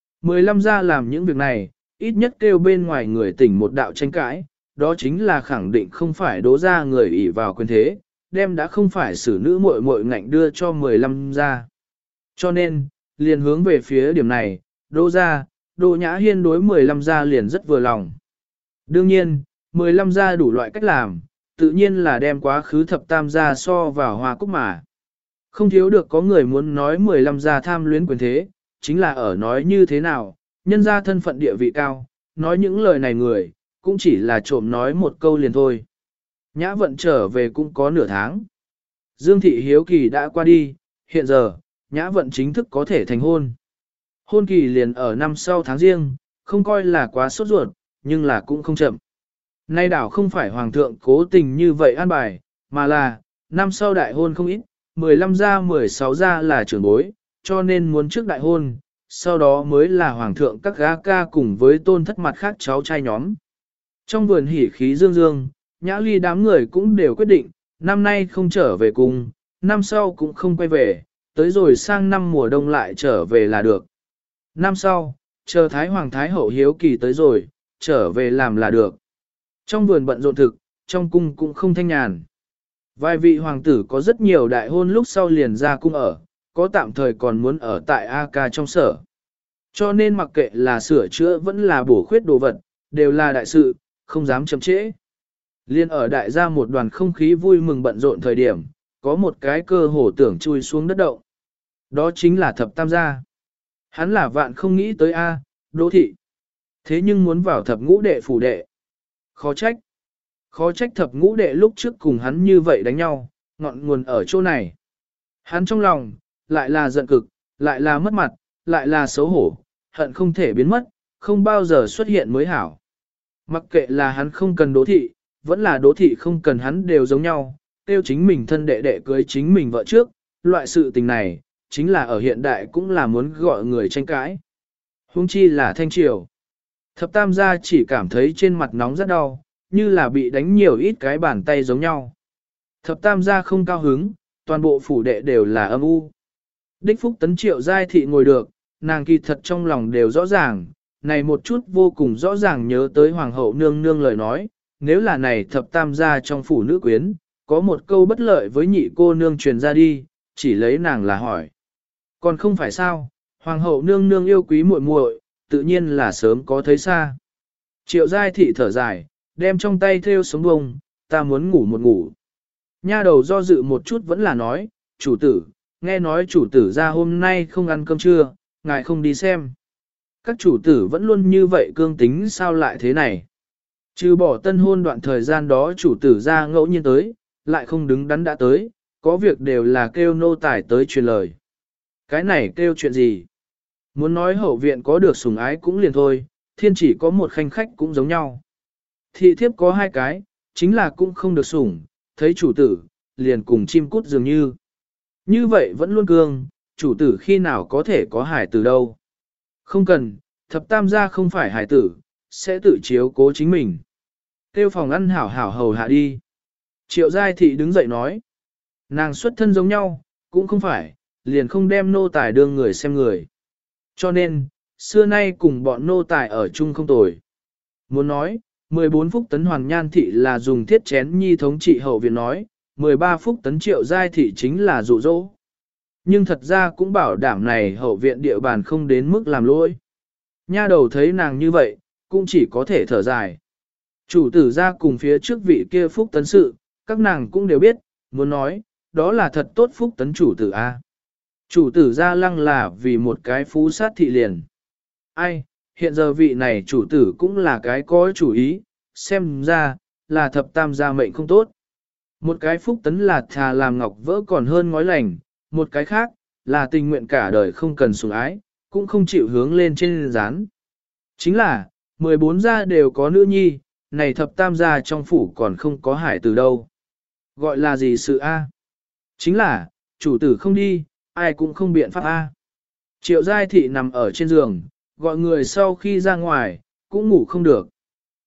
15 gia làm những việc này, ít nhất kêu bên ngoài người tỉnh một đạo tranh cãi, đó chính là khẳng định không phải đố ra người ỷ vào quyền thế, đem đã không phải xử nữ muội muội ngạnh đưa cho 15 gia. Cho nên, liền hướng về phía điểm này, đố ra, Đỗ Nhã Hiên đối 15 gia liền rất vừa lòng. Đương nhiên, 15 gia đủ loại cách làm, tự nhiên là đem quá khứ thập tam gia so vào hoa cúc mà. Không thiếu được có người muốn nói 15 gia tham luyến quyền thế, chính là ở nói như thế nào, nhân gia thân phận địa vị cao, nói những lời này người, cũng chỉ là trộm nói một câu liền thôi. Nhã vận trở về cũng có nửa tháng. Dương thị hiếu kỳ đã qua đi, hiện giờ, Nhã vận chính thức có thể thành hôn. Hôn kỳ liền ở năm sau tháng riêng, không coi là quá sốt ruột, nhưng là cũng không chậm. Nay đảo không phải hoàng thượng cố tình như vậy an bài, mà là, năm sau đại hôn không ít, 15 gia 16 gia là trưởng bối, cho nên muốn trước đại hôn, sau đó mới là hoàng thượng các gá ca cùng với tôn thất mặt khác cháu trai nhóm. Trong vườn hỉ khí dương dương, Nhã Ly đám người cũng đều quyết định, năm nay không trở về cùng, năm sau cũng không quay về, tới rồi sang năm mùa đông lại trở về là được. Năm sau, chờ Thái Hoàng Thái Hậu hiếu kỳ tới rồi, trở về làm là được. Trong vườn bận rộn thực, trong cung cũng không thanh nhàn. Vài vị hoàng tử có rất nhiều đại hôn lúc sau liền ra cung ở, có tạm thời còn muốn ở tại A Ca trong sở. Cho nên mặc kệ là sửa chữa vẫn là bổ khuyết đồ vật, đều là đại sự, không dám chậm trễ. Liên ở đại gia một đoàn không khí vui mừng bận rộn thời điểm, có một cái cơ hồ tưởng chui xuống đất động. Đó chính là thập tam gia. Hắn là vạn không nghĩ tới A, Đỗ thị. Thế nhưng muốn vào thập ngũ đệ phủ đệ. Khó trách. Khó trách thập ngũ đệ lúc trước cùng hắn như vậy đánh nhau, ngọn nguồn ở chỗ này. Hắn trong lòng, lại là giận cực, lại là mất mặt, lại là xấu hổ, hận không thể biến mất, không bao giờ xuất hiện mới hảo. Mặc kệ là hắn không cần Đỗ thị, vẫn là Đỗ thị không cần hắn đều giống nhau, tiêu chính mình thân đệ đệ cưới chính mình vợ trước, loại sự tình này, chính là ở hiện đại cũng là muốn gọi người tranh cãi. Huống chi là thanh triều. Thập tam gia chỉ cảm thấy trên mặt nóng rất đau, như là bị đánh nhiều ít cái bàn tay giống nhau. Thập tam gia không cao hứng, toàn bộ phủ đệ đều là âm u. Đích Phúc Tấn Triệu Giai Thị ngồi được, nàng kỳ thật trong lòng đều rõ ràng, này một chút vô cùng rõ ràng nhớ tới Hoàng hậu nương nương lời nói, nếu là này thập tam gia trong phủ nữ quyến, có một câu bất lợi với nhị cô nương truyền ra đi, chỉ lấy nàng là hỏi. Còn không phải sao, Hoàng hậu nương nương yêu quý muội muội, tự nhiên là sớm có thấy xa. Triệu Giai Thị thở dài, đem trong tay thêu sống bông, ta muốn ngủ một ngủ. Nha đầu do dự một chút vẫn là nói, chủ tử, nghe nói chủ tử ra hôm nay không ăn cơm trưa, ngài không đi xem. Các chủ tử vẫn luôn như vậy cương tính sao lại thế này. Trừ bỏ tân hôn đoạn thời gian đó chủ tử ra ngẫu nhiên tới, lại không đứng đắn đã tới, có việc đều là kêu nô tài tới truyền lời. Cái này kêu chuyện gì? Muốn nói hậu viện có được sủng ái cũng liền thôi, thiên chỉ có một khanh khách cũng giống nhau. Thị thiếp có hai cái, chính là cũng không được sủng, thấy chủ tử, liền cùng chim cút dường như. Như vậy vẫn luôn cương, chủ tử khi nào có thể có hải tử đâu. Không cần, thập tam gia không phải hải tử, sẽ tự chiếu cố chính mình. Tiêu phòng ăn hảo hảo hầu hạ đi. Triệu Giai Thị đứng dậy nói. Nàng xuất thân giống nhau, cũng không phải, liền không đem nô tài đương người xem người. Cho nên, xưa nay cùng bọn nô tài ở chung không tồi. Muốn nói, 14 phúc tấn Hoàn Nhan Thị là dùng thiết chén nhi thống trị hậu viện nói, 13 phúc tấn Triệu Giai Thị chính là dụ dỗ. Nhưng thật ra cũng bảo đảm này hậu viện địa bàn không đến mức làm lỗi. Nha đầu thấy nàng như vậy, cũng chỉ có thể thở dài. Chủ tử ra cùng phía trước vị kia phúc tấn sự, các nàng cũng đều biết, muốn nói, đó là thật tốt phúc tấn chủ tử A. Chủ tử ra lăng là vì một cái phú sát thị liền. Ai, hiện giờ vị này chủ tử cũng là cái có chủ ý, xem ra, là thập tam gia mệnh không tốt. Một cái phúc tấn là thà làm ngọc vỡ còn hơn ngói lành, một cái khác, là tình nguyện cả đời không cần sủng ái, cũng không chịu hướng lên trên rán. Chính là, 14 gia đều có nữ nhi, này thập tam gia trong phủ còn không có hải từ đâu. Gọi là gì sự A? Chính là, chủ tử không đi, ai cũng không biện pháp A. Triệu Giai Thị nằm ở trên giường, gọi người sau khi ra ngoài, cũng ngủ không được.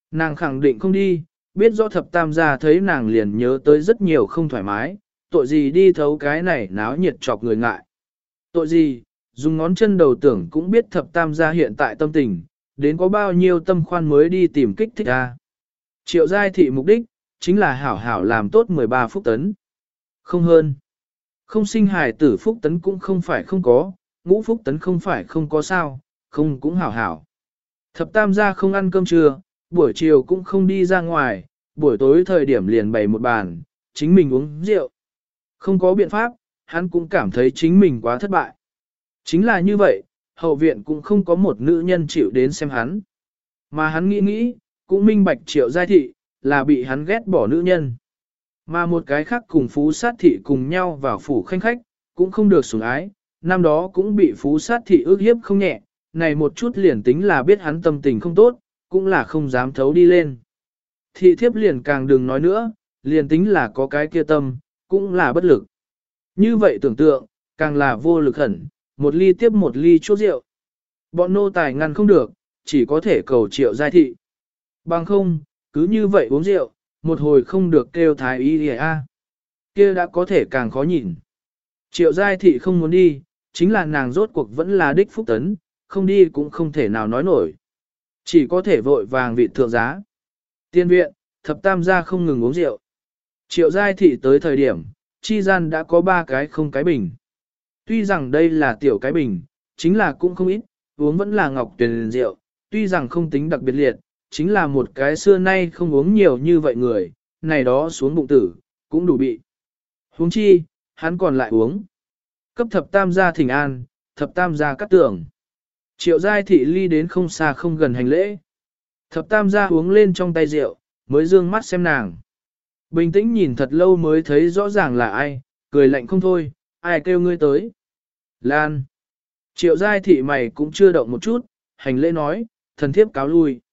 Nàng khẳng định không đi, biết rõ thập tam gia thấy nàng liền nhớ tới rất nhiều không thoải mái, tội gì đi thấu cái này náo nhiệt chọc người ngại. Tội gì, dùng ngón chân đầu tưởng cũng biết thập tam gia hiện tại tâm tình, đến có bao nhiêu tâm khoan mới đi tìm kích thích ra. Triệu giai thị mục đích, chính là hảo hảo làm tốt 13 phúc tấn. Không hơn. Không sinh hài tử phúc tấn cũng không phải không có, ngũ phúc tấn không phải không có sao, không cũng hảo hảo. Thập tam gia không ăn cơm trưa, buổi chiều cũng không đi ra ngoài, buổi tối thời điểm liền bày một bàn, chính mình uống rượu. Không có biện pháp, hắn cũng cảm thấy chính mình quá thất bại. Chính là như vậy, hậu viện cũng không có một nữ nhân chịu đến xem hắn. Mà hắn nghĩ, cũng minh bạch Triệu giai thị, là bị hắn ghét bỏ nữ nhân. Mà một cái khác cùng phú sát thị cùng nhau vào phủ khanh khách, cũng không được sủng ái, năm đó cũng bị phú sát thị ước hiếp không nhẹ, này một chút liền tính là biết hắn tâm tình không tốt, cũng là không dám thấu đi lên. Thị thiếp liền càng đừng nói nữa, liền tính là có cái kia tâm, cũng là bất lực. Như vậy tưởng tượng, càng là vô lực hẳn, một ly tiếp một ly chuốc rượu. Bọn nô tài ngăn không được, chỉ có thể cầu Triệu giai thị. Bằng không, cứ như vậy uống rượu, một hồi không được kêu thái y a, kia đã có thể càng khó nhìn. Triệu giai thị không muốn đi, chính là nàng rốt cuộc vẫn là đích phúc tấn, không đi cũng không thể nào nói nổi. Chỉ có thể vội vàng vị thượng giá. Tiên viện, thập tam gia không ngừng uống rượu. Triệu giai thị tới thời điểm, chi gian đã có 3 cái không cái bình. Tuy rằng đây là tiểu cái bình, chính là cũng không ít, uống vẫn là ngọc tuyền rượu, tuy rằng không tính đặc biệt liệt, chính là một cái xưa nay không uống nhiều như vậy người, này đó xuống bụng tử, cũng đủ bị. Huống chi, hắn còn lại uống. Cấp thập tam gia thỉnh an, thập tam gia cắt tưởng. Triệu giai thị ly đến không xa không gần hành lễ. Thập tam gia uống lên trong tay rượu, mới dương mắt xem nàng. Bình tĩnh nhìn thật lâu mới thấy rõ ràng là ai, cười lạnh không thôi, ai kêu ngươi tới. Lan. Triệu giai thị mày cũng chưa động một chút, hành lễ nói, thần thiếp cáo lui.